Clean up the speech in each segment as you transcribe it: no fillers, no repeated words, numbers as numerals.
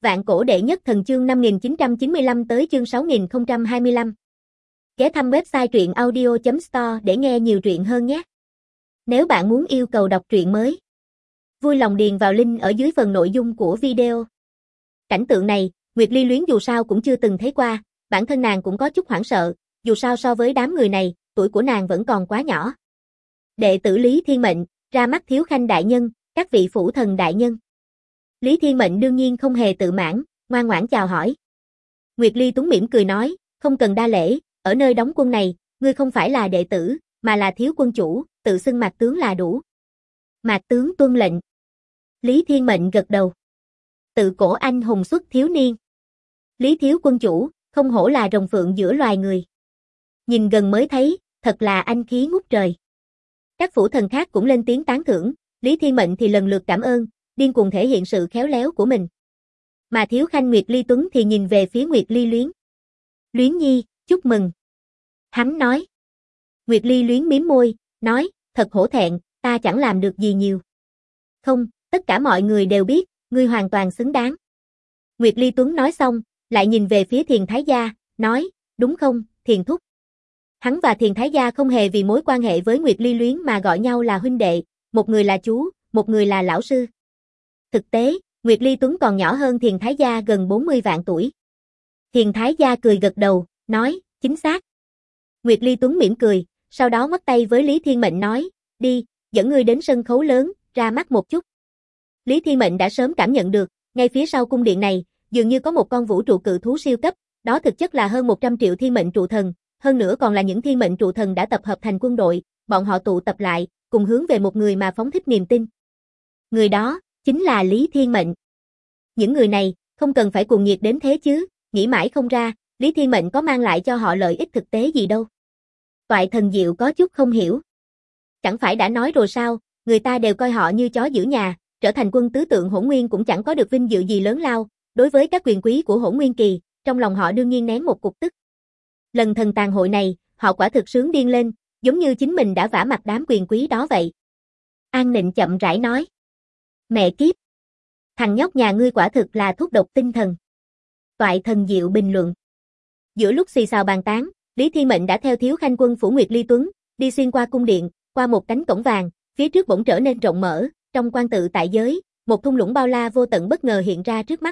Vạn cổ đệ nhất thần chương 5995 tới chương 6025. Ghé thăm website truyện audio.store để nghe nhiều truyện hơn nhé. Nếu bạn muốn yêu cầu đọc truyện mới, vui lòng điền vào link ở dưới phần nội dung của video. Cảnh tượng này, Nguyệt Ly Luyến dù sao cũng chưa từng thấy qua, bản thân nàng cũng có chút hoảng sợ, dù sao so với đám người này, tuổi của nàng vẫn còn quá nhỏ. Đệ tử Lý Thiên Mệnh, ra mắt Thiếu Khanh đại nhân, các vị phủ thần đại nhân. Lý Thiên Mệnh đương nhiên không hề tự mãn, ngoan ngoãn chào hỏi. Nguyệt Ly Tuấn mỉm cười nói, không cần đa lễ, ở nơi đóng quân này, ngươi không phải là đệ tử, mà là thiếu quân chủ, tự xưng Mạc tướng là đủ. Mạc tướng tuân lệnh. Lý Thiên Mệnh gật đầu. Tự cổ anh hùng xuất thiếu niên. Lý thiếu quân chủ, không hổ là rồng phượng giữa loài người. Nhìn gần mới thấy, thật là anh khí ngút trời. Các phủ thần khác cũng lên tiếng tán thưởng, Lý Thiên Mệnh thì lần lượt cảm ơn, điên cuồng thể hiện sự khéo léo của mình. Mà thiếu khanh Nguyệt Ly Tuấn thì nhìn về phía Nguyệt Ly Luyến. Luyến nhi, chúc mừng. Hắn nói. Nguyệt Ly Luyến mím môi, nói, thật hổ thẹn, ta chẳng làm được gì nhiều. Không, tất cả mọi người đều biết, ngươi hoàn toàn xứng đáng. Nguyệt Ly Tuấn nói xong, lại nhìn về phía Thiền Thái Gia, nói, đúng không, Thiền Thúc. Hắn và Thiền Thái Gia không hề vì mối quan hệ với Nguyệt Ly Luyến mà gọi nhau là huynh đệ, một người là chú, một người là lão sư. Thực tế, Nguyệt Ly Tuấn còn nhỏ hơn Thiền Thái Gia gần 40 vạn tuổi. Thiền Thái Gia cười gật đầu, nói, chính xác. Nguyệt Ly Tuấn mỉm cười, sau đó ngoắc tay với Lý Thiên Mệnh nói, đi, dẫn ngươi đến sân khấu lớn, ra mắt một chút. Lý Thiên Mệnh đã sớm cảm nhận được, ngay phía sau cung điện này, dường như có một con vũ trụ cự thú siêu cấp, đó thực chất là hơn 100 triệu thiên mệnh trụ thần, hơn nữa còn là những thiên mệnh trụ thần đã tập hợp thành quân đội, bọn họ tụ tập lại, cùng hướng về một người mà phóng thích niềm tin. Người đó, chính là Lý Thiên Mệnh. Những người này, không cần phải cuồng nhiệt đến thế chứ, nghĩ mãi không ra, Lý Thiên Mệnh có mang lại cho họ lợi ích thực tế gì đâu. Toại Thần Diệu có chút không hiểu. Chẳng phải đã nói rồi sao, người ta đều coi họ như chó giữ nhà, trở thành quân tứ tượng Hỗn Nguyên cũng chẳng có được vinh dự gì lớn lao, đối với các quyền quý của Hỗn Nguyên Kỳ, trong lòng họ đương nhiên nén một cục tức. Lần thần tàn hội này, họ quả thực sướng điên lên, giống như chính mình đã vả mặt đám quyền quý đó vậy. An Nịnh chậm rãi nói. Mẹ kiếp! Thằng nhóc nhà ngươi quả thực là thuốc độc tinh thần. Toại Thần Diệu bình luận. Giữa lúc xì xào bàn tán, Lý Thiên Mệnh đã theo thiếu khanh quân phủ Nguyệt Ly Tuấn, đi xuyên qua cung điện, qua một cánh cổng vàng, phía trước bỗng trở nên rộng mở, trong quan tự tại giới, một thung lũng bao la vô tận bất ngờ hiện ra trước mắt.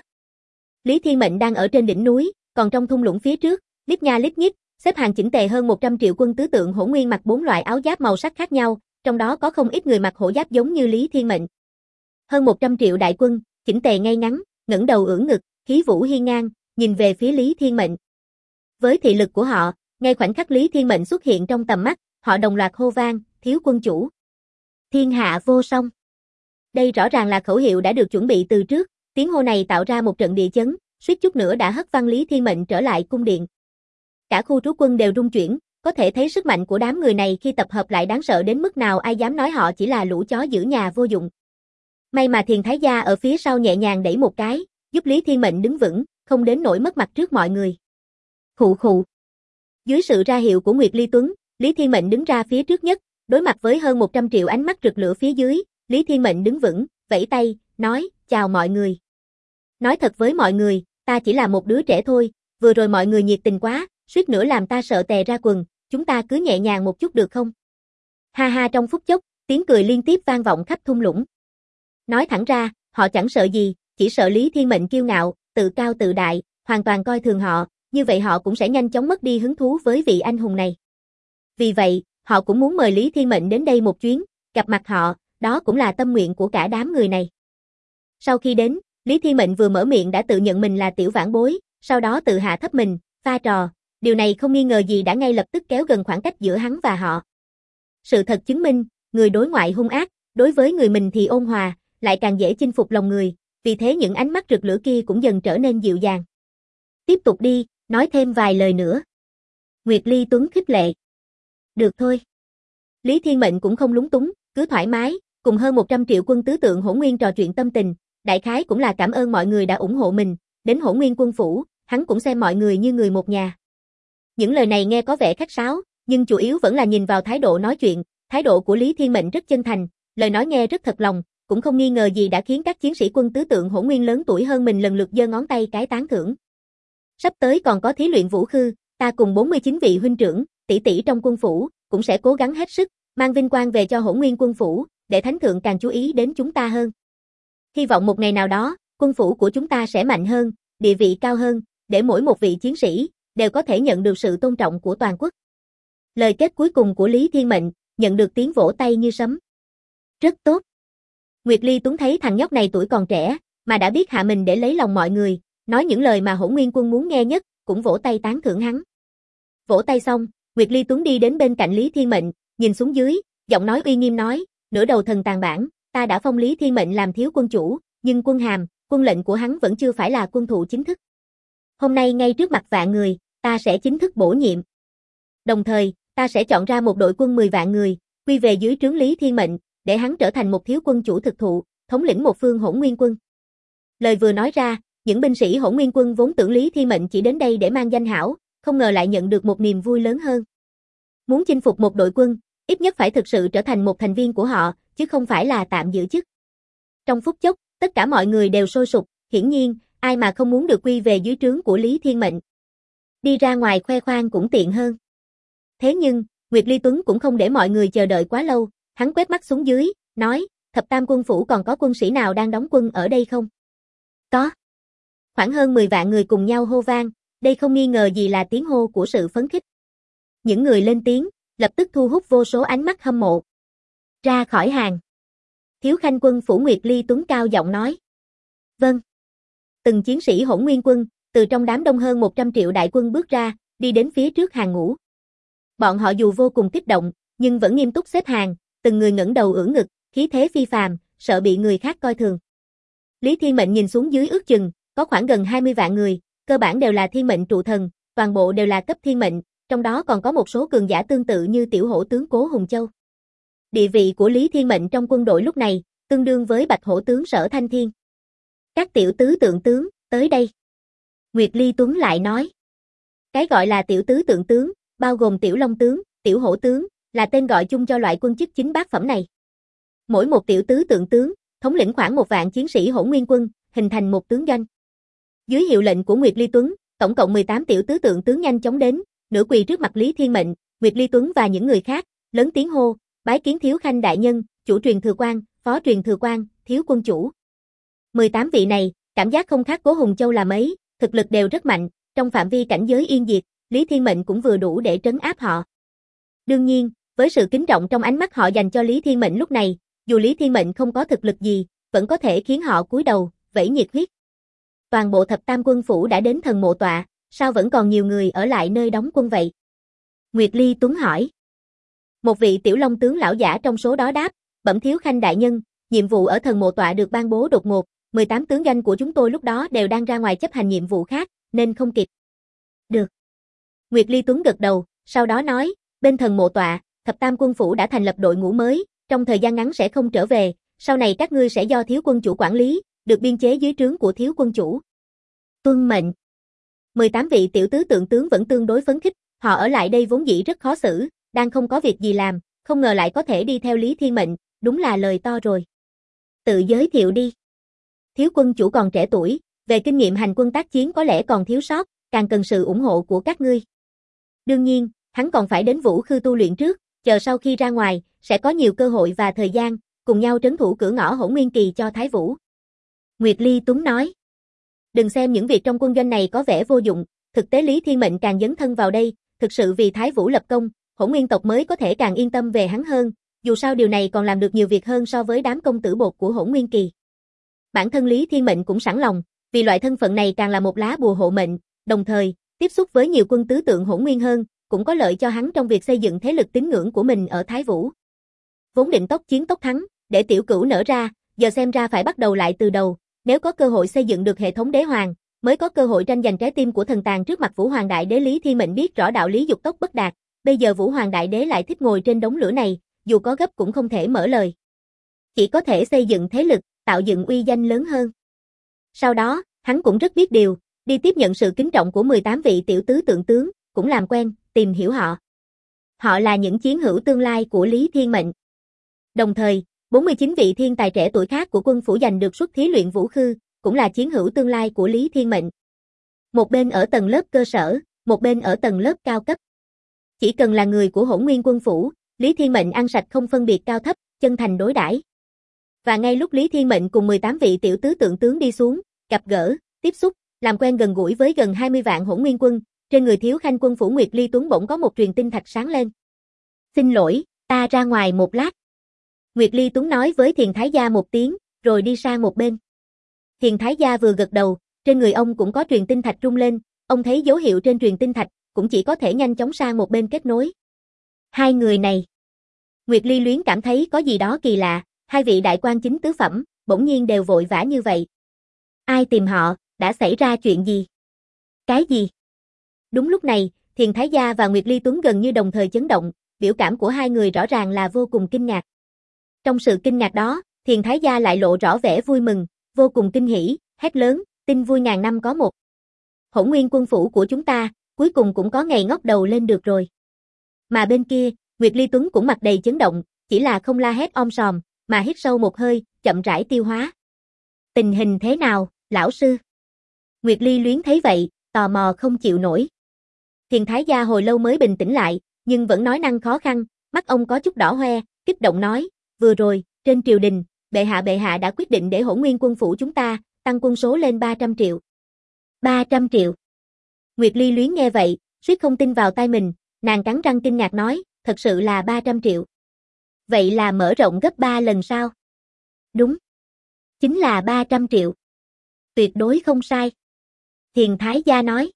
Lý Thiên Mệnh đang ở trên đỉnh núi, còn trong thung lũng phía trước, lít nha lít nhít, xếp hàng chỉnh tề hơn 100 triệu quân tứ tượng Hỗn Nguyên mặc 4 loại áo giáp màu sắc khác nhau, trong đó có không ít người mặc hổ giáp giống như Lý Thiên Mệnh. Hơn 100 triệu đại quân, chỉnh tề ngay ngắn, ngẩng đầu ưỡn ngực, khí vũ hiên ngang, nhìn về phía Lý Thiên Mệnh. Với thị lực của họ, ngay khoảnh khắc Lý Thiên Mệnh xuất hiện trong tầm mắt, họ đồng loạt hô vang, thiếu quân chủ. Thiên hạ vô song. Đây rõ ràng là khẩu hiệu đã được chuẩn bị từ trước, tiếng hô này tạo ra một trận địa chấn, suýt chút nữa đã hất văng Lý Thiên Mệnh trở lại cung điện. Cả khu trú quân đều rung chuyển, có thể thấy sức mạnh của đám người này khi tập hợp lại đáng sợ đến mức nào, ai dám nói họ chỉ là lũ chó giữ nhà vô dụng. May mà Thiền Thái Gia ở phía sau nhẹ nhàng đẩy một cái, giúp Lý Thiên Mệnh đứng vững, không đến nỗi mất mặt trước mọi người. Khụ khụ. Dưới sự ra hiệu của Nguyệt Ly Tuấn, Lý Thiên Mệnh đứng ra phía trước nhất, đối mặt với hơn 100 triệu ánh mắt rực lửa phía dưới, Lý Thiên Mệnh đứng vững, vẫy tay, nói, chào mọi người. Nói thật với mọi người, ta chỉ là một đứa trẻ thôi, vừa rồi mọi người nhiệt tình quá, suýt nữa làm ta sợ tè ra quần, chúng ta cứ nhẹ nhàng một chút được không? Ha ha, trong phút chốc, tiếng cười liên tiếp vang vọng khắp thung lũng. Nói thẳng ra, họ chẳng sợ gì, chỉ sợ Lý Thiên Mệnh kiêu ngạo, tự cao tự đại, hoàn toàn coi thường họ, như vậy họ cũng sẽ nhanh chóng mất đi hứng thú với vị anh hùng này. Vì vậy, họ cũng muốn mời Lý Thiên Mệnh đến đây một chuyến, gặp mặt họ, đó cũng là tâm nguyện của cả đám người này. Sau khi đến, Lý Thiên Mệnh vừa mở miệng đã tự nhận mình là tiểu vãn bối, sau đó tự hạ thấp mình, pha trò, điều này không nghi ngờ gì đã ngay lập tức kéo gần khoảng cách giữa hắn và họ. Sự thật chứng minh, người đối ngoại hung ác, đối với người mình thì ôn hòa, lại càng dễ chinh phục lòng người, vì thế những ánh mắt rực lửa kia cũng dần trở nên dịu dàng. Tiếp tục đi, nói thêm vài lời nữa. Nguyệt Ly Tuấn khích lệ. Được thôi. Lý Thiên Mệnh cũng không lúng túng, cứ thoải mái, cùng hơn 100 triệu quân tứ tượng Hỗn Nguyên trò chuyện tâm tình, đại khái cũng là cảm ơn mọi người đã ủng hộ mình, đến Hỗn Nguyên quân phủ, hắn cũng xem mọi người như người một nhà. Những lời này nghe có vẻ khách sáo, nhưng chủ yếu vẫn là nhìn vào thái độ nói chuyện, thái độ của Lý Thiên Mệnh rất chân thành, lời nói nghe rất thật lòng, cũng không nghi ngờ gì đã khiến các chiến sĩ quân tứ tượng hỗn nguyên lớn tuổi hơn mình lần lượt giơ ngón tay cái tán thưởng. Sắp tới còn có thí luyện vũ khư, ta cùng 49 vị huynh trưởng, tỷ tỷ trong quân phủ, cũng sẽ cố gắng hết sức, mang vinh quang về cho hỗn nguyên quân phủ, để thánh thượng càng chú ý đến chúng ta hơn. Hy vọng một ngày nào đó, quân phủ của chúng ta sẽ mạnh hơn, địa vị cao hơn, để mỗi một vị chiến sĩ đều có thể nhận được sự tôn trọng của toàn quốc. Lời kết cuối cùng của Lý Thiên Mệnh nhận được tiếng vỗ tay như sấm. Rất tốt. Nguyệt Ly Tuấn thấy thằng nhóc này tuổi còn trẻ, mà đã biết hạ mình để lấy lòng mọi người, nói những lời mà Hỗn Nguyên Quân muốn nghe nhất, cũng vỗ tay tán thưởng hắn. Vỗ tay xong, Nguyệt Ly Tuấn đi đến bên cạnh Lý Thiên Mệnh, nhìn xuống dưới, giọng nói uy nghiêm nói, nửa đầu thần tàn bản, ta đã phong Lý Thiên Mệnh làm thiếu quân chủ, nhưng quân hàm, quân lệnh của hắn vẫn chưa phải là quân thụ chính thức. Hôm nay ngay trước mặt vạn người, ta sẽ chính thức bổ nhiệm. Đồng thời, ta sẽ chọn ra một đội quân 10 vạn người, quy về dưới trướng Lý Thiên Mệnh, để hắn trở thành một thiếu quân chủ thực thụ, thống lĩnh một phương Hỗn Nguyên Quân. Lời vừa nói ra, những binh sĩ Hỗn Nguyên Quân vốn tưởng Lý Thiên Mệnh chỉ đến đây để mang danh hảo, không ngờ lại nhận được một niềm vui lớn hơn. Muốn chinh phục một đội quân, ít nhất phải thực sự trở thành một thành viên của họ, chứ không phải là tạm giữ chức. Trong phút chốc, tất cả mọi người đều sôi sục, hiển nhiên, ai mà không muốn được quy về dưới trướng của Lý Thiên Mệnh. Đi ra ngoài khoe khoang cũng tiện hơn. Thế nhưng, Nguyệt Ly Tuấn cũng không để mọi người chờ đợi quá lâu, hắn quét mắt xuống dưới, nói, Thập Tam quân phủ còn có quân sĩ nào đang đóng quân ở đây không? Có. Khoảng hơn 10 vạn người cùng nhau hô vang, đây không nghi ngờ gì là tiếng hô của sự phấn khích. Những người lên tiếng, lập tức thu hút vô số ánh mắt hâm mộ. Ra khỏi hàng. Thiếu khanh quân phủ Nguyệt Ly Tuấn cao giọng nói. Vâng. Từng chiến sĩ Hỗn Nguyên Quân, từ trong đám đông hơn 100 triệu đại quân bước ra, đi đến phía trước hàng ngũ. Bọn họ dù vô cùng kích động, nhưng vẫn nghiêm túc xếp hàng, từng người ngẩng đầu ưỡn ngực, khí thế phi phàm, sợ bị người khác coi thường. Lý Thiên Mệnh nhìn xuống dưới ước chừng, có khoảng gần 20 vạn người, cơ bản đều là thiên mệnh trụ thần, toàn bộ đều là cấp thiên mệnh, trong đó còn có một số cường giả tương tự như tiểu hổ tướng Cố Hùng Châu. Địa vị của Lý Thiên Mệnh trong quân đội lúc này, tương đương với Bạch Hổ tướng Sở Thanh Thiên. Các tiểu tứ tượng tướng, tới đây. Nguyệt Ly Tuấn lại nói. Cái gọi là tiểu tứ tượng tướng, bao gồm tiểu long tướng, tiểu hổ tướng, là tên gọi chung cho loại quân chức chính bát phẩm này. Mỗi một tiểu tứ tượng tướng, thống lĩnh khoảng 1 vạn chiến sĩ Hỗn Nguyên Quân, hình thành một tướng doanh. Dưới hiệu lệnh của Nguyệt Ly Tuấn, tổng cộng 18 tiểu tứ tượng tướng nhanh chóng đến, nửa quỳ trước mặt Lý Thiên Mệnh, Nguyệt Ly Tuấn và những người khác, lớn tiếng hô, bái kiến thiếu khanh đại nhân, chủ truyền thừa quan, phó truyền thừa quan, thiếu quân chủ. 18 vị này, cảm giác không khác Cố Hùng Châu là mấy, thực lực đều rất mạnh, trong phạm vi cảnh giới yên diệt, Lý Thiên Mệnh cũng vừa đủ để trấn áp họ. Đương nhiên, với sự kính trọng trong ánh mắt họ dành cho Lý Thiên Mệnh lúc này, dù Lý Thiên Mệnh không có thực lực gì, vẫn có thể khiến họ cúi đầu, vẫy nhiệt huyết. Toàn bộ Thập Tam quân phủ đã đến thần mộ tọa, sao vẫn còn nhiều người ở lại nơi đóng quân vậy? Nguyệt Ly Tuấn hỏi. Một vị tiểu long tướng lão giả trong số đó đáp, bẩm thiếu khanh đại nhân, nhiệm vụ ở thần mộ tọa được ban bố đột ngột, 18 tướng doanh của chúng tôi lúc đó đều đang ra ngoài chấp hành nhiệm vụ khác, nên không kịp. Được. Nguyệt Ly Tuấn gật đầu, sau đó nói, bên thần mộ tọa, Thập Tam quân phủ đã thành lập đội ngũ mới, trong thời gian ngắn sẽ không trở về, sau này các ngươi sẽ do thiếu quân chủ quản lý, được biên chế dưới trướng của thiếu quân chủ. Tuân mệnh. 18 vị tiểu tứ tượng tướng vẫn tương đối phấn khích, họ ở lại đây vốn dĩ rất khó xử, đang không có việc gì làm, không ngờ lại có thể đi theo Lý Thiên Mệnh, đúng là lời to rồi. Tự giới thiệu đi. Thiếu quân chủ còn trẻ tuổi, về kinh nghiệm hành quân tác chiến có lẽ còn thiếu sót, càng cần sự ủng hộ của các ngươi. Đương nhiên, hắn còn phải đến Vũ Khư tu luyện trước, chờ sau khi ra ngoài, sẽ có nhiều cơ hội và thời gian, cùng nhau trấn thủ cửa ngõ Hỗn Nguyên Kỳ cho Thái Vũ. Nguyệt Ly Tuấn nói. Đừng xem những việc trong quân doanh này có vẻ vô dụng, thực tế Lý Thiên Mệnh càng dấn thân vào đây, thực sự vì Thái Vũ lập công, Hỗn Nguyên tộc mới có thể càng yên tâm về hắn hơn, dù sao điều này còn làm được nhiều việc hơn so với đám công tử bột của Hỗn Nguyên Kỳ. Bản thân Lý Thiên Mệnh cũng sẵn lòng, vì loại thân phận này càng là một lá bùa hộ mệnh, đồng thời, tiếp xúc với nhiều quân tứ tượng Hỗn Nguyên hơn, cũng có lợi cho hắn trong việc xây dựng thế lực tín ngưỡng của mình ở Thái Vũ. Vốn định tốc chiến tốc thắng, để tiểu cửu nở ra, giờ xem ra phải bắt đầu lại từ đầu, nếu có cơ hội xây dựng được hệ thống đế hoàng, mới có cơ hội tranh giành trái tim của thần tàn trước mặt Vũ Hoàng Đại Đế. Lý Thiên Mệnh biết rõ đạo lý dục tốc bất đạt, bây giờ Vũ Hoàng Đại Đế lại thích ngồi trên đống lửa này, dù có gấp cũng không thể mở lời. Chỉ có thể xây dựng thế lực, tạo dựng uy danh lớn hơn. Sau đó, hắn cũng rất biết điều, đi tiếp nhận sự kính trọng của 18 vị tiểu tứ tượng tướng, cũng làm quen, tìm hiểu họ. Họ là những chiến hữu tương lai của Lý Thiên Mệnh. Đồng thời, 49 vị thiên tài trẻ tuổi khác của quân phủ giành được suất thí luyện vũ khư, cũng là chiến hữu tương lai của Lý Thiên Mệnh. Một bên ở tầng lớp cơ sở, một bên ở tầng lớp cao cấp. Chỉ cần là người của Hỗn Nguyên quân phủ, Lý Thiên Mệnh ăn sạch không phân biệt cao thấp, chân thành đối đãi. Và ngay lúc Lý Thiên Mệnh cùng 18 vị tiểu tứ tượng tướng đi xuống, gặp gỡ, tiếp xúc, làm quen gần gũi với gần 20 vạn Hỗn Nguyên quân, trên người thiếu khanh quân phủ Nguyệt Ly Tuấn bỗng có một truyền tinh thạch sáng lên. "Xin lỗi, ta ra ngoài một lát." Nguyệt Ly Tuấn nói với Thiền Thái Gia một tiếng, rồi đi sang một bên. Thiền Thái Gia vừa gật đầu, trên người ông cũng có truyền tinh thạch rung lên, ông thấy dấu hiệu trên truyền tinh thạch, cũng chỉ có thể nhanh chóng sang một bên kết nối. Hai người này. Nguyệt Ly Luyến cảm thấy có gì đó kỳ lạ, hai vị đại quan chính tứ phẩm, bỗng nhiên đều vội vã như vậy. Ai tìm họ, đã xảy ra chuyện gì? Cái gì? Đúng lúc này, Thiền Thái Gia và Nguyệt Ly Tuấn gần như đồng thời chấn động, biểu cảm của hai người rõ ràng là vô cùng kinh ngạc. Trong sự kinh ngạc đó, Thiền Thái Gia lại lộ rõ vẻ vui mừng, vô cùng kinh hỉ, hét lớn, tin vui ngàn năm có một. Hỗn Nguyên quân phủ của chúng ta, cuối cùng cũng có ngày ngóc đầu lên được rồi. Mà bên kia, Nguyệt Ly Tuấn cũng mặt đầy chấn động, chỉ là không la hét om sòm, mà hít sâu một hơi, chậm rãi tiêu hóa. Tình hình thế nào, lão sư? Nguyệt Ly Luyến thấy vậy, tò mò không chịu nổi. Thiền Thái Gia hồi lâu mới bình tĩnh lại, nhưng vẫn nói năng khó khăn, mắt ông có chút đỏ hoe, kích động nói, vừa rồi, trên triều đình, bệ hạ đã quyết định để Hỗn Nguyên quân phủ chúng ta, tăng quân số lên 300 triệu. 300 triệu. Nguyệt Ly Luyến nghe vậy, suýt không tin vào tai mình, nàng cắn răng kinh ngạc nói, thật sự là 300 triệu. Vậy là mở rộng gấp 3 lần sao? Đúng. Chính là 300 triệu. Tuyệt đối không sai. Thiền Thái Gia nói.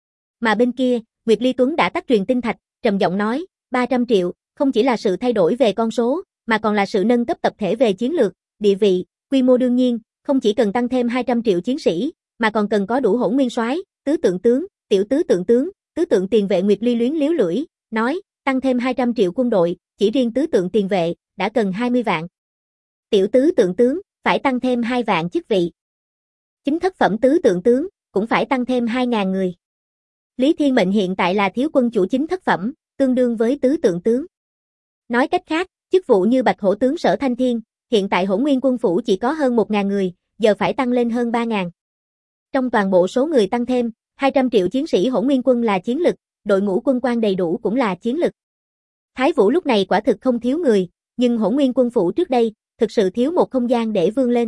Mà bên kia, Nguyệt Ly Tuấn đã tắt truyền tinh thạch, trầm giọng nói, 300 triệu, không chỉ là sự thay đổi về con số, mà còn là sự nâng cấp tập thể về chiến lược, địa vị, quy mô đương nhiên, không chỉ cần tăng thêm 200 triệu chiến sĩ, mà còn cần có đủ Hỗn Nguyên soái, tứ tượng tướng, tiểu tứ tượng tướng, tứ tượng tiền vệ. Nguyệt Ly Luyến liếu lưỡi, nói, tăng thêm 200 triệu quân đội, chỉ riêng tứ tượng tiền vệ, đã cần 20 vạn. Tiểu tứ tượng tướng, phải tăng thêm 2 vạn chức vị. Chính thất phẩm tứ tượng tướng, cũng phải tăng thêm 2.000 người. Lý Thiên Mệnh hiện tại là thiếu quân chủ chính thất phẩm, tương đương với tứ tượng tướng. Nói cách khác, chức vụ như Bạch Hổ tướng Sở Thanh Thiên, hiện tại Hỗn Nguyên quân phủ chỉ có hơn 1.000 người, giờ phải tăng lên hơn 3.000. Trong toàn bộ số người tăng thêm, 200 triệu chiến sĩ Hỗn Nguyên quân là chiến lực, đội ngũ quân quan đầy đủ cũng là chiến lực. Thái Vũ lúc này quả thực không thiếu người, nhưng Hỗn Nguyên quân phủ trước đây, thực sự thiếu một không gian để vươn lên.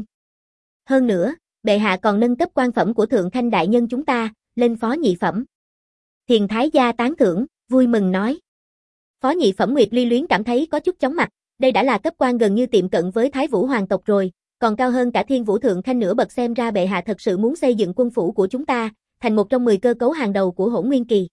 Hơn nữa, bệ hạ còn nâng cấp quan phẩm của Thượng Khanh đại nhân chúng ta, lên phó nhị phẩm. Thiền Thái Gia tán thưởng, vui mừng nói. Phó nhị phẩm. Nguyệt Ly Luyến cảm thấy có chút chóng mặt, đây đã là cấp quan gần như tiệm cận với Thái Vũ hoàng tộc rồi, còn cao hơn cả Thiên Vũ Thượng Khanh nửa bậc, xem ra bệ hạ thật sự muốn xây dựng quân phủ của chúng ta, thành một trong 10 cơ cấu hàng đầu của Hỗn Nguyên kỳ.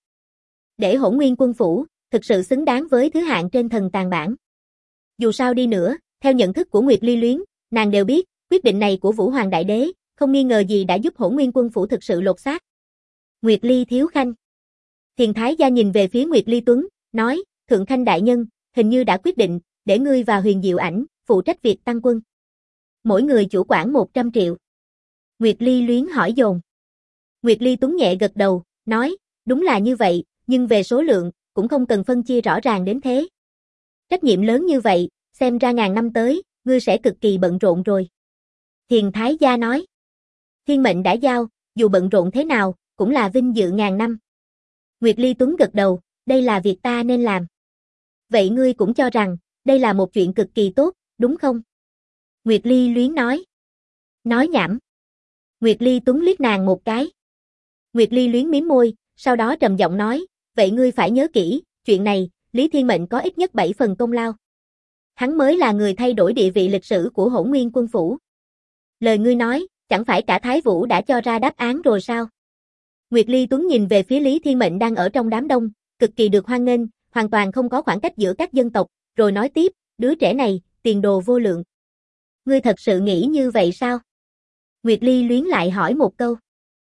Để Hỗn Nguyên quân phủ, thực sự xứng đáng với thứ hạng trên thần tàng bảng. Dù sao đi nữa, theo nhận thức của Nguyệt Ly Luyến, nàng đều biết, quyết định này của Vũ Hoàng Đại Đế, không nghi ngờ gì đã giúp Hỗn Nguyên quân phủ thực sự lột xác. Nguyệt Ly thiếu khanh. Thiền Thái Gia nhìn về phía Nguyệt Ly Tuấn, nói, Thượng Khanh đại nhân, hình như đã quyết định, để ngươi và Huyền Diệu Ảnh, phụ trách việc tăng quân. Mỗi người chủ quản 100 triệu. Nguyệt Ly Luyến hỏi dồn. Nguyệt Ly Tuấn nhẹ gật đầu, nói, đúng là như vậy, nhưng về số lượng, cũng không cần phân chia rõ ràng đến thế. Trách nhiệm lớn như vậy, xem ra ngàn năm tới, ngươi sẽ cực kỳ bận rộn rồi. Thiền Thái Gia nói. Thiên mệnh đã giao, dù bận rộn thế nào, cũng là vinh dự ngàn năm. Nguyệt Ly Tuấn gật đầu, đây là việc ta nên làm. Vậy ngươi cũng cho rằng, đây là một chuyện cực kỳ tốt, đúng không? Nguyệt Ly Luyến nói. Nói nhảm. Nguyệt Ly Tuấn liếc nàng một cái. Nguyệt Ly Luyến mím môi, sau đó trầm giọng nói, vậy ngươi phải nhớ kỹ, chuyện này, Lý Thiên Mệnh có ít nhất 7 phần công lao. Hắn mới là người thay đổi địa vị lịch sử của Hỗn Nguyên quân phủ. Lời ngươi nói, chẳng phải cả Thái Vũ đã cho ra đáp án rồi sao? Nguyệt Ly Tuấn nhìn về phía Lý Thiên Mệnh đang ở trong đám đông, cực kỳ được hoan nghênh, hoàn toàn không có khoảng cách giữa các dân tộc, rồi nói tiếp, đứa trẻ này, tiền đồ vô lượng. Ngươi thật sự nghĩ như vậy sao? Nguyệt Ly Luyến lại hỏi một câu.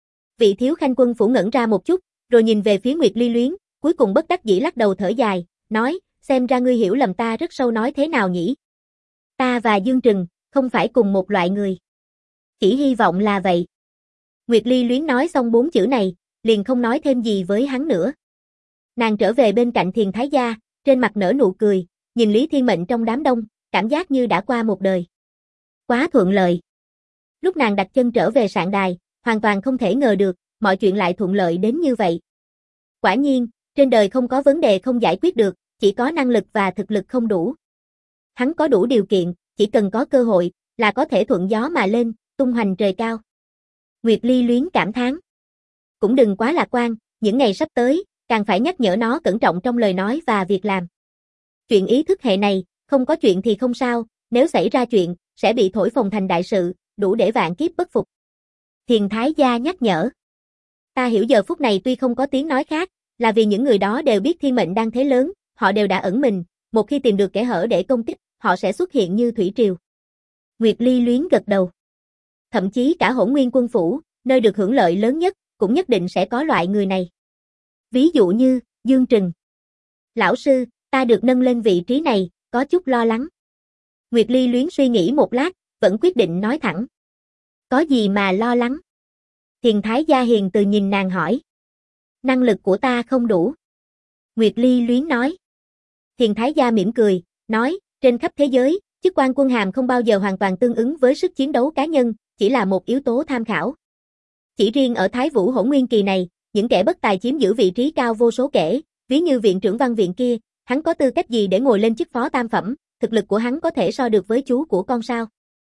Vị thiếu khanh quân phủ ngẩn ra một chút, rồi nhìn về phía Nguyệt Ly Luyến, cuối cùng bất đắc dĩ lắc đầu thở dài, nói, xem ra ngươi hiểu lầm ta rất sâu. Nói thế nào nhỉ? Ta và Dương Trừng, không phải cùng một loại người. Chỉ hy vọng là vậy. Nguyệt Ly Luyến nói xong 4 chữ này, liền không nói thêm gì với hắn nữa. Nàng trở về bên cạnh Thiền Thái Gia, trên mặt nở nụ cười, nhìn Lý Thiên Mệnh trong đám đông, cảm giác như đã qua một đời. Quá thuận lợi. Lúc nàng đặt chân trở về sạn đài, hoàn toàn không thể ngờ được, mọi chuyện lại thuận lợi đến như vậy. Quả nhiên, trên đời không có vấn đề không giải quyết được, chỉ có năng lực và thực lực không đủ. Hắn có đủ điều kiện, chỉ cần có cơ hội, là có thể thuận gió mà lên, tung hoành trời cao. Nguyệt Ly Luyến cảm thán. Cũng đừng quá lạc quan, những ngày sắp tới, càng phải nhắc nhở nó cẩn trọng trong lời nói và việc làm. Chuyện ý thức hệ này, không có chuyện thì không sao, nếu xảy ra chuyện, sẽ bị thổi phồng thành đại sự, đủ để vạn kiếp bất phục. Thiền Thái Gia nhắc nhở. Ta hiểu giờ phút này tuy không có tiếng nói khác, là vì những người đó đều biết thiên mệnh đang thế lớn, họ đều đã ẩn mình, một khi tìm được kẽ hở để công kích, họ sẽ xuất hiện như thủy triều. Nguyệt Ly Luyến gật đầu. Thậm chí cả Hỗn Nguyên Quân Phủ, nơi được hưởng lợi lớn nhất, cũng nhất định sẽ có loại người này. Ví dụ như, Dương Trừng. Lão sư, ta được nâng lên vị trí này, có chút lo lắng. Nguyệt Ly Luyến suy nghĩ một lát, vẫn quyết định nói thẳng. Có gì mà lo lắng? Thiền Thái Gia hiền từ nhìn nàng hỏi. Năng lực của ta không đủ. Nguyệt Ly Luyến nói. Thiền Thái Gia mỉm cười, nói, trên khắp thế giới, chức quan quân hàm không bao giờ hoàn toàn tương ứng với sức chiến đấu cá nhân, chỉ là một yếu tố tham khảo. Chỉ riêng ở Thái Vũ Hỗn Nguyên kỳ này, những kẻ bất tài chiếm giữ vị trí cao vô số kể, ví như viện trưởng văn viện kia, hắn có tư cách gì để ngồi lên chức phó tam phẩm, thực lực của hắn có thể so được với chú của con sao?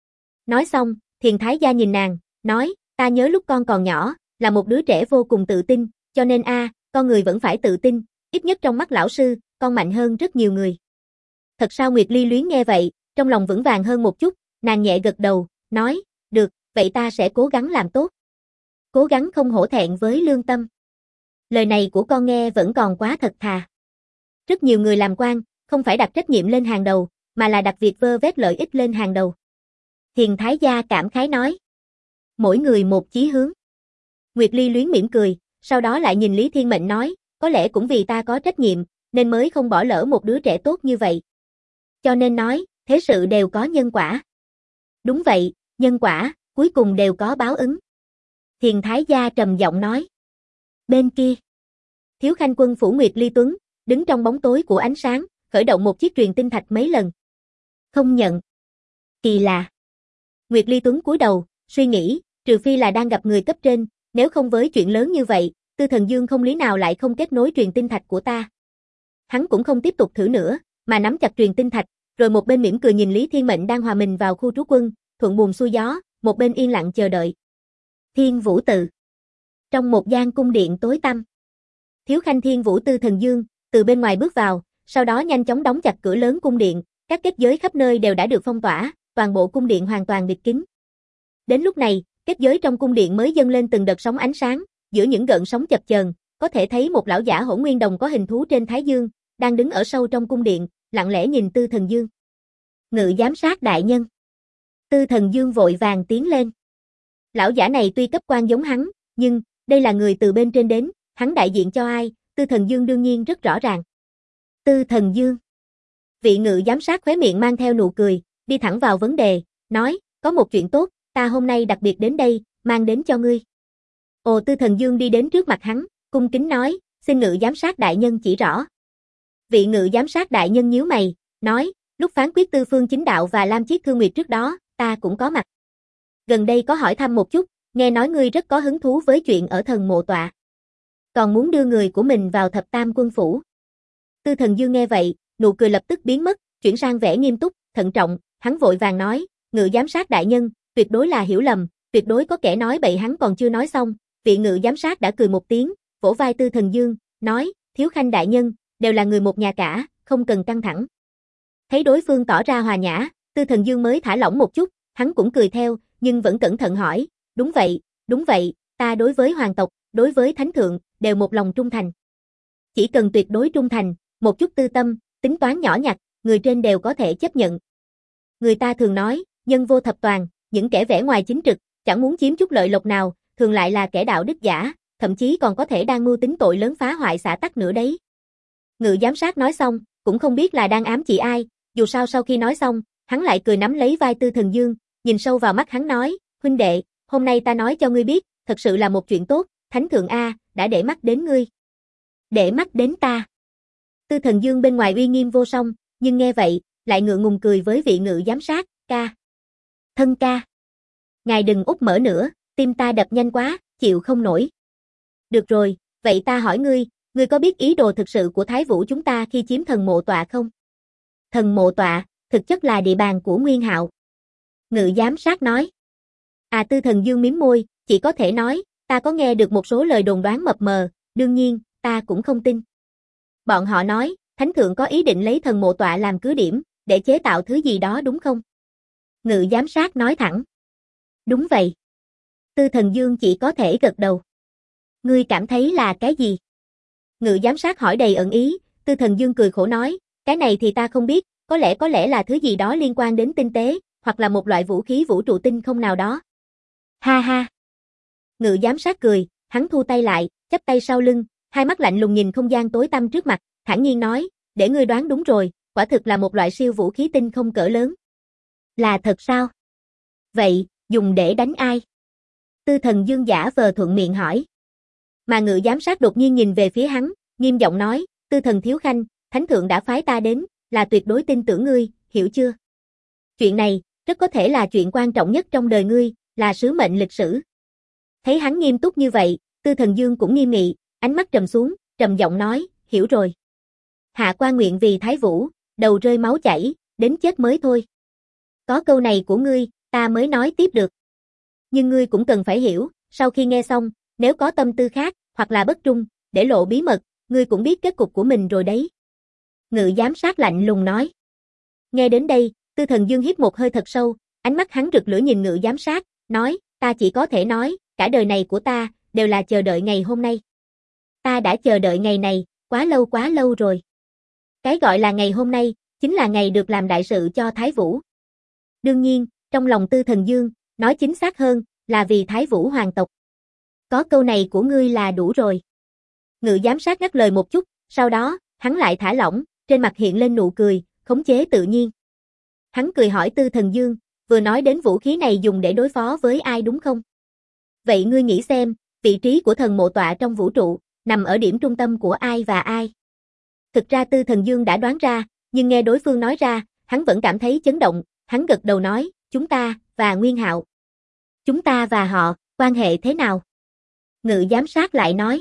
Nói xong, Thiền Thái Gia nhìn nàng, nói, ta nhớ lúc con còn nhỏ, là một đứa trẻ vô cùng tự tin, cho nên con người vẫn phải tự tin, ít nhất trong mắt lão sư, con mạnh hơn rất nhiều người. Thật sao? Nguyệt Ly Luyến nghe vậy, trong lòng vững vàng hơn một chút, nàng nhẹ gật đầu, nói, được, vậy ta sẽ cố gắng làm tốt. Cố gắng không hổ thẹn với lương tâm. Lời này của con nghe vẫn còn quá thật thà. Rất nhiều người làm quan, không phải đặt trách nhiệm lên hàng đầu, mà là đặt việc vơ vét lợi ích lên hàng đầu. Thiền Thái Gia cảm khái nói. Mỗi người một chí hướng. Nguyệt Ly Luyến mỉm cười, sau đó lại nhìn Lý Thiên Mệnh nói, có lẽ cũng vì ta có trách nhiệm, nên mới không bỏ lỡ một đứa trẻ tốt như vậy. Cho nên nói, thế sự đều có nhân quả. Đúng vậy, nhân quả, cuối cùng đều có báo ứng. Thiền Thái Gia trầm giọng nói. Bên kia, Thiếu Khanh Quân Phủ Nguyệt Ly Tuấn, đứng trong bóng tối của ánh sáng, khởi động một chiếc truyền tinh thạch mấy lần. Không nhận. Kỳ lạ. Nguyệt Ly Tuấn cúi đầu, suy nghĩ, trừ phi là đang gặp người cấp trên, nếu không với chuyện lớn như vậy, Tư Thần Dương không lý nào lại không kết nối truyền tinh thạch của ta. Hắn cũng không tiếp tục thử nữa, mà nắm chặt truyền tinh thạch, rồi một bên mỉm cười nhìn Lý Thiên Mệnh đang hòa mình vào khu trú quân, thuận buồm xuôi gió, một bên yên lặng chờ đợi. Thiên Vũ Tự. Trong một gian cung điện tối tăm, Thiếu Khanh Thiên Vũ Tư Thần Dương từ bên ngoài bước vào, sau đó nhanh chóng đóng chặt cửa lớn cung điện, các kết giới khắp nơi đều đã được phong tỏa, toàn bộ cung điện hoàn toàn bịt kín. Đến lúc này, kết giới trong cung điện mới dâng lên từng đợt sóng ánh sáng, giữa những gợn sóng chập chờn, có thể thấy một lão giả Hỗn Nguyên Đồng có hình thú trên thái dương, đang đứng ở sâu trong cung điện, lặng lẽ nhìn Tư Thần Dương. Ngự giám sát đại nhân. Tư Thần Dương vội vàng tiến lên. Lão giả này tuy cấp quan giống hắn, nhưng đây là người từ bên trên đến, hắn đại diện cho ai, Tư Thần Dương đương nhiên rất rõ ràng. Tư Thần Dương. Vị ngự giám sát khóe miệng mang theo nụ cười, đi thẳng vào vấn đề, nói, có một chuyện tốt, ta hôm nay đặc biệt đến đây, mang đến cho ngươi. Ồ, Tư Thần Dương đi đến trước mặt hắn, cung kính nói, xin ngự giám sát đại nhân chỉ rõ. Vị ngự giám sát đại nhân nhíu mày, nói, lúc phán quyết Tư Phương Chính Đạo và Lam Chiết Thương Nguyệt trước đó, ta cũng có mặt. Gần đây có hỏi thăm một chút, nghe nói ngươi rất có hứng thú với chuyện ở Thần Mộ Tọa. Còn muốn đưa người của mình vào Thập Tam Quân Phủ. Tư Thần Dương nghe vậy, nụ cười lập tức biến mất, chuyển sang vẻ nghiêm túc, thận trọng, hắn vội vàng nói, ngự giám sát đại nhân, tuyệt đối là hiểu lầm, tuyệt đối có kẻ nói bậy. Hắn còn chưa nói xong, vị ngự giám sát đã cười một tiếng, vỗ vai Tư Thần Dương, nói, Thiếu Khanh đại nhân, đều là người một nhà cả, không cần căng thẳng. Thấy đối phương tỏ ra hòa nhã, Tư Thần Dương mới thả lỏng một chút, hắn cũng cười theo, nhưng vẫn cẩn thận hỏi, đúng vậy, ta đối với hoàng tộc, đối với thánh thượng, đều một lòng trung thành. Chỉ cần tuyệt đối trung thành, một chút tư tâm, tính toán nhỏ nhặt, người trên đều có thể chấp nhận. Người ta thường nói, nhân vô thập toàn, những kẻ vẻ ngoài chính trực, chẳng muốn chiếm chút lợi lộc nào, thường lại là kẻ đạo đức giả, thậm chí còn có thể đang mưu tính tội lớn phá hoại xã tắc nữa đấy. Ngự giám sát nói xong, cũng không biết là đang ám chỉ ai, dù sao sau khi nói xong, hắn lại cười nắm lấy vai Tư Thần Dương, nhìn sâu vào mắt hắn nói, huynh đệ, hôm nay ta nói cho ngươi biết, thật sự là một chuyện tốt, Thánh Thượng đã để mắt đến ngươi. Để mắt đến ta. Tư Thần Dương bên ngoài uy nghiêm vô song, nhưng nghe vậy, lại ngượng ngùng cười với vị ngự giám sát, ca. Thân ca. Ngài đừng úp mở nữa, tim ta đập nhanh quá, chịu không nổi. Được rồi, vậy ta hỏi ngươi có biết ý đồ thực sự của Thái Vũ chúng ta khi chiếm thần mộ tọa không? Thần mộ tọa, thực chất là địa bàn của Nguyên Hạo. Ngự giám sát nói. Tư Thần Dương mím môi, chỉ có thể nói, ta có nghe được một số lời đồn đoán mập mờ, đương nhiên, ta cũng không tin. Bọn họ nói, Thánh Thượng có ý định lấy thần mộ tọa làm cứ điểm, để chế tạo thứ gì đó đúng không? Ngự giám sát nói thẳng. Đúng vậy. Tư Thần Dương chỉ có thể gật đầu. Ngươi cảm thấy là cái gì? Ngự giám sát hỏi đầy ẩn ý, Tư Thần Dương cười khổ nói, cái này thì ta không biết, có lẽ là thứ gì đó liên quan đến tinh tế, hoặc là một loại vũ khí vũ trụ tinh không nào đó. Ha ha. Ngự giám sát cười, hắn thu tay lại, chắp tay sau lưng, hai mắt lạnh lùng nhìn không gian tối tăm trước mặt, thản nhiên nói, để ngươi đoán đúng rồi, quả thực là một loại siêu vũ khí tinh không cỡ lớn. Là thật sao? Vậy, dùng để đánh ai? Tư Thần Dương giả vờ thuận miệng hỏi. Mà ngự giám sát đột nhiên nhìn về phía hắn, nghiêm giọng nói, Tư Thần thiếu khanh, Thánh Thượng đã phái ta đến, là tuyệt đối tin tưởng ngươi, hiểu chưa? Chuyện này, rất có thể là chuyện quan trọng nhất trong đời ngươi, là sứ mệnh lịch sử. Thấy hắn nghiêm túc như vậy, Tư Thần Dương cũng nghiêm nghị, ánh mắt trầm xuống, trầm giọng nói, hiểu rồi. Hạ quan nguyện vì Thái Vũ, đầu rơi máu chảy, đến chết mới thôi. Có câu này của ngươi, ta mới nói tiếp được. Nhưng ngươi cũng cần phải hiểu, sau khi nghe xong, nếu có tâm tư khác, hoặc là bất trung, để lộ bí mật, ngươi cũng biết kết cục của mình rồi đấy. Ngự giám sát lạnh lùng nói. Nghe đến đây, Tư Thần Dương hít một hơi thật sâu, ánh mắt hắn rực lửa nhìn ngự giám sát, nói, ta chỉ có thể nói, cả đời này của ta, đều là chờ đợi ngày hôm nay. Ta đã chờ đợi ngày này, quá lâu rồi. Cái gọi là ngày hôm nay, chính là ngày được làm đại sự cho Thái Vũ. Đương nhiên, trong lòng Tư Thần Dương, nói chính xác hơn, là vì Thái Vũ hoàng tộc. Có câu này của ngươi là đủ rồi. Ngự giám sát ngắt lời một chút, sau đó, hắn lại thả lỏng, trên mặt hiện lên nụ cười, khống chế tự nhiên. Hắn cười hỏi Tư Thần Dương, vừa nói đến vũ khí này dùng để đối phó với ai đúng không? Vậy ngươi nghĩ xem, vị trí của thần mộ tọa trong vũ trụ, nằm ở điểm trung tâm của ai và ai? Thực ra Tư Thần Dương đã đoán ra, nhưng nghe đối phương nói ra, hắn vẫn cảm thấy chấn động, hắn gật đầu nói, chúng ta, và Nguyên Hạo. Chúng ta và họ, quan hệ thế nào? Ngự giám sát lại nói.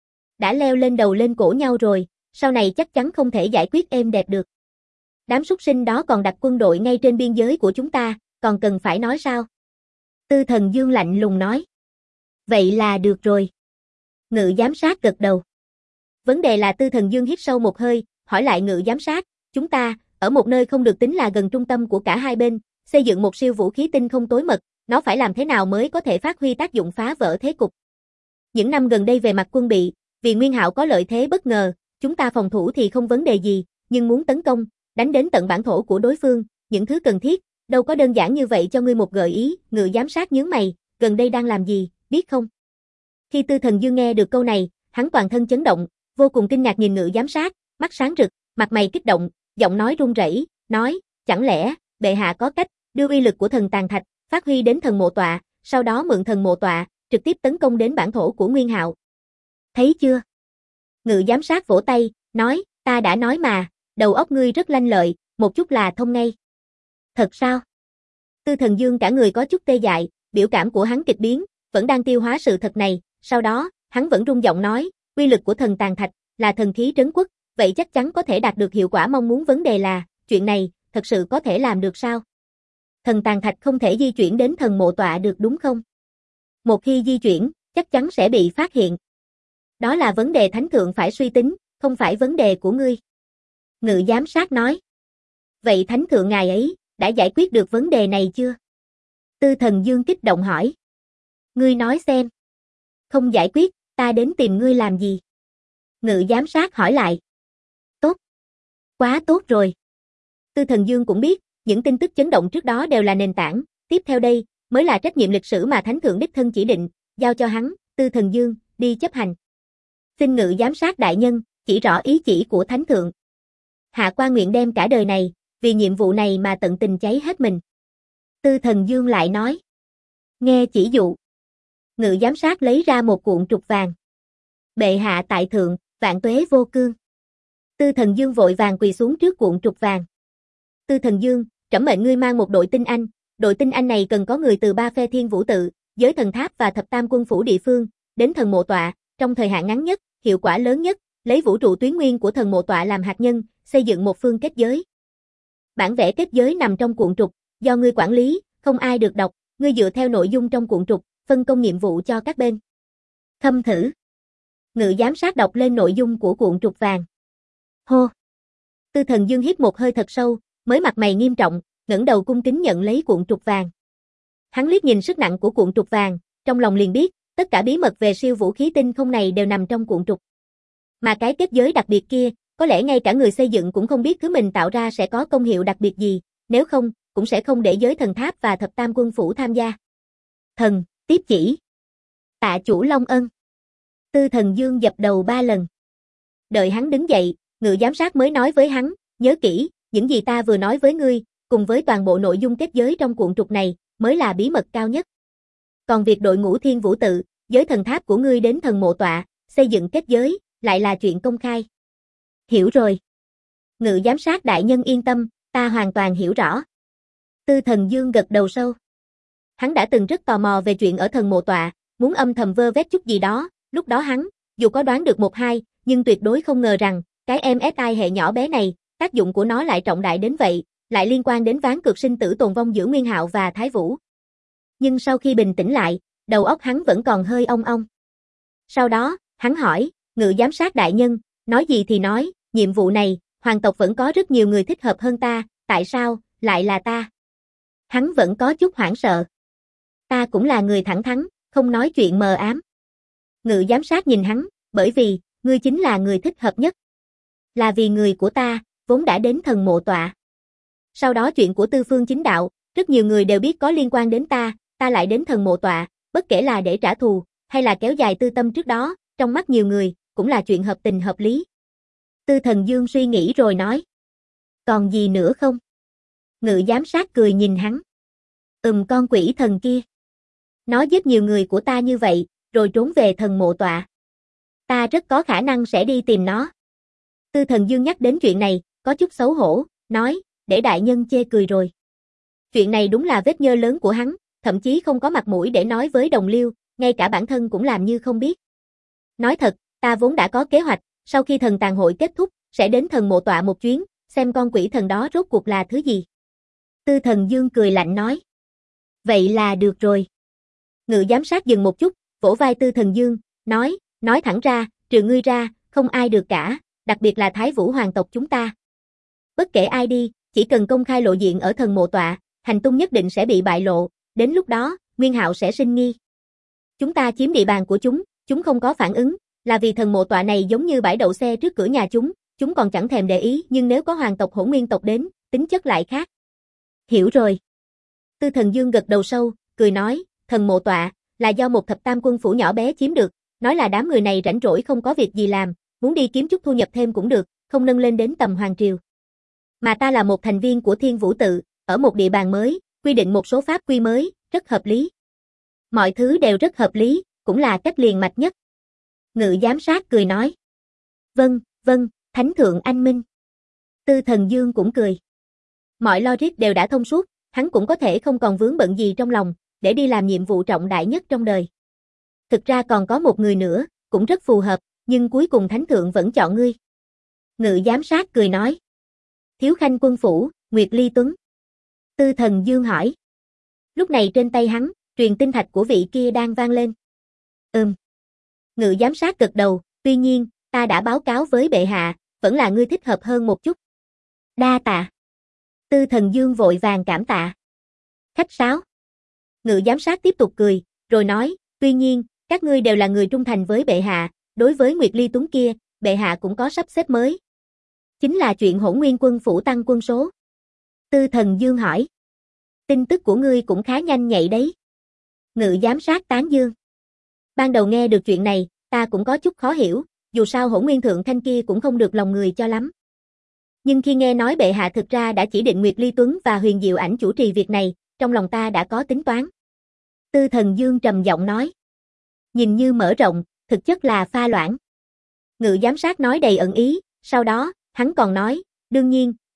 Đã leo lên đầu lên cổ nhau rồi, sau này chắc chắn không thể giải quyết êm đẹp được. Đám súc sinh đó còn đặt quân đội ngay trên biên giới của chúng ta, còn cần phải nói sao? Tư Thần Dương lạnh lùng nói. Vậy là được rồi. Ngự giám sát gật đầu. Vấn đề là Tư Thần Dương hít sâu một hơi, hỏi lại ngự giám sát, chúng ta, ở một nơi không được tính là gần trung tâm của cả hai bên, xây dựng một siêu vũ khí tinh không tối mật, nó phải làm thế nào mới có thể phát huy tác dụng phá vỡ thế cục? Những năm gần đây về mặt quân bị, vì Nguyên Hạo có lợi thế bất ngờ, chúng ta phòng thủ thì không vấn đề gì, nhưng muốn tấn công, đánh đến tận bản thổ của đối phương, những thứ cần thiết, đâu có đơn giản như vậy. Cho ngươi một gợi ý. Ngự giám sát nhướng mày, gần đây đang làm gì, biết không? Khi Tư Thần Dương nghe được câu này, hắn toàn thân chấn động, vô cùng kinh ngạc nhìn ngự giám sát, mắt sáng rực, mặt mày kích động, giọng nói run rẩy, nói, chẳng lẽ, bệ hạ có cách, đưa uy lực của thần tàn thạch, phát huy đến thần mộ tọa, sau đó mượn thần mộ tọa, trực tiếp tấn công đến bản thổ của Nguyên Hạo. Thấy chưa? Ngự giám sát vỗ tay, nói, ta đã nói mà, đầu óc ngươi rất lanh lợi, một chút là thông ngay. Thật sao? Tư Thần Dương cả người có chút tê dại, biểu cảm của hắn kịch biến, vẫn đang tiêu hóa sự thật này, sau đó, hắn vẫn run giọng nói, uy lực của thần tàn thạch, là thần khí trấn quốc, vậy chắc chắn có thể đạt được hiệu quả mong muốn. Vấn đề là, chuyện này, thật sự có thể làm được sao? Thần tàn thạch không thể di chuyển đến thần mộ tọa được đúng không? Một khi di chuyển, chắc chắn sẽ bị phát hiện. Đó là vấn đề Thánh Thượng phải suy tính, không phải vấn đề của ngươi. Ngự giám sát nói. Vậy Thánh Thượng ngài ấy, đã giải quyết được vấn đề này chưa? Tư Thần Dương kích động hỏi. Ngươi nói xem. Không giải quyết, ta đến tìm ngươi làm gì? Ngự giám sát hỏi lại. Tốt. Quá tốt rồi. Tư Thần Dương cũng biết, những tin tức chấn động trước đó đều là nền tảng, tiếp theo đây, mới là trách nhiệm lịch sử mà Thánh Thượng đích thân chỉ định, giao cho hắn, Tư Thần Dương, đi chấp hành. Xin ngự giám sát đại nhân, chỉ rõ ý chỉ của Thánh Thượng. Hạ quan nguyện đem cả đời này, vì nhiệm vụ này mà tận tình cháy hết mình. Tư Thần Dương lại nói. Nghe chỉ dụ. Ngự giám sát lấy ra một cuộn trục vàng. Bệ hạ tại thượng, vạn tuế vô cương. Tư Thần Dương vội vàng quỳ xuống trước cuộn trục vàng. Tư Thần Dương, trẫm mệnh ngươi mang một đội tinh anh này cần có người từ ba phe Thiên Vũ Tự, Giới Thần Tháp và Thập Tam Quân phủ địa phương, đến thần mộ tọa, trong thời hạn ngắn nhất, hiệu quả lớn nhất, lấy vũ trụ tuyến nguyên của thần mộ tọa làm hạt nhân, xây dựng một phương kết giới. Bản vẽ kết giới nằm trong cuộn trục, do ngươi quản lý, không ai được đọc, ngươi dựa theo nội dung trong cuộn trục, phân công nhiệm vụ cho các bên. Khâm thử. Ngự giám sát đọc lên nội dung của cuộn trục vàng. Hô. Tư Thần Dương hít một hơi thật sâu, mới mặt mày nghiêm trọng, ngẩng đầu cung kính nhận lấy cuộn trục vàng. Hắn liếc nhìn sức nặng của cuộn trục vàng, trong lòng liền biết, tất cả bí mật về siêu vũ khí tinh không này đều nằm trong cuộn trục. Mà cái kết giới đặc biệt kia, có lẽ ngay cả người xây dựng cũng không biết thứ mình tạo ra sẽ có công hiệu đặc biệt gì, nếu không, cũng sẽ không để Giới Thần Tháp và Thập Tam Quân phủ tham gia. Thần, tiếp chỉ. Tạ chủ Long ân. Tư Thần Dương dập đầu 3 lần. Đợi hắn đứng dậy, ngự giám sát mới nói với hắn, nhớ kỹ, những gì ta vừa nói với ngươi, cùng với toàn bộ nội dung kết giới trong cuộn trục này, mới là bí mật cao nhất. Còn việc đội ngũ Thiên Vũ Tự, Giới Thần Tháp của ngươi đến thần mộ tọa, xây dựng kết giới, lại là chuyện công khai. Hiểu rồi. Ngự giám sát đại nhân yên tâm, ta hoàn toàn hiểu rõ. Tư Thần Dương gật đầu sâu. Hắn đã từng rất tò mò về chuyện ở thần mộ tọa, muốn âm thầm vơ vét chút gì đó, lúc đó hắn, dù có đoán được một hai, nhưng tuyệt đối không ngờ rằng, cái MSI hệ nhỏ bé này, tác dụng của nó lại trọng đại đến vậy, lại liên quan đến ván cược sinh tử tồn vong giữa Nguyên Hạo và Thái Vũ. Nhưng sau khi bình tĩnh lại, đầu óc hắn vẫn còn hơi ong ong. Sau đó, hắn hỏi, ngự giám sát đại nhân, nói gì thì nói, nhiệm vụ này, hoàng tộc vẫn có rất nhiều người thích hợp hơn ta, tại sao, lại là ta? Hắn vẫn có chút hoảng sợ. Ta cũng là người thẳng thắn, không nói chuyện mờ ám. Ngự giám sát nhìn hắn, bởi vì, ngươi chính là người thích hợp nhất. Là vì người của ta, vốn đã đến thần mộ tọa. Sau đó chuyện của Tư Phương Chính Đạo, rất nhiều người đều biết có liên quan đến ta lại đến thần mộ tọa, bất kể là để trả thù, hay là kéo dài tư tâm trước đó, trong mắt nhiều người, cũng là chuyện hợp tình hợp lý. Tư Thần Dương suy nghĩ rồi nói. Còn gì nữa không? Ngự giám sát cười nhìn hắn. Con quỷ thần kia. Nó giết nhiều người của ta như vậy, rồi trốn về thần mộ tọa. Ta rất có khả năng sẽ đi tìm nó. Tư Thần Dương nhắc đến chuyện này, có chút xấu hổ, nói, để đại nhân chê cười rồi. Chuyện này đúng là vết nhơ lớn của hắn, thậm chí không có mặt mũi để nói với đồng liêu, ngay cả bản thân cũng làm như không biết. Nói thật, ta vốn đã có kế hoạch, sau khi thần tàn hội kết thúc, sẽ đến thần mộ tọa một chuyến, xem con quỷ thần đó rốt cuộc là thứ gì. Tư Thần Dương cười lạnh nói. Vậy là được rồi. Ngự giám sát dừng một chút, vỗ vai Tư Thần Dương, nói thẳng ra, trừ ngươi ra, không ai được cả, đặc biệt là Thái Vũ hoàng tộc chúng ta. Bất kể ai đi, chỉ cần công khai lộ diện ở thần mộ tọa, hành tung nhất định sẽ bị bại lộ, đến lúc đó, Nguyên Hạo sẽ sinh nghi. Chúng ta chiếm địa bàn của chúng không có phản ứng, là vì thần mộ tọa này giống như bãi đậu xe trước cửa nhà chúng còn chẳng thèm để ý, nhưng nếu có hoàng tộc Hỗn Nguyên tộc đến, tính chất lại khác. Hiểu rồi. Tư Thần Dương gật đầu sâu, cười nói, thần mộ tọa, là do một thập tam quân phủ nhỏ bé chiếm được, nói là đám người này rảnh rỗi không có việc gì làm, muốn đi kiếm chút thu nhập thêm cũng được, không nâng lên đến tầm hoàng triều. Mà ta là một thành viên của Thiên Vũ Tự, ở một địa bàn mới, quy định một số pháp quy mới, rất hợp lý. Mọi thứ đều rất hợp lý, cũng là cách liền mạch nhất. Ngự giám sát cười nói. Vâng, Thánh Thượng anh minh. Tư Thần Dương cũng cười. Mọi logic đều đã thông suốt, hắn cũng có thể không còn vướng bận gì trong lòng, để đi làm nhiệm vụ trọng đại nhất trong đời. Thực ra còn có một người nữa, cũng rất phù hợp, nhưng cuối cùng Thánh Thượng vẫn chọn ngươi. Ngự giám sát cười nói. Thiếu khanh quân phủ, Nguyệt Ly Tuấn. Tư Thần Dương hỏi. Lúc này trên tay hắn, truyền tinh thạch của vị kia đang vang lên. Ngự giám sát gật đầu, tuy nhiên, ta đã báo cáo với bệ hạ, vẫn là ngươi thích hợp hơn một chút. Đa tạ. Tư Thần Dương vội vàng cảm tạ. Khách sáo. Ngự giám sát tiếp tục cười, rồi nói, tuy nhiên, các ngươi đều là người trung thành với bệ hạ, đối với Nguyệt Ly Tuấn kia, bệ hạ cũng có sắp xếp mới. Chính là chuyện Hỗn Nguyên quân phủ tăng quân số. Tư Thần Dương hỏi. Tin tức của ngươi cũng khá nhanh nhạy đấy. Ngự giám sát tán dương. Ban đầu nghe được chuyện này, ta cũng có chút khó hiểu, dù sao Hỗn Nguyên thượng thanh kia cũng không được lòng người cho lắm. Nhưng khi nghe nói bệ hạ thực ra đã chỉ định Nguyệt Ly Tuấn và Huyền Diệu Ảnh chủ trì việc này, trong lòng ta đã có tính toán. Tư Thần Dương trầm giọng nói. Nhìn như mở rộng, thực chất là pha loãng. Ngự giám sát nói đầy ẩn ý, sau đó, hắn còn nói, đương nhiên,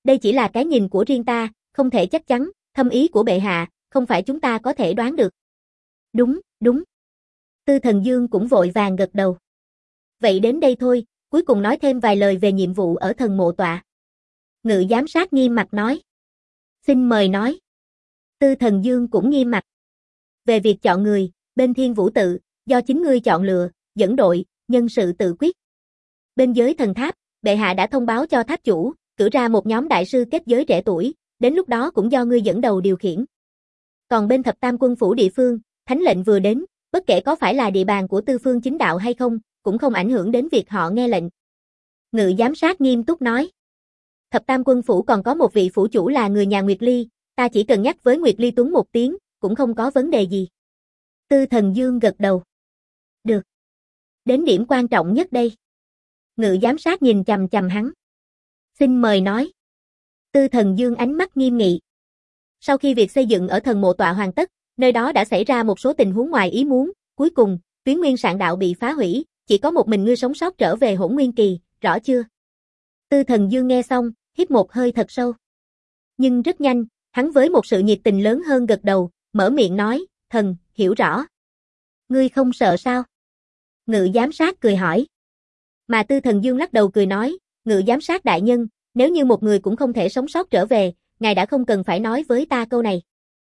Đây chỉ là cái nhìn của riêng ta, không thể chắc chắn, thâm ý của bệ hạ, không phải chúng ta có thể đoán được. Đúng, đúng. Tư Thần Dương cũng vội vàng gật đầu. Vậy đến đây thôi, cuối cùng nói thêm vài lời về nhiệm vụ ở thần mộ tọa. Ngự giám sát nghiêm mặt nói. Xin mời nói. Tư Thần Dương cũng nghiêm mặt. Về việc chọn người, bên Thiên Vũ tự, do chính ngươi chọn lựa, dẫn đội, nhân sự tự quyết. Bên giới thần tháp, bệ hạ đã thông báo cho tháp chủ, cử ra một nhóm đại sư kết giới trẻ tuổi, đến lúc đó cũng do ngươi dẫn đầu điều khiển. Còn bên thập tam quân phủ địa phương, thánh lệnh vừa đến, bất kể có phải là địa bàn của tư phương chính đạo hay không, cũng không ảnh hưởng đến việc họ nghe lệnh. Ngự giám sát nghiêm túc nói. Thập tam quân phủ còn có một vị phủ chủ là người nhà Nguyệt Ly, ta chỉ cần nhắc với Nguyệt Ly Tuấn một tiếng, cũng không có vấn đề gì. Tư Thần Dương gật đầu. Được. Đến điểm quan trọng nhất đây. Ngự giám sát nhìn chằm chằm hắn. Xin mời nói. Tư Thần Dương ánh mắt nghiêm nghị. Sau khi việc xây dựng ở thần mộ tọa hoàn tất, nơi đó đã xảy ra một số tình huống ngoài ý muốn, cuối cùng, Tuyến Nguyên Sạn Đạo bị phá hủy, chỉ có một mình ngươi sống sót trở về Hỗn Nguyên Kỳ, rõ chưa? Tư Thần Dương nghe xong, hít một hơi thật sâu. Nhưng rất nhanh, hắn với một sự nhiệt tình lớn hơn gật đầu, mở miệng nói, thần, hiểu rõ. Ngươi không sợ sao? Ngự giám sát cười hỏi. Mà Tư Thần Dương lắc đầu cười nói, ngự giám sát đại nhân, nếu như một người cũng không thể sống sót trở về, ngài đã không cần phải nói với ta câu này.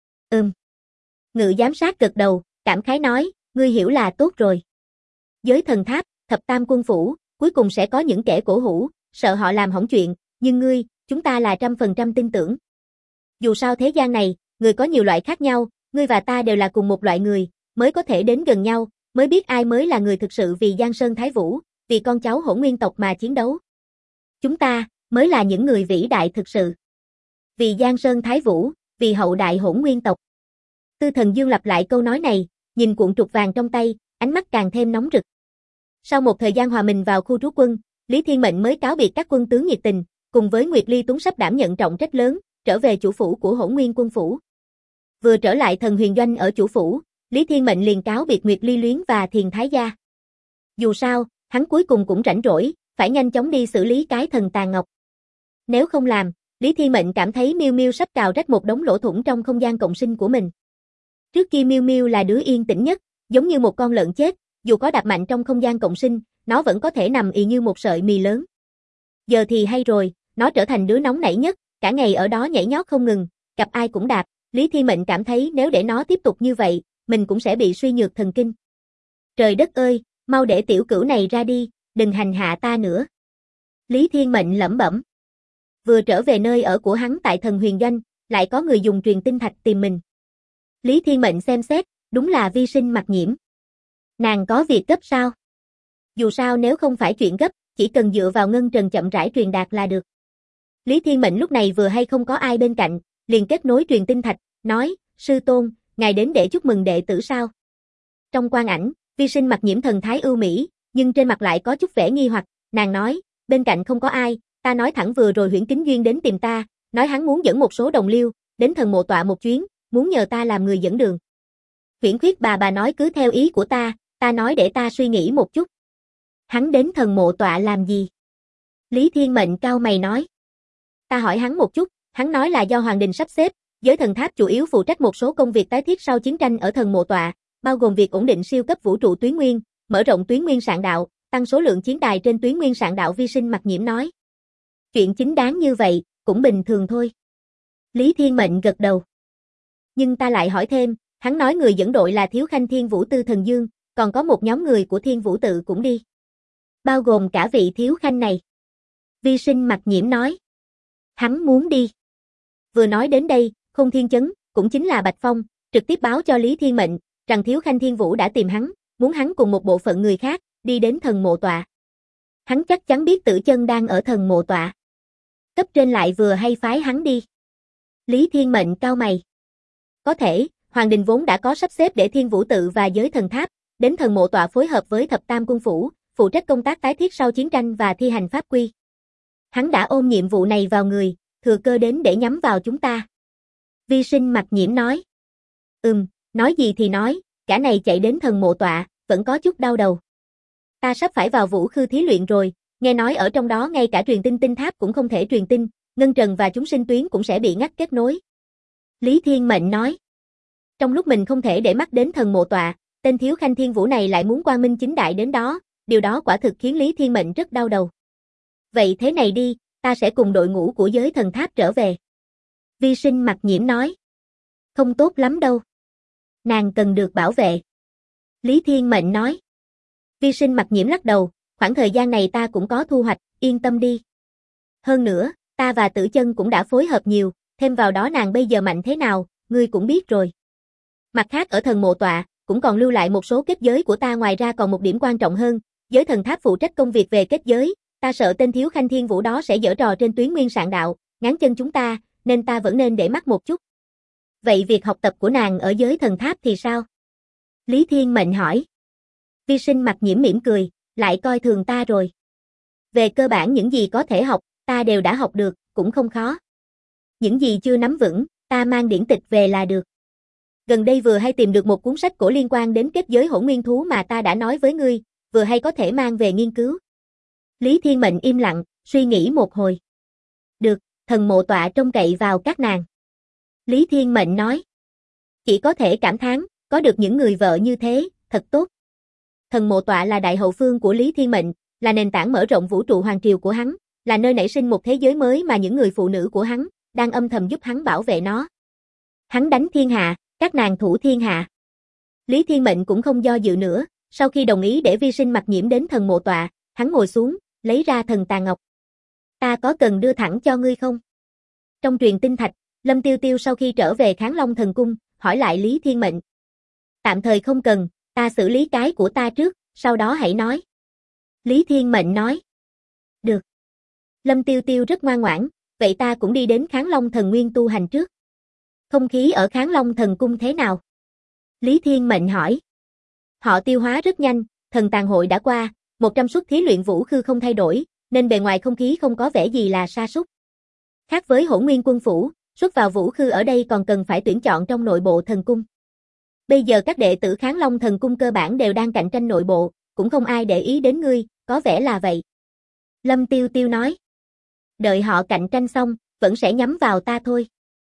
Ngự giám sát gật đầu, cảm khái nói, ngươi hiểu là tốt rồi. Giới thần tháp, thập tam quân phủ, cuối cùng sẽ có những kẻ cổ hủ, sợ họ làm hỏng chuyện, nhưng ngươi, chúng ta là 100% tin tưởng. Dù sao thế gian này, người có nhiều loại khác nhau, ngươi và ta đều là cùng một loại người, mới có thể đến gần nhau, mới biết ai mới là người thực sự vì Giang Sơn Thái Vũ, vì con cháu Hỗn Nguyên tộc mà chiến đấu. Chúng ta, mới là những người vĩ đại thực sự. Vì Giang Sơn Thái Vũ, vì hậu đại Hỗn Nguyên tộc. Tư Thần Dương lặp lại câu nói này, nhìn cuộn trục vàng trong tay, ánh mắt càng thêm nóng rực. Sau một thời gian hòa mình vào khu trú quân, Lý Thiên Mệnh mới cáo biệt các quân tướng nhiệt tình, cùng với Nguyệt Ly Tuấn sắp đảm nhận trọng trách lớn, trở về chủ phủ của Hỗn Nguyên quân phủ. Vừa trở lại Thần Huyền Doanh ở chủ phủ, Lý Thiên Mệnh liền cáo biệt Nguyệt Ly Luyến và Thiền Thái Gia. Dù sao, hắn cuối cùng cũng rảnh rỗi, phải nhanh chóng đi xử lý cái thần tàn ngọc. Nếu không làm, Lý Thiên Mệnh cảm thấy Miêu Miêu sắp cào rách một đống lỗ thủng trong không gian cộng sinh của mình. Trước kia Miêu Miêu là đứa yên tĩnh nhất, giống như một con lợn chết, dù có đạp mạnh trong không gian cộng sinh, nó vẫn có thể nằm ì như một sợi mì lớn. Giờ thì hay rồi, nó trở thành đứa nóng nảy nhất, cả ngày ở đó nhảy nhót không ngừng, gặp ai cũng đạp. Lý Thiên Mệnh cảm thấy nếu để nó tiếp tục như vậy, mình cũng sẽ bị suy nhược thần kinh. Trời đất ơi, mau để tiểu cửu này ra đi, đừng hành hạ ta nữa. Lý Thiên Mệnh lẩm bẩm. Vừa trở về nơi ở của hắn tại Thần Huyền Doanh, lại có người dùng truyền tinh thạch tìm mình. Lý Thiên Mệnh xem xét, đúng là Vi Sinh Mặc Nhiễm. Nàng có việc gấp sao? Dù sao nếu không phải chuyện gấp, chỉ cần dựa vào ngân trần chậm rãi truyền đạt là được. Lý Thiên Mệnh lúc này vừa hay không có ai bên cạnh, liền kết nối truyền tinh thạch, nói, sư tôn, ngài đến để chúc mừng đệ tử sao? Trong quang ảnh, Vi Sinh Mặc Nhiễm thần thái ưu mỹ, nhưng trên mặt lại có chút vẻ nghi hoặc, nàng nói, bên cạnh không có ai, ta nói thẳng vừa rồi Huyễn Kính Duyên đến tìm ta, nói hắn muốn dẫn một số đồng liêu, đến thần mộ tọa một chuyến, muốn nhờ ta làm người dẫn đường. Huyễn Khuyết bà nói cứ theo ý của ta nói để ta suy nghĩ một chút. Hắn đến thần mộ tọa làm gì? Lý Thiên Mệnh cau mày nói. Ta hỏi hắn một chút, hắn nói là do Hoàng Đình sắp xếp, giới thần tháp chủ yếu phụ trách một số công việc tái thiết sau chiến tranh ở thần mộ tọa, bao gồm việc ổn định siêu cấp vũ trụ tuyến nguyên, mở rộng tuyến nguyên sạn đạo, tăng số lượng chiến đài trên tuyến nguyên sạn đạo. Vi Sinh Mặc Nhiễm nói. Chuyện chính đáng như vậy, cũng bình thường thôi. Lý Thiên Mệnh gật đầu. Nhưng ta lại hỏi thêm, hắn nói người dẫn đội là Thiếu Khanh Thiên Vũ Tư Thần Dương, còn có một nhóm người của Thiên Vũ tự cũng đi. Bao gồm cả vị Thiếu Khanh này. Vi Sinh Mặc Nhiễm nói. Hắn muốn đi. Vừa nói đến đây, Không Thiên Chấn, cũng chính là Bạch Phong, trực tiếp báo cho Lý Thiên Mệnh, rằng Thiếu Khanh Thiên Vũ đã tìm hắn, muốn hắn cùng một bộ phận người khác, đi đến thần mộ tọa. Hắn chắc chắn biết Tử Chân đang ở thần mộ tọa. Cấp trên lại vừa hay phái hắn đi. Lý Thiên Mệnh cau mày. Có thể, Hoàng Đình vốn đã có sắp xếp để Thiên Vũ tự và giới thần tháp, đến thần mộ tọa phối hợp với thập tam quân phủ, phụ trách công tác tái thiết sau chiến tranh và thi hành pháp quy. Hắn đã ôm nhiệm vụ này vào người, thừa cơ đến để nhắm vào chúng ta. Vi Sinh Mặc Nhiễm nói. Nói gì thì nói, cả này chạy đến thần mộ tọa, vẫn có chút đau đầu. Ta sắp phải vào Vũ Khư thí luyện rồi, nghe nói ở trong đó ngay cả truyền tin tinh tháp cũng không thể truyền tin, ngân trần và chúng sinh tuyến cũng sẽ bị ngắt kết nối. Lý Thiên Mệnh nói. Trong lúc mình không thể để mắt đến thần mộ tọa, tên thiếu khanh thiên vũ này lại muốn quang minh chính đại đến đó, điều đó quả thực khiến Lý Thiên Mệnh rất đau đầu. Vậy thế này đi, ta sẽ cùng đội ngũ của giới thần tháp trở về. Vi Sinh Mặc Nhiễm nói. Không tốt lắm đâu. Nàng cần được bảo vệ. Lý Thiên Mệnh nói. Vi Sinh Mặc Nhiễm lắc đầu, khoảng thời gian này ta cũng có thu hoạch, yên tâm đi. Hơn nữa, ta và Tử Chân cũng đã phối hợp nhiều, thêm vào đó nàng bây giờ mạnh thế nào, ngươi cũng biết rồi. Mặt khác ở thần mộ tọa, cũng còn lưu lại một số kết giới của ta, ngoài ra còn một điểm quan trọng hơn, giới thần tháp phụ trách công việc về kết giới, ta sợ tên thiếu khanh thiên vũ đó sẽ giở trò trên tuyến nguyên sạn đạo, ngáng chân chúng ta, nên ta vẫn nên để mắt một chút. Vậy việc học tập của nàng ở giới thần tháp thì sao? Lý Thiên Mệnh hỏi. Vi Sinh Mặc Nhiễm mỉm cười, lại coi thường ta rồi. Về cơ bản những gì có thể học, ta đều đã học được, cũng không khó. Những gì chưa nắm vững, ta mang điển tịch về là được. Gần đây vừa hay tìm được một cuốn sách cổ liên quan đến kết giới hỗn nguyên thú mà ta đã nói với ngươi, vừa hay có thể mang về nghiên cứu. Lý Thiên Mệnh im lặng, suy nghĩ một hồi. Được, thần mộ tọa trông cậy vào các nàng. Lý Thiên Mệnh nói. Chỉ có thể cảm thán, có được những người vợ như thế, thật tốt. Thần mộ tọa là đại hậu phương của Lý Thiên Mệnh, là nền tảng mở rộng vũ trụ hoàng triều của hắn, là nơi nảy sinh một thế giới mới mà những người phụ nữ của hắn đang âm thầm giúp hắn bảo vệ nó. Hắn đánh thiên hạ, các nàng thủ thiên hạ. Lý Thiên Mệnh cũng không do dự nữa, sau khi đồng ý để Vi Sinh Mặc Nhiễm đến thần mộ tọa, hắn ngồi xuống, lấy ra thần tàn ngọc. Ta có cần đưa thẳng cho ngươi không? Trong truyền tinh thạch, Lâm Tiêu Tiêu sau khi trở về Kháng Long thần cung, hỏi lại Lý Thiên Mệnh. Tạm thời không cần, ta xử lý cái của ta trước, sau đó hãy nói. Lý Thiên Mệnh nói. Được. Lâm Tiêu Tiêu rất ngoan ngoãn, vậy ta cũng đi đến Kháng Long thần nguyên tu hành trước. Không khí ở Kháng Long thần cung thế nào? Lý Thiên Mệnh hỏi. Họ tiêu hóa rất nhanh, thần tàn hội đã qua, 100 suất thí luyện vũ khư không thay đổi, nên bề ngoài không khí không có vẻ gì là sa sút. Khác với Hỗn Nguyên quân phủ, xuất vào vũ khư ở đây còn cần phải tuyển chọn trong nội bộ thần cung. Bây giờ các đệ tử Kháng Long thần cung cơ bản đều đang cạnh tranh nội bộ, cũng không ai để ý đến ngươi, có vẻ là vậy. Lâm Tiêu Tiêu nói. Đợi họ cạnh tranh xong, vẫn sẽ nhắm vào ta thôi.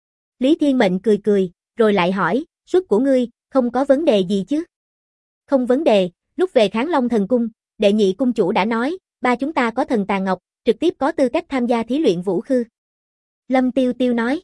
Lý Thiên Mệnh cười cười, rồi lại hỏi, suất của ngươi, không có vấn đề gì chứ? Không vấn đề, lúc về Kháng Long thần cung, đệ nhị cung chủ đã nói, ba chúng ta có thần tàn ngọc, trực tiếp có tư cách tham gia thí luyện vũ khư. Lâm Tiêu Tiêu nói.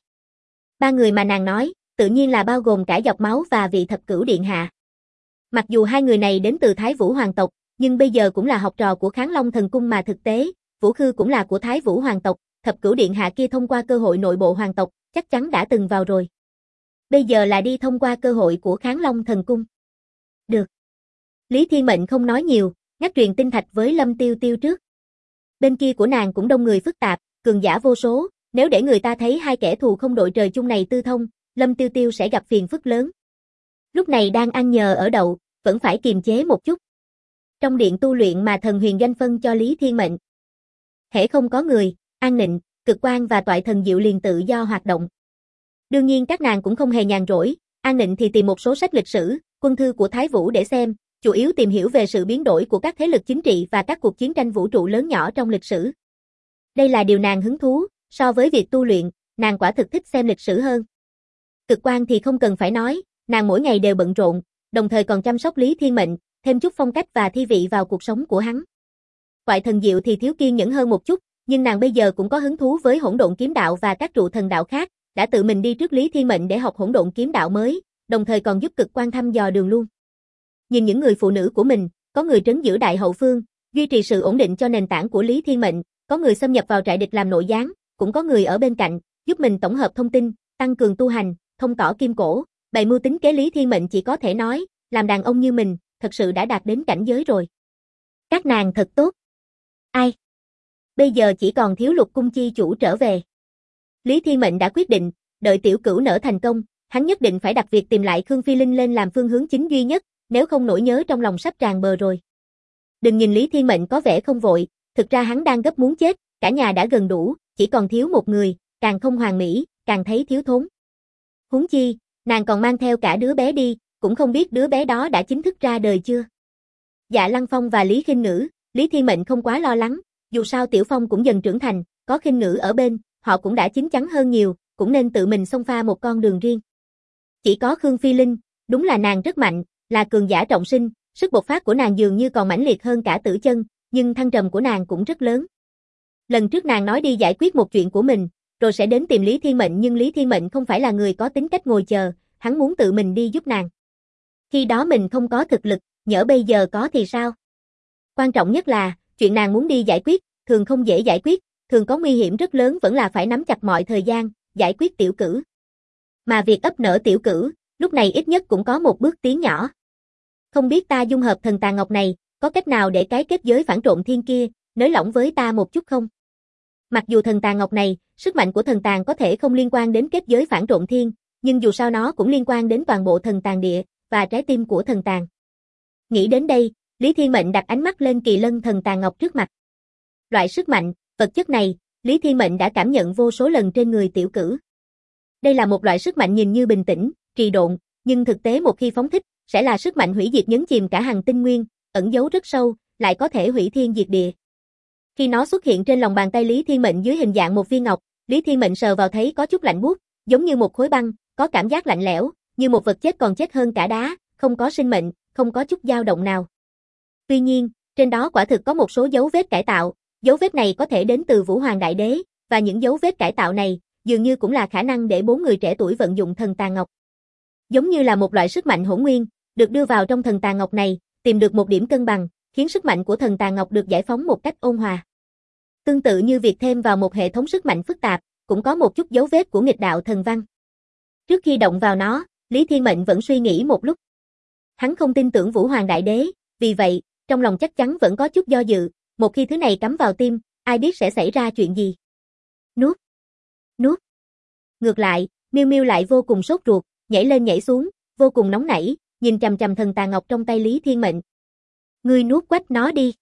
Ba người mà nàng nói, tự nhiên là bao gồm cả Dọc Máu và vị thập cửu điện hạ. Mặc dù hai người này đến từ Thái Vũ hoàng tộc, nhưng bây giờ cũng là học trò của Kháng Long thần cung mà thực tế, vũ khư cũng là của Thái Vũ hoàng tộc, thập cửu điện hạ kia thông qua cơ hội nội bộ hoàng tộc, chắc chắn đã từng vào rồi. Bây giờ là đi thông qua cơ hội của Kháng Long thần cung. Được. Lý Thiên Mệnh không nói nhiều, ngắt truyền tinh thạch với Lâm Tiêu Tiêu trước. Bên kia của nàng cũng đông người phức tạp, cường giả vô số, nếu để người ta thấy hai kẻ thù không đội trời chung này tư thông, Lâm Tiêu Tiêu sẽ gặp phiền phức lớn. Lúc này đang ăn nhờ ở đậu, vẫn phải kiềm chế một chút. Trong điện tu luyện mà thần huyền doanh phân cho Lý Thiên Mệnh. Hễ không có người, An Nịnh, Cực Quang và Toại Thần Diệu liền tự do hoạt động. Đương nhiên các nàng cũng không hề nhàn rỗi, An Nịnh thì tìm một số sách lịch sử, quân thư của Thái Vũ để xem, chủ yếu tìm hiểu về sự biến đổi của các thế lực chính trị và các cuộc chiến tranh vũ trụ lớn nhỏ trong lịch sử. Đây là điều nàng hứng thú, so với việc tu luyện, nàng quả thực thích xem lịch sử hơn. Cực Quang thì không cần phải nói, nàng mỗi ngày đều bận rộn, đồng thời còn chăm sóc Lý Thiên Mệnh, thêm chút phong cách và thi vị vào cuộc sống của hắn. Toại Thần Diệu thì thiếu kiên nhẫn hơn một chút, nhưng nàng bây giờ cũng có hứng thú với hỗn độn kiếm đạo và các trụ thần đạo khác, đã tự mình đi trước Lý Thiên Mệnh để học hỗn độn kiếm đạo mới, đồng thời còn giúp Cực Quang thăm dò đường luôn. Nhìn những người phụ nữ của mình, có người trấn giữ đại hậu phương, duy trì sự ổn định cho nền tảng của Lý Thiên Mệnh, có người xâm nhập vào trại địch làm nội gián, cũng có người ở bên cạnh, giúp mình tổng hợp thông tin, tăng cường tu hành, thông tỏ kim cổ, bày mưu tính kế. Lý Thiên Mệnh chỉ có thể nói, làm đàn ông như mình, thật sự đã đạt đến cảnh giới rồi. Các nàng thật tốt. Ai? Bây giờ chỉ còn thiếu Lục cung chi chủ trở về. Lý Thiên Mệnh đã quyết định, đợi tiểu cửu nở thành công, hắn nhất định phải đặt việc tìm lại Khương Phi Linh lên làm phương hướng chính duy nhất, nếu không nỗi nhớ trong lòng sắp tràn bờ rồi. Đừng nhìn Lý Thiên Mệnh có vẻ không vội, thực ra hắn đang gấp muốn chết, cả nhà đã gần đủ, chỉ còn thiếu một người, càng không hoàn mỹ, càng thấy thiếu thốn. Huống chi, nàng còn mang theo cả đứa bé đi, cũng không biết đứa bé đó đã chính thức ra đời chưa. Dạ Lăng Phong và Lý Khinh Ngữ, Lý Thiên Mệnh không quá lo lắng, dù sao Tiểu Phong cũng dần trưởng thành, có Khinh Ngữ ở bên, họ cũng đã chín chắn hơn nhiều, cũng nên tự mình xông pha một con đường riêng. Chỉ có Khương Phi Linh, đúng là nàng rất mạnh, là cường giả trọng sinh, sức bộc phát của nàng dường như còn mãnh liệt hơn cả Tử Chân, nhưng thăng trầm của nàng cũng rất lớn. Lần trước nàng nói đi giải quyết một chuyện của mình, rồi sẽ đến tìm Lý Thiên Mệnh, nhưng Lý Thiên Mệnh không phải là người có tính cách ngồi chờ, hắn muốn tự mình đi giúp nàng. Khi đó mình không có thực lực, nhỡ bây giờ có thì sao? Quan trọng nhất là, chuyện nàng muốn đi giải quyết, thường không dễ giải quyết, thường có nguy hiểm rất lớn, vẫn là phải nắm chặt mọi thời gian, giải quyết Tiểu Cửu. Mà việc ấp nở Tiểu Cửu, lúc này ít nhất cũng có một bước tiến nhỏ. Không biết ta dung hợp thần tàn ngọc này, có cách nào để cái kết giới phản trộn thiên kia, nới lỏng với ta một chút không? Mặc dù thần tàn ngọc này, sức mạnh của thần tàn có thể không liên quan đến kết giới phản trộn thiên, nhưng dù sao nó cũng liên quan đến toàn bộ thần tàn địa, và trái tim của thần tàn. Nghĩ đến đây, Lý Thiên Mệnh đặt ánh mắt lên kỳ lân thần tàn ngọc trước mặt. Loại sức mạnh, vật chất này, Lý Thiên Mệnh đã cảm nhận vô số lần trên người Tiểu Cửu. Đây là một loại sức mạnh nhìn như bình tĩnh, trì độn, nhưng thực tế một khi phóng thích, sẽ là sức mạnh hủy diệt nhấn chìm cả hành tinh nguyên, ẩn giấu rất sâu, lại có thể hủy thiên diệt địa. Khi nó xuất hiện trên lòng bàn tay Lý Thiên Mệnh dưới hình dạng một viên ngọc, Lý Thiên Mệnh sờ vào thấy có chút lạnh buốt, giống như một khối băng, có cảm giác lạnh lẽo, như một vật chết còn chết hơn cả đá, không có sinh mệnh, không có chút dao động nào. Tuy nhiên, trên đó quả thực có một số dấu vết cải tạo, dấu vết này có thể đến từ Vũ Hoàng Đại Đế, và những dấu vết cải tạo này, dường như cũng là khả năng để 4 người trẻ tuổi vận dụng thần tàn ngọc. Giống như là một loại sức mạnh hỗn nguyên, được đưa vào trong thần tàn ngọc này, tìm được một điểm cân bằng, khiến sức mạnh của thần tàn ngọc được giải phóng một cách ôn hòa. Tương tự như việc thêm vào một hệ thống sức mạnh phức tạp, cũng có một chút dấu vết của nghịch đạo thần văn. Trước khi động vào nó, Lý Thiên Mệnh vẫn suy nghĩ một lúc. Hắn không tin tưởng Vũ Hoàng Đại Đế, vì vậy, trong lòng chắc chắn vẫn có chút do dự, một khi thứ này cắm vào tim, ai biết sẽ xảy ra chuyện gì. Nuốt. Nuốt. Ngược lại, Miêu Miêu lại vô cùng sốt ruột, nhảy lên nhảy xuống, vô cùng nóng nảy, nhìn chằm chằm thần tàn ngọc trong tay Lý Thiên Mệnh. Ngươi nuốt quách nó đi.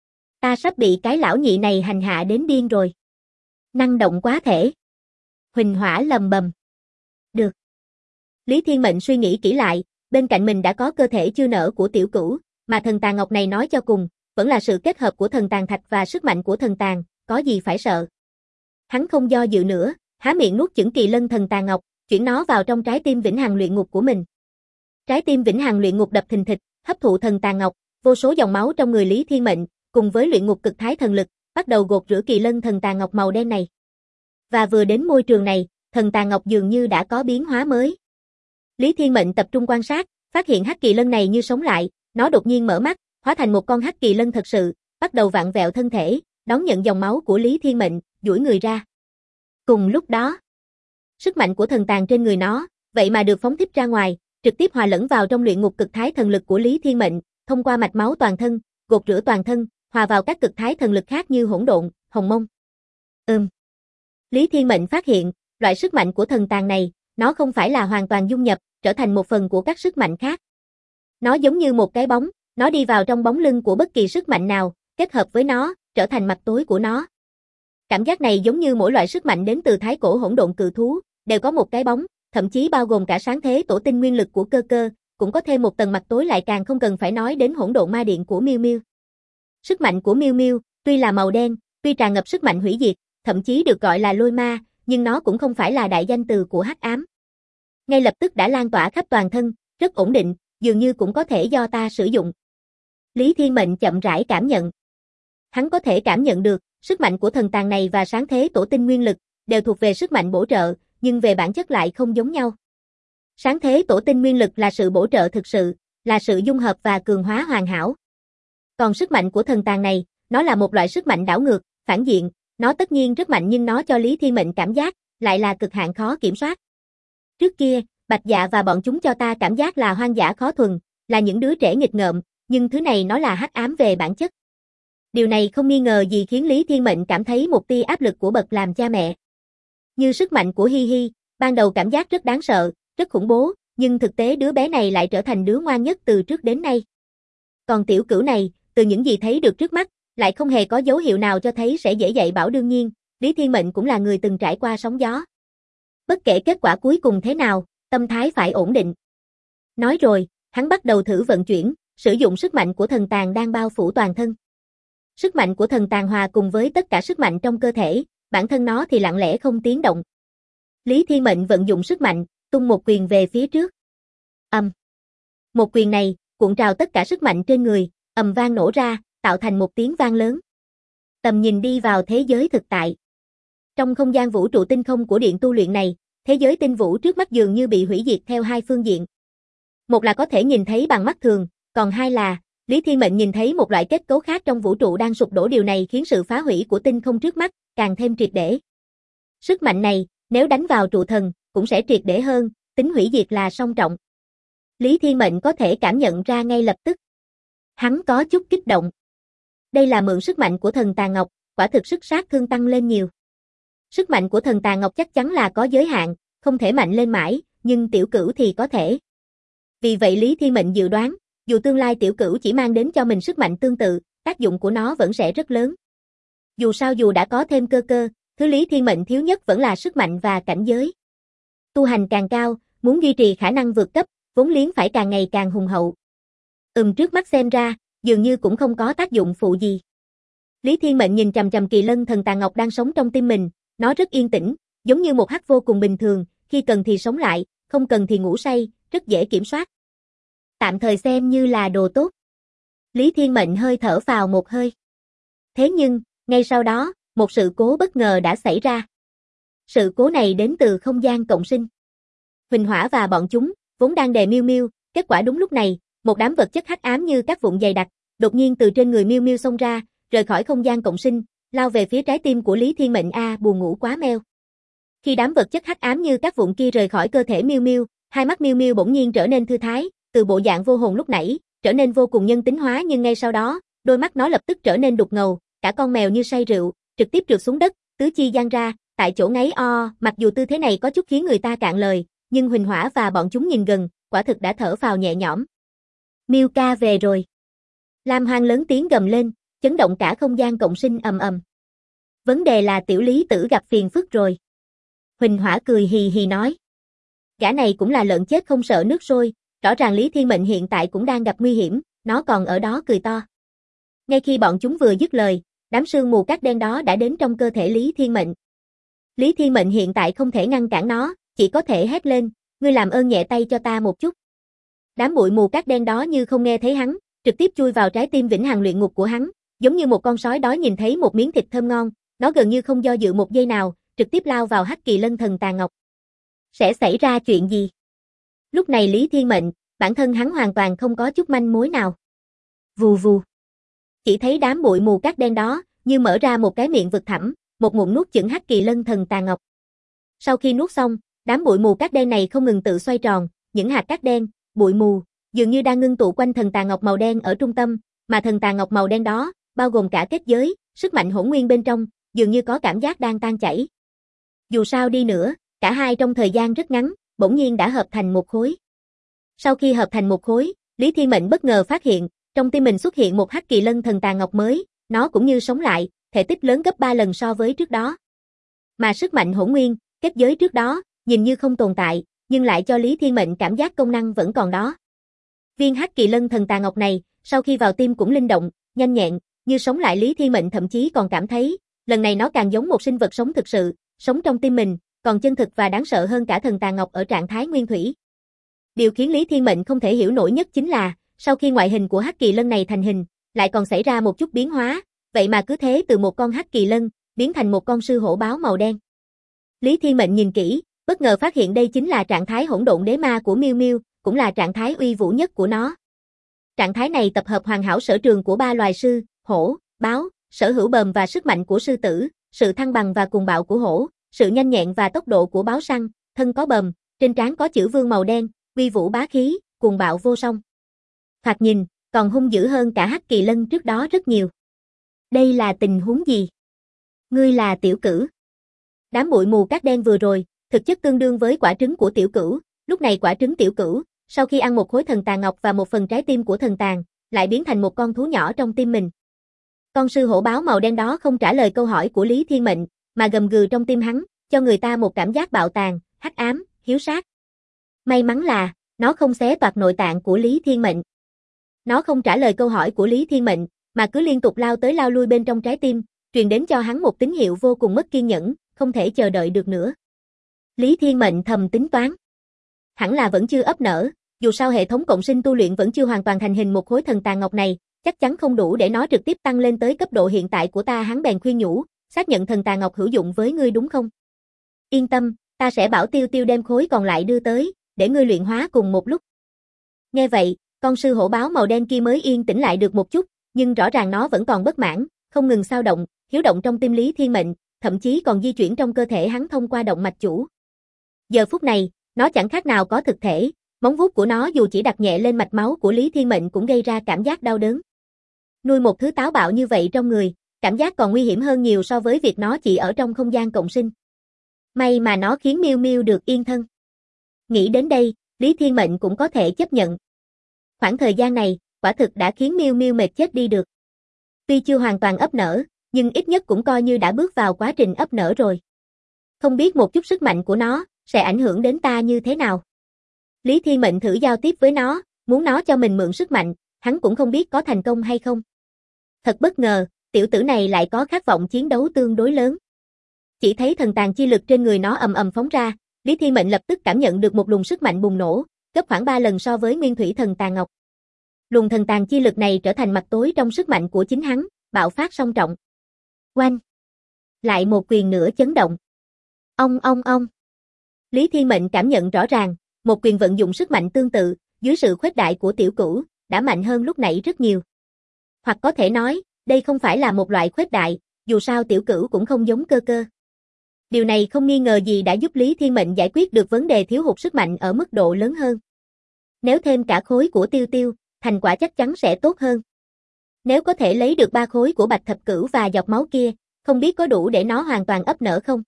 Ta sắp bị cái lão nhị này hành hạ đến điên rồi. Năng động quá thể. Huỳnh Hỏa lầm bầm. Được. Lý Thiên Mệnh suy nghĩ kỹ lại, bên cạnh mình đã có cơ thể chưa nở của Tiểu Cửu, mà thần tàn ngọc này nói cho cùng, vẫn là sự kết hợp của thần tàn thạch và sức mạnh của thần tàn, có gì phải sợ. Hắn không do dự nữa, há miệng nuốt chửng kỳ lân thần tàn ngọc, chuyển nó vào trong trái tim vĩnh hằng luyện ngục của mình. Trái tim vĩnh hằng luyện ngục đập thình thịch, hấp thụ thần tàn ngọc, vô số dòng máu trong người Lý Thiên Mệnh, cùng với luyện ngục cực thái thần lực, bắt đầu gột rửa kỳ lân thần tàn ngọc màu đen này. Và vừa đến môi trường này, thần tàn ngọc dường như đã có biến hóa mới. Lý Thiên Mệnh tập trung quan sát, phát hiện hắc kỳ lân này như sống lại, nó đột nhiên mở mắt, hóa thành một con hắc kỳ lân thật sự, bắt đầu vặn vẹo thân thể, đón nhận dòng máu của Lý Thiên Mệnh, duỗi người ra. Cùng lúc đó, sức mạnh của thần tàn trên người nó, vậy mà được phóng thích ra ngoài, trực tiếp hòa lẫn vào trong luyện ngục cực thái thần lực của Lý Thiên Mệnh, thông qua mạch máu toàn thân, gột rửa toàn thân, hòa vào các cực thái thần lực khác như hỗn độn, hồng mông. Lý Thiên Mệnh phát hiện, loại sức mạnh của thần tàn này, nó không phải là hoàn toàn dung nhập, trở thành một phần của các sức mạnh khác. Nó giống như một cái bóng, nó đi vào trong bóng lưng của bất kỳ sức mạnh nào, kết hợp với nó, trở thành mặt tối của nó. Cảm giác này giống như mỗi loại sức mạnh đến từ thái cổ hỗn độn cự thú, đều có một cái bóng, thậm chí bao gồm cả sáng thế tổ tinh nguyên lực của cơ cơ, cũng có thêm một tầng mặt tối, lại càng không cần phải nói đến hỗn độn ma điện của Miêu Miêu. Sức mạnh của Miêu Miêu, tuy là màu đen, tuy tràn ngập sức mạnh hủy diệt, thậm chí được gọi là lôi ma, nhưng nó cũng không phải là đại danh từ của hắc ám. Ngay lập tức đã lan tỏa khắp toàn thân, rất ổn định, dường như cũng có thể do ta sử dụng. Lý Thiên Mệnh chậm rãi cảm nhận. Hắn có thể cảm nhận được, sức mạnh của thần tàn này và sáng thế tổ tinh nguyên lực, đều thuộc về sức mạnh bổ trợ, nhưng về bản chất lại không giống nhau. Sáng thế tổ tinh nguyên lực là sự bổ trợ thực sự, là sự dung hợp và cường hóa hoàn hảo. Còn sức mạnh của thần tàn này, nó là một loại sức mạnh đảo ngược, phản diện, nó tất nhiên rất mạnh nhưng nó cho Lý Thiên Mệnh cảm giác, lại là cực hạn khó kiểm soát. Trước kia, Bạch Dạ và bọn chúng cho ta cảm giác là hoang dã khó thuần, là những đứa trẻ nghịch ngợm, nhưng thứ này nó là hắc ám về bản chất. Điều này không nghi ngờ gì khiến Lý Thiên Mệnh cảm thấy một tia áp lực của bậc làm cha mẹ. Như sức mạnh của Hi Hi, ban đầu cảm giác rất đáng sợ, rất khủng bố, nhưng thực tế đứa bé này lại trở thành đứa ngoan nhất từ trước đến nay. Còn Tiểu Cửu này, từ những gì thấy được trước mắt, lại không hề có dấu hiệu nào cho thấy sẽ dễ dạy bảo. Đương nhiên, Lý Thiên Mệnh cũng là người từng trải qua sóng gió. Bất kể kết quả cuối cùng thế nào, tâm thái phải ổn định. Nói rồi, hắn bắt đầu thử vận chuyển, sử dụng sức mạnh của thần tàn đang bao phủ toàn thân. Sức mạnh của thần tàn hòa cùng với tất cả sức mạnh trong cơ thể, bản thân nó thì lặng lẽ không tiếng động. Lý Thiên Mệnh vận dụng sức mạnh, tung một quyền về phía trước. Một quyền này, cuộn trào tất cả sức mạnh trên người, ầm vang nổ ra, tạo thành một tiếng vang lớn. Tầm nhìn đi vào thế giới thực tại. Trong không gian vũ trụ tinh không của điện tu luyện này, thế giới tinh vũ trước mắt dường như bị hủy diệt theo hai phương diện. Một là có thể nhìn thấy bằng mắt thường, còn hai là, Lý Thiên Mệnh nhìn thấy một loại kết cấu khác trong vũ trụ đang sụp đổ, điều này khiến sự phá hủy của tinh không trước mắt càng thêm triệt để. Sức mạnh này, nếu đánh vào trụ thần, cũng sẽ triệt để hơn, tính hủy diệt là song trọng. Lý Thiên Mệnh có thể cảm nhận ra ngay lập tức. Hắn có chút kích động. Đây là mượn sức mạnh của thần Tà Ngọc, quả thực sức sát thương tăng lên nhiều. Sức mạnh của thần Tà Ngọc chắc chắn là có giới hạn, không thể mạnh lên mãi, nhưng tiểu cửu thì có thể. Vì vậy Lý Thiên Mệnh dự đoán, dù tương lai tiểu cửu chỉ mang đến cho mình sức mạnh tương tự, tác dụng của nó vẫn sẽ rất lớn. Dù sao dù đã có thêm cơ, thứ Lý Thiên Mệnh thiếu nhất vẫn là sức mạnh và cảnh giới. Tu hành càng cao, muốn duy trì khả năng vượt cấp, vốn liếng phải càng ngày càng hùng hậu. Trước mắt xem ra, dường như cũng không có tác dụng phụ gì. Lý Thiên Mệnh nhìn chằm chằm kỳ lân thần Tà Ngọc đang sống trong tim mình, nó rất yên tĩnh, giống như một hắc vô cùng bình thường, khi cần thì sống lại, không cần thì ngủ say, rất dễ kiểm soát. Tạm thời xem như là đồ tốt. Lý Thiên Mệnh hơi thở phào một hơi. Thế nhưng, ngay sau đó, một sự cố bất ngờ đã xảy ra. Sự cố này đến từ không gian cộng sinh. Huỳnh Hỏa và bọn chúng vốn đang đè Miêu Miêu, kết quả đúng lúc này, một đám vật chất hắc ám như các vụn dày đặc, đột nhiên từ trên người Miêu Miêu xông ra, rời khỏi không gian cộng sinh, lao về phía trái tim của Lý Thiên Mệnh. Buồn ngủ quá meo. Khi đám vật chất hắc ám như các vụn kia rời khỏi cơ thể Miêu Miêu, hai mắt Miêu Miêu bỗng nhiên trở nên thư thái, từ bộ dạng vô hồn lúc nãy, trở nên vô cùng nhân tính hóa, nhưng ngay sau đó, đôi mắt nó lập tức trở nên đục ngầu, cả con mèo như say rượu, trực tiếp trượt xuống đất, tứ chi giang ra, tại chỗ ngáy o, mặc dù tư thế này có chút khiến người ta cạn lời, nhưng Huỳnh Hỏa và bọn chúng nhìn gần, quả thực đã thở phào nhẹ nhõm. Miêu ca về rồi. Lam Hoang lớn tiếng gầm lên, chấn động cả không gian cộng sinh ầm ầm. Vấn đề là tiểu Lý Tử gặp phiền phức rồi. Huỳnh Hỏa cười hì hì nói. Gã này cũng là lợn chết không sợ nước sôi, rõ ràng Lý Thiên Mệnh hiện tại cũng đang gặp nguy hiểm, nó còn ở đó cười to. Ngay khi bọn chúng vừa dứt lời, đám sương mù cát đen đó đã đến trong cơ thể Lý Thiên Mệnh. Lý Thiên Mệnh hiện tại không thể ngăn cản nó, chỉ có thể hét lên, ngươi làm ơn nhẹ tay cho ta một chút. Đám bụi mù cát đen đó như không nghe thấy hắn, trực tiếp chui vào trái tim vĩnh hằng luyện ngục của hắn, giống như một con sói đói nhìn thấy một miếng thịt thơm ngon, nó gần như không do dự một giây nào, trực tiếp lao vào hắc kỳ lân thần Tà Ngọc. Sẽ xảy ra chuyện gì? Lúc này Lý Thiên Mệnh, bản thân hắn hoàn toàn không có chút manh mối nào. Vù vù. Chỉ thấy đám bụi mù cát đen đó, như mở ra một cái miệng vực thẳm, một ngụm nuốt chửng hắc kỳ lân thần Tà Ngọc. Sau khi nuốt xong, đám bụi mù cát đen này không ngừng tự xoay tròn, những hạt cát đen, bụi mù, dường như đang ngưng tụ quanh thần Tà Ngọc màu đen ở trung tâm, mà thần Tà Ngọc màu đen đó, bao gồm cả kết giới, sức mạnh hỗn nguyên bên trong, dường như có cảm giác đang tan chảy. Dù sao đi nữa, cả hai trong thời gian rất ngắn, bỗng nhiên đã hợp thành một khối. Sau khi hợp thành một khối, Lý Thiên Mệnh bất ngờ phát hiện, trong tim mình xuất hiện một hắc kỳ lân thần Tà Ngọc mới, nó cũng như sống lại, thể tích lớn gấp 3 lần so với trước đó. Mà sức mạnh hỗn nguyên, kết giới trước đó, nhìn như không tồn tại, nhưng lại cho Lý Thiên Mệnh cảm giác công năng vẫn còn đó. Viên hắc kỳ lân thần Tà Ngọc này, sau khi vào tim cũng linh động, nhanh nhẹn, như sống lại. Lý Thiên Mệnh thậm chí còn cảm thấy, lần này nó càng giống một sinh vật sống thực sự, sống trong tim mình, còn chân thực và đáng sợ hơn cả thần Tà Ngọc ở trạng thái nguyên thủy. Điều khiến Lý Thiên Mệnh không thể hiểu nổi nhất chính là, sau khi ngoại hình của hắc kỳ lân này thành hình, lại còn xảy ra một chút biến hóa, vậy mà cứ thế từ một con hắc kỳ lân, biến thành một con sư hổ báo màu đen. Lý Thiên Mệnh nhìn kỹ, bất ngờ phát hiện đây chính là trạng thái hỗn độn đế ma của Miêu Miêu, cũng là trạng thái uy vũ nhất của nó. Trạng thái này tập hợp hoàn hảo sở trường của ba loài sư, hổ, báo, sở hữu bờm và sức mạnh của sư tử, sự thăng bằng và cuồng bạo của hổ, sự nhanh nhẹn và tốc độ của báo săn, thân có bờm, trên trán có chữ vương màu đen, uy vũ bá khí, cuồng bạo vô song. Thoạt nhìn, còn hung dữ hơn cả hắc kỳ lân trước đó rất nhiều. Đây là tình huống gì? Ngươi là tiểu cửu. Đám bụi mù cát đen vừa rồi, thực chất tương đương với quả trứng của tiểu cửu, lúc này quả trứng tiểu cửu, sau khi ăn một khối thần tàn ngọc và một phần trái tim của thần tàn, lại biến thành một con thú nhỏ trong tim mình. Con sư hổ báo màu đen đó không trả lời câu hỏi của Lý Thiên Mệnh, mà gầm gừ trong tim hắn, cho người ta một cảm giác bạo tàn, hắc ám, hiếu sát. May mắn là, nó không xé toạc nội tạng của Lý Thiên Mệnh. Nó không trả lời câu hỏi của Lý Thiên Mệnh, mà cứ liên tục lao tới lao lui bên trong trái tim, truyền đến cho hắn một tín hiệu vô cùng mất kiên nhẫn, không thể chờ đợi được nữa. Lý Thiên Mệnh thầm tính toán. Hẳn là vẫn chưa ấp nở, dù sao hệ thống cộng sinh tu luyện vẫn chưa hoàn toàn thành hình một khối thần tàn ngọc này, chắc chắn không đủ để nó trực tiếp tăng lên tới cấp độ hiện tại của ta. Hắn bèn khuyên nhủ, xác nhận thần tàn ngọc hữu dụng với ngươi đúng không? Yên tâm, ta sẽ bảo Tiêu Tiêu đem khối còn lại đưa tới, để ngươi luyện hóa cùng một lúc. Nghe vậy, con sư hổ báo màu đen kia mới yên tĩnh lại được một chút, nhưng rõ ràng nó vẫn còn bất mãn, không ngừng xao động, hiếu động trong tim Lý Thiên Mệnh, thậm chí còn di chuyển trong cơ thể hắn thông qua động mạch chủ. Giờ phút này, nó chẳng khác nào có thực thể, móng vuốt của nó dù chỉ đặt nhẹ lên mạch máu của Lý Thiên Mệnh cũng gây ra cảm giác đau đớn. Nuôi một thứ táo bạo như vậy trong người, cảm giác còn nguy hiểm hơn nhiều so với việc nó chỉ ở trong không gian cộng sinh. May mà nó khiến Miêu Miêu được yên thân. Nghĩ đến đây, Lý Thiên Mệnh cũng có thể chấp nhận. Khoảng thời gian này, quả thực đã khiến Miêu Miêu mệt chết đi được. Tuy chưa hoàn toàn ấp nở, nhưng ít nhất cũng coi như đã bước vào quá trình ấp nở rồi. Không biết một chút sức mạnh của nó sẽ ảnh hưởng đến ta như thế nào. Lý Thiên Mệnh thử giao tiếp với nó, muốn nó cho mình mượn sức mạnh, hắn cũng không biết có thành công hay không. Thật bất ngờ, tiểu tử này lại có khát vọng chiến đấu tương đối lớn. Chỉ thấy thần tàn chi lực trên người nó ầm ầm phóng ra, Lý Thiên Mệnh lập tức cảm nhận được một luồng sức mạnh bùng nổ, gấp khoảng 3 lần so với nguyên thủy thần tàn ngọc. Luồng thần tàn chi lực này trở thành mặt tối trong sức mạnh của chính hắn, bạo phát song trọng. Oanh! Lại một quyền nữa chấn động. Ong ong ong! Lý Thiên Mệnh cảm nhận rõ ràng, một quyền vận dụng sức mạnh tương tự, dưới sự khuếch đại của tiểu cửu, đã mạnh hơn lúc nãy rất nhiều. Hoặc có thể nói, đây không phải là một loại khuếch đại, dù sao tiểu cửu cũng không giống cơ cơ. Điều này không nghi ngờ gì đã giúp Lý Thiên Mệnh giải quyết được vấn đề thiếu hụt sức mạnh ở mức độ lớn hơn. Nếu thêm cả khối của Tiêu Tiêu, thành quả chắc chắn sẽ tốt hơn. Nếu có thể lấy được 3 khối của Bạch Thập Cửu và giọt máu kia, không biết có đủ để nó hoàn toàn ấp nở không?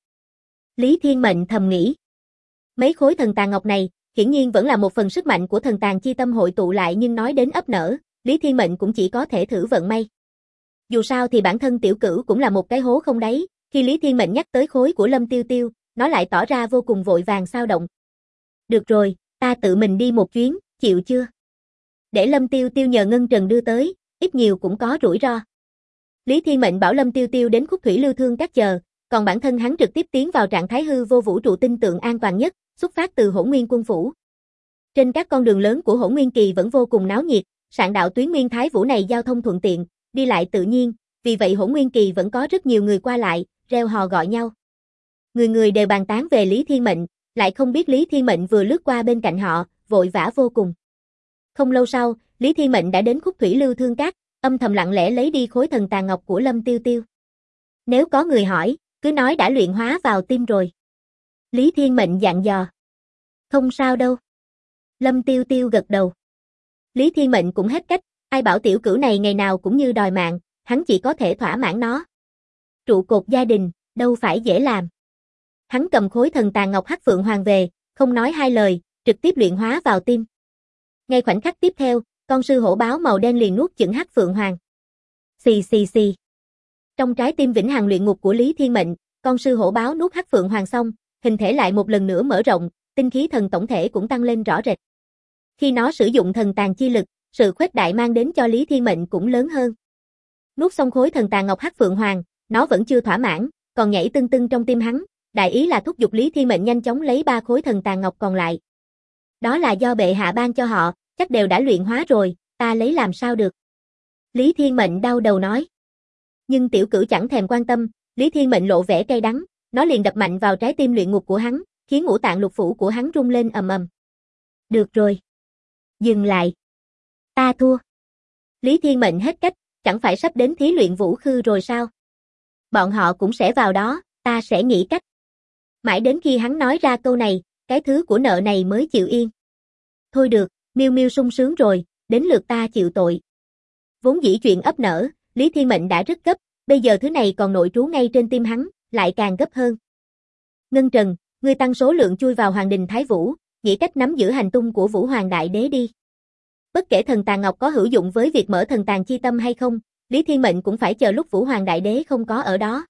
Lý Thiên Mệnh thầm nghĩ. Mấy khối thần tàn ngọc này, hiển nhiên vẫn là một phần sức mạnh của thần tàn chi tâm hội tụ lại, nhưng nói đến ấp nở, Lý Thiên Mệnh cũng chỉ có thể thử vận may. Dù sao thì bản thân tiểu cửu cũng là một cái hố không đáy, khi Lý Thiên Mệnh nhắc tới khối của Lâm Tiêu Tiêu, nó lại tỏ ra vô cùng vội vàng xao động. Được rồi, ta tự mình đi một chuyến, chịu chưa? Để Lâm Tiêu Tiêu nhờ Ngân Trần đưa tới, ít nhiều cũng có rủi ro. Lý Thiên Mệnh bảo Lâm Tiêu Tiêu đến Khúc Thủy Lưu Thương Các chờ, còn bản thân hắn trực tiếp tiến vào trạng thái hư vô vũ trụ tinh tượng an toàn nhất, xuất phát từ Hỗn Nguyên Quân phủ. Trên các con đường lớn của Hỗn Nguyên Kỳ vẫn vô cùng náo nhiệt, sạn đạo tuyến Nguyên Thái Vũ này giao thông thuận tiện, đi lại tự nhiên, vì vậy Hỗn Nguyên Kỳ vẫn có rất nhiều người qua lại, reo hò gọi nhau. Người người đều bàn tán về Lý Thiên Mệnh, lại không biết Lý Thiên Mệnh vừa lướt qua bên cạnh họ, vội vã vô cùng. Không lâu sau, Lý Thiên Mệnh đã đến Khúc Thủy Lưu Thương Các, âm thầm lặng lẽ lấy đi khối thần tàn ngọc của Lâm Tiêu Tiêu. Nếu có người hỏi, cứ nói đã luyện hóa vào tim rồi. Lý Thiên Mệnh dặn dò. Không sao đâu. Lâm Tiêu Tiêu gật đầu. Lý Thiên Mệnh cũng hết cách, ai bảo tiểu cửu này ngày nào cũng như đòi mạng, hắn chỉ có thể thỏa mãn nó. Trụ cột gia đình, đâu phải dễ làm. Hắn cầm khối thần tàn ngọc Hắc Phượng Hoàng về, không nói hai lời, trực tiếp luyện hóa vào tim. Ngay khoảnh khắc tiếp theo, con sư hổ báo màu đen liền nuốt chửng Hắc Phượng Hoàng. Xì xì xì. Trong trái tim vĩnh hằng luyện ngục của Lý Thiên Mệnh, con sư hổ báo nuốt Hắc Phượng Hoàng xong, hình thể lại một lần nữa mở rộng, tinh khí thần tổng thể cũng tăng lên rõ rệt. Khi nó sử dụng thần tàn chi lực, sự khuếch đại mang đến cho Lý Thiên Mệnh cũng lớn hơn. Nuốt xong khối thần tàn ngọc Hắc Phượng Hoàng, nó vẫn chưa thỏa mãn, còn nhảy tưng tưng trong tim hắn, đại ý là thúc giục Lý Thiên Mệnh nhanh chóng lấy 3 khối thần tàn ngọc còn lại. Đó là do bệ hạ ban cho họ, chắc đều đã luyện hóa rồi, ta lấy làm sao được. Lý Thiên Mệnh đau đầu nói. Nhưng tiểu cửu chẳng thèm quan tâm, Lý Thiên Mệnh lộ vẻ cay đắng, nó liền đập mạnh vào trái tim luyện ngục của hắn, khiến ngũ tạng lục phủ của hắn rung lên ầm ầm. Được rồi. Dừng lại. Ta thua. Lý Thiên Mệnh hết cách, chẳng phải sắp đến thí luyện vũ khư rồi sao? Bọn họ cũng sẽ vào đó, ta sẽ nghĩ cách. Mãi đến khi hắn nói ra câu này, cái thứ của nợ này mới chịu yên. Thôi được, Miêu Miêu sung sướng rồi, đến lượt ta chịu tội. Vốn dĩ chuyện ấp nở, Lý Thiên Mệnh đã rất gấp, bây giờ thứ này còn nội trú ngay trên tim hắn, lại càng gấp hơn. Ngân Trần, ngươi tăng số lượng chui vào Hoàng Đình Thái Vũ, nghĩ cách nắm giữ hành tung của Vũ Hoàng Đại Đế đi. Bất kể thần tàn ngọc có hữu dụng với việc mở thần tàn chi tâm hay không, Lý Thiên Mệnh cũng phải chờ lúc Vũ Hoàng Đại Đế không có ở đó.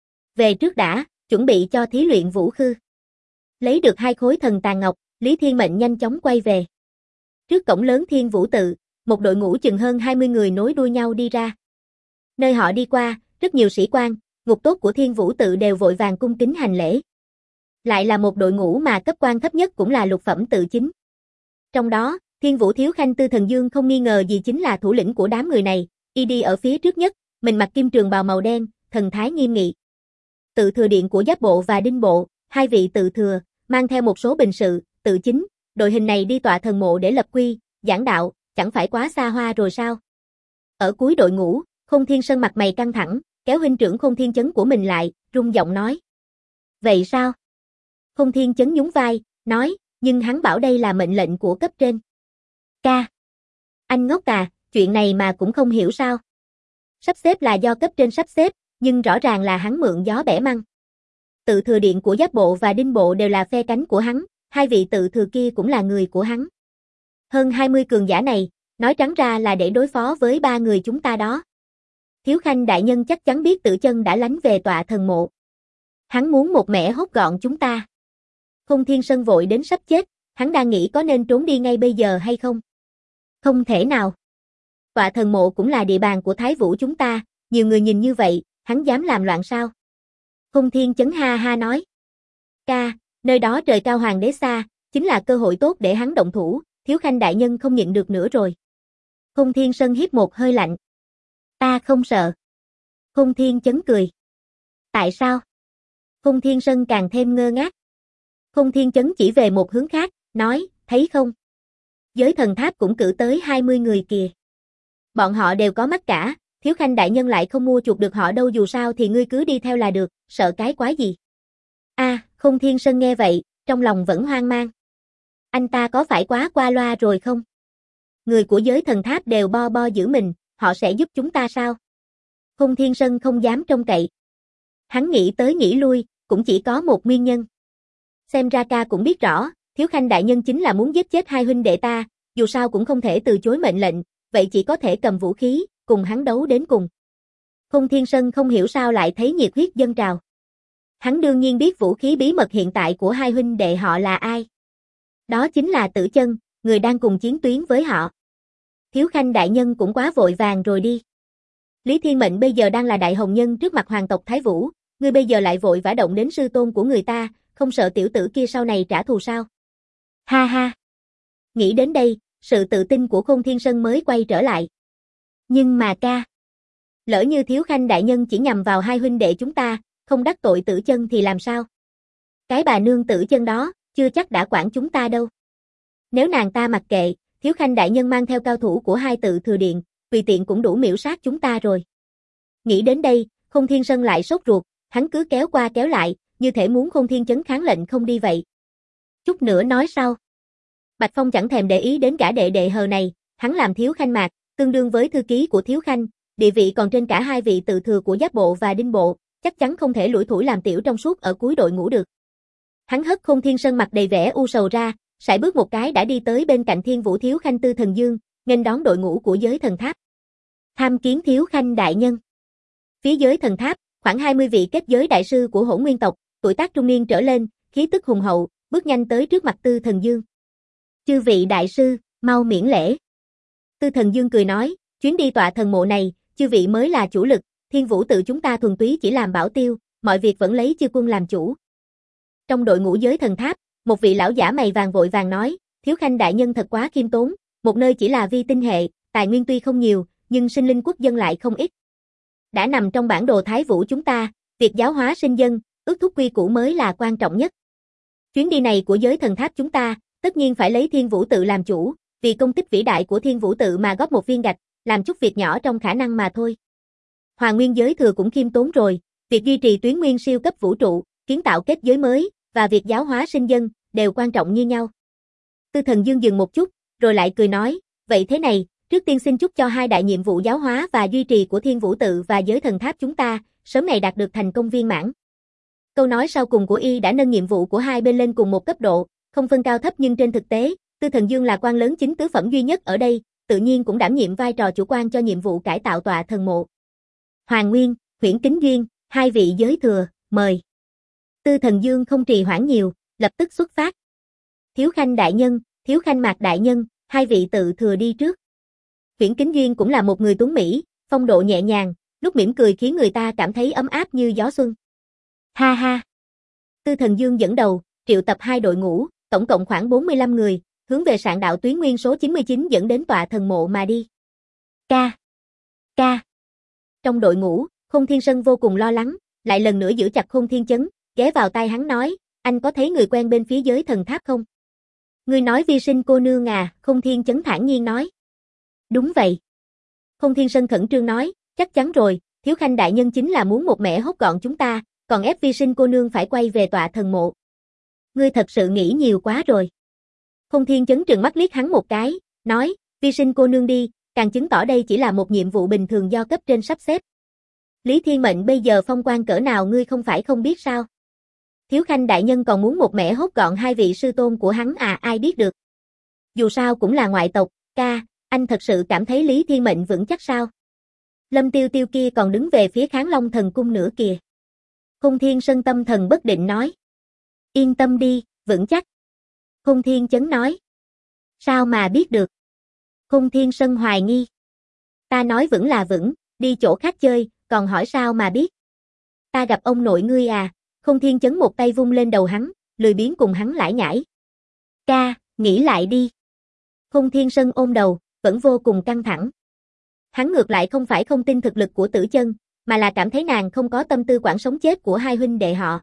Về trước đã, chuẩn bị cho thí luyện vũ khư. Lấy được 2 khối thần tàn ngọc, Lý Thiên Mệnh nhanh chóng quay về. Trước cổng lớn Thiên Vũ Tự, một đội ngũ chừng hơn 20 người nối đuôi nhau đi ra. Nơi họ đi qua, rất nhiều sĩ quan, ngục tốt của Thiên Vũ tự đều vội vàng cung kính hành lễ. Lại là một đội ngũ mà cấp quan thấp nhất cũng là lục phẩm tự chính. Trong đó, Thiên Vũ Thiếu Khanh Tư Thần Dương không nghi ngờ gì chính là thủ lĩnh của đám người này, y đi ở phía trước nhất, mình mặc kim trường bào màu đen, thần thái nghiêm nghị. Tự thừa điện của Giáp Bộ và Đinh Bộ, hai vị tự thừa, mang theo một số bình sự, tự chính, đội hình này đi tọa thần mộ để lập quy, giảng đạo, chẳng phải quá xa hoa rồi sao? Ở cuối đội ngũ, Khôn Thiên Sơn mặt mày căng thẳng, kéo huynh trưởng Khôn Thiên Chấn của mình lại, rung giọng nói. Vậy sao? Khôn Thiên Chấn nhún vai, nói, nhưng hắn bảo đây là mệnh lệnh của cấp trên. Ca. Anh ngốc à, chuyện này mà cũng không hiểu sao? Sắp xếp là do cấp trên sắp xếp, nhưng rõ ràng là hắn mượn gió bẻ măng. Tự thừa điện của Giáp Bộ và Đinh Bộ đều là phe cánh của hắn, hai vị tự thừa kia cũng là người của hắn. Hơn 20 cường giả này, nói trắng ra là để đối phó với ba người chúng ta đó. Thiếu Khanh đại nhân chắc chắn biết Tử Chân đã lánh về tọa thần mộ. Hắn muốn một mẻ hốt gọn chúng ta. Khôn Thiên Sơn vội đến sắp chết, hắn đang nghĩ có nên trốn đi ngay bây giờ hay không? Không thể nào. Tọa thần mộ cũng là địa bàn của Thái Vũ chúng ta, nhiều người nhìn như vậy, hắn dám làm loạn sao? Khôn Thiên Chấn ha ha nói. Ca, nơi đó trời cao hoàng đế xa, chính là cơ hội tốt để hắn động thủ, Thiếu Khanh đại nhân không nhịn được nữa rồi. Khôn Thiên Sơn hít một hơi lạnh. Ta không sợ. Khôn Thiên Chấn cười. Tại sao? Khôn Thiên Sơn càng thêm ngơ ngác. Khôn Thiên Chấn chỉ về một hướng khác, nói, thấy không? Giới thần tháp cũng cử tới 20 người kìa. Bọn họ đều có mắt cả, Thiếu Khanh đại nhân lại không mua chuộc được họ đâu, dù sao thì ngươi cứ đi theo là được, sợ cái quái gì? Khôn Thiên Sơn nghe vậy, trong lòng vẫn hoang mang. Anh ta có phải quá qua loa rồi không? Người của giới thần tháp đều bo bo giữ mình, họ sẽ giúp chúng ta sao? Khôn Thiên Sơn không dám trông cậy. Hắn nghĩ tới nghĩ lui, cũng chỉ có một nguyên nhân. Xem ra ca cũng biết rõ, Thiếu Khanh đại nhân chính là muốn giết chết hai huynh đệ ta, dù sao cũng không thể từ chối mệnh lệnh, vậy chỉ có thể cầm vũ khí, cùng hắn đấu đến cùng. Khôn Thiên Sơn không hiểu sao lại thấy nhiệt huyết dâng trào. Hắn đương nhiên biết vũ khí bí mật hiện tại của hai huynh đệ họ là ai. Đó chính là Tử Chân, người đang cùng chiến tuyến với họ. Thiếu Khanh đại nhân cũng quá vội vàng rồi đi. Lý Thiên Mệnh bây giờ đang là đại hồng nhân trước mặt hoàng tộc Thái Vũ, ngươi bây giờ lại vội vã động đến sư tôn của người ta, không sợ tiểu tử kia sau này trả thù sao? Ha ha. Nghĩ đến đây, sự tự tin của Khôn Thiên Sơn mới quay trở lại. Nhưng mà ca, lỡ như Thiếu Khanh đại nhân chỉ nhằm vào hai huynh đệ chúng ta, không đắc tội Tử Chân thì làm sao? Cái bà nương Tử Chân đó, chưa chắc đã quản chúng ta đâu. Nếu nàng ta mặc kệ, Thiếu Khanh đại nhân mang theo cao thủ của hai tự thừa điện, tùy tiện cũng đủ miễu sát chúng ta rồi. Nghĩ đến đây, Khôn Thiên Sơn lại sốt ruột, hắn cứ kéo qua kéo lại, như thể muốn Khôn Thiên Chấn kháng lệnh không đi vậy. Chút nữa nói sau. Bạch Phong chẳng thèm để ý đến cả đệ đệ hờ này, hắn làm Thiếu Khanh Mạc, tương đương với thư ký của Thiếu Khanh, địa vị còn trên cả hai vị tự thừa của Giáp Bộ và Đinh Bộ, chắc chắn không thể lủi thủi làm tiểu trong suốt ở cuối đội ngũ được. Hắn hất Khôn Thiên Sơn mặt đầy vẻ u sầu ra, sải bước một cái đã đi tới bên cạnh Thiên Vũ Thiếu Khanh Tư Thần Dương, nghênh đón đội ngũ của giới thần tháp. Tham kiến Thiếu Khanh đại nhân. Phía giới thần tháp, khoảng 20 vị kết giới đại sư của Hỗn Nguyên tộc, tuổi tác trung niên trở lên, khí tức hùng hậu, bước nhanh tới trước mặt Tư Thần Dương. Chư vị đại sư, mau miễn lễ. Tư Thần Dương cười nói, chuyến đi tọa thần mộ này, chư vị mới là chủ lực, Thiên Vũ tự chúng ta thuần túy chỉ làm bảo tiêu, mọi việc vẫn lấy chư quân làm chủ. Trong đội ngũ giới thần tháp, một vị lão giả mày vàng vội vàng nói, Thiếu Khanh đại nhân thật quá khiêm tốn, một nơi chỉ là vi tinh hệ, tài nguyên tuy không nhiều, nhưng sinh linh quốc dân lại không ít. Đã nằm trong bản đồ Thái Vũ chúng ta, việc giáo hóa sinh dân, ước thúc quy củ mới là quan trọng nhất. Chuyến đi này của giới thần tháp chúng ta, tất nhiên phải lấy Thiên Vũ tự làm chủ, vì công tích vĩ đại của Thiên Vũ tự mà góp một viên gạch, làm chút việc nhỏ trong khả năng mà thôi. Hoàng Nguyên giới thừa cũng khiêm tốn rồi, việc duy trì tuyến nguyên siêu cấp vũ trụ, kiến tạo kết giới mới, và việc giáo hóa sinh dân, đều quan trọng như nhau. Tư Thần Dương dừng một chút, rồi lại cười nói, vậy thế này, trước tiên xin chúc cho hai đại nhiệm vụ giáo hóa và duy trì của Thiên Vũ tự và giới thần tháp chúng ta, sớm ngày đạt được thành công viên mãn. Câu nói sau cùng của y đã nâng nhiệm vụ của hai bên lên cùng một cấp độ, không phân cao thấp, nhưng trên thực tế, Tư Thần Dương là quan lớn chính tứ phẩm duy nhất ở đây, tự nhiên cũng đảm nhiệm vai trò chủ quan cho nhiệm vụ cải tạo tọa thần mộ. Hoàng Nguyên, Huyễn Kính Duyên, hai vị giới thừa, mời. Tư Thần Dương không trì hoãn nhiều, lập tức xuất phát. Thiếu Khanh đại nhân, Thiếu Khanh Mạc đại nhân, hai vị tự thừa đi trước. Huyễn Kính Duyên cũng là một người tuấn mỹ, phong độ nhẹ nhàng, lúc mỉm cười khiến người ta cảm thấy ấm áp như gió xuân. Ha ha! Tư Thần Dương dẫn đầu, triệu tập hai đội ngũ, tổng cộng khoảng 45 người, hướng về sạn đạo Tuyến Nguyên số 99 dẫn đến tọa thần mộ mà đi. Ca! Ca! Trong đội ngũ, Khôn Thiên Sơn vô cùng lo lắng, lại lần nữa giữ chặt Khôn Thiên Chấn, ghé vào tai hắn nói, anh có thấy người quen bên phía giới thần tháp không? Ngươi nói Vi Sinh cô nương à? Khôn Thiên Chấn thản nhiên nói. Đúng vậy. Khôn Thiên Sơn khẩn trương nói, chắc chắn rồi, Thiếu Khanh đại nhân chính là muốn một mẻ hốt gọn chúng ta, còn ép Vi Sinh cô nương phải quay về tọa thần mộ. Ngươi thật sự nghĩ nhiều quá rồi. Khôn Thiên Chấn trừng mắt liếc hắn một cái, nói, Vi Sinh cô nương đi, càng chứng tỏ đây chỉ là một nhiệm vụ bình thường do cấp trên sắp xếp. Lý Thiên Mệnh bây giờ phong quan cỡ nào ngươi không phải không biết sao? Thiếu Khanh đại nhân còn muốn một mẻ hốt gọn hai vị sư tôn của hắn à, ai biết được. Dù sao cũng là ngoại tộc, ca, anh thật sự cảm thấy Lý Thiên Mệnh vững chắc sao? Lâm Tiêu Tiêu kia còn đứng về phía Kháng Long Thần Cung nữa kìa. Khôn Thiên Sơn tâm thần bất định nói. Yên tâm đi, vững chắc. Khôn Thiên Chấn nói. Sao mà biết được? Khôn Thiên Sơn hoài nghi. Ta nói vững là vững, đi chỗ khác chơi, còn hỏi sao mà biết? Ta gặp ông nội ngươi à? Khôn Thiên Chấn một tay vung lên đầu hắn, lười biếng cùng hắn lải nhải. Ca, nghĩ lại đi. Khôn Thiên Sơn ôm đầu, vẫn vô cùng căng thẳng. Hắn ngược lại không phải không tin thực lực của Tử Chân, mà là cảm thấy nàng không có tâm tư quản sống chết của hai huynh đệ họ.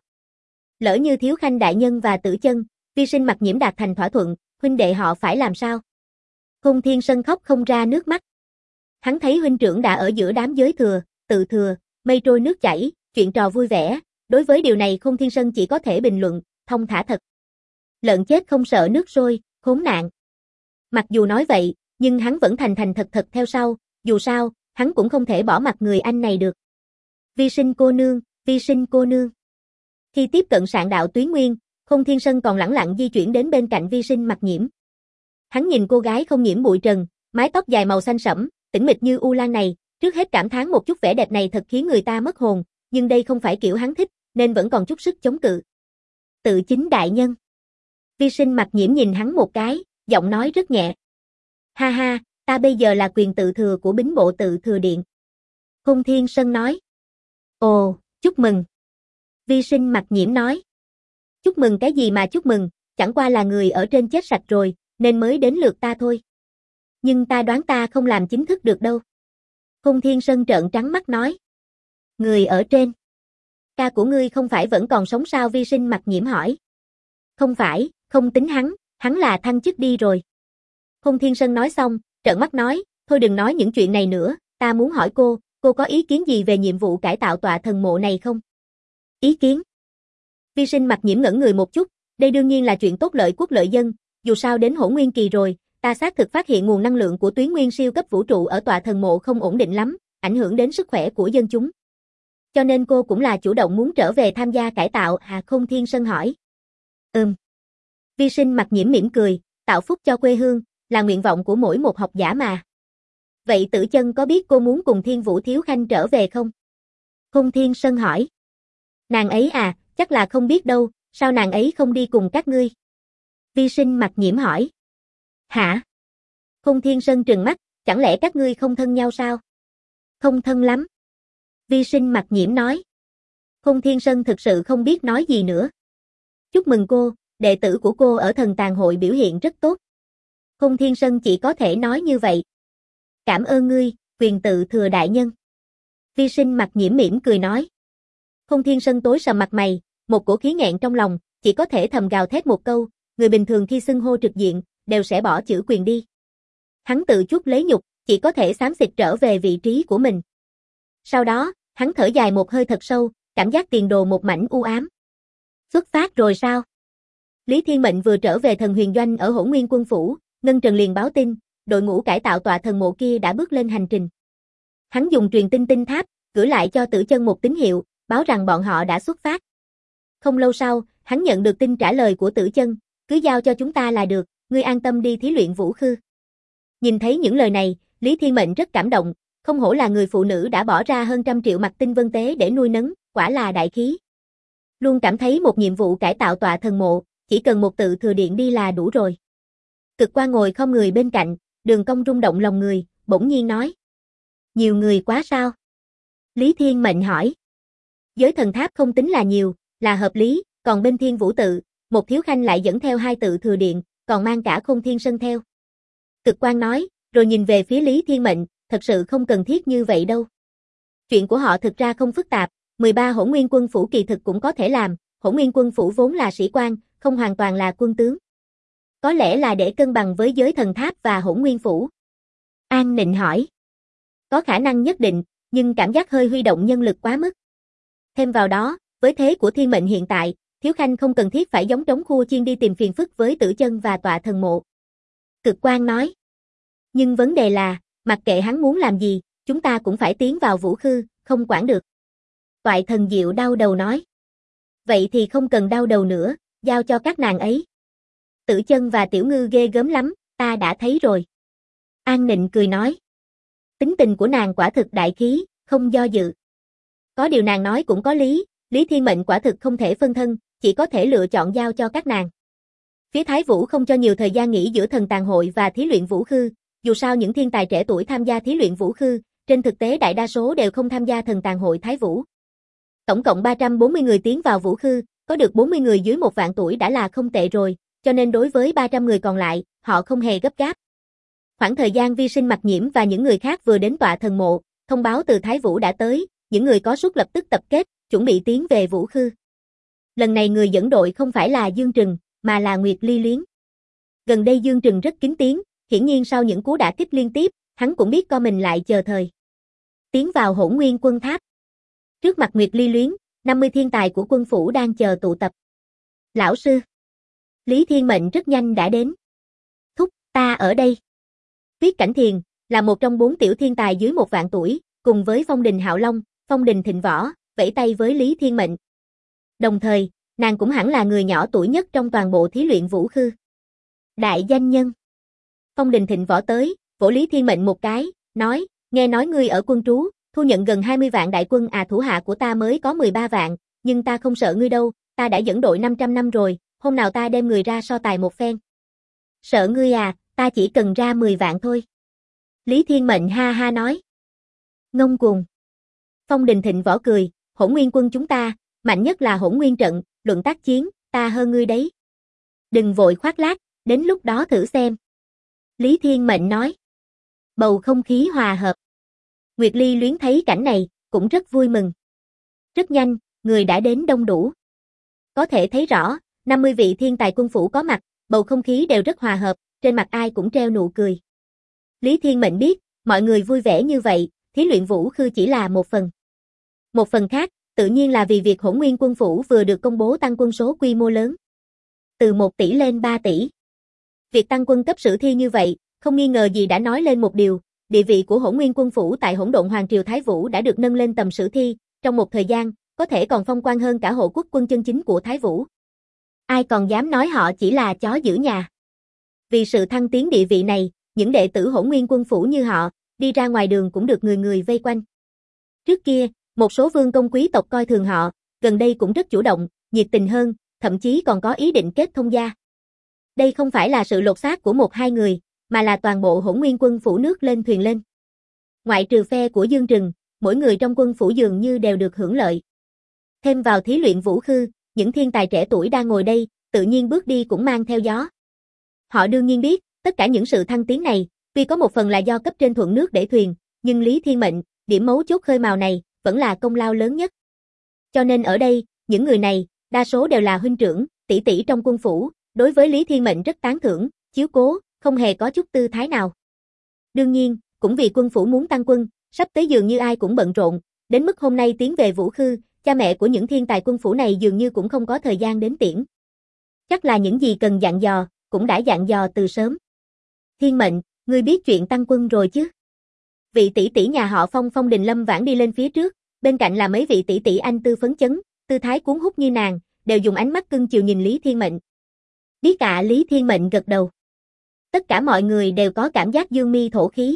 Lỡ như Thiếu Khanh đại nhân và Tử Chân, Vi Sinh Mặc Nhiễm đạt thành thỏa thuận, huynh đệ họ phải làm sao? Khôn Thiên Sơn khóc không ra nước mắt. Hắn thấy huynh trưởng đã ở giữa đám giới thừa, tự thừa, mây trôi nước chảy, chuyện trò vui vẻ, đối với điều này Khôn Thiên Sơn chỉ có thể bình luận, thông thả thật. Lợn chết không sợ nước sôi, khốn nạn. Mặc dù nói vậy, nhưng hắn vẫn thành thành thật thật theo sau, dù sao, hắn cũng không thể bỏ mặt người anh này được. Vi Sinh cô nương, Vi Sinh cô nương. Khi tiếp cận sạn đạo Tuyến Nguyên, Khôn Thiên Sơn còn lẳng lặng di chuyển đến bên cạnh Vi Sinh Mặc Nhiễm. Hắn nhìn cô gái không nhiễm bụi trần, mái tóc dài màu xanh sẫm, tĩnh mịch như u lan này, trước hết cảm thán một chút vẻ đẹp này thật khiến người ta mất hồn, nhưng đây không phải kiểu hắn thích, nên vẫn còn chút sức chống cự. Tự chính đại nhân. Vi Sinh Mặc Nhiễm nhìn hắn một cái, giọng nói rất nhẹ. Ha ha, ta bây giờ là quyền tự thừa của Bính Bộ Tự Thừa Điện. Khôn Thiên Sơn nói. Ồ, chúc mừng. Vi Sinh Mặc Nhiễm nói. Chúc mừng cái gì mà chúc mừng, chẳng qua là người ở trên chết sạch rồi, nên mới đến lượt ta thôi. Nhưng ta đoán ta không làm chính thức được đâu. Khôn Thiên Sơn trợn trắng mắt nói. Người ở trên. Ca của ngươi không phải vẫn còn sống sao? Vi Sinh Mặc Nhiễm hỏi. Không phải, không tính hắn là thăng chức đi rồi. Khôn Thiên Sơn nói xong, trợn mắt nói, thôi đừng nói những chuyện này nữa, ta muốn hỏi cô có ý kiến gì về nhiệm vụ cải tạo tọa thần mộ này không? Ý kiến? Vi Sinh Mặc Nhiễm ngẩn người một chút, đây đương nhiên là chuyện tốt lợi quốc lợi dân, dù sao đến Hỗn Nguyên kỳ rồi, ta xác thực phát hiện nguồn năng lượng của Tuyến Nguyên siêu cấp vũ trụ ở tọa thần mộ không ổn định lắm, ảnh hưởng đến sức khỏe của dân chúng. Cho nên cô cũng là chủ động muốn trở về tham gia cải tạo à? Khôn Thiên Sơn hỏi. Vi Sinh Mặc Nhiễm mỉm cười, tạo phúc cho quê hương, là nguyện vọng của mỗi một học giả mà. Vậy Tử Chân có biết cô muốn cùng Thiên Vũ Thiếu Khanh trở về không? Khôn Thiên Sơn hỏi. Nàng ấy à, chắc là không biết đâu, sao nàng ấy không đi cùng các ngươi? Vi Sinh Mặc Nhiễm hỏi. Hả? Khôn Thiên Sơn trừng mắt, chẳng lẽ các ngươi không thân nhau sao? Không thân lắm. Vi Sinh Mặc Nhiễm nói. Khôn Thiên Sơn thực sự không biết nói gì nữa. Chúc mừng cô, đệ tử của cô ở Thần Tàng Hội biểu hiện rất tốt. Khôn Thiên Sơn chỉ có thể nói như vậy. Cảm ơn ngươi, quyền tự thừa đại nhân. Vi Sinh Mặc Nhiễm mỉm cười nói. Khôn Thiên Sơn tối sầm mặt mày, một cổ khí nghẹn trong lòng, chỉ có thể thầm gào thét một câu, người bình thường khi xưng hô trực diện, đều sẽ bỏ chữ quyền đi. Hắn tự chuốc lấy nhục, chỉ có thể xám xịt trở về vị trí của mình. Sau đó, hắn thở dài một hơi thật sâu, cảm giác tiền đồ một mảnh u ám. Xuất phát rồi sao? Lý Thiên Mệnh vừa trở về Thần Huyền Doanh ở Hỗn Nguyên Quân Phủ, Ngân Trần liền báo tin, đội ngũ cải tạo tọa thần mộ kia đã bước lên hành trình. Hắn dùng truyền tin tinh tháp, gửi lại cho Tử Chân một tín hiệu, báo rằng bọn họ đã xuất phát. Không lâu sau, hắn nhận được tin trả lời của Tử Chân, cứ giao cho chúng ta là được, ngươi an tâm đi thí luyện vũ khư. Nhìn thấy những lời này, Lý Thiên Mệnh rất cảm động, không hổ là người phụ nữ đã bỏ ra hơn 100 triệu mặt tinh vân tế để nuôi nấng, quả là đại khí. Luôn cảm thấy một nhiệm vụ cải tạo tọa thần mộ, chỉ cần một tự thừa điện đi là đủ rồi. Cực Quan ngồi không người bên cạnh, Đường Cong rung động lòng người, bỗng nhiên nói. Nhiều người quá sao? Lý Thiên Mệnh hỏi. Giới thần tháp không tính là nhiều, là hợp lý, còn bên Thiên Vũ tự, một thiếu khanh lại dẫn theo 2 tự thừa điện, còn mang cả Khôn Thiên Sơn theo. Cực Quan nói, rồi nhìn về phía Lý Thiên Mệnh, thật sự không cần thiết như vậy đâu. Chuyện của họ thực ra không phức tạp, 13 Hỗn Nguyên Quân phủ kỳ thực cũng có thể làm, Hỗn Nguyên Quân phủ vốn là sĩ quan, không hoàn toàn là quân tướng. Có lẽ là để cân bằng với giới thần tháp và Hỗn Nguyên phủ. An Nịnh hỏi. Có khả năng nhất định, nhưng cảm giác hơi huy động nhân lực quá mức. Thêm vào đó, với thế của Thiên Mệnh hiện tại, Thiếu Khanh không cần thiết phải giống trống khua chiên đi tìm phiền phức với Tử Chân và Tọa Thần Mộ. Cực Quan nói. Nhưng vấn đề là, mặc kệ hắn muốn làm gì, chúng ta cũng phải tiến vào Vũ Khư, không quản được. Toại Thần Diệu đau đầu nói. Vậy thì không cần đau đầu nữa, giao cho các nàng ấy. Tử Chân và Tiểu Ngư ghê gớm lắm, ta đã thấy rồi. An Nịnh cười nói. Tính tình của nàng quả thực đại khí, không do dự. Có điều nàng nói cũng có lý, Lý Thiên Mệnh quả thực không thể phân thân, chỉ có thể lựa chọn giao cho các nàng. Phía Thái Vũ không cho nhiều thời gian nghỉ giữa thần tàng hội và thí luyện Vũ Khư, dù sao những thiên tài trẻ tuổi tham gia thí luyện Vũ Khư, trên thực tế đại đa số đều không tham gia thần tàng hội Thái Vũ. Tổng cộng 340 người tiến vào Vũ Khư, có được 40 người dưới 1 vạn tuổi đã là không tệ rồi, cho nên đối với 300 người còn lại, họ không hề gấp gáp. Khoảng thời gian Vi Sinh Mặc Nhiễm và những người khác vừa đến Tọa Thần Mộ, thông báo từ Thái Vũ đã tới, những người có suất lập tức tập kết, chuẩn bị tiến về Vũ Khư. Lần này người dẫn đội không phải là Dương Trừng, mà là Nguyệt Ly Luyến. Gần đây Dương Trừng rất kín tiếng, hiển nhiên sau những cú đả kích liên tiếp, hắn cũng biết co mình lại chờ thời. Tiến vào Hỗn Nguyên Quân Tháp. Trước mặt Nguyệt Ly Luyến, 50 thiên tài của quân phủ đang chờ tụ tập. Lão sư. Lý Thiên Mệnh rất nhanh đã đến. Thúc, ta ở đây. Tuyết Cảnh Thiền, là một trong 4 tiểu thiên tài dưới 1 vạn tuổi, cùng với Phong Đình Hạo Long, Phong Đình Thịnh Võ, vẫy tay với Lý Thiên Mệnh. Đồng thời, nàng cũng hẳn là người nhỏ tuổi nhất trong toàn bộ thí luyện Vũ Khư. Đại danh nhân. Phong Đình Thịnh Võ tới, vỗ Lý Thiên Mệnh một cái, nói, nghe nói ngươi ở quân trú, thu nhận gần 20 vạn đại quân thủ hạ của ta mới có 13 vạn, nhưng ta không sợ ngươi đâu, ta đã dẫn đội 500 năm rồi, hôm nào ta đem người ra so tài một phen. Sợ ngươi à, ta chỉ cần ra 10 vạn thôi. Lý Thiên Mệnh ha ha nói. Ngông cuồng. Phong Đình Thịnh Võ cười, Hỗn Nguyên quân chúng ta, mạnh nhất là Hỗn Nguyên trận, luận tác chiến, ta hơn ngươi đấy. Đừng vội khoác lác, đến lúc đó thử xem. Lý Thiên Mệnh nói. Bầu không khí hòa hợp. Nguyệt Ly Luyến thấy cảnh này, cũng rất vui mừng. Rất nhanh, người đã đến đông đủ. Có thể thấy rõ, 50 vị thiên tài quân phủ có mặt, bầu không khí đều rất hòa hợp, trên mặt ai cũng treo nụ cười. Lý Thiên Mệnh biết, mọi người vui vẻ như vậy, thí luyện Vũ Khư chỉ là một phần. Một phần khác, tự nhiên là vì việc Hỗn Nguyên quân phủ vừa được công bố tăng quân số quy mô lớn. Từ 1 tỷ lên 3 tỷ. Việc tăng quân cấp sử thi như vậy, không nghi ngờ gì đã nói lên một điều, địa vị của Hỗn Nguyên quân phủ tại Hỗn Độn Hoàng triều Thái Vũ đã được nâng lên tầm sử thi, trong một thời gian, có thể còn phong quan hơn cả hộ quốc quân chân chính của Thái Vũ. Ai còn dám nói họ chỉ là chó giữ nhà. Vì sự thăng tiến địa vị này, những đệ tử Hỗn Nguyên quân phủ như họ, đi ra ngoài đường cũng được người người vây quanh. Trước kia, một số vương công quý tộc coi thường họ, gần đây cũng rất chủ động, nhiệt tình hơn, thậm chí còn có ý định kết thông gia. Đây không phải là sự lột xác của 1-2 người, mà là toàn bộ Hỗn Nguyên quân phủ nước lên thuyền lên. Ngoại trừ phe của Dương Trừng, mỗi người trong quân phủ dường như đều được hưởng lợi. Thêm vào thí luyện Vũ Khư, những thiên tài trẻ tuổi đang ngồi đây, tự nhiên bước đi cũng mang theo gió. Họ đương nhiên biết, tất cả những sự thăng tiến này, tuy có một phần là do cấp trên thuận nước để thuyền, nhưng Lý Thiên Mệnh, điểm mấu chốt khơi mào này, vẫn là công lao lớn nhất. Cho nên ở đây, những người này, đa số đều là huynh trưởng, tỷ tỷ trong quân phủ, đối với Lý Thiên Mệnh rất tán thưởng, chiếu cố, không hề có chút tư thái nào. Đương nhiên, cũng vì quân phủ muốn tăng quân, sắp tới dường như ai cũng bận rộn, đến mức hôm nay tiến về Vũ Khư, cha mẹ của những thiên tài quân phủ này dường như cũng không có thời gian đến tiễn. Chắc là những gì cần dặn dò, cũng đã dặn dò từ sớm. Thiên Mệnh, ngươi biết chuyện tăng quân rồi chứ? Vị tỷ tỷ nhà họ Phong Phong Đình Lâm vãn đi lên phía trước, bên cạnh là mấy vị tỷ tỷ anh tư phấn chấn, tư thái cuốn hút như nàng, đều dùng ánh mắt cưng chiều nhìn Lý Thiên Mệnh. Biết ạ. Lý Thiên Mệnh gật đầu. Tất cả mọi người đều có cảm giác dương mi thổ khí.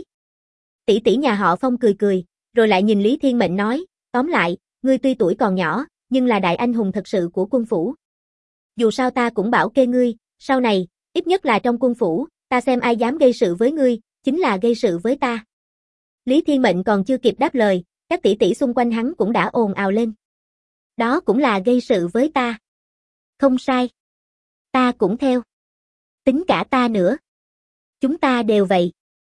Tỷ tỷ nhà họ Phong cười cười, rồi lại nhìn Lý Thiên Mệnh nói, tóm lại, ngươi tuy tuổi còn nhỏ, nhưng là đại anh hùng thật sự của quân phủ. Dù sao ta cũng bảo kê ngươi, sau này, ít nhất là trong quân phủ, ta xem ai dám gây sự với ngươi, chính là gây sự với ta. Lý Thiên Mệnh còn chưa kịp đáp lời, các tỷ tỷ xung quanh hắn cũng đã ồn ào lên. Đó cũng là gây sự với ta. Không sai. Ta cũng theo. Tính cả ta nữa. Chúng ta đều vậy.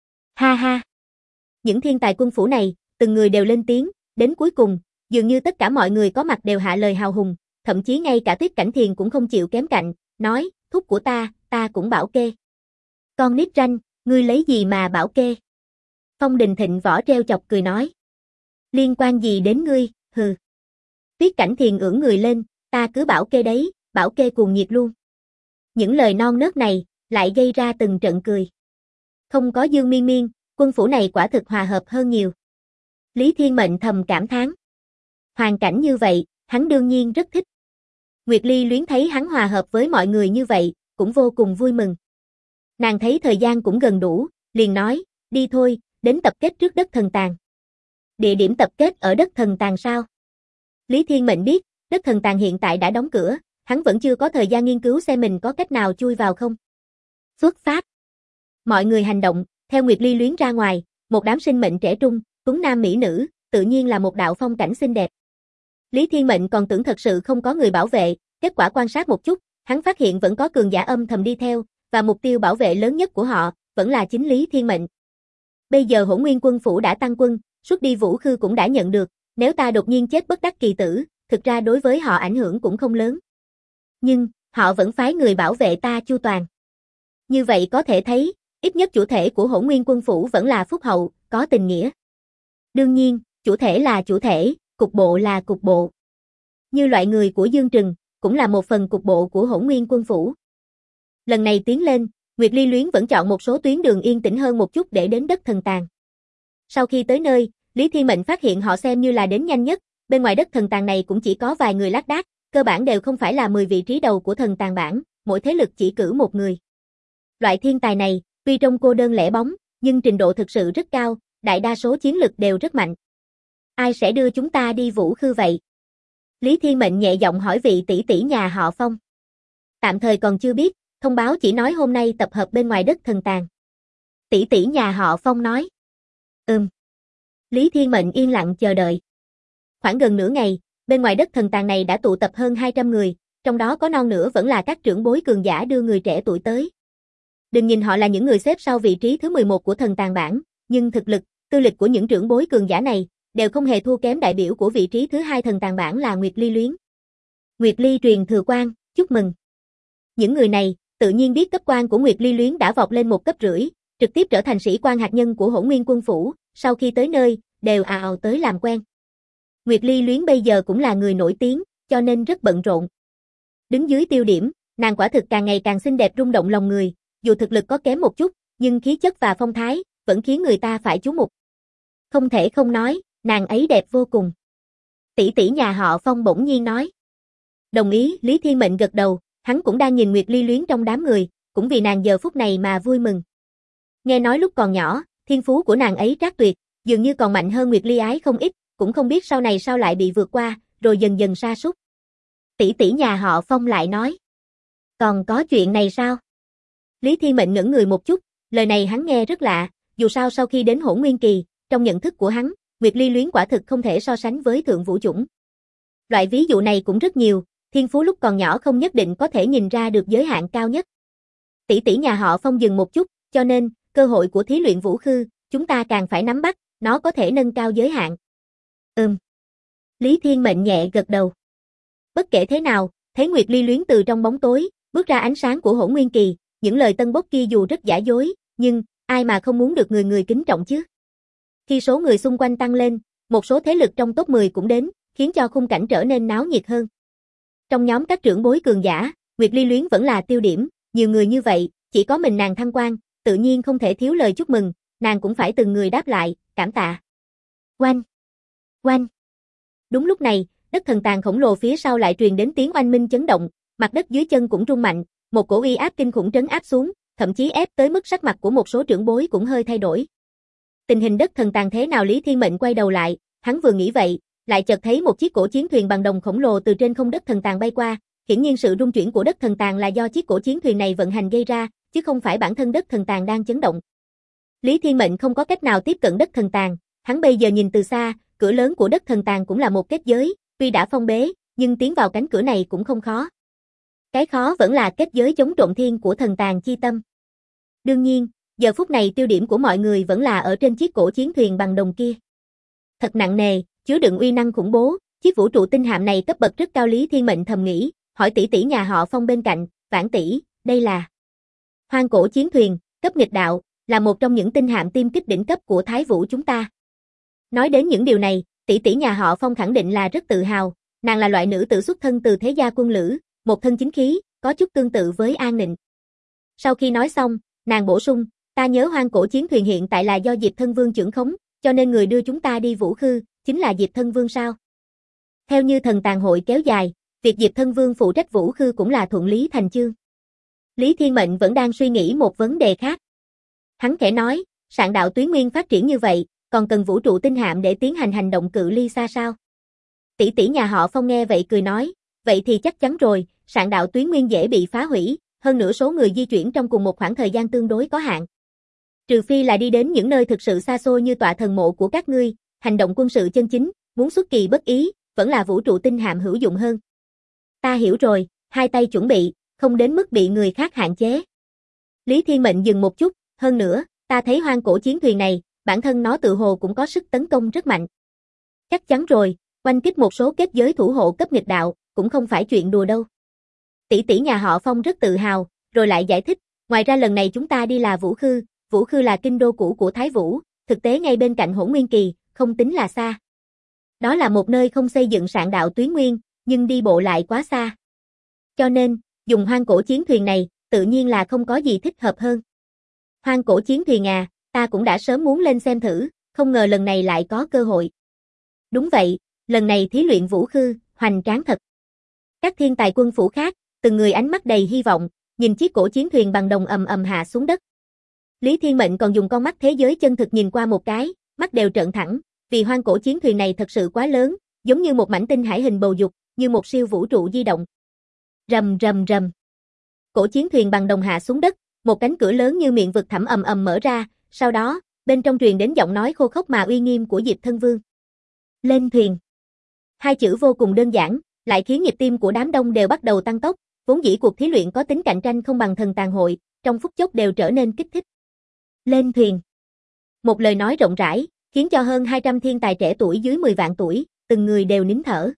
Ha ha. Những thiên tài quân phủ này, từng người đều lên tiếng, đến cuối cùng, dường như tất cả mọi người có mặt đều hạ lời hào hùng, thậm chí ngay cả Tuyết Cảnh Thiền cũng không chịu kém cạnh, nói, thúc của ta cũng bảo kê. Con nít ranh, ngươi lấy gì mà bảo kê? Phong Đình Thịnh võ treo chọc cười nói. Liên quan gì đến ngươi, hừ. Tuyết Cảnh Thiền ưỡn người lên, ta cứ bảo kê đấy, bảo kê cuồng nhiệt luôn. Những lời non nớt này, lại gây ra từng trận cười. Không có Dương Miên Miên, quân phủ này quả thực hòa hợp hơn nhiều. Lý Thiên Mệnh thầm cảm thán. Hoàn cảnh như vậy, hắn đương nhiên rất thích. Nguyệt Ly Luyến thấy hắn hòa hợp với mọi người như vậy, cũng vô cùng vui mừng. Nàng thấy thời gian cũng gần đủ, liền nói, đi thôi, đến tập kết trước đất thần tàng. Địa điểm tập kết ở đất thần tàng sao? Lý Thiên Mệnh biết, đất thần tàng hiện tại đã đóng cửa, hắn vẫn chưa có thời gian nghiên cứu xem mình có cách nào chui vào không. Xuất phát. Mọi người hành động, theo Nguyệt Ly Luyến ra ngoài, một đám sinh mệnh trẻ trung, tuấn nam mỹ nữ, tự nhiên là một đạo phong cảnh xinh đẹp. Lý Thiên Mệnh còn tưởng thật sự không có người bảo vệ, kết quả quan sát một chút, hắn phát hiện vẫn có cường giả âm thầm đi theo, và mục tiêu bảo vệ lớn nhất của họ, vẫn là chính Lý Thiên Mệnh. Bây giờ Hỗn Nguyên quân phủ đã tăng quân, suốt đi Vũ Khư cũng đã nhận được, nếu ta đột nhiên chết bất đắc kỳ tử, thực ra đối với họ ảnh hưởng cũng không lớn. Nhưng, họ vẫn phái người bảo vệ ta chu toàn. Như vậy có thể thấy, ít nhất chủ thể của Hỗn Nguyên quân phủ vẫn là phúc hậu, có tình nghĩa. Đương nhiên, chủ thể là chủ thể, cục bộ là cục bộ. Như loại người của Dương Trừng, cũng là một phần cục bộ của Hỗn Nguyên quân phủ. Lần này tiến lên, Nguyệt Ly Luyến vẫn chọn một số tuyến đường yên tĩnh hơn một chút để đến đất thần tàng. Sau khi tới nơi, Lý Thiên Mệnh phát hiện họ xem như là đến nhanh nhất, bên ngoài đất thần tàng này cũng chỉ có vài người lác đác, cơ bản đều không phải là 10 vị trí đầu của thần tàng bảng, mỗi thế lực chỉ cử một người. Loại thiên tài này, tuy trông cô đơn lẻ bóng, nhưng trình độ thực sự rất cao, đại đa số chiến lực đều rất mạnh. Ai sẽ đưa chúng ta đi Vũ Khư vậy? Lý Thiên Mệnh nhẹ giọng hỏi vị tỷ tỷ nhà họ Phong. Tạm thời còn chưa biết, thông báo chỉ nói hôm nay tập hợp bên ngoài đất thần tàng. Tỷ tỷ nhà họ Phong nói. Lý Thiên Mệnh yên lặng chờ đợi. Khoảng gần nửa ngày, bên ngoài đất thần tàng này đã tụ tập hơn 200 người, trong đó có non nửa vẫn là các trưởng bối cường giả đưa người trẻ tuổi tới. Đừng nhìn họ là những người xếp sau vị trí thứ 11 của thần tàng bảng, nhưng thực lực, tư lịch của những trưởng bối cường giả này đều không hề thua kém đại biểu của vị trí thứ 2 thần tàng bảng là Nguyệt Ly Luyến. Nguyệt Ly truyền thừa quan, chúc mừng. Những người này, tự nhiên biết cấp quan của Nguyệt Ly Luyến đã vọt lên 1 cấp rưỡi, trực tiếp trở thành sĩ quan hạt nhân của Hỗn Nguyên quân phủ, sau khi tới nơi, đều ào tới làm quen. Nguyệt Ly Luyến bây giờ cũng là người nổi tiếng, cho nên rất bận rộn. Đứng dưới tiêu điểm, nàng quả thực càng ngày càng xinh đẹp rung động lòng người, dù thực lực có kém một chút, nhưng khí chất và phong thái vẫn khiến người ta phải chú mục. Không thể không nói, nàng ấy đẹp vô cùng. Tỷ tỷ nhà họ Phong bỗng nhiên nói. Đồng ý, Lý Thiên Mệnh gật đầu, hắn cũng đang nhìn Nguyệt Ly Luyến trong đám người, cũng vì nàng giờ phút này mà vui mừng. Nghe nói lúc còn nhỏ, thiên phú của nàng ấy trác tuyệt, dường như còn mạnh hơn Nguyệt Ly Ái không ít, cũng không biết sau này sao lại bị vượt qua, rồi dần dần sa sút. Tỷ tỷ nhà họ Phong lại nói. Còn có chuyện này sao? Lý Thiên Mệnh ngẩn người một chút, lời này hắn nghe rất lạ, dù sao sau khi đến Hỗn Nguyên kỳ, trong nhận thức của hắn, Nguyệt Ly Luyến quả thực không thể so sánh với thượng vũ chủng. Loại ví dụ này cũng rất nhiều, thiên phú lúc còn nhỏ không nhất định có thể nhìn ra được giới hạn cao nhất. Tỷ tỷ nhà họ Phong dừng một chút, cho nên, cơ hội của thí luyện Vũ Khư, chúng ta càng phải nắm bắt, nó có thể nâng cao giới hạn. Lý Thiên Mệnh nhẹ gật đầu. Bất kể thế nào, thấy Nguyệt Ly Luyến từ trong bóng tối, bước ra ánh sáng của Hỗn Nguyên kỳ, những lời tân bốc kia dù rất giả dối, nhưng, ai mà không muốn được người người kính trọng chứ. Khi số người xung quanh tăng lên, một số thế lực trong top 10 cũng đến, khiến cho khung cảnh trở nên náo nhiệt hơn. Trong nhóm các trưởng bối cường giả, Nguyệt Ly Luyến vẫn là tiêu điểm, nhiều người như vậy, chỉ có mình nàng thăng quan, tự nhiên không thể thiếu lời chúc mừng, nàng cũng phải từng người đáp lại, cảm tạ. Oanh! Oanh! Đúng lúc này, đất thần tàng khổng lồ phía sau lại truyền đến tiếng oanh minh chấn động, mặt đất dưới chân cũng rung mạnh, một cổ uy áp kinh khủng trấn áp xuống, thậm chí ép tới mức sắc mặt của một số trưởng bối cũng hơi thay đổi. Tình hình đất thần tàng thế nào? Lý Thiên Mệnh quay đầu lại, hắn vừa nghĩ vậy, lại chợt thấy một chiếc cổ chiến thuyền bằng đồng khổng lồ từ trên không đất thần tàng bay qua, hiển nhiên sự rung chuyển của đất thần tàng là do chiếc cổ chiến thuyền này vận hành gây ra, chứ không phải bản thân đất thần tàng đang chấn động. Lý Thiên Mệnh không có cách nào tiếp cận đất thần tàng, hắn bây giờ nhìn từ xa, cửa lớn của đất thần tàng cũng là một kết giới, tuy đã phong bế, nhưng tiến vào cánh cửa này cũng không khó. Cái khó vẫn là kết giới chống trộm thiên của thần tàng chi tâm. Đương nhiên, giờ phút này tiêu điểm của mọi người vẫn là ở trên chiếc cổ chiến thuyền bằng đồng kia. Thật nặng nề, chứa đựng uy năng khủng bố, chiếc vũ trụ tinh hạm này cấp bậc rất cao. Lý Thiên Mệnh thầm nghĩ, hỏi tỷ tỷ nhà họ Phong bên cạnh, Vãn tỷ, đây là Hoang cổ chiến thuyền, cấp nghịch đạo, là một trong những tinh hạm tiêm kích đỉnh cấp của Thái Vũ chúng ta. Nói đến những điều này, tỷ tỷ nhà họ Phong khẳng định là rất tự hào, nàng là loại nữ tử xuất thân từ thế gia quân lữ, một thân chính khí, có chút tương tự với An Nịnh. Sau khi nói xong, nàng bổ sung, ta nhớ hoang cổ chiến thuyền hiện tại là do Diệp Thân Vương trưởng khống, cho nên người đưa chúng ta đi Vũ Khư, chính là Diệp Thân Vương sao? Theo như thần tàng hội kéo dài, việc Diệp Thân Vương phụ trách Vũ Khư cũng là thuận lý thành chương. Lý Thiên Mệnh vẫn đang suy nghĩ một vấn đề khác. Hắn khẽ nói, Sạn đạo tuyến nguyên phát triển như vậy, còn cần vũ trụ tinh hạm để tiến hành hành động cự ly xa sao? Tỷ tỷ nhà họ Phong nghe vậy cười nói, vậy thì chắc chắn rồi, Sạn đạo tuyến nguyên dễ bị phá hủy, hơn nữa số người di chuyển trong cùng một khoảng thời gian tương đối có hạn. Trừ phi là đi đến những nơi thực sự xa xôi như tọa thần mộ của các ngươi, hành động quân sự chân chính, muốn xuất kỳ bất ý, vẫn là vũ trụ tinh hạm hữu dụng hơn. Ta hiểu rồi, hai tay chuẩn bị, không đến mức bị người khác hạn chế. Lý Thiên Mệnh dừng một chút, hơn nữa, ta thấy hoang cổ chiến thuyền này, bản thân nó tự hồ cũng có sức tấn công rất mạnh. Chắc chắn rồi, oanh kích một số kết giới thủ hộ cấp nghịch đạo, cũng không phải chuyện đùa đâu. Tỷ tỷ nhà họ Phong rất tự hào, rồi lại giải thích, ngoài ra lần này chúng ta đi là Vũ Khư là kinh đô cũ của Thái Vũ, thực tế ngay bên cạnh Hỗn Nguyên Kỳ, không tính là xa. Đó là một nơi không xây dựng sạn đạo tuyến nguyên, nhưng đi bộ lại quá xa. Cho nên, dùng hoang cổ chiến thuyền này, tự nhiên là không có gì thích hợp hơn. Hoang cổ chiến thuyền à, ta cũng đã sớm muốn lên xem thử, không ngờ lần này lại có cơ hội. Đúng vậy, lần này thí luyện Vũ Khư, hoành tráng thật. Các thiên tài quân phủ khác, từng người ánh mắt đầy hy vọng, nhìn chiếc cổ chiến thuyền bằng đồng ầm ầm hạ xuống đất. Lý Thiên Mệnh còn dùng con mắt thế giới chân thực nhìn qua một cái, mắt đều trợn thẳng, vì hoang cổ chiến thuyền này thật sự quá lớn, giống như một mảnh tinh hải hình bầu dục, như một siêu vũ trụ di động. Rầm rầm rầm. Cổ chiến thuyền bằng đồng hạ xuống đất, một cánh cửa lớn như miệng vực thẳm ầm ầm mở ra, sau đó, bên trong truyền đến giọng nói khô khốc mà uy nghiêm của Diệp Thân Vương. Lên thuyền. Hai chữ vô cùng đơn giản, lại khiến nhịp tim của đám đông đều bắt đầu tăng tốc, vốn dĩ cuộc thí luyện có tính cạnh tranh không bằng thần tàng hội, trong phút chốc đều trở nên kích thích. Lên thuyền. Một lời nói rộng rãi, khiến cho hơn 200 thiên tài trẻ tuổi dưới 10 vạn tuổi, từng người đều nín thở.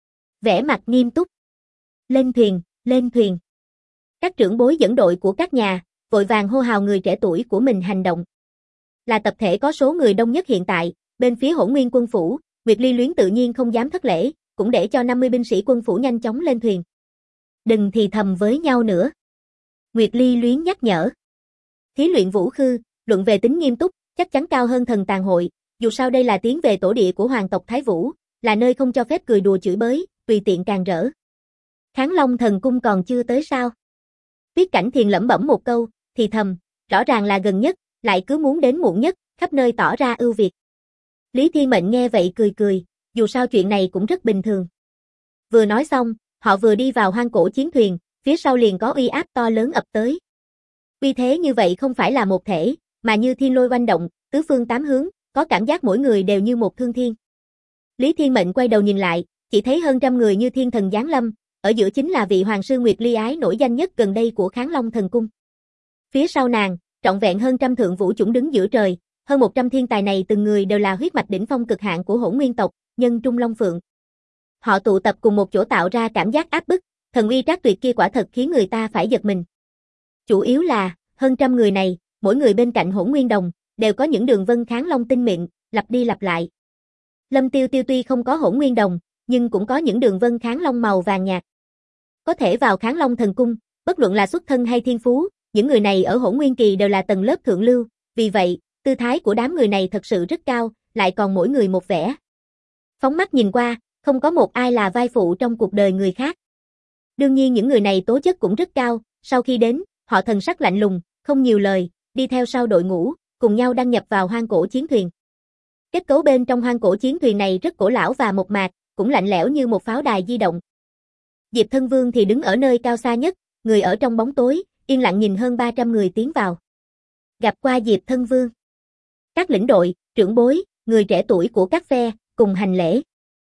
Vẻ mặt nghiêm túc. Lên thuyền, lên thuyền. Các trưởng bối dẫn đội của các nhà, vội vàng hô hào người trẻ tuổi của mình hành động. Là tập thể có số người đông nhất hiện tại, bên phía Hỗn Nguyên quân phủ, Nguyệt Ly Luyến tự nhiên không dám thất lễ, cũng để cho 50 binh sĩ quân phủ nhanh chóng lên thuyền. Đừng thì thầm với nhau nữa. Nguyệt Ly Luyến nhắc nhở. Thí luyện Vũ Khư, luận về tính nghiêm túc, chắc chắn cao hơn thần tàng hội, dù sao đây là tiến về tổ địa của hoàng tộc Thái Vũ, là nơi không cho phép cười đùa chửi bới, tùy tiện càng rỡ. Kháng Long thần cung còn chưa tới sao? Tuyết Cảnh Thiền lẩm bẩm một câu, thì thầm, rõ ràng là gần nhất, lại cứ muốn đến muộn nhất, khắp nơi tỏ ra ưu việt. Lý Thiên Mệnh nghe vậy cười cười, dù sao chuyện này cũng rất bình thường. Vừa nói xong, họ vừa đi vào hoang cổ chiến thuyền, phía sau liền có uy áp to lớn ập tới. Uy thế như vậy không phải là một thể, mà như thiên lôi oanh động, tứ phương tám hướng, có cảm giác mỗi người đều như một thương thiên. Lý Thiên Mệnh quay đầu nhìn lại, chỉ thấy hơn trăm người như thiên thần giáng lâm, ở giữa chính là vị hoàng sư Nguyệt Ly Ái nổi danh nhất gần đây của Kháng Long thần cung. Phía sau nàng, trọn vẹn hơn trăm thượng vũ chủng đứng giữa trời, hơn 100 thiên tài này từng người đều là huyết mạch đỉnh phong cực hạn của Hỗn Nguyên tộc, nhân trung long phượng. Họ tụ tập cùng một chỗ tạo ra cảm giác áp bức, thần uy trác tuyệt kia quả thật khiến người ta phải giật mình. Chủ yếu là, hơn trăm người này, mỗi người bên cạnh Hỗn Nguyên đồng, đều có những đường vân Kháng Long tinh mịn, lặp đi lặp lại. Lâm Tiêu Tiêu tuy không có Hỗn Nguyên đồng, nhưng cũng có những đường vân Kháng Long màu vàng nhạt. Có thể vào Kháng Long thần cung, bất luận là xuất thân hay thiên phú, những người này ở Hỗn Nguyên kỳ đều là tầng lớp thượng lưu, vì vậy, tư thái của đám người này thật sự rất cao, lại còn mỗi người một vẻ. Phóng mắt nhìn qua, không có một ai là vai phụ trong cuộc đời người khác. Đương nhiên những người này tố chất cũng rất cao, sau khi đến, họ thần sắc lạnh lùng, không nhiều lời, đi theo sau đội ngũ, cùng nhau đăng nhập vào hoang cổ chiến thuyền. Kết cấu bên trong hoang cổ chiến thuyền này rất cổ lão và mộc mạc, cũng lạnh lẽo như một pháo đài di động. Diệp Thân Vương thì đứng ở nơi cao xa nhất, người ở trong bóng tối, yên lặng nhìn hơn 300 người tiến vào. Gặp qua Diệp Thân Vương. Các lĩnh đội, trưởng bối, người trẻ tuổi của các phe, cùng hành lễ.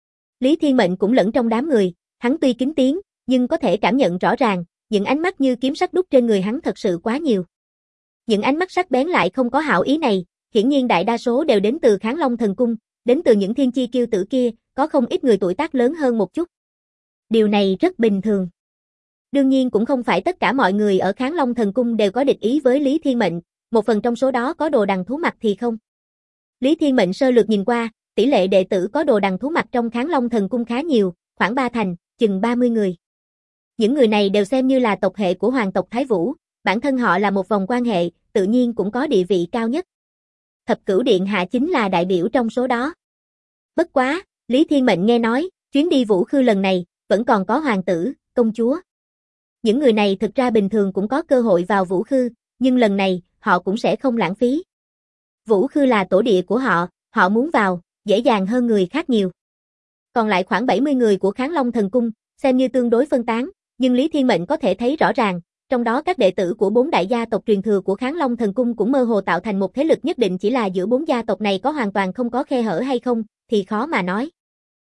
Lý Thiên Mệnh cũng lẫn trong đám người, hắn tuy kính tiếng, nhưng có thể cảm nhận rõ ràng, những ánh mắt như kiếm sắc đúc trên người hắn thật sự quá nhiều. Những ánh mắt sắc bén lại không có hảo ý này, hiển nhiên đại đa số đều đến từ Kháng Long Thần Cung, đến từ những thiên chi kiêu tử kia, có không ít người tuổi tác lớn hơn một chút. Điều này rất bình thường. Đương nhiên cũng không phải tất cả mọi người ở Kháng Long Thần Cung đều có địch ý với Lý Thiên Mệnh, một phần trong số đó có đồ đằng thú mặt thì không. Lý Thiên Mệnh sơ lược nhìn qua, tỷ lệ đệ tử có đồ đằng thú mặt trong Kháng Long Thần Cung khá nhiều, khoảng 3 thành, chừng 30 người. Những người này đều xem như là tộc hệ của hoàng tộc Thái Vũ, bản thân họ là một vòng quan hệ, tự nhiên cũng có địa vị cao nhất. Thập Cửu Điện Hạ chính là đại biểu trong số đó. Bất quá, Lý Thiên Mệnh nghe nói, chuyến đi Vũ Khư lần này, vẫn còn có hoàng tử, công chúa. Những người này thực ra bình thường cũng có cơ hội vào Vũ Khư, nhưng lần này, họ cũng sẽ không lãng phí. Vũ Khư là tổ địa của họ muốn vào, dễ dàng hơn người khác nhiều. Còn lại khoảng 70 người của Kháng Long Thần Cung, xem như tương đối phân tán, nhưng Lý Thiên Mệnh có thể thấy rõ ràng, trong đó các đệ tử của 4 đại gia tộc truyền thừa của Kháng Long Thần Cung cũng mơ hồ tạo thành một thế lực nhất định, chỉ là giữa 4 gia tộc này có hoàn toàn không có khe hở hay không, thì khó mà nói.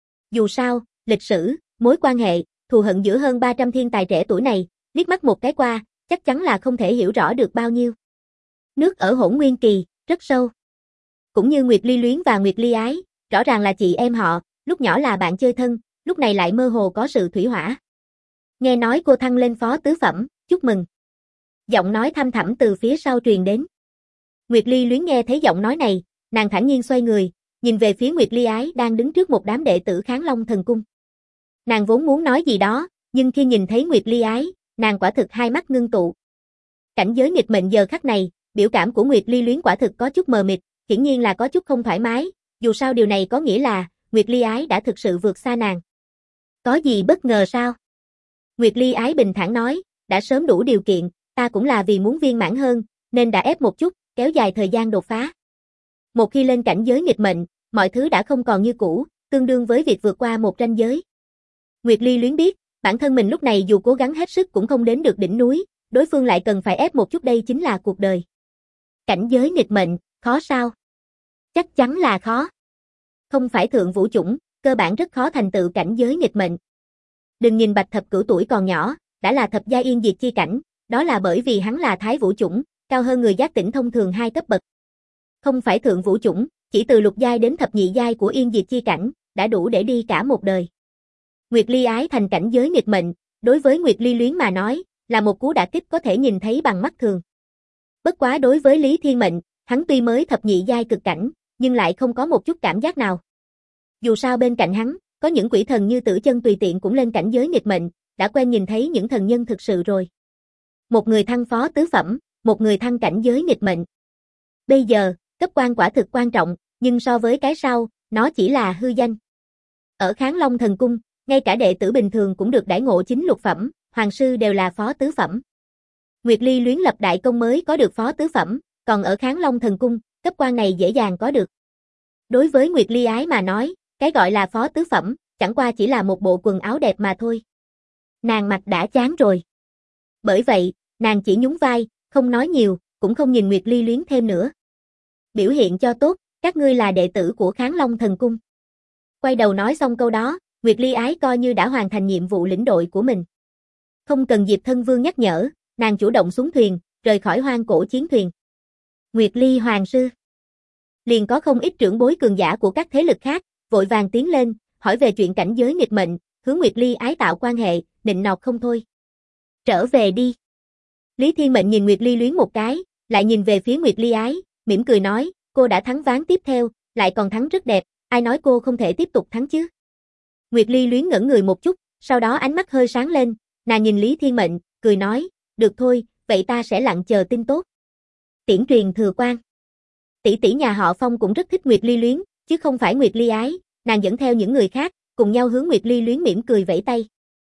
Dù sao, lịch sử, mối quan hệ, thù hận giữa hơn 300 thiên tài trẻ tuổi này, liếc mắt một cái qua, chắc chắn là không thể hiểu rõ được bao nhiêu. Nước ở Hỗn Nguyên Kỳ, rất sâu. Cũng như Nguyệt Ly Luyến và Nguyệt Ly Ái, rõ ràng là chị em họ, lúc nhỏ là bạn chơi thân, lúc này lại mơ hồ có sự thủy hỏa. Nghe nói cô thăng lên phó tứ phẩm, chúc mừng. Giọng nói thăm thẳm từ phía sau truyền đến. Nguyệt Ly Luyến nghe thấy giọng nói này, nàng thản nhiên xoay người, nhìn về phía Nguyệt Ly Ái đang đứng trước một đám đệ tử Kháng Long Thần Cung. Nàng vốn muốn nói gì đó, nhưng khi nhìn thấy Nguyệt Ly Ái, nàng quả thực hai mắt ngưng tụ. Cảnh giới nghịch mệnh giờ khắc này, biểu cảm của Nguyệt Ly Luyến quả thực có chút mờ mịt, hiển nhiên là có chút không thoải mái, dù sao điều này có nghĩa là Nguyệt Ly Ái đã thực sự vượt xa nàng. Có gì bất ngờ sao? Nguyệt Ly Ái bình thản nói, đã sớm đủ điều kiện, ta cũng là vì muốn viên mãn hơn, nên đã ép một chút, kéo dài thời gian đột phá. Một khi lên cảnh giới nghịch mệnh, mọi thứ đã không còn như cũ, tương đương với việc vượt qua một ranh giới. Nguyệt Ly Luyến biết, bản thân mình lúc này dù cố gắng hết sức cũng không đến được đỉnh núi, đối phương lại cần phải ép một chút, đây chính là cuộc đời. Cảnh giới nghịch mệnh, khó sao? Chắc chắn là khó. Không phải thượng vũ chủng, cơ bản rất khó thành tựu cảnh giới nghịch mệnh. Đừng nhìn Bạch Thập Cửu tuổi còn nhỏ, đã là thập gia yên diệt chi cảnh, đó là bởi vì hắn là thái vũ chủng, cao hơn người giác tỉnh thông thường 2 cấp bậc. Không phải thượng vũ chủng, chỉ từ lục giai đến thập nhị giai của yên diệt chi cảnh, đã đủ để đi cả một đời. Nguyệt Ly Ái thành cảnh giới nghịch mệnh, đối với Nguyệt Ly Luyến mà nói, là một cú đả kích có thể nhìn thấy bằng mắt thường. Bất quá đối với Lý Thiên Mệnh, hắn tuy mới thập nhị giai cực cảnh, nhưng lại không có một chút cảm giác nào. Dù sao bên cạnh hắn, có những quỷ thần như Tử Chân tùy tiện cũng lên cảnh giới nghịch mệnh, đã quen nhìn thấy những thần nhân thực sự rồi. Một người thăng phó tứ phẩm, một người thăng cảnh giới nghịch mệnh. Bây giờ, cấp quan quả thực quan trọng, nhưng so với cái sau, nó chỉ là hư danh. Ở Kháng Long Thần Cung, ngay cả đệ tử bình thường cũng được đãi ngộ chính lục phẩm, hoàng sư đều là phó tứ phẩm. Nguyệt Ly Luyến lập đại công mới có được phó tứ phẩm, còn ở Kháng Long Thần Cung, cấp quan này dễ dàng có được. Đối với Nguyệt Ly Ái mà nói, cái gọi là phó tứ phẩm, chẳng qua chỉ là một bộ quần áo đẹp mà thôi. Nàng mặc đã chán rồi. Bởi vậy, nàng chỉ nhún vai, không nói nhiều, cũng không nhìn Nguyệt Ly Luyến thêm nữa. Biểu hiện cho tốt, các ngươi là đệ tử của Kháng Long Thần Cung. Quay đầu nói xong câu đó, Nguyệt Ly Ái coi như đã hoàn thành nhiệm vụ lĩnh đội của mình. Không cần Diệp Thân Vương nhắc nhở, nàng chủ động xuống thuyền, rời khỏi hoang cổ chiến thuyền. Nguyệt Ly Hoàng sư. Liền có không ít trưởng bối cường giả của các thế lực khác, vội vàng tiến lên, hỏi về chuyện cảnh giới nghịch mệnh, hướng Nguyệt Ly Ái tạo quan hệ, nịnh nọt không thôi. Trở về đi. Lý Thiên Mệnh nhìn Nguyệt Ly Luyến một cái, lại nhìn về phía Nguyệt Ly Ái, mỉm cười nói, cô đã thắng ván tiếp theo, lại còn thắng rất đẹp, ai nói cô không thể tiếp tục thắng chứ? Nguyệt Ly Luyến ngẩn người một chút, sau đó ánh mắt hơi sáng lên, nàng nhìn Lý Thiên Mệnh, cười nói, được thôi, vậy ta sẽ lặng chờ tin tốt. Tiễn truyền thừa quan. Tỷ tỷ nhà họ Phong cũng rất thích Nguyệt Ly Luyến, chứ không phải Nguyệt Ly Ái, nàng dẫn theo những người khác, cùng nhau hướng Nguyệt Ly Luyến mỉm cười vẫy tay.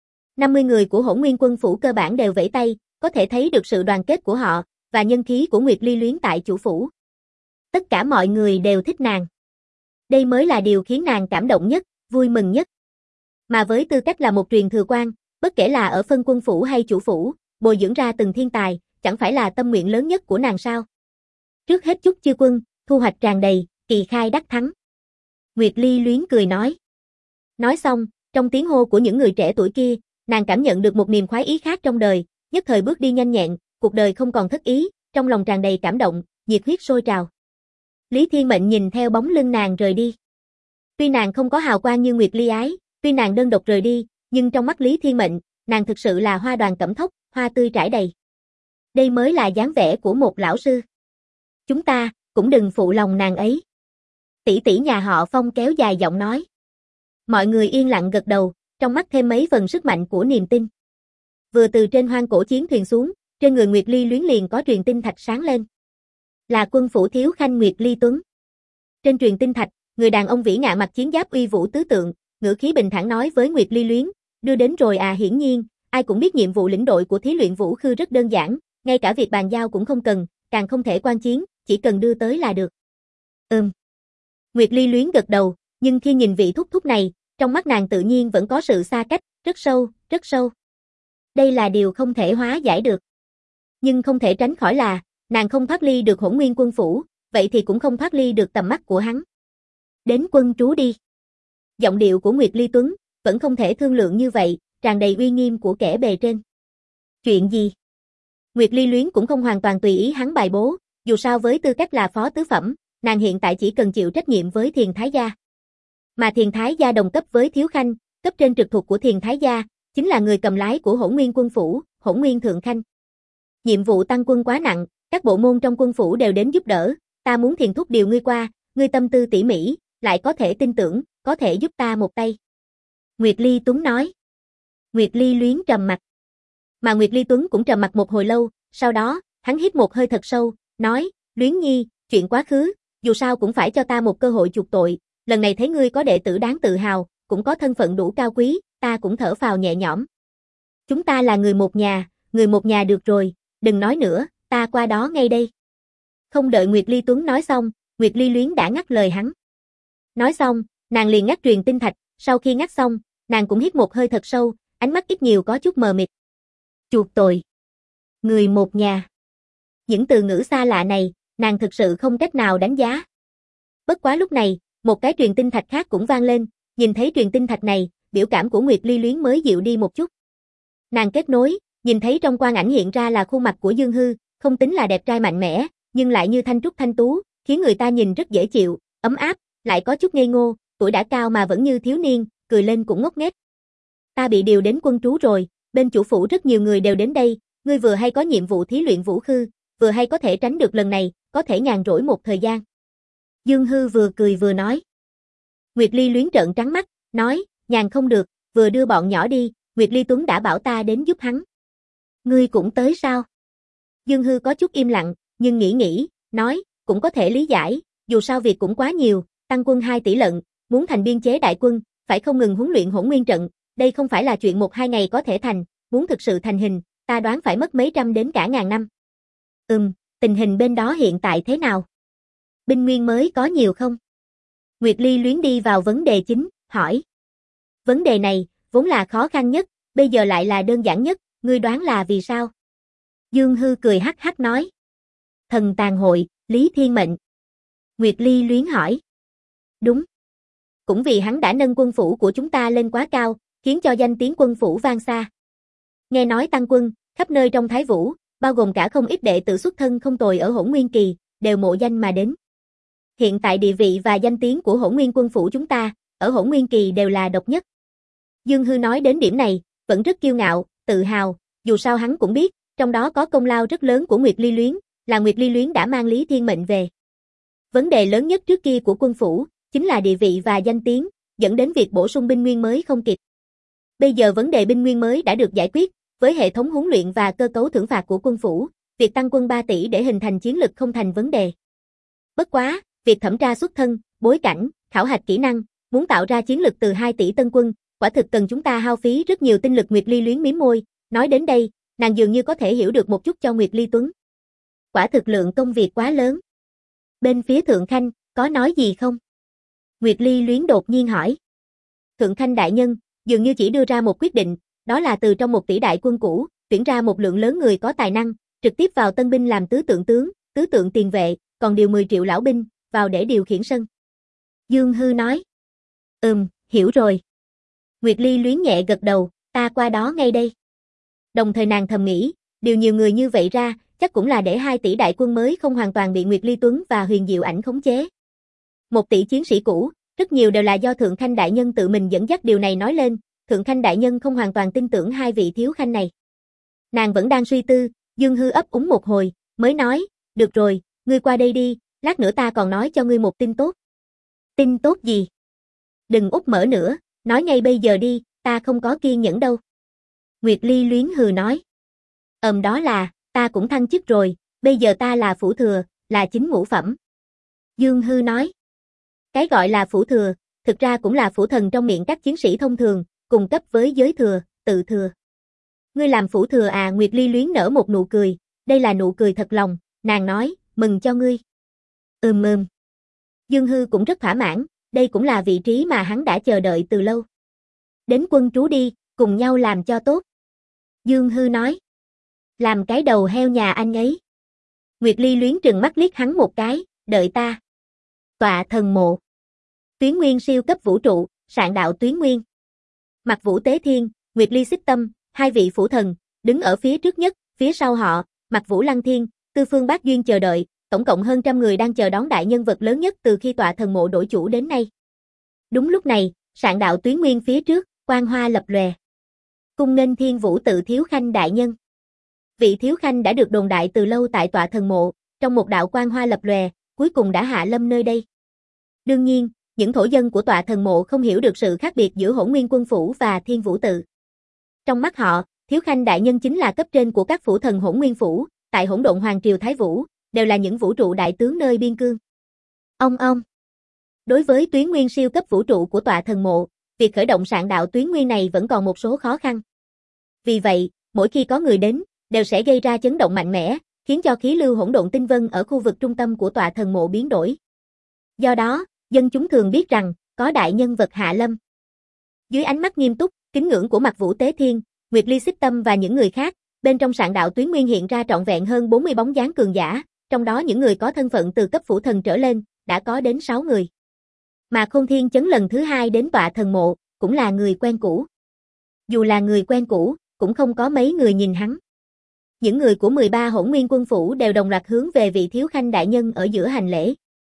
50 người của Hỗn Nguyên Quân phủ cơ bản đều vẫy tay, có thể thấy được sự đoàn kết của họ, và nhân khí của Nguyệt Ly Luyến tại chủ phủ. Tất cả mọi người đều thích nàng. Đây mới là điều khiến nàng cảm động nhất, vui mừng nhất. Mà với tư cách là một truyền thừa quan, bất kể là ở phân quân phủ hay chủ phủ, bồi dưỡng ra từng thiên tài, chẳng phải là tâm nguyện lớn nhất của nàng sao? Trước hết chúc chư quân, thu hoạch tràn đầy, kỳ khai đắc thắng. Nguyệt Ly Luyến cười nói. Nói xong, trong tiếng hô của những người trẻ tuổi kia, nàng cảm nhận được một niềm khoái ý khác trong đời, nhất thời bước đi nhanh nhẹn, cuộc đời không còn thất ý, trong lòng tràn đầy cảm động, nhiệt huyết sôi trào. Lý Thiên Mệnh nhìn theo bóng lưng nàng rời đi. Tuy nàng không có hào quang như Nguyệt Ly Ái, tuy nàng đơn độc rời đi, nhưng trong mắt Lý Thiên Mệnh, nàng thực sự là hoa đoàn cẩm thốc, hoa tươi trải đầy. Đây mới là dáng vẻ của một lão sư. Chúng ta, cũng đừng phụ lòng nàng ấy. Tỷ tỷ nhà họ Phong kéo dài giọng nói. Mọi người yên lặng gật đầu, trong mắt thêm mấy phần sức mạnh của niềm tin. Vừa từ trên hoang cổ chiến thuyền xuống, trên người Nguyệt Ly Luyến liền có truyền tinh thạch sáng lên. Là quân phủ thiếu khanh Nguyệt Ly Tuấn. Trên truyền tinh thạch, người đàn ông vĩ ngạ mặc chiến giáp uy vũ tứ tượng, ngữ khí bình thản nói với Nguyệt Ly Luyến, đưa đến rồi à. Hiển nhiên, ai cũng biết nhiệm vụ lĩnh đội của thí luyện vũ khư rất đơn giản, ngay cả việc bàn giao cũng không cần, càng không thể quan chiến, chỉ cần đưa tới là được. Nguyệt Ly Luyến gật đầu, nhưng khi nhìn vị thúc thúc này, trong mắt nàng tự nhiên vẫn có sự xa cách, rất sâu, rất sâu. Đây là điều không thể hóa giải được. Nhưng không thể tránh khỏi là, nàng không thoát ly được Hỗn Nguyên quân phủ, vậy thì cũng không thoát ly được tầm mắt của hắn. Đến quân trú đi. Giọng điệu của Nguyệt Ly Tuấn, vẫn không thể thương lượng như vậy, tràn đầy uy nghiêm của kẻ bề trên. Chuyện gì? Nguyệt Ly Luyến cũng không hoàn toàn tùy ý hắn bài bố, dù sao với tư cách là phó tứ phẩm, nàng hiện tại chỉ cần chịu trách nhiệm với Thiền Thái Gia. Mà Thiền Thái Gia đồng cấp với Thiếu Khanh, cấp trên trực thuộc của Thiền Thái Gia, chính là người cầm lái của Hỗn Nguyên quân phủ, Hỗn Nguyên Thượng Khanh. Nhiệm vụ tăng quân quá nặng, các bộ môn trong quân phủ đều đến giúp đỡ, ta muốn Thiền thúc điều ngươi qua, ngươi tâm tư tỉ mỉ, lại có thể tin tưởng, có thể giúp ta một tay. Nguyệt Ly Tuấn nói. Nguyệt Ly Luyến trầm mặt. Mà Nguyệt Ly Tuấn cũng trầm mặt một hồi lâu, sau đó, hắn hít một hơi thật sâu, nói, Luyến Nhi, chuyện quá khứ, dù sao cũng phải cho ta một cơ hội chuộc tội, lần này thấy ngươi có đệ tử đáng tự hào, cũng có thân phận đủ cao quý, ta cũng thở phào nhẹ nhõm. Chúng ta là người một nhà được rồi, đừng nói nữa, ta qua đó ngay đây. Không đợi Nguyệt Ly Tuấn nói xong, Nguyệt Ly Luyến đã ngắt lời hắn. Nói xong, nàng liền ngắt truyền tinh thạch, sau khi ngắt xong, nàng cũng hít một hơi thật sâu, ánh mắt ít nhiều có chút mờ mịt. Chuộc tội. Người một nhà. Những từ ngữ xa lạ này, nàng thực sự không cách nào đánh giá. Bất quá lúc này, một cái truyền tinh thạch khác cũng vang lên, nhìn thấy truyền tinh thạch này, biểu cảm của Nguyệt Ly Luyến mới dịu đi một chút. Nàng kết nối, nhìn thấy trong quang ảnh hiện ra là khuôn mặt của Dương Hư, không tính là đẹp trai mạnh mẽ, nhưng lại như thanh trúc thanh tú, khiến người ta nhìn rất dễ chịu, ấm áp, lại có chút ngây ngô, tuổi đã cao mà vẫn như thiếu niên, cười lên cũng ngốc nghếch. Ta bị điều đến quân trú rồi, bên chủ phủ rất nhiều người đều đến đây, ngươi vừa hay có nhiệm vụ thí luyện vũ khư, vừa hay có thể tránh được lần này, có thể nhàn rỗi một thời gian. Dương Hư vừa cười vừa nói. Nguyệt Ly Luyến trợn trắng mắt, nói, nhàn không được, vừa đưa bọn nhỏ đi, Nguyệt Ly Tuấn đã bảo ta đến giúp hắn. Ngươi cũng tới sao? Dương Hư có chút im lặng, nhưng nghĩ, nói, cũng có thể lý giải, dù sao việc cũng quá nhiều, tăng quân 2 tỷ lận, muốn thành biên chế đại quân, phải không ngừng huấn luyện Hỗn Nguyên trận, đây không phải là chuyện 1-2 ngày có thể thành, muốn thực sự thành hình, ta đoán phải mất mấy trăm đến cả ngàn năm. Tình hình bên đó hiện tại thế nào? Binh nguyên mới có nhiều không? Nguyệt Ly Luyến đi vào vấn đề chính, hỏi. Vấn đề này, vốn là khó khăn nhất, bây giờ lại là đơn giản nhất, ngươi đoán là vì sao? Dương Hư cười hắc hắc nói. Thần tàn hội, Lý Thiên Mệnh. Nguyệt Ly Luyến hỏi. Đúng. Cũng vì hắn đã nâng quân phủ của chúng ta lên quá cao, khiến cho danh tiếng quân phủ vang xa. Nghe nói tăng quân, khắp nơi trong Thái Vũ, bao gồm cả không ít đệ tử xuất thân không tồi ở Hỗn Nguyên kỳ, đều mộ danh mà đến. Hiện tại địa vị và danh tiếng của Hỗn Nguyên quân phủ chúng ta, ở Hỗn Nguyên kỳ đều là độc nhất. Dương Hư nói đến điểm này, vẫn rất kiêu ngạo, tự hào, dù sao hắn cũng biết, trong đó có công lao rất lớn của Nguyệt Ly Luyến, là Nguyệt Ly Luyến đã mang Lý Thiên Mệnh về. Vấn đề lớn nhất trước kia của quân phủ, chính là địa vị và danh tiếng, dẫn đến việc bổ sung binh nguyên mới không kịp. Bây giờ vấn đề binh nguyên mới đã được giải quyết, với hệ thống huấn luyện và cơ cấu thưởng phạt của quân phủ, việc tăng quân 3 tỷ để hình thành chiến lực không thành vấn đề. Bất quá, việc thẩm tra xuất thân, bối cảnh, khảo hạch kỹ năng, muốn tạo ra chiến lực từ 2 tỷ tân quân, quả thực cần chúng ta hao phí rất nhiều tinh lực. Nguyệt Ly Luyến mím môi, nói đến đây, nàng dường như có thể hiểu được một chút cho Nguyệt Ly Tuấn. Quả thực lượng công việc quá lớn. Bên phía Thượng Khanh, có nói gì không? Nguyệt Ly Luyến đột nhiên hỏi. Thượng Khanh đại nhân, dường như chỉ đưa ra một quyết định, đó là từ trong 1 tỷ đại quân cũ, tuyển ra một lượng lớn người có tài năng, trực tiếp vào tân binh làm tứ tượng tướng, tứ tượng tiền vệ, còn điều 10 triệu lão binh, vào để điều khiển sân. Dương Hư nói. Hiểu rồi. Nguyệt Ly luyến nhẹ gật đầu, ta qua đó ngay đây. Đồng thời nàng thầm nghĩ, điều nhiều người như vậy ra, chắc cũng là để 2 tỷ đại quân mới không hoàn toàn bị Nguyệt Ly Tuấn và Huyền Diệu Ảnh khống chế. 1 tỷ chiến sĩ cũ, rất nhiều đều là do Thượng Khanh đại nhân tự mình dẫn dắt, điều này nói lên, Thượng Khanh đại nhân không hoàn toàn tin tưởng 2 vị thiếu khanh này. Nàng vẫn đang suy tư, Dương Hư ấp úng một hồi, mới nói, được rồi, ngươi qua đây đi, lát nữa ta còn nói cho ngươi một tin tốt. Tin tốt gì? Đừng úp mở nữa, nói ngay bây giờ đi, ta không có kiên nhẫn đâu. Nguyệt Ly luyến hừ nói. Đó là, ta cũng thăng chức rồi, bây giờ ta là phủ thừa, là chính ngũ phẩm. Dương Hư nói. Cái gọi là phủ thừa, thực ra cũng là phủ thần trong miệng các chiến sĩ thông thường, cùng cấp với giới thừa, tự thừa. Ngươi làm phủ thừa à? Nguyệt Ly luyến nở một nụ cười, đây là nụ cười thật lòng, nàng nói, mừng cho ngươi. Dương Hư cũng rất thỏa mãn, đây cũng là vị trí mà hắn đã chờ đợi từ lâu. Đến quân trú đi, cùng nhau làm cho tốt. Dương Hư nói. Làm cái đầu heo nhà anh ấy. Nguyệt Ly luyến trừng mắt liếc hắn một cái, đợi ta. Tọa thần mộ. Tuyến nguyên siêu cấp vũ trụ, sạn đạo tuyến nguyên. Mặc Vũ Tế Thiên, Nguyệt Ly Xích Tâm, 2 vị phủ thần, đứng ở phía trước nhất, phía sau họ, Mặc Vũ Lăng Thiên, Tư Phương Bác Duyên chờ đợi, tổng cộng hơn trăm người đang chờ đón đại nhân vật lớn nhất từ khi tọa thần mộ đổi chủ đến nay. Đúng lúc này, sạn đạo tuyến nguyên phía trước, quang hoa lập lòe. Cung nghênh Thiên Vũ Tự thiếu khanh đại nhân. Vị thiếu khanh đã được đồn đại từ lâu tại tọa thần mộ, trong một đạo quang hoa lập lòe, cuối cùng đã hạ lâm nơi đây. Đương nhiên, những thổ dân của tọa thần mộ không hiểu được sự khác biệt giữa Hỗn Nguyên Quân phủ và Thiên Vũ Tự. Trong mắt họ, thiếu khanh đại nhân chính là cấp trên của các phủ thần Hỗn Nguyên phủ, tại Hỗn Độn Hoàng triều Thái Vũ, đều là những vũ trụ đại tướng nơi biên cương. Ông. Đối với tuyến nguyên siêu cấp vũ trụ của tọa thần mộ, việc khởi động sạn đạo tuyến nguyên này vẫn còn một số khó khăn. Vì vậy, mỗi khi có người đến, đều sẽ gây ra chấn động mạnh mẽ, khiến cho khí lưu hỗn độn tinh vân ở khu vực trung tâm của tọa thần mộ biến đổi. Do đó, dân chúng thường biết rằng, có đại nhân vật hạ lâm. Dưới ánh mắt nghiêm túc, kính ngưỡng của Mặc Vũ Tế Thiên, Nguyệt Ly Xích Tâm và những người khác, bên trong sạn đạo tuyến nguyên hiện ra trọn vẹn hơn 40 bóng dáng cường giả, trong đó những người có thân phận từ cấp phủ thần trở lên, đã có đến 6 người. Mà Khôn Thiên Chấn lần thứ 2 đến tọa thần mộ, cũng là người quen cũ. Dù là người quen cũ, cũng không có mấy người nhìn hắn. Những người của 13 Hỗn Nguyên Quân phủ đều đồng loạt hướng về vị thiếu khanh đại nhân ở giữa hành lễ.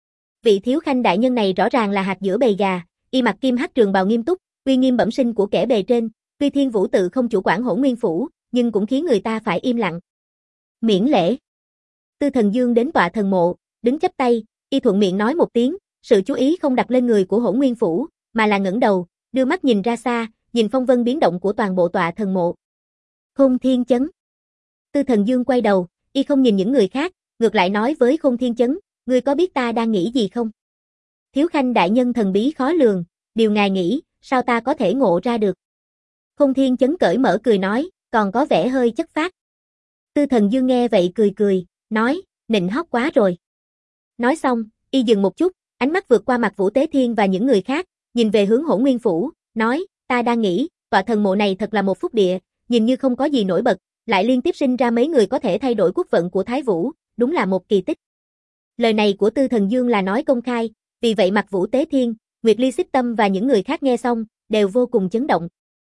Vị thiếu khanh đại nhân này rõ ràng là hạt giữa bầy gà, y mặc kim hắc trường bào nghiêm túc, uy nghiêm bẩm sinh của kẻ bề trên, tuy Thiên Vũ Tự không chủ quản Hỗn Nguyên phủ, nhưng cũng khiến người ta phải im lặng. Miễn lễ. Tư Thần Dương đến tọa thần mộ, đứng chắp tay, y thuận miệng nói một tiếng, sự chú ý không đặt lên người của Hỗn Nguyên phủ, mà là ngẩng đầu, đưa mắt nhìn ra xa, nhìn phong vân biến động của toàn bộ tọa thần mộ. Khôn Thiên Chấn. Tư Thần Dương quay đầu, y không nhìn những người khác, ngược lại nói với Khôn Thiên Chấn, ngươi có biết ta đang nghĩ gì không? Thiếu khanh đại nhân thần bí khó lường, điều ngài nghĩ, sao ta có thể ngộ ra được? Khôn Thiên Chấn cởi mở cười nói, còn có vẻ hơi chất phác. Tư Thần Dương nghe vậy cười, nói, nịnh hót quá rồi. Nói xong, y dừng một chút, ánh mắt vượt qua Mặc Vũ Tế Thiên và những người khác, nhìn về hướng Hỗn Nguyên phủ, nói, ta đang nghĩ, tọa thần mộ này thật là một phúc địa, nhìn như không có gì nổi bật, lại liên tiếp sinh ra mấy người có thể thay đổi quốc vận của Thái Vũ, đúng là một kỳ tích. Lời này của Tư Thần Dương là nói công khai, vì vậy Mặc Vũ Tế Thiên, Nguyệt Ly Xích Tâm và những người khác nghe xong, đều vô cùng chấn động.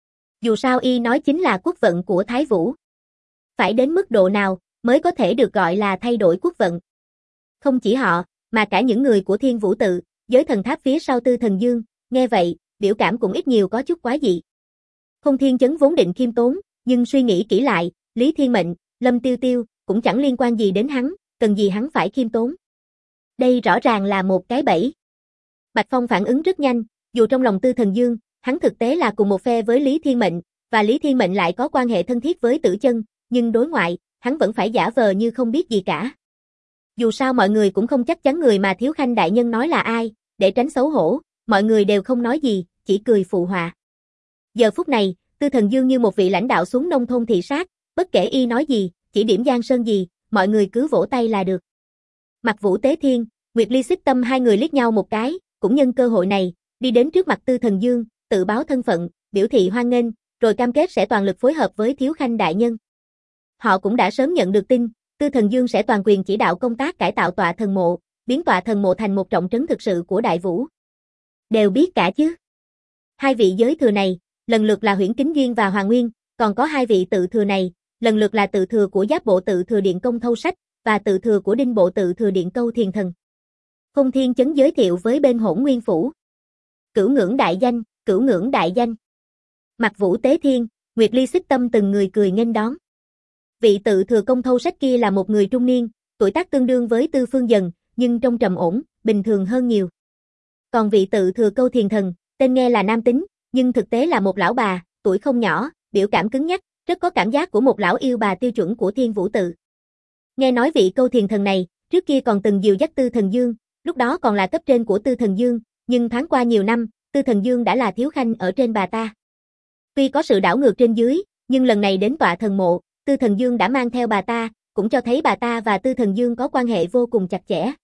Dù sao y nói chính là quốc vận của Thái Vũ. Phải đến mức độ nào mới có thể được gọi là thay đổi quốc vận? Không chỉ họ, mà cả những người của Thiên Vũ Tự, giới thần tháp phía sau Tư Thần Dương, nghe vậy, biểu cảm cũng ít nhiều có chút quái dị. Khôn Thiên Chấn vốn định khiêm tốn, nhưng suy nghĩ kỹ lại, Lý Thiên Mệnh, Lâm Tiêu Tiêu, cũng chẳng liên quan gì đến hắn, cần gì hắn phải khiêm tốn. Đây rõ ràng là một cái bẫy. Bạch Phong phản ứng rất nhanh, dù trong lòng Tư Thần Dương, hắn thực tế là cùng một phe với Lý Thiên Mệnh, và Lý Thiên Mệnh lại có quan hệ thân thiết với Tử Chân, nhưng đối ngoại, hắn vẫn phải giả vờ như không biết gì cả. Dù sao mọi người cũng không chắc chắn người mà thiếu khanh đại nhân nói là ai, để tránh xấu hổ, mọi người đều không nói gì, chỉ cười phụ họa. Giờ phút này, Tư Thần Dương như một vị lãnh đạo xuống nông thôn thị sát, bất kể y nói gì, chỉ điểm Giang Sơn gì, mọi người cứ vỗ tay là được. Mặc Vũ Tế Thiên, Nguyệt Ly Xích Tâm hai người liếc nhau một cái, cũng nhân cơ hội này, đi đến trước mặt Tư Thần Dương, tự báo thân phận, biểu thị hoan nghênh, rồi cam kết sẽ toàn lực phối hợp với thiếu khanh đại nhân. Họ cũng đã sớm nhận được tin, Tư Thần Dương sẽ toàn quyền chỉ đạo công tác cải tạo tọa thần mộ, biến tọa thần mộ thành một trọng trấn thực sự của Đại Vũ. Đều biết cả chứ. Hai vị giới thừa này, lần lượt là Huyễn Kính Duyên và Hoàng Nguyên, còn có hai vị tự thừa này, lần lượt là tự thừa của Giáp Bộ Tự Thừa Điện Công Thâu Sách và tự thừa của Đinh Bộ Tự Thừa Điện Câu Thiền Thần. Không Thiên Chấn giới thiệu với bên Hỗn Nguyên Phủ. Cửu ngưỡng đại danh, cửu ngưỡng đại danh. Mặc Vũ Tế Thiên, Nguyệt Ly Xích Tâm từng người cười nghênh đón. Vị tự thừa Công Thâu Sách kia là một người trung niên, tuổi tác tương đương với Tư Phương Dần, nhưng trông trầm ổn, bình thường hơn nhiều. Còn vị tự thừa Câu Thiền Thần, tên nghe là nam tính, nhưng thực tế là một lão bà, tuổi không nhỏ, biểu cảm cứng nhắc, rất có cảm giác của một lão yêu bà tiêu chuẩn của Thiên Vũ Tự. Nghe nói vị Câu Thiền Thần này, trước kia còn từng dìu dắt Tư Thần Dương, lúc đó còn là cấp trên của Tư Thần Dương, nhưng thoáng qua nhiều năm, Tư Thần Dương đã là thiếu khanh ở trên bà ta. Tuy có sự đảo ngược trên dưới, nhưng lần này đến tọa thần mộ, Tư Thần Dương đã mang theo bà ta, cũng cho thấy bà ta và Tư Thần Dương có quan hệ vô cùng chặt chẽ.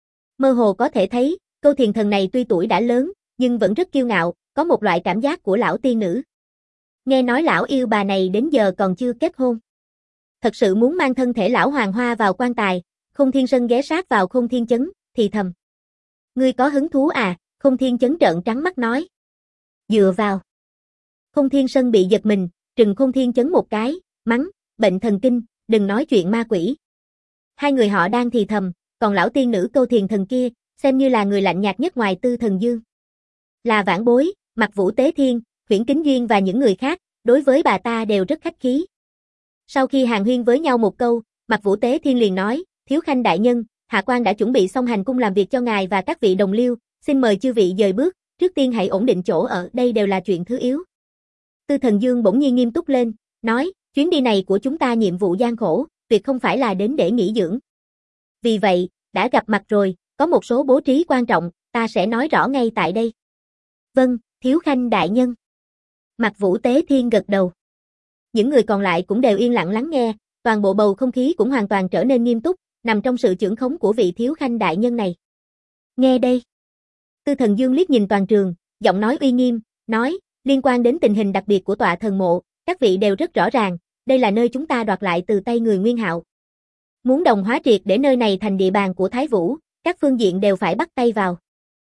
Mơ hồ có thể thấy, Câu Thiền Thần này tuy tuổi đã lớn, nhưng vẫn rất kiêu ngạo, có một loại cảm giác của lão tiên nữ. Nghe nói lão yêu bà này đến giờ còn chưa kết hôn. Thật sự muốn mang thân thể lão hoàng hoa vào quan tài, Không Thiên Sân ghé sát vào Không Thiên Chấn, thì thầm. Ngươi có hứng thú à? Không Thiên Chấn trợn trắng mắt nói. Dựa vào. Không Thiên Sân bị giật mình, trừng Không Thiên Chấn một cái, mắng, bệnh thần kinh, đừng nói chuyện ma quỷ. Hai người họ đang thì thầm, còn lão tiên nữ Câu Thiền Thần kia, xem như là người lạnh nhạt nhất ngoài Tư Thần Dương. Là vãn bối, Mặc Vũ Tế Thiên, Huyễn Kính Duyên và những người khác, đối với bà ta đều rất khách khí. Sau khi hàn huyên với nhau một câu, Mặc Vũ Tế Thiên liền nói, thiếu khanh đại nhân, hạ quan đã chuẩn bị xong hành cung làm việc cho ngài và các vị đồng liêu, xin mời chư vị dời bước, trước tiên hãy ổn định chỗ ở, đây đều là chuyện thứ yếu. Tư Thần Dương bỗng nhiên nghiêm túc lên, nói, chuyến đi này của chúng ta nhiệm vụ gian khổ, tuyệt không phải là đến để nghỉ dưỡng. Vì vậy, đã gặp mặt rồi, có một số bố trí quan trọng, ta sẽ nói rõ ngay tại đây. Vâng, thiếu khanh đại nhân. Mặc Vũ Tế Thiên gật đầu. Những người còn lại cũng đều yên lặng lắng nghe, toàn bộ bầu không khí cũng hoàn toàn trở nên nghiêm túc, nằm trong sự chưởng khống của vị thiếu khanh đại nhân này. Nghe đây. Tư Thần Dương liếc nhìn toàn trường, giọng nói uy nghiêm, nói, liên quan đến tình hình đặc biệt của tọa thần mộ, các vị đều rất rõ ràng, đây là nơi chúng ta đoạt lại từ tay người Nguyên Hạo. Muốn đồng hóa triệt để nơi này thành địa bàn của Thái Vũ, các phương diện đều phải bắt tay vào.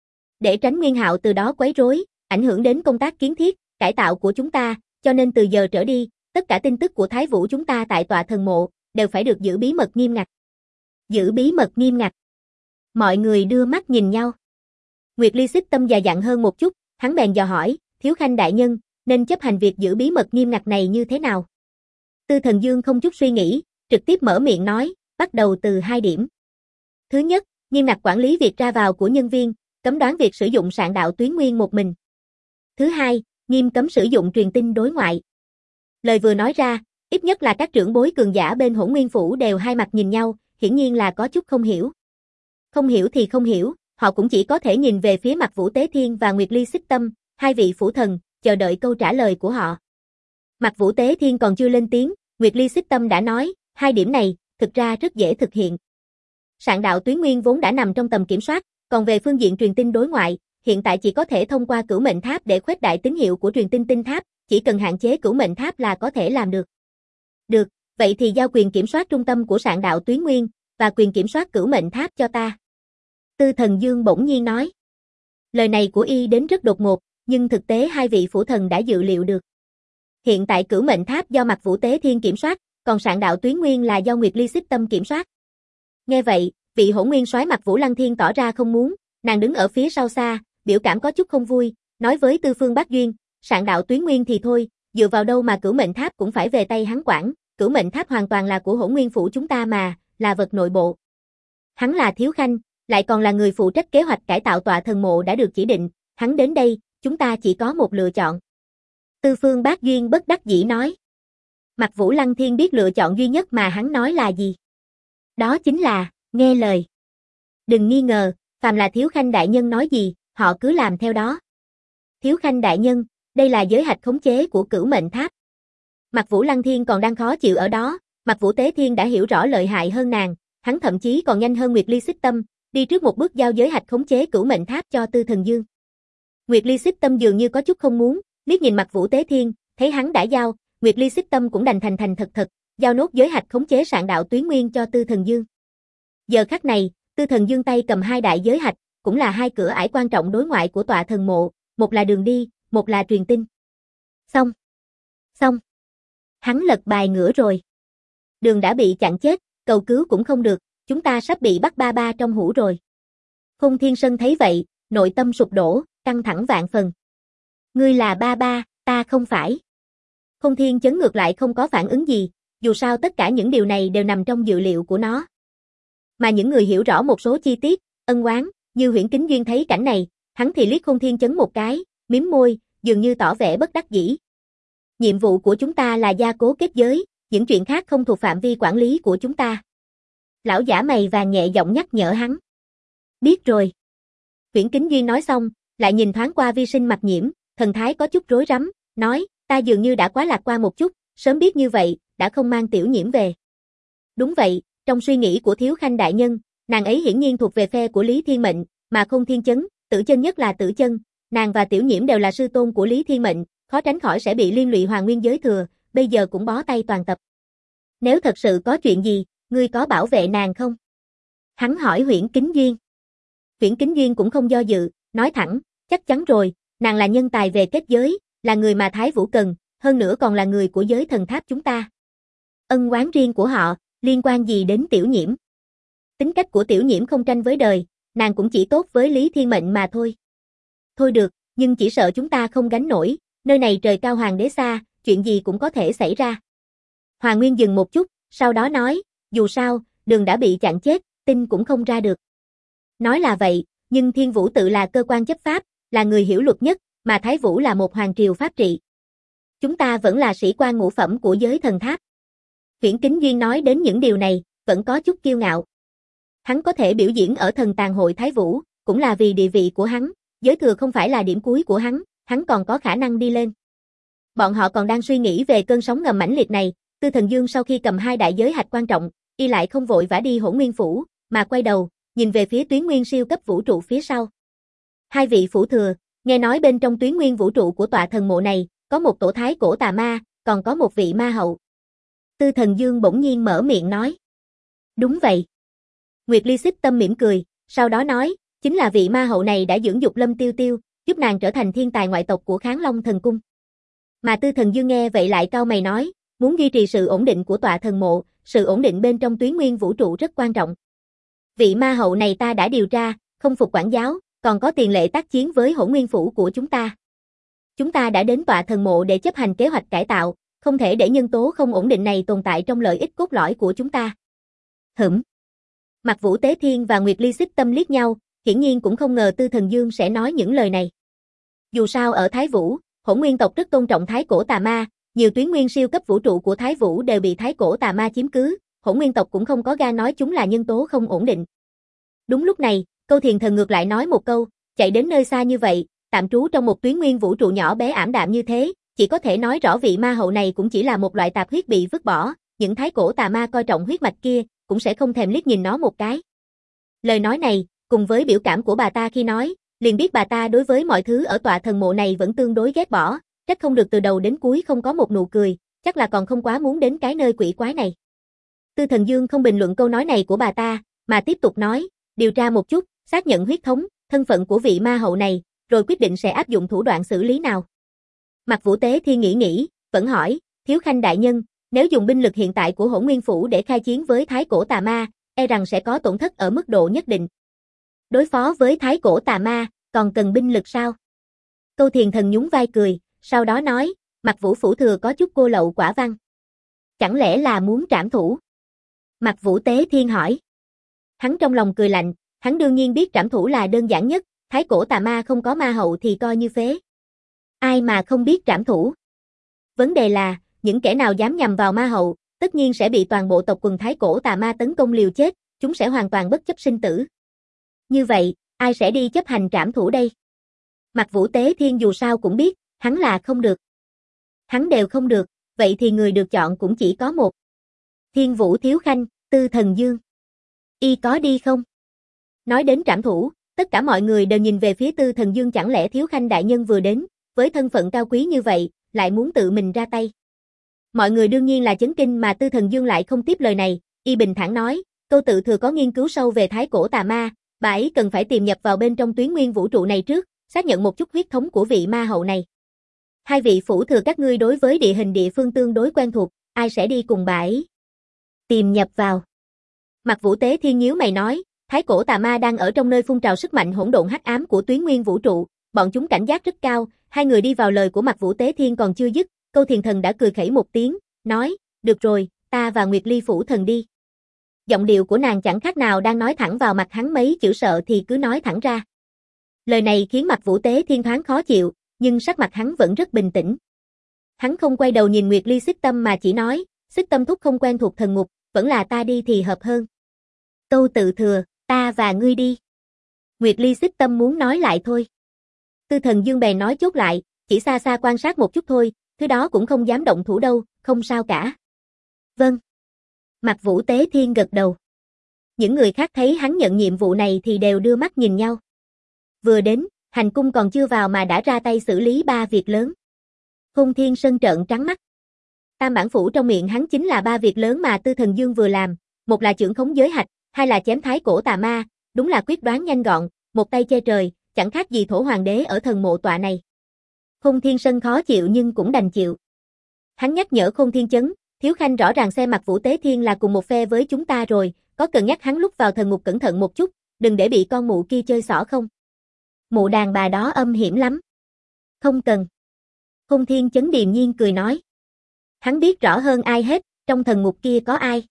Để tránh Nguyên Hạo từ đó quấy rối, ảnh hưởng đến công tác kiến thiết, cải tạo của chúng ta, cho nên từ giờ trở đi, tất cả tin tức của Thái Vũ chúng ta tại tọa thần mộ, đều phải được giữ bí mật nghiêm ngặt. Giữ bí mật nghiêm ngặt. Mọi người đưa mắt nhìn nhau. Nguyệt Ly Xích Tâm già dặn hơn một chút, hắn bèn dò hỏi, thiếu khanh đại nhân, nên chấp hành việc giữ bí mật nghiêm ngặt này như thế nào? Tư Thần Dương không chút suy nghĩ, trực tiếp mở miệng nói, bắt đầu từ 2 điểm. Thứ nhất, nghiêm ngặt quản lý việc ra vào của nhân viên, cấm đoán việc sử dụng sạn đạo tuyến nguyên một mình. Thứ hai, nghiêm cấm sử dụng truyền tin đối ngoại. Lời vừa nói ra, ít nhất là các trưởng bối cường giả bên Hỗn Nguyên Phủ đều hai mặt nhìn nhau, hiển nhiên là có chút không hiểu. Không hiểu thì không hiểu, họ cũng chỉ có thể nhìn về phía Mặc Vũ Tế Thiên và Nguyệt Ly Xích Tâm, hai vị phủ thần, chờ đợi câu trả lời của họ. Mặc Vũ Tế Thiên còn chưa lên tiếng, Nguyệt Ly Xích Tâm đã nói, 2 điểm này, thực ra rất dễ thực hiện. Sạn đạo tuyến nguyên vốn đã nằm trong tầm kiểm soát, còn về phương diện truyền tin đối ngoại, hiện tại chỉ có thể thông qua Cửu Mệnh Tháp để khuếch đại tín hiệu của truyền tin tinh tháp, chỉ cần hạn chế Cửu Mệnh Tháp là có thể làm được. Được, vậy thì giao quyền kiểm soát trung tâm của sạn đạo tuyến nguyên, và quyền kiểm soát Cửu Mệnh Tháp cho ta. Tư Thần Dương bỗng nhiên nói. Lời này của y đến rất đột ngột, nhưng thực tế hai vị phủ thần đã dự liệu được. Hiện tại Cửu Mệnh Tháp do Mặc Vũ Tế Thiên kiểm soát, còn sạn đạo tuyến nguyên là do Nguyệt Ly Xích Tâm kiểm soát. Nghe vậy, vị Hỗn Nguyên soái Mặc Vũ Lăng Thiên tỏ ra không muốn, nàng đứng ở phía sau xa, biểu cảm có chút không vui, nói với Tư Phương Bác Duyên, sạn đạo tuyến nguyên thì thôi, dựa vào đâu mà Cửu Mệnh Tháp cũng phải về tay hắn quản, Cửu Mệnh Tháp hoàn toàn là của Hỗn Nguyên phủ chúng ta mà, là vật nội bộ. Hắn là thiếu khanh, lại còn là người phụ trách kế hoạch cải tạo tọa thần mộ đã được chỉ định, hắn đến đây, chúng ta chỉ có một lựa chọn. Tư Phương Bác Duyên bất đắc dĩ nói. Mặc Vũ Lăng Thiên biết lựa chọn duy nhất mà hắn nói là gì. Đó chính là, nghe lời. Đừng nghi ngờ, phàm là thiếu khanh đại nhân nói gì, họ cứ làm theo đó. Thiếu khanh đại nhân, đây là giới hạch khống chế của Cửu Mệnh Tháp. Mặc Vũ Lăng Thiên còn đang khó chịu ở đó, Mặc Vũ Tế Thiên đã hiểu rõ lợi hại hơn nàng, hắn thậm chí còn nhanh hơn Nguyệt Ly Xích Tâm, đi trước một bước giao giới hạch khống chế Cửu Mệnh Tháp cho Tư Thần Dương. Nguyệt Ly Xích Tâm dường như có chút không muốn, liếc nhìn Mặc Vũ Tế Thiên, thấy hắn đã giao, Nguyệt Ly Xích Tâm cũng đành thành thành thật thật, giao nốt giới hạch khống chế sạn đạo tuyến nguyên cho Tư Thần Dương. Giờ khắc này, Tư Thần Dương tay cầm 2 đại giới hạch, cũng là 2 cửa ải quan trọng đối ngoại của tọa thần mộ, một là đường đi, một là truyền tin. Xong. Hắn lật bài ngửa rồi. Đường đã bị chặn chết, cầu cứu cũng không được, chúng ta sắp bị bắt ba ba trong hũ rồi. Khôn Thiên Sơn thấy vậy, nội tâm sụp đổ, căng thẳng vạn phần. Ngươi là ba ba, ta không phải. Khôn Thiên Chấn ngược lại không có phản ứng gì, dù sao tất cả những điều này đều nằm trong dự liệu của nó. Mà những người hiểu rõ một số chi tiết, ân oán, như Huyễn Kính Duyên thấy cảnh này, hắn thì liếc Khôn Thiên Chấn một cái, mím môi, dường như tỏ vẻ bất đắc dĩ. Nhiệm vụ của chúng ta là gia cố kết giới, những chuyện khác không thuộc phạm vi quản lý của chúng ta. Lão giả mày vàng nhẹ giọng nhắc nhở hắn. Biết rồi. Huyễn Kính Duyên nói xong, lại nhìn thoáng qua Vi Sinh Mặc Nhiễm, thần thái có chút rối rắm, nói, ta dường như đã quá lạc quan một chút, sớm biết như vậy, đã không mang Tiểu Nhiễm về. Đúng vậy, trong suy nghĩ của Thiếu Khanh đại nhân, nàng ấy hiển nhiên thuộc về phe của Lý Thiên Mệnh, mà Khôn Thiên Chấn, Tử Chân nhất là Tử Chân, nàng và Tiểu Nhiễm đều là sư tôn của Lý Thiên Mệnh, khó tránh khỏi sẽ bị liên lụy Hoàng Nguyên giới thừa, bây giờ cũng bó tay toàn tập. Nếu thật sự có chuyện gì, ngươi có bảo vệ nàng không? Hắn hỏi Huyễn Kính Duyên. Huyễn Kính Duyên cũng không do dự, nói thẳng, chắc chắn rồi, nàng là nhân tài về kết giới, là người mà Thái Vũ cần, hơn nữa còn là người của giới thần tháp chúng ta. Ân oán riêng của họ, liên quan gì đến Tiểu Nhiễm? Tính cách của Tiểu Nhiễm không tranh với đời, nàng cũng chỉ tốt với Lý Thiên Mệnh mà thôi. Thôi được, nhưng chỉ sợ chúng ta không gánh nổi, nơi này trời cao hoàng đế xa, chuyện gì cũng có thể xảy ra. Hoàng Nguyên dừng một chút, sau đó nói, dù sao, Đường đã bị chặn chết, tin cũng không ra được. Nói là vậy, nhưng Thiên Vũ tự là cơ quan chấp pháp, là người hiểu luật nhất, mà Thái Vũ là một hoàng triều pháp trị. Chúng ta vẫn là sĩ quan ngũ phẩm của giới thần tháp. Huyễn Kính Duyên nói đến những điều này, vẫn có chút kiêu ngạo. Hắn có thể biểu diễn ở thần tàng hội Thái Vũ, cũng là vì địa vị của hắn, giới thừa không phải là điểm cuối của hắn còn có khả năng đi lên. Bọn họ còn đang suy nghĩ về cơn sóng ngầm mãnh liệt này, Tư Thần Dương sau khi cầm hai đại giới hạch quan trọng, y lại không vội vã đi Hỗn Nguyên phủ, mà quay đầu, nhìn về phía Tuyến Nguyên siêu cấp vũ trụ phía sau. Hai vị phủ thừa, nghe nói bên trong Tuyến Nguyên vũ trụ của tọa thần mộ này, có một tổ thái cổ tà ma, còn có một vị ma hậu. Tư Thần Dương bỗng nhiên mở miệng nói. Đúng vậy. Nguyệt Ly Xích Tâm mỉm cười, sau đó nói, chính là vị ma hậu này đã dưỡng dục Lâm Tiêu Tiêu, giúp nàng trở thành thiên tài ngoại tộc của Kháng Long thần cung. Mà Tư Thần Dương nghe vậy lại cau mày nói, muốn duy trì sự ổn định của tọa thần mộ, sự ổn định bên trong Tuyến Nguyên vũ trụ rất quan trọng. Vị ma hậu này ta đã điều tra, không phục quản giáo, còn có tiền lệ tác chiến với Hỗn Nguyên phủ của chúng ta. Chúng ta đã đến tọa thần mộ để chấp hành kế hoạch cải tạo, không thể để nhân tố không ổn định này tồn tại trong lợi ích cốt lõi của chúng ta. Mặc Vũ Tế Thiên và Nguyệt Ly Xích Tâm liếc nhau, hiển nhiên cũng không ngờ Tư Thần Dương sẽ nói những lời này. Dù sao ở Thái Vũ, Hỗn Nguyên tộc rất tôn trọng Thái cổ tà ma, nhiều tuyến nguyên siêu cấp vũ trụ của Thái Vũ đều bị Thái cổ tà ma chiếm cứ, Hỗn Nguyên tộc cũng không có gan nói chúng là nhân tố không ổn định. Đúng lúc này, Câu Thiền Thần ngược lại nói một câu, chạy đến nơi xa như vậy, tạm trú trong một tuyến nguyên vũ trụ nhỏ bé ảm đạm như thế, chỉ có thể nói rõ vị ma hậu này cũng chỉ là một loại tạp huyết bị vứt bỏ, những thái cổ tà ma coi trọng huyết mạch kia, cũng sẽ không thèm liếc nhìn nó một cái. Lời nói này, cùng với biểu cảm của bà ta khi nói, liền biết bà ta đối với mọi thứ ở tọa thần mộ này vẫn tương đối ghét bỏ, trách không được từ đầu đến cuối không có một nụ cười, chắc là còn không quá muốn đến cái nơi quỷ quái này. Tư Thần Dương không bình luận câu nói này của bà ta, mà tiếp tục nói, điều tra một chút, xác nhận huyết thống, thân phận của vị ma hậu này, rồi quyết định sẽ áp dụng thủ đoạn xử lý nào. Mặc Vũ Tế Thiên nghĩ, vẫn hỏi, Thiếu Khanh đại nhân, nếu dùng binh lực hiện tại của Hỗn Nguyên phủ để khai chiến với thái cổ tà ma, e rằng sẽ có tổn thất ở mức độ nhất định. Đối phó với thái cổ tà ma, còn cần binh lực sao? Câu Thiền Thần nhún vai cười, sau đó nói, Mặc Vũ phủ thừa có chút cô lậu quả văn. Chẳng lẽ là muốn trảm thủ? Mặc Vũ Tế Thiên hỏi. Hắn trong lòng cười lạnh, hắn đương nhiên biết trảm thủ là đơn giản nhất, thái cổ tà ma không có ma hậu thì coi như phế. Ai mà không biết trảm thủ? Vấn đề là, những kẻ nào dám nhằm vào ma hậu, tất nhiên sẽ bị toàn bộ tộc quần thái cổ tà ma tấn công liều chết, chúng sẽ hoàn toàn bất chấp sinh tử. Như vậy, ai sẽ đi chấp hành trảm thủ đây? Mặc Vũ Tế Thiên dù sao cũng biết, hắn là không được. Hắn đều không được, vậy thì người được chọn cũng chỉ có một. Thiên Vũ Thiếu Khanh, Tư Thần Dương. Y có đi không? Nói đến trảm thủ, tất cả mọi người đều nhìn về phía Tư Thần Dương, chẳng lẽ Thiếu Khanh đại nhân vừa đến, với thân phận cao quý như vậy, lại muốn tự mình ra tay. Mọi người đương nhiên là chấn kinh, mà Tư Thần Dương lại không tiếp lời này, y bình thản nói, Câu Tự Thừa có nghiên cứu sâu về thái cổ tà ma, bà ấy cần phải tìm nhập vào bên trong tuyến nguyên vũ trụ này trước, xác nhận một chút huyết thống của vị ma hậu này. Hai vị phủ thừa các ngươi đối với địa hình địa phương tương đối quen thuộc, ai sẽ đi cùng bà ấy? Tìm nhập vào. Mặc Vũ Tế Thiên nhíu mày nói, Thái Cổ Tà Ma đang ở trong nơi phun trào sức mạnh hỗn độn hắc ám của Tuyến Nguyên vũ trụ, bọn chúng cảnh giác rất cao. Hai người đi vào lời của Mặc Vũ Tế Thiên còn chưa dứt, Câu Thiền Thần đã cười khẩy một tiếng, nói, được rồi, ta và Nguyệt Ly phủ thần đi. Giọng điệu của nàng chẳng khác nào đang nói thẳng vào mặt hắn, mấy chữ sợ thì cứ nói thẳng ra. Lời này khiến Mặc Vũ Tế Thiên thoáng khó chịu, nhưng sắc mặt hắn vẫn rất bình tĩnh. Hắn không quay đầu nhìn Nguyệt Ly Xích Tâm mà chỉ nói, Xích Tâm thúc không quen thuộc thần ngục, vẫn là ta đi thì hợp hơn. Câu tự thừa, ta và ngươi đi. Nguyệt Ly Xích Tâm muốn nói lại thôi. Tư Thần Dương bèn nói chốt lại, chỉ xa xa quan sát một chút thôi, thứ đó cũng không dám động thủ đâu, không sao cả. Vâng. Mặc Vũ Tế Thiên gật đầu. Những người khác thấy hắn nhận nhiệm vụ này thì đều đưa mắt nhìn nhau. Vừa đến, hành cung còn chưa vào mà đã ra tay xử lý 3 việc lớn. Hôn Thiên Sơn trợn trắng mắt. Tam bản phủ trong miệng hắn chính là 3 việc lớn mà Tư Thần Dương vừa làm, một là chưởng khống giới hạch, hai là chém Thái Cổ Tà Ma, đúng là quyết đoán nhanh gọn, một tay che trời, chẳng khác gì Thổ Hoàng đế ở thần mộ tọa này. Hôn Thiên Sơn khó chịu nhưng cũng đành chịu. Hắn nhắc nhở Khôn Thiên Chấn, Thiếu Khanh rõ ràng xem Mặc Vũ Tế Thiên là cùng một phe với chúng ta rồi, có cần nhắc hắn lúc vào thần ngục cẩn thận một chút, đừng để bị con mụ kia chơi xỏ không? Mụ đàn bà đó âm hiểm lắm. Không cần. Khôn Thiên Chấn điềm nhiên cười nói. Hắn biết rõ hơn ai hết, trong thần ngục kia có ai.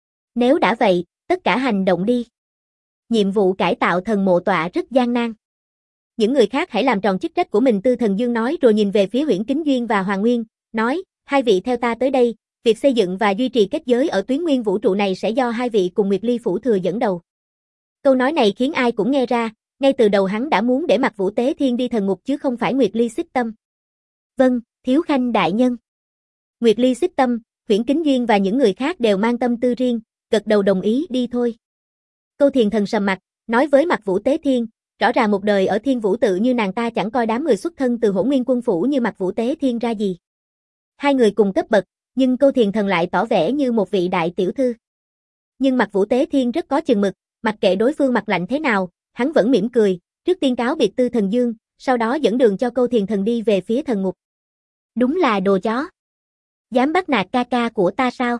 Nếu đã vậy, tất cả hành động đi. Nhiệm vụ cải tạo thần mộ tọa rất gian nan. Những người khác hãy làm tròn chức trách của mình, Tư Thần Dương nói rồi nhìn về phía Huyễn Kính Duyên và Hoàng Nguyên, nói, hai vị theo ta tới đây, việc xây dựng và duy trì kết giới ở Tuyến Nguyên vũ trụ này sẽ do hai vị cùng Nguyệt Ly phủ thừa dẫn đầu. Câu nói này khiến ai cũng nghe ra, ngay từ đầu hắn đã muốn để Mặc Vũ Tế Thiên đi thần ngục chứ không phải Nguyệt Ly Xích Tâm. Vâng, Thiếu Khanh đại nhân. Nguyệt Ly Xích Tâm, Huyễn Kính Duyên và những người khác đều mang tâm tư riêng, gật đầu đồng ý đi thôi. Câu Thiền Thần sầm mặt, nói với Mặc Vũ Tế Thiên, rõ ràng một đời ở Thiên Vũ tự như nàng ta chẳng coi đám người xuất thân từ Hỗn Nguyên quân phủ như Mặc Vũ Tế Thiên ra gì. Hai người cùng cấp bậc, nhưng Câu Thiền Thần lại tỏ vẻ như một vị đại tiểu thư. Nhưng Mặc Vũ Tế Thiên rất có chừng mực, mặc kệ đối phương mặt lạnh thế nào, hắn vẫn mỉm cười, trước tiên cáo biệt Tư Thần Dương, sau đó dẫn đường cho Câu Thiền Thần đi về phía thần ngục. Đúng là đồ chó. Dám bắt nạt ca ca của ta sao?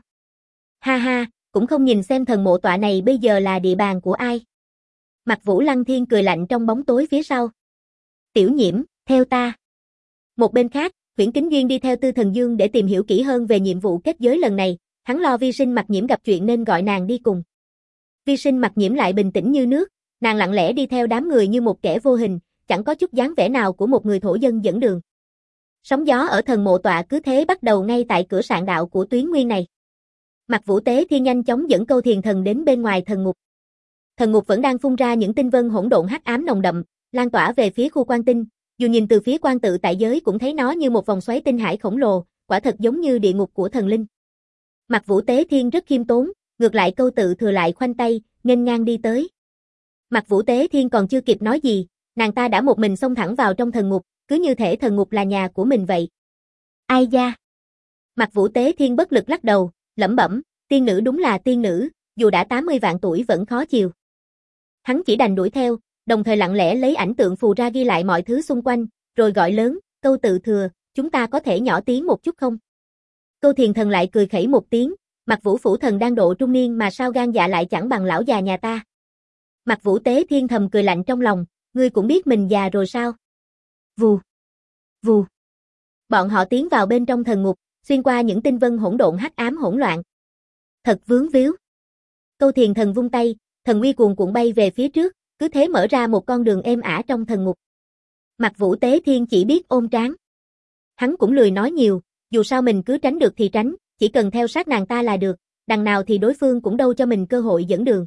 Ha ha, cũng không nhìn xem thần mộ tọa này bây giờ là địa bàn của ai. Mặc Vũ Lăng Thiên cười lạnh trong bóng tối phía sau. Tiểu Nhiễm, theo ta. Một bên khác, Huyễn Kính Duyên đi theo Tư Thần Dương để tìm hiểu kỹ hơn về nhiệm vụ kết giới lần này, hắn lo Vi Sinh Mặc Nhiễm gặp chuyện nên gọi nàng đi cùng. Vi Sinh Mặc Nhiễm lại bình tĩnh như nước, nàng lặng lẽ đi theo đám người như một kẻ vô hình, chẳng có chút dáng vẻ nào của một người thổ dân dẫn đường. Sóng gió ở thần mộ tọa cứ thế bắt đầu ngay tại cửa sạn đạo của Tuyến Nguyên này. Mặc Vũ Tế Thiên nhanh chóng dẫn Câu Thiền Thần đến bên ngoài thần ngục. Thần ngục vẫn đang phun ra những tinh vân hỗn độn hắc ám nồng đậm, lan tỏa về phía khu quan tinh, dù nhìn từ phía quan tự tại giới cũng thấy nó như một vòng xoáy tinh hải khổng lồ, quả thật giống như địa ngục của thần linh. Mặc Vũ Tế Thiên rất khiêm tốn, ngược lại Câu Tự Thừa lại khoanh tay, nghênh ngang đi tới. Mặc Vũ Tế Thiên còn chưa kịp nói gì, nàng ta đã một mình xông thẳng vào trong thần ngục, cứ như thể thần ngục là nhà của mình vậy. Ai da? Mặc Vũ Tế Thiên bất lực lắc đầu, lẩm bẩm, tiên nữ đúng là tiên nữ, dù đã 80 vạn tuổi vẫn khó chiều. Hắn chỉ đành đuổi theo, đồng thời lặng lẽ lấy ảnh tượng phù ra ghi lại mọi thứ xung quanh, rồi gọi lớn, Câu Tự Thừa, chúng ta có thể nhỏ tiếng một chút không? Câu Thiền Thần lại cười khẩy một tiếng, Mặc Vũ phủ thần đang độ trung niên mà sao gan dạ lại chẳng bằng lão già nhà ta. Mặc Vũ Tế Thiên thầm cười lạnh trong lòng, ngươi cũng biết mình già rồi sao? Vù, vù. Bọn họ tiến vào bên trong thần ngục, xuyên qua những tinh vân hỗn độn hắc ám hỗn loạn. Thật vướng víu. Câu Thiền Thần vung tay, thần uy cuồn cuộn bay về phía trước, cứ thế mở ra một con đường êm ả trong thần ngục. Mặc Vũ Tế Thiên chỉ biết ôm trán. Hắn cũng lười nói nhiều, dù sao mình cứ tránh được thì tránh, chỉ cần theo sát nàng ta là được, đằng nào thì đối phương cũng đâu cho mình cơ hội dẫn đường.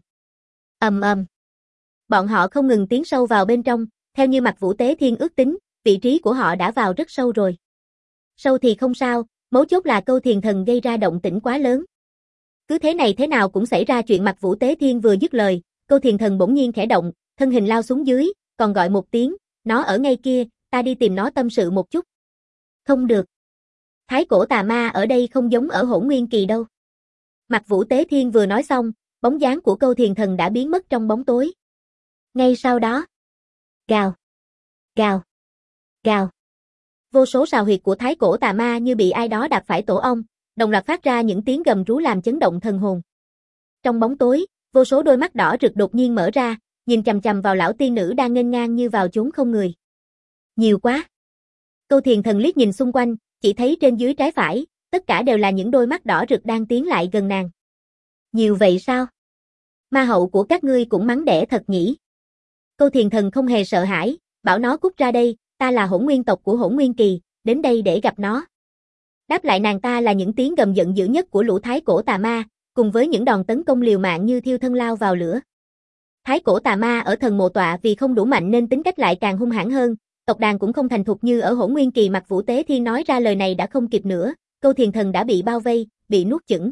Ầm ầm. Bọn họ không ngừng tiến sâu vào bên trong, theo như Mặc Vũ Tế Thiên ước tính, vị trí của họ đã vào rất sâu rồi. Sâu thì không sao, mấu chốt là Câu Thiền Thần gây ra động tĩnh quá lớn. Cứ thế này thế nào cũng xảy ra chuyện. Mặc Vũ Tế Thiên vừa dứt lời, Câu Thiền Thần bỗng nhiên khẽ động, thân hình lao xuống dưới, còn gọi một tiếng, nó ở ngay kia, ta đi tìm nó tâm sự một chút. Không được. Thái Cổ Tà Ma ở đây không giống ở Hỗn Nguyên Kỳ đâu. Mặc Vũ Tế Thiên vừa nói xong, bóng dáng của Câu Thiền Thần đã biến mất trong bóng tối. Ngay sau đó, gào, gào, gào. Vô số sào huyệt của thái cổ tà ma như bị ai đó đạp phải tổ ong, đồng loạt phát ra những tiếng gầm rú làm chấn động thần hồn. Trong bóng tối, vô số đôi mắt đỏ rực đột nhiên mở ra, nhìn chằm chằm vào lão tiên nữ đang nghênh ngang như vào chốn không người. Nhiều quá. Câu Thiền Thần liếc nhìn xung quanh, chỉ thấy trên dưới trái phải, tất cả đều là những đôi mắt đỏ rực đang tiến lại gần nàng. Nhiều vậy sao? Ma hậu của các ngươi cũng mắng đẻ thật nhỉ? Câu Thiền Thần không hề sợ hãi, bảo nó cút ra đây, ta là Hỗn Nguyên tộc của Hỗn Nguyên Kỳ, đến đây để gặp nó. Đáp lại nàng ta là những tiếng gầm giận dữ nhất của lũ thái cổ tà ma, cùng với những đòn tấn công liều mạng như thiêu thân lao vào lửa. Thái cổ tà ma ở thần mộ tọa vì không đủ mạnh nên tính cách lại càng hung hãn hơn, tộc đàn cũng không thành thục như ở Hỗn Nguyên Kỳ. Mặc Vũ Tế Thiên nói ra lời này đã không kịp nữa, Câu Thiền Thần đã bị bao vây, bị nuốt chửng.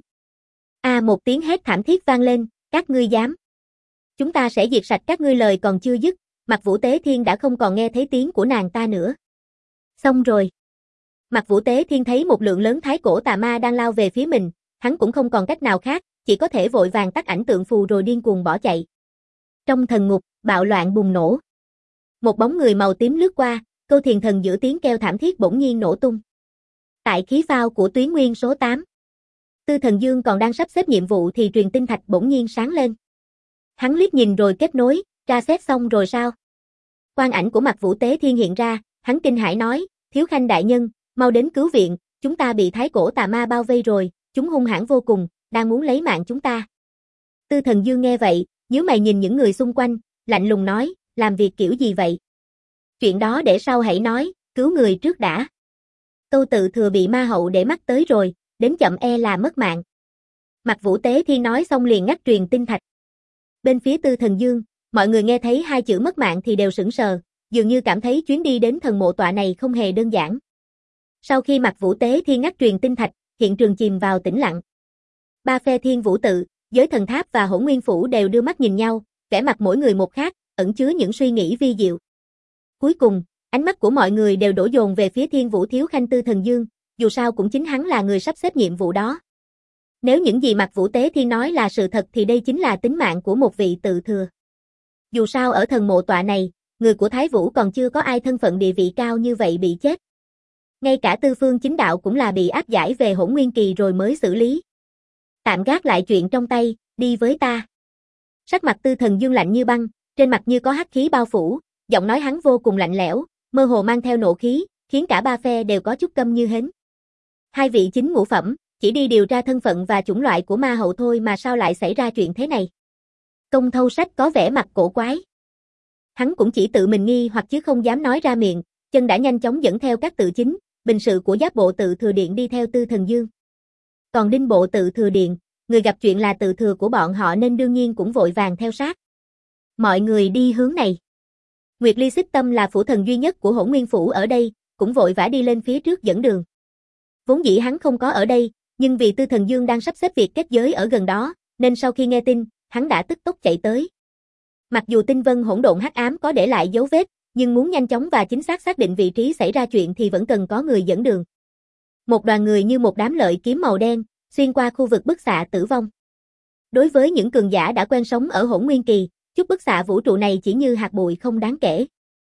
Một tiếng hét thảm thiết vang lên, các ngươi dám. Chúng ta sẽ diệt sạch các ngươi. Lời còn chưa dứt, Mặc Vũ Tế Thiên đã không còn nghe thấy tiếng của nàng ta nữa. Xong rồi. Mặc Vũ Tế Thiên thấy một lượng lớn thái cổ tà ma đang lao về phía mình, hắn cũng không còn cách nào khác, chỉ có thể vội vàng tắt ảnh tượng phù rồi điên cuồng bỏ chạy. Trong thần ngục, bạo loạn bùng nổ. Một bóng người màu tím lướt qua, Câu Thiền Thần giữa tiếng kêu thảm thiết bỗng nhiên nổ tung. Tại khí phao của Tuyến Nguyên số 8. Tư Thần Dương còn đang sắp xếp nhiệm vụ thì truyền tinh thạch bỗng nhiên sáng lên. Hắn liếc nhìn rồi kết nối, tra xét xong rồi sao? Quang ảnh của Mặc Vũ Tế Thiên hiện ra, hắn kinh hãi nói, Thiếu Khanh đại nhân, mau đến cứu viện, chúng ta bị thái cổ tà ma bao vây rồi, chúng hung hãn vô cùng, đang muốn lấy mạng chúng ta. Tư Thần Dương nghe vậy, nhíu mày nhìn những người xung quanh, lạnh lùng nói, làm việc kiểu gì vậy? Chuyện đó để sau hãy nói, cứu người trước đã. Câu Tự Thừa bị ma hậu để mắt tới rồi, đến chậm e là mất mạng. Mặc Vũ Tế Thiên nói xong liền ngắt truyền tinh thạch. Bên phía Tư Thần Dương, mọi người nghe thấy hai chữ mất mạng thì đều sững sờ, dường như cảm thấy chuyến đi đến thần mộ tọa này không hề đơn giản. Sau khi Mặc Vũ Tế Thiên ngắt truyền tinh thạch, hiện trường chìm vào tĩnh lặng. Ba phe Thiên Vũ Tự, Giới Thần Tháp và Hỗn Nguyên Phủ đều đưa mắt nhìn nhau, vẻ mặt mỗi người một khác, ẩn chứa những suy nghĩ vi diệu. Cuối cùng, ánh mắt của mọi người đều đổ dồn về phía Thiên Vũ Thiếu Khanh Tư Thần Dương, dù sao cũng chính hắn là người sắp xếp nhiệm vụ đó. Nếu những gì Mặc Vũ Tế Thiên nói là sự thật thì đây chính là tính mạng của một vị tự thừa. Dù sao ở thần mộ tọa này, người của Thái Vũ còn chưa có ai thân phận địa vị cao như vậy bị chết. Ngay cả Tư Phương Chính Đạo cũng là bị áp giải về Hỗn Nguyên Kỳ rồi mới xử lý. Tạm gác lại chuyện trong tay, đi với ta. Sắc mặt Tư Thần Dương lạnh như băng, trên mặt như có hắc khí bao phủ, giọng nói hắn vô cùng lạnh lẽo, mơ hồ mang theo nộ khí, khiến cả ba phe đều có chút câm như hến. Hai vị chính ngũ phẩm, chỉ đi điều tra thân phận và chủng loại của ma hậu thôi mà sao lại xảy ra chuyện thế này? Công Thâu Sách có vẻ mặt cổ quái. Hắn cũng chỉ tự mình nghi hoặc chứ không dám nói ra miệng, chân đã nhanh chóng dẫn theo các tự chính, bình sự của Giáp Bộ Tự Thừa Điện đi theo Tư Thần Dương. Còn Đinh Bộ Tự Thừa Điện, người gặp chuyện là tự thừa của bọn họ nên đương nhiên cũng vội vàng theo sát. Mọi người đi hướng này. Nguyệt Ly Xích Tâm là phủ thần duy nhất của Hỗn Nguyên Phủ ở đây, cũng vội vã đi lên phía trước dẫn đường. Vốn dĩ hắn không có ở đây, nhưng vì Tư Thần Dương đang sắp xếp việc kết giới ở gần đó, nên sau khi nghe tin, hắn đã tức tốc chạy tới. Mặc dù tinh vân hỗn độn hắc ám có để lại dấu vết, nhưng muốn nhanh chóng và chính xác xác định vị trí xảy ra chuyện thì vẫn cần có người dẫn đường. Một đoàn người như một đám lợi kiếm màu đen, xuyên qua khu vực bức xạ tử vong. Đối với những cường giả đã quen sống ở Hỗn Nguyên Kỳ, chút bức xạ vũ trụ này chỉ như hạt bụi không đáng kể.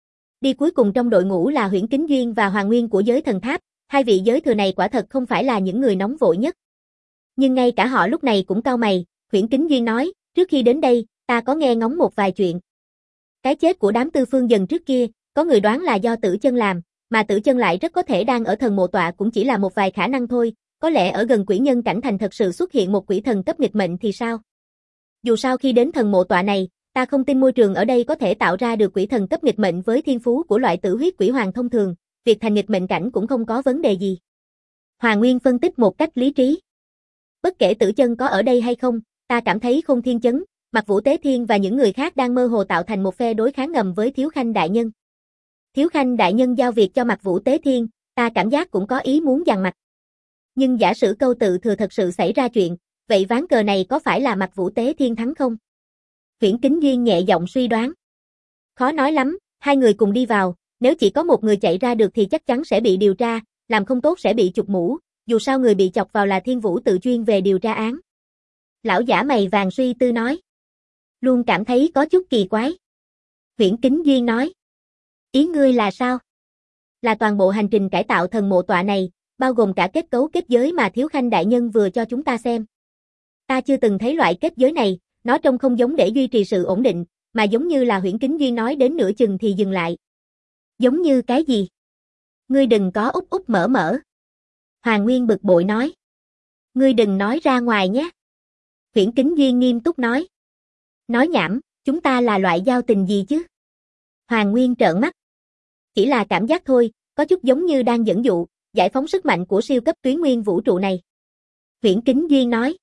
Đi cuối cùng trong đội ngũ là Huyễn Kính Duyên và Hoàng Nguyên của Giới Thần Tháp, hai vị giới thừa này quả thật không phải là những người nóng vội nhất. Nhưng ngay cả họ lúc này cũng cau mày, Huyễn Kính Duyên nói, trước khi đến đây, ta có nghe ngóng một vài chuyện. Cái chết của đám Tư Phương Dần trước kia, có người đoán là do Tử Chân làm, mà Tử Chân lại rất có thể đang ở thần mộ tọa cũng chỉ là một vài khả năng thôi, có lẽ ở gần quỷ nhân cảnh thành thật sự xuất hiện một quỷ thần cấp nghịch mệnh thì sao? Dù sao khi đến thần mộ tọa này, ta không tin môi trường ở đây có thể tạo ra được quỷ thần cấp nghịch mệnh với thiên phú của loại tử huyết quỷ hoàng thông thường, việc thành nghịch mệnh cảnh cũng không có vấn đề gì. Hoàng Nguyên phân tích một cách lý trí. Bất kể Tử Chân có ở đây hay không, ta cảm thấy Khôn Thiên Chấn, Mặc Vũ Tế Thiên và những người khác đang mơ hồ tạo thành một phe đối kháng ngầm với Thiếu Khanh đại nhân. Thiếu Khanh đại nhân giao việc cho Mặc Vũ Tế Thiên, ta cảm giác cũng có ý muốn giằng mặt. Nhưng giả sử Câu Tự Thừa thật sự xảy ra chuyện, vậy ván cờ này có phải là Mặc Vũ Tế Thiên thắng không? Huyễn Kính Duyên nhẹ giọng suy đoán. Khó nói lắm, hai người cùng đi vào, nếu chỉ có một người chạy ra được thì chắc chắn sẽ bị điều tra, làm không tốt sẽ bị chụp mũ, dù sao người bị chọc vào là Thiên Vũ Tự chuyên về điều tra án. Lão giả mày vàng suy tư nói. Luôn cảm thấy có chút kỳ quái. Huyễn Kính Duyên nói. Ý ngươi là sao? Là toàn bộ hành trình cải tạo thần mộ tọa này, bao gồm cả kết cấu kết giới mà Thiếu Khanh đại nhân vừa cho chúng ta xem. Ta chưa từng thấy loại kết giới này, nó trông không giống để duy trì sự ổn định, mà giống như là Huyễn Kính Duyên nói đến nửa chừng thì dừng lại. Giống như cái gì? Ngươi đừng có úp úp mở mở. Hoàng Nguyên bực bội nói. Ngươi đừng nói ra ngoài nhé. Huyễn Kính Duyên nghiêm túc nói. Nói nhảm, chúng ta là loại giao tình gì chứ? Hoàng Nguyên trợn mắt. Chỉ là cảm giác thôi, có chút giống như đang dẫn dụ, giải phóng sức mạnh của siêu cấp tuyến nguyên vũ trụ này. Huyễn Kính Duyên nói.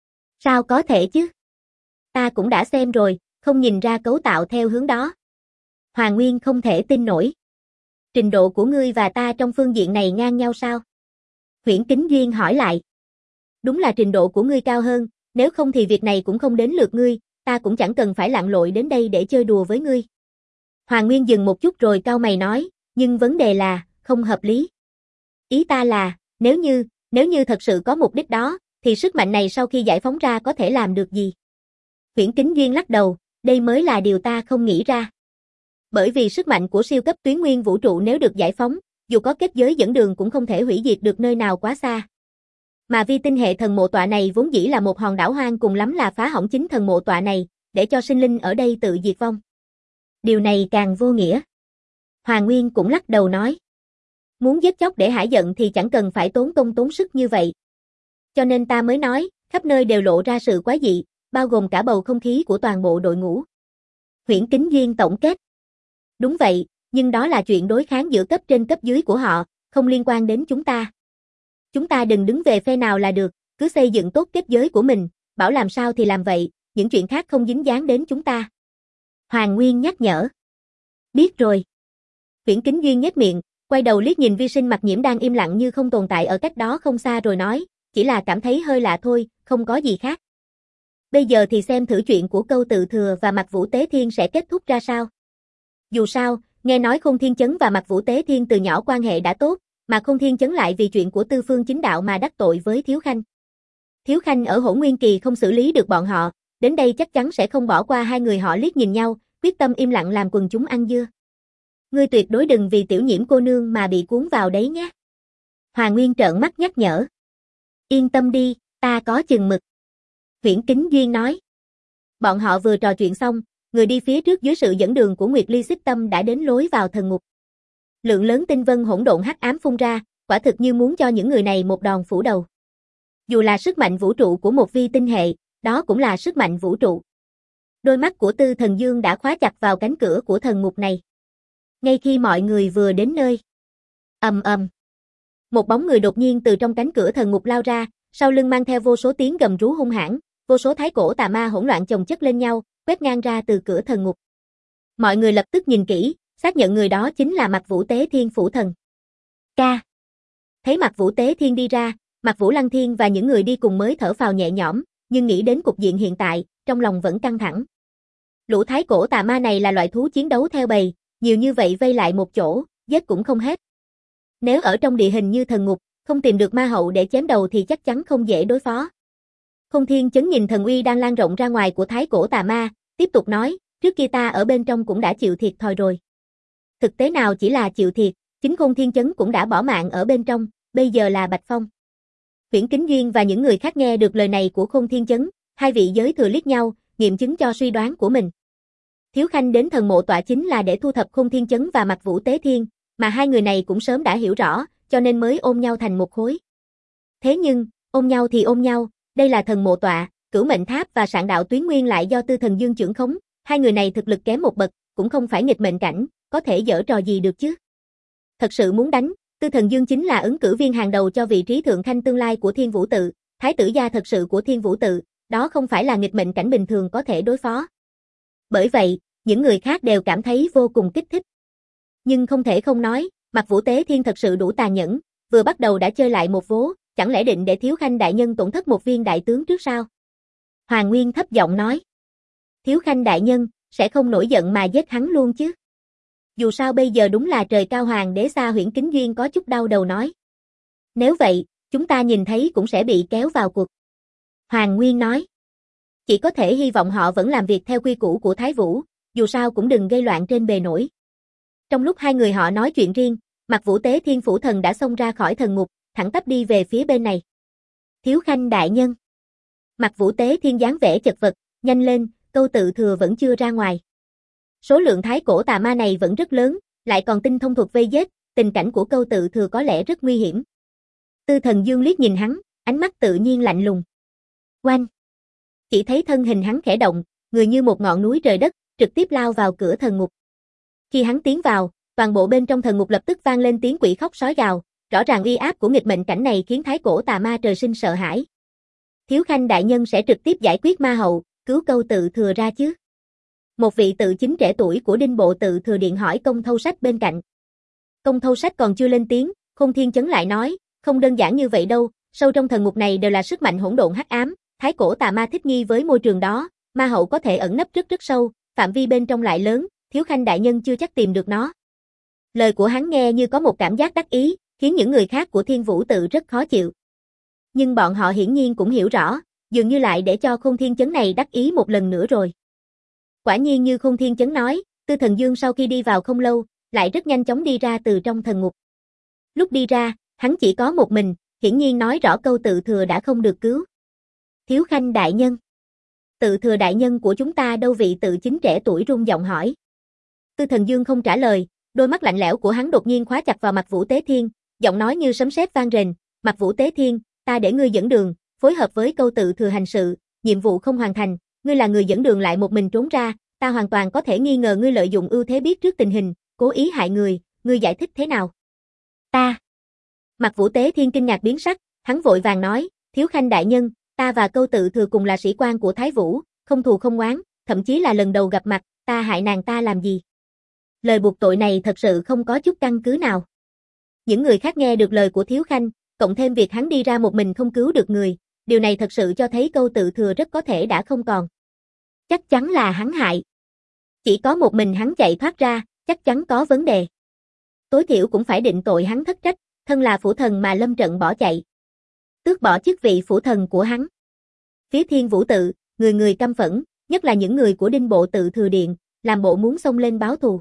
Sao có thể chứ? Ta cũng đã xem rồi, không nhìn ra cấu tạo theo hướng đó. Hoàng Nguyên không thể tin nổi. Trình độ của ngươi và ta trong phương diện này ngang nhau sao? Huyễn Kính Duyên hỏi lại. Đúng là trình độ của ngươi cao hơn, nếu không thì việc này cũng không đến lượt ngươi, ta cũng chẳng cần phải lặn lội đến đây để chơi đùa với ngươi. Hoàng Nguyên dừng một chút rồi cau mày nói, nhưng vấn đề là, không hợp lý. Ý ta là, nếu như thật sự có mục đích đó, thì sức mạnh này sau khi giải phóng ra có thể làm được gì? Huyễn Kính Duyên lắc đầu, đây mới là điều ta không nghĩ ra. Bởi vì sức mạnh của siêu cấp tuyến nguyên vũ trụ nếu được giải phóng, dù có kết giới dẫn đường cũng không thể hủy diệt được nơi nào quá xa. Mà vi tinh hệ thần mộ tọa này vốn dĩ là một hòn đảo hoang, cùng lắm là phá hỏng chính thần mộ tọa này, để cho sinh linh ở đây tự diệt vong. Điều này càng vô nghĩa. Hoàng Nguyên cũng lắc đầu nói. Muốn giết chóc để hả giận thì chẳng cần phải tốn công tốn sức như vậy. Cho nên ta mới nói, khắp nơi đều lộ ra sự quái dị, bao gồm cả bầu không khí của toàn bộ đội ngũ. Huyễn Kính Duyên tổng kết. Đúng vậy, nhưng đó là chuyện đối kháng giữa cấp trên cấp dưới của họ, không liên quan đến chúng ta. Chúng ta đừng đứng về phe nào là được, cứ xây dựng tốt kết giới của mình, bảo làm sao thì làm vậy, những chuyện khác không dính dáng đến chúng ta. Hoàng Nguyên nhắc nhở. Biết rồi. Huyễn Kính Duyên nhếch miệng, quay đầu liếc nhìn Vi Sinh Mặc Nhiễm đang im lặng như không tồn tại ở cách đó không xa rồi nói, chỉ là cảm thấy hơi lạ thôi, không có gì khác. Bây giờ thì xem thử chuyện của Câu Tự Thừa và Mạc Vũ Tế Thiên sẽ kết thúc ra sao. Dù sao, nghe nói Khôn Thiên Chấn và Mạc Vũ Tế Thiên từ nhỏ quan hệ đã tốt, mà Khôn Thiên Chấn lại vì chuyện của Tư Phương Chính Đạo mà đắc tội với Thiếu Khanh. Thiếu Khanh ở Hỗn Nguyên Kỳ không xử lý được bọn họ, đến đây chắc chắn sẽ không bỏ qua hai người họ liếc nhìn nhau, quyết tâm im lặng làm quần chúng ăn dưa. Ngươi tuyệt đối đừng vì Tiểu Nhiễm cô nương mà bị cuốn vào đấy nhé. Hoàng Nguyên trợn mắt nhắc nhở. Yên tâm đi, ta có chừng mực. Huyễn Kính Duyên nói. Bọn họ vừa trò chuyện xong, người đi phía trước dưới sự dẫn đường của Nguyệt Ly Xích Tâm đã đến lối vào thần ngục. Lượng lớn tinh vân hỗn độn hắc ám phun ra, quả thực như muốn cho những người này một đòn phủ đầu. Dù là sức mạnh vũ trụ của một vi tinh hệ, đó cũng là sức mạnh vũ trụ. Đôi mắt của Tư Thần Dương đã khóa chặt vào cánh cửa của thần ngục này. Ngay khi mọi người vừa đến nơi. Ầm ầm. Một bóng người đột nhiên từ trong cánh cửa thần ngục lao ra, sau lưng mang theo vô số tiếng gầm rú hung hãn, vô số thái cổ tà ma hỗn loạn chồng chất lên nhau, quét ngang ra từ cửa thần ngục. Mọi người lập tức nhìn kỹ, xác nhận người đó chính là Mạc Vũ Tế Thiên Phủ Thần. Ca. Thấy Mạc Vũ Tế Thiên đi ra, Mạc Vũ Lăng Thiên và những người đi cùng mới thở phào nhẹ nhõm, nhưng nghĩ đến cục diện hiện tại, trong lòng vẫn căng thẳng. Lũ thái cổ tà ma này là loại thú chiến đấu theo bầy, nhiều như vậy vây lại một chỗ, giết cũng không hết. Nếu ở trong địa hình như thần ngục, không tìm được ma hậu để chém đầu thì chắc chắn không dễ đối phó. Khôn Thiên Chấn nhìn thần uy đang lan rộng ra ngoài của thái cổ tà ma, tiếp tục nói, trước kia ta ở bên trong cũng đã chịu thiệt thòi rồi. Thực tế nào chỉ là chịu thiệt, chính Khôn Thiên Chấn cũng đã bỏ mạng ở bên trong, bây giờ là Bạch Phong. Huyễn Kính Duyên và những người khác nghe được lời này của Khôn Thiên Chấn, hai vị giới thừa liếc nhau, nghiệm chứng cho suy đoán của mình. Thiếu Khanh đến thần mộ tọa chính là để thu thập Khôn Thiên Chấn và Mạc Vũ Tế Thiên, mà hai người này cũng sớm đã hiểu rõ, cho nên mới ôm nhau thành một khối. Thế nhưng, ôm nhau thì ôm nhau, đây là thần mộ tọa, Cửu Mệnh Tháp và Sạn Đạo Tuyến Nguyên lại do Tư Thần Dương trưởng khống, hai người này thực lực kém một bậc, cũng không phải nghịch mệnh cảnh, có thể giở trò gì được chứ. Thật sự muốn đánh, Tư Thần Dương chính là ứng cử viên hàng đầu cho vị trí thượng khanh tương lai của Thiên Vũ Tự, thái tử gia thật sự của Thiên Vũ Tự, đó không phải là nghịch mệnh cảnh bình thường có thể đối phó. Bởi vậy, những người khác đều cảm thấy vô cùng kích thích. Nhưng không thể không nói, Mạc Vũ Tế Thiên thật sự đủ tàn nhẫn, vừa bắt đầu đã chơi lại một vố, chẳng lẽ định để Thiếu Khanh đại nhân tổn thất một viên đại tướng trước sao? Hoàng Nguyên thấp giọng nói. Thiếu Khanh đại nhân, sẽ không nổi giận mà giết hắn luôn chứ? Dù sao bây giờ đúng là trời cao hoàng đế xa. Huyễn Kính Duyên có chút đau đầu nói. Nếu vậy, chúng ta nhìn thấy cũng sẽ bị kéo vào cuộc. Hoàng Nguyên nói. Chỉ có thể hy vọng họ vẫn làm việc theo quy củ của Thái Vũ, dù sao cũng đừng gây loạn trên bề nổi. Trong lúc hai người họ nói chuyện riêng, Mặc Vũ Tế Thiên phủ thần đã xông ra khỏi thần ngục, thẳng tắp đi về phía bên này. Thiếu khanh đại nhân. Mặc Vũ Tế Thiên dáng vẻ chật vật, nhanh lên, câu tự thừa vẫn chưa ra ngoài. Số lượng thái cổ tà ma này vẫn rất lớn, lại còn tinh thông thuật vây giết, tình cảnh của câu tự thừa có lẽ rất nguy hiểm. Tư Thần Dương liếc nhìn hắn, ánh mắt tự nhiên lạnh lùng. Oanh! Chỉ thấy thân hình hắn khẽ động, người như một ngọn núi rời đất, trực tiếp lao vào cửa thần ngục. Khi hắn tiến vào, toàn bộ bên trong thần ngục lập tức vang lên tiếng quỷ khóc sói gào, rõ ràng uy áp của nghịch mệnh cảnh này khiến thái cổ tà ma trời sinh sợ hãi. Thiếu khanh đại nhân sẽ trực tiếp giải quyết ma hậu, cứu câu tự thừa ra chứ? Một vị tự chính trẻ tuổi của Đinh Bộ Tự Thừa Điện hỏi Công Thâu Sách bên cạnh. Công Thâu Sách còn chưa lên tiếng, Khôn Thiên Chấn lại nói, không đơn giản như vậy đâu, sâu trong thần ngục này đều là sức mạnh hỗn độn hắc ám, thái cổ tà ma thích nghi với môi trường đó, ma hậu có thể ẩn nấp rất rất sâu, phạm vi bên trong lại lớn, thiếu khanh đại nhân chưa chắc tìm được nó. Lời của hắn nghe như có một cảm giác đắc ý, khiến những người khác của Thiên Vũ Tự rất khó chịu. Nhưng bọn họ hiển nhiên cũng hiểu rõ, dường như lại để cho Khôn Thiên Chấn này đắc ý một lần nữa rồi. Quả nhiên như Khôn Thiên Chấn nói, Tư Thần Dương sau khi đi vào không lâu, lại rất nhanh chóng đi ra từ trong thần ngục. Lúc đi ra, hắn chỉ có một mình, hiển nhiên nói rõ câu tự thừa đã không được cứu. Thiếu khanh đại nhân. Tự thừa đại nhân của chúng ta đâu? Vị tự chính trẻ tuổi run giọng hỏi. Tư Thần Dương không trả lời, đôi mắt lạnh lẽo của hắn đột nhiên khóa chặt vào Mặc Vũ Tế Thiên, giọng nói như sấm sét vang rền, Mặc Vũ Tế Thiên, ta để ngươi dẫn đường, phối hợp với câu tự thừa hành sự, nhiệm vụ không hoàn thành, ngươi là người dẫn đường lại một mình trốn ra, ta hoàn toàn có thể nghi ngờ ngươi lợi dụng ưu thế biết trước tình hình, cố ý hại người, ngươi giải thích thế nào? Ta. Mặc Vũ Tế Thiên kinh ngạc biến sắc, hắn vội vàng nói, thiếu khanh đại nhân, ta và câu tự thừa cùng là sĩ quan của Thái Vũ, không thù không oán, thậm chí là lần đầu gặp mặt, ta hại nàng ta làm gì? Lời buộc tội này thật sự không có chút căn cứ nào. Những người khác nghe được lời của thiếu khanh, cộng thêm việc hắn đi ra một mình không cứu được người, điều này thật sự cho thấy câu tự thừa rất có thể đã không còn. Chắc chắn là hắn hại. Chỉ có một mình hắn chạy thoát ra, chắc chắn có vấn đề. Tối thiểu cũng phải định tội hắn thất trách, thân là phủ thần mà lâm trận bỏ chạy. Tước bỏ chức vị phủ thần của hắn. Phía Thiên Vũ Tự, người người căm phẫn, nhất là những người của Đinh Bộ Tự Thừa Điện, làm bộ muốn xông lên báo thù.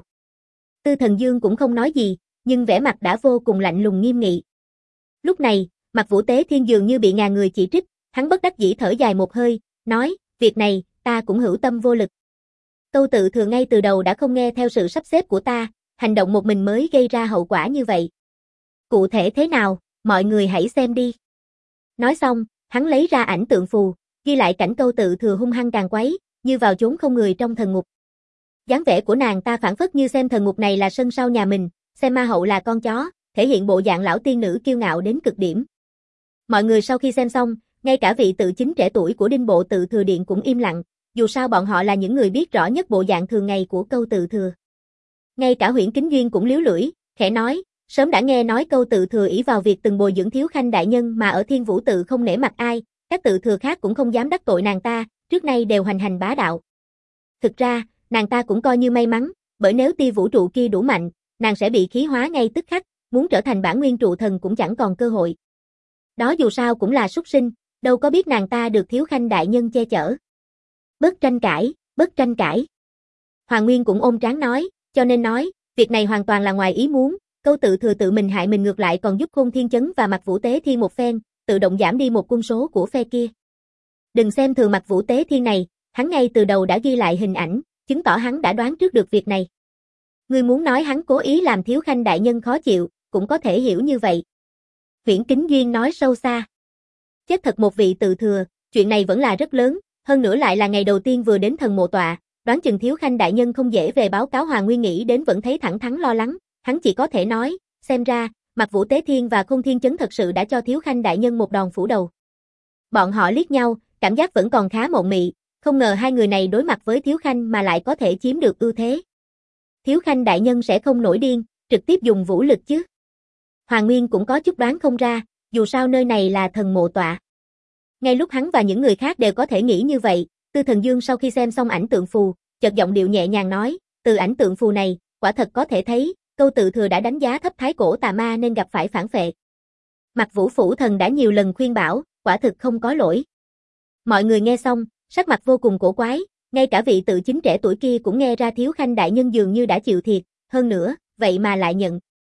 Tư Thần Dương cũng không nói gì, nhưng vẻ mặt đã vô cùng lạnh lùng nghiêm nghị. Lúc này, Mặc Vũ Tế Thiên dường như bị ngàn người chỉ trích, hắn bất đắc dĩ thở dài một hơi, nói, việc này, ta cũng hữu tâm vô lực. Câu tự thừa ngay từ đầu đã không nghe theo sự sắp xếp của ta, hành động một mình mới gây ra hậu quả như vậy. Cụ thể thế nào, mọi người hãy xem đi. Nói xong, hắn lấy ra ảnh tượng phù, ghi lại cảnh câu tự thừa hung hăng càng quấy, như vào chốn không người trong thần ngục. Dáng vẻ của nàng ta phảng phất như xem thần ngục này là sân sau nhà mình, xem ma hậu là con chó, thể hiện bộ dạng lão tiên nữ kiêu ngạo đến cực điểm. Mọi người sau khi xem xong, ngay cả vị tự chính trẻ tuổi của Đinh Bộ Tự Thừa Điện cũng im lặng, dù sao bọn họ là những người biết rõ nhất bộ dạng thường ngày của câu tự thừa. Ngay cả Huyễn Kính Duyên cũng líu lưỡi, khẽ nói, sớm đã nghe nói câu tự thừa ỷ vào việc từng bồi dưỡng thiếu khanh đại nhân mà ở Thiên Vũ Tự không nể mặt ai, các tự thừa khác cũng không dám đắc tội nàng ta, trước nay đều hoành hành bá đạo. Thực ra, nàng ta cũng coi như may mắn, bởi nếu tia vũ trụ kia đủ mạnh, nàng sẽ bị khí hóa ngay tức khắc, muốn trở thành bản nguyên trụ thần cũng chẳng còn cơ hội. Đó dù sao cũng là súc sinh, đâu có biết nàng ta được thiếu khanh đại nhân che chở. Bớt tranh cãi, bớt tranh cãi. Hoàng Nguyên cũng ôm trán nói, cho nên nói, việc này hoàn toàn là ngoài ý muốn, câu tự thừa tự mình hại mình ngược lại còn giúp Khôn Thiên Chấn và Mặc Vũ Tế Thiên một phen, tự động giảm đi một quân số của phe kia. Đừng xem thường Mặc Vũ Tế Thiên này, hắn ngay từ đầu đã ghi lại hình ảnh, chứng tỏ hắn đã đoán trước được việc này. Ngươi muốn nói hắn cố ý làm thiếu khanh đại nhân khó chịu, cũng có thể hiểu như vậy. Huyễn Kính Duyên nói sâu xa. Chết thật một vị tự thừa, chuyện này vẫn là rất lớn, hơn nữa lại là ngày đầu tiên vừa đến thần mộ tọa, đoán chừng thiếu khanh đại nhân không dễ về báo cáo. Hoàng Nguyên nghĩ đến vẫn thấy thẳng thắn lo lắng, hắn chỉ có thể nói, xem ra, Mặc Vũ Tế Thiên và Khôn Thiên Chấn thật sự đã cho thiếu khanh đại nhân một đòn phủ đầu. Bọn họ liếc nhau, cảm giác vẫn còn khá mộng mị, không ngờ hai người này đối mặt với thiếu khanh mà lại có thể chiếm được ưu thế. Thiếu khanh đại nhân sẽ không nổi điên, trực tiếp dùng vũ lực chứ? Hoàng Nguyên cũng có chút đoán không ra, dù sao nơi này là thần mộ tọa. Ngay lúc hắn và những người khác đều có thể nghĩ như vậy, Tư Thần Dương sau khi xem xong ảnh tượng phù, chợt giọng điệu nhẹ nhàng nói, từ ảnh tượng phù này, quả thật có thể thấy, câu tự thừa đã đánh giá thấp thái cổ tà ma nên gặp phải phản phệ. Mặc Vũ phủ thần đã nhiều lần khuyên bảo, quả thực không có lỗi. Mọi người nghe xong, sắc mặt vô cùng cổ quái, ngay cả vị tự chính trẻ tuổi kia cũng nghe ra thiếu khanh đại nhân dường như đã chịu thiệt, hơn nữa, vậy mà lại nhận.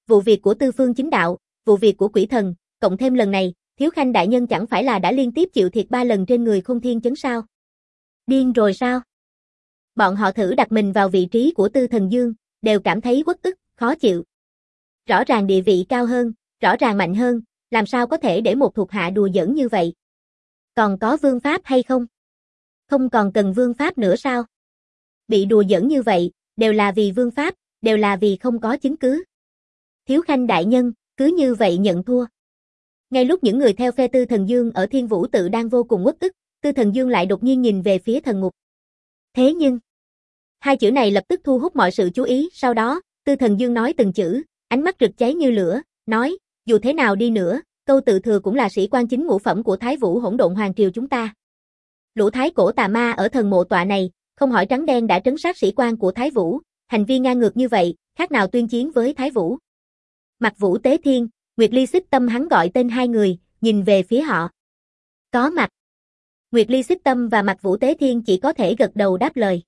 Vụ việc của Tư Phương Chính Đạo, vụ việc của Quỷ Thần, cộng thêm lần này, Thiếu Khanh đại nhân chẳng phải là đã liên tiếp chịu thiệt 3 lần trên người Khôn Thiên Chấn sao? Điên rồi sao? Bọn họ thử đặt mình vào vị trí của Tư Thần Dương, đều cảm thấy uất ức, khó chịu. Rõ ràng địa vị cao hơn, rõ ràng mạnh hơn, làm sao có thể để một thuộc hạ đùa giỡn như vậy? Còn có vương pháp hay không? Không còn cần vương pháp nữa sao? Bị đùa giỡn như vậy, đều là vì vương pháp, đều là vì không có chứng cứ. Thiếu Khanh đại nhân, cứ như vậy nhận thua. Ngay lúc những người theo phe Tư Thần Dương ở Thiên Vũ Tự đang vô cùng uất ức, Tư Thần Dương lại đột nhiên nhìn về phía thần ngục. Thế nhưng, hai chữ này lập tức thu hút mọi sự chú ý, sau đó, Tư Thần Dương nói từng chữ, ánh mắt rực cháy như lửa, nói, dù thế nào đi nữa, Câu Tự Thừa cũng là sĩ quan chính ngũ phẩm của Thái Vũ Hỗn Độn Hoàng triều chúng ta. Lũ thái cổ tà ma ở thần mộ tọa này, không hỏi trắng đen đã trấn sát sĩ quan của Thái Vũ, hành vi ngang ngược như vậy, khác nào tuyên chiến với Thái Vũ. Mặc Vũ Tế Thiên, Nguyệt Ly Xích Tâm hắn gọi tên hai người, nhìn về phía họ. Có mặt. Nguyệt Ly Xích Tâm và Mặc Vũ Tế Thiên chỉ có thể gật đầu đáp lời.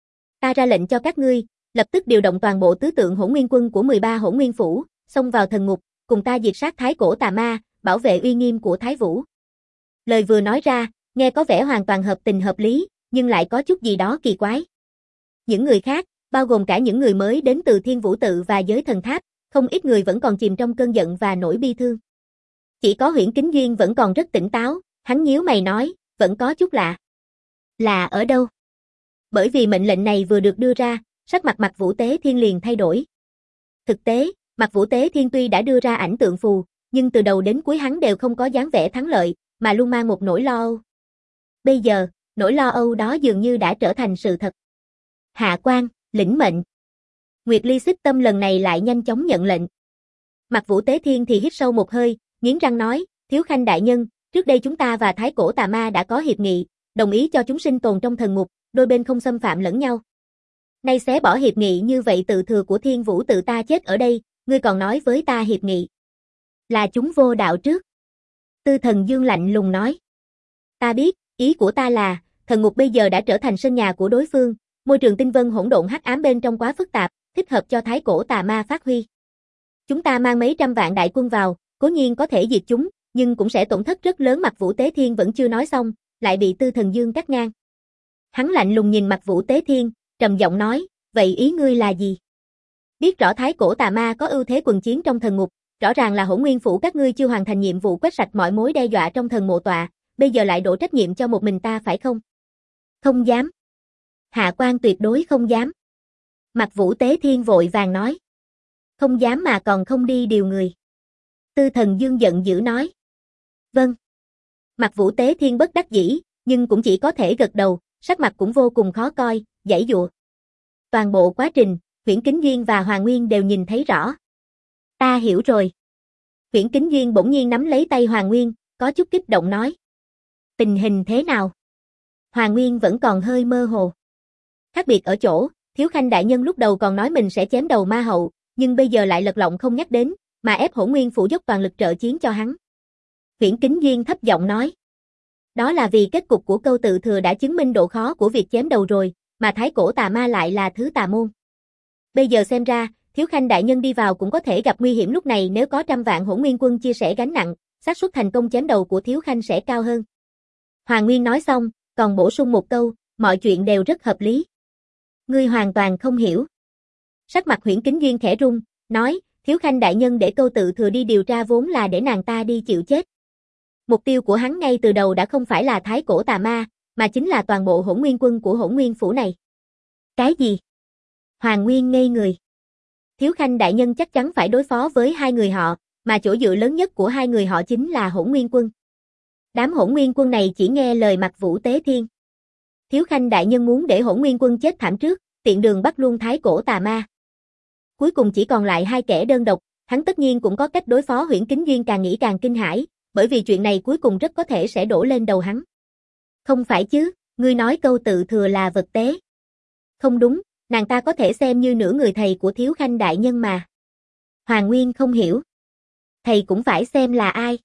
Ta ra lệnh cho các ngươi, lập tức điều động toàn bộ tứ tượng hỗn nguyên quân của 13 hỗn nguyên phủ, xông vào thần ngục, cùng ta diệt sát thái cổ tà ma, bảo vệ uy nghiêm của Thái Vũ. Lời vừa nói ra, nghe có vẻ hoàn toàn hợp tình hợp lý, nhưng lại có chút gì đó kỳ quái. Những người khác, bao gồm cả những người mới đến từ Thiên Vũ Tự và giới thần tháp, không ít người vẫn còn chìm trong cơn giận và nỗi bi thương. Chỉ có Huyễn Kính Duyên vẫn còn rất tỉnh táo, hắn nhíu mày nói, vẫn có chút lạ. Là ở đâu? Bởi vì mệnh lệnh này vừa được đưa ra, sắc mặt Mặc Vũ Tế Thiên liền thay đổi. Thực tế, Mặc Vũ Tế Thiên tuy đã đưa ra ảnh tượng phù, nhưng từ đầu đến cuối hắn đều không có dáng vẻ thắng lợi, mà luôn mang một nỗi lo âu. Bây giờ, nỗi lo âu đó dường như đã trở thành sự thật. Hạ quan, lĩnh mệnh. Nguyệt Ly Xích Tâm lần này lại nhanh chóng nhận lệnh. Mặc Vũ Tế Thiên thì hít sâu một hơi, nghiến răng nói, Thiếu Khanh đại nhân, trước đây chúng ta và Thái Cổ Tà Ma đã có hiệp nghị, đồng ý cho chúng sinh tồn trong thần ngục, đôi bên không xâm phạm lẫn nhau. Nay xé bỏ hiệp nghị như vậy Tự Thừa của Thiên Vũ Tự ta chết ở đây, ngươi còn nói với ta hiệp nghị. Là chúng vô đạo trước. Tư Thần Dương lạnh lùng nói. Ta biết, ý của ta là, thần ngục bây giờ đã trở thành sân nhà của đối phương, môi trường tinh vân hỗn độn hắc ám bên trong quá phức tạp, thích hợp cho thái cổ tà ma phát huy. Chúng ta mang mấy trăm vạn đại quân vào, cố nhiên có thể diệt chúng, nhưng cũng sẽ tổn thất rất lớn. Mặc Vũ Tế Thiên vẫn chưa nói xong, lại bị Tư Thần Dương cắt ngang. Hắn lạnh lùng nhìn Mặc Vũ Tế Thiên, trầm giọng nói, vậy ý ngươi là gì? Biết rõ thái cổ tà ma có ưu thế quần chiến trong thần ngục, rõ ràng là Hỗn Nguyên phủ các ngươi chưa hoàn thành nhiệm vụ quét sạch mọi mối đe dọa trong thần mộ tọa, bây giờ lại đổ trách nhiệm cho một mình ta phải không? Không dám. Hạ quan tuyệt đối không dám. Mặc Vũ Tế Thiên vội vàng nói. Không dám mà còn không đi điều người. Tư Thần Dương giận dữ nói. Vâng. Mặc Vũ Tế Thiên bất đắc dĩ, nhưng cũng chỉ có thể gật đầu, sắc mặt cũng vô cùng khó coi, giãy giụa. Toàn bộ quá trình, Huyễn Kính Duyên và Hoàng Nguyên đều nhìn thấy rõ. Ta hiểu rồi. Huyễn Kính Duyên bỗng nhiên nắm lấy tay Hoàng Nguyên, có chút kích động nói. Tình hình thế nào? Hoàng Nguyên vẫn còn hơi mơ hồ. Khác biệt ở chỗ, Thiếu Khanh đại nhân lúc đầu còn nói mình sẽ chém đầu ma hậu, nhưng bây giờ lại lật lọng không nhắc đến, mà ép Hỗn Nguyên phủ dốc toàn lực trợ chiến cho hắn. Huyễn Kính Duyên thấp giọng nói. Đó là vì kết cục của Câu Tự Thừa đã chứng minh độ khó của việc chém đầu rồi, mà thái cổ tà ma lại là thứ tà môn. Bây giờ xem ra, Thiếu Khanh đại nhân đi vào cũng có thể gặp nguy hiểm, lúc này nếu có 100 vạn Hỗn Nguyên quân chia sẻ gánh nặng, xác suất thành công chém đầu của Thiếu Khanh sẽ cao hơn. Hoàng Nguyên nói xong, còn bổ sung một câu, mọi chuyện đều rất hợp lý. Ngươi hoàn toàn không hiểu. Sắc mặt Huyễn Kính Duyên khẽ rung, nói, Thiếu Khanh đại nhân để Câu Tự Thừa đi điều tra vốn là để nàng ta đi chịu chết. Mục tiêu của hắn ngay từ đầu đã không phải là thái cổ tà ma, mà chính là toàn bộ Hỗn Nguyên quân của Hỗn Nguyên phủ này. Cái gì? Hoàng Nguyên ngây người. Thiếu Khanh đại nhân chắc chắn phải đối phó với hai người họ, mà chỗ dựa lớn nhất của hai người họ chính là Hỗn Nguyên quân. Đám Hỗn Nguyên quân này chỉ nghe lời Mặc Vũ Tế Thiên. Thiếu Khanh đại nhân muốn để Hỗn Nguyên quân chết thảm trước, tiện đường bắt luôn thái cổ tà ma. Cuối cùng chỉ còn lại hai kẻ đơn độc, hắn tất nhiên cũng có cách đối phó. Huyễn Kính Duyên càng nghĩ càng kinh hãi, bởi vì chuyện này cuối cùng rất có thể sẽ đổ lên đầu hắn. Không phải chứ, ngươi nói Câu Tự Thừa là vật tế. Không đúng, nàng ta có thể xem như nửa người thầy của Thiếu Khanh đại nhân mà. Hoàng Nguyên không hiểu. Thầy cũng phải xem là ai.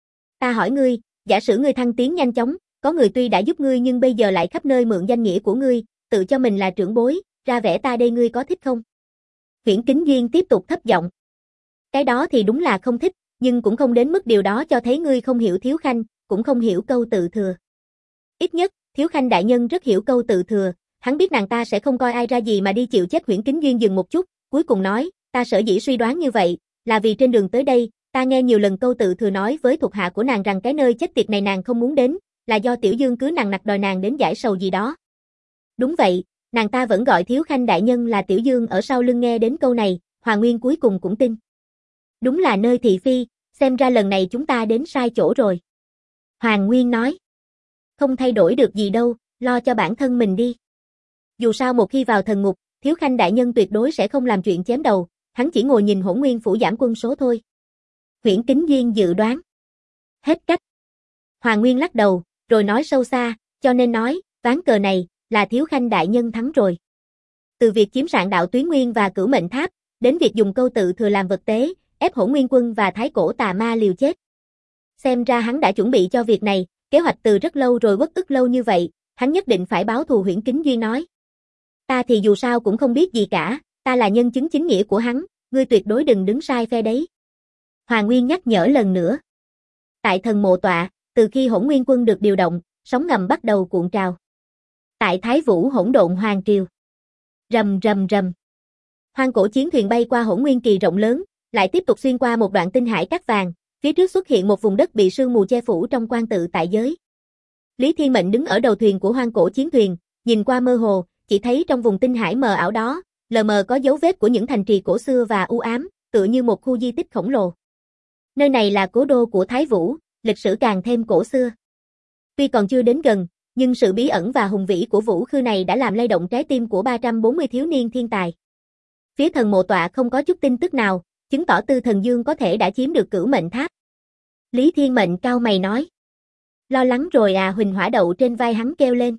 Ta hỏi ngươi, giả sử ngươi thăng tiến nhanh chóng, có người tuy đã giúp ngươi nhưng bây giờ lại khắp nơi mượn danh nghĩa của ngươi, tự cho mình là trưởng bối, ra vẻ ta đây ngươi có thích không? Huyễn Kính Duyên tiếp tục thấp giọng. Cái đó thì đúng là không thích, nhưng cũng không đến mức điều đó cho thấy ngươi không hiểu Thiếu Khanh, cũng không hiểu câu tự thừa. Ít nhất, Thiếu Khanh đại nhân rất hiểu câu tự thừa, hắn biết nàng ta sẽ không coi ai ra gì mà đi chịu chết. Huyễn Kính Duyên dừng một chút, cuối cùng nói, ta sở dĩ suy đoán như vậy, là vì trên đường tới đây, ta nghe nhiều lần câu tự thừa nói với thuộc hạ của nàng rằng cái nơi chết tiệt này nàng không muốn đến, là do Tiểu Dương cứ nằng nặc đòi nàng đến giải sầu gì đó. Đúng vậy, nàng ta vẫn gọi Thiếu Khanh đại nhân là Tiểu Dương. Ở sau lưng nghe đến câu này, Hoàng Nguyên cuối cùng cũng tin. Đúng là nơi thị phi, xem ra lần này chúng ta đến sai chỗ rồi. Hoàng Nguyên nói. Không thay đổi được gì đâu, lo cho bản thân mình đi. Dù sao một khi vào thần ngục, Thiếu Khanh đại nhân tuyệt đối sẽ không làm chuyện chém đầu, hắn chỉ ngồi nhìn Hỗn Nguyên phủ giảm quân số thôi. Huyễn Kính Duyên dự đoán. Hết cách. Hoàng Nguyên lắc đầu, rồi nói sâu xa, cho nên nói, ván cờ này, là Thiếu Khanh đại nhân thắng rồi. Từ việc chiếm Sạn Đạo Tuyến Nguyên và Cửu Mệnh Tháp, đến việc dùng câu tự thừa làm vật tế, ép Hỗn Nguyên quân và Thái Cổ Tà Ma liều chết. Xem ra hắn đã chuẩn bị cho việc này, kế hoạch từ rất lâu rồi, uất ức lâu như vậy, hắn nhất định phải báo thù. Huyễn Kính Duyên nói. Ta thì dù sao cũng không biết gì cả, ta là nhân chứng chính nghĩa của hắn, ngươi tuyệt đối đừng đứng sai phe đấy. Hoàng Nguyên nhắc nhở lần nữa. Tại thần mộ tọa, từ khi Hỗn Nguyên quân được điều động, sóng ngầm bắt đầu cuộn trào. Tại Thái Vũ Hỗn Độn Hoàng Triều. Rầm rầm rầm. Hoang cổ chiến thuyền bay qua Hỗn Nguyên kỳ rộng lớn, lại tiếp tục xuyên qua một đoạn tinh hải cát vàng, phía trước xuất hiện một vùng đất bị sương mù che phủ trong quan tự tại giới. Lý Thiên Mệnh đứng ở đầu thuyền của hoang cổ chiến thuyền, nhìn qua mơ hồ, chỉ thấy trong vùng tinh hải mờ ảo đó, lờ mờ có dấu vết của những thành trì cổ xưa và u ám, tựa như một khu di tích khổng lồ. Nơi này là cố đô của Thái Vũ, lịch sử càng thêm cổ xưa. Tuy còn chưa đến gần, nhưng sự bí ẩn và hùng vĩ của Vũ Khư này đã làm lay động trái tim của 340 thiếu niên thiên tài. Phía thần mộ tọa không có chút tin tức nào, chứng tỏ Tư Thần Dương có thể đã chiếm được Cửu Mệnh Tháp. Lý Thiên Mệnh cau mày nói. Lo lắng rồi à? Huỳnh Hỏa đậu trên vai hắn kêu lên.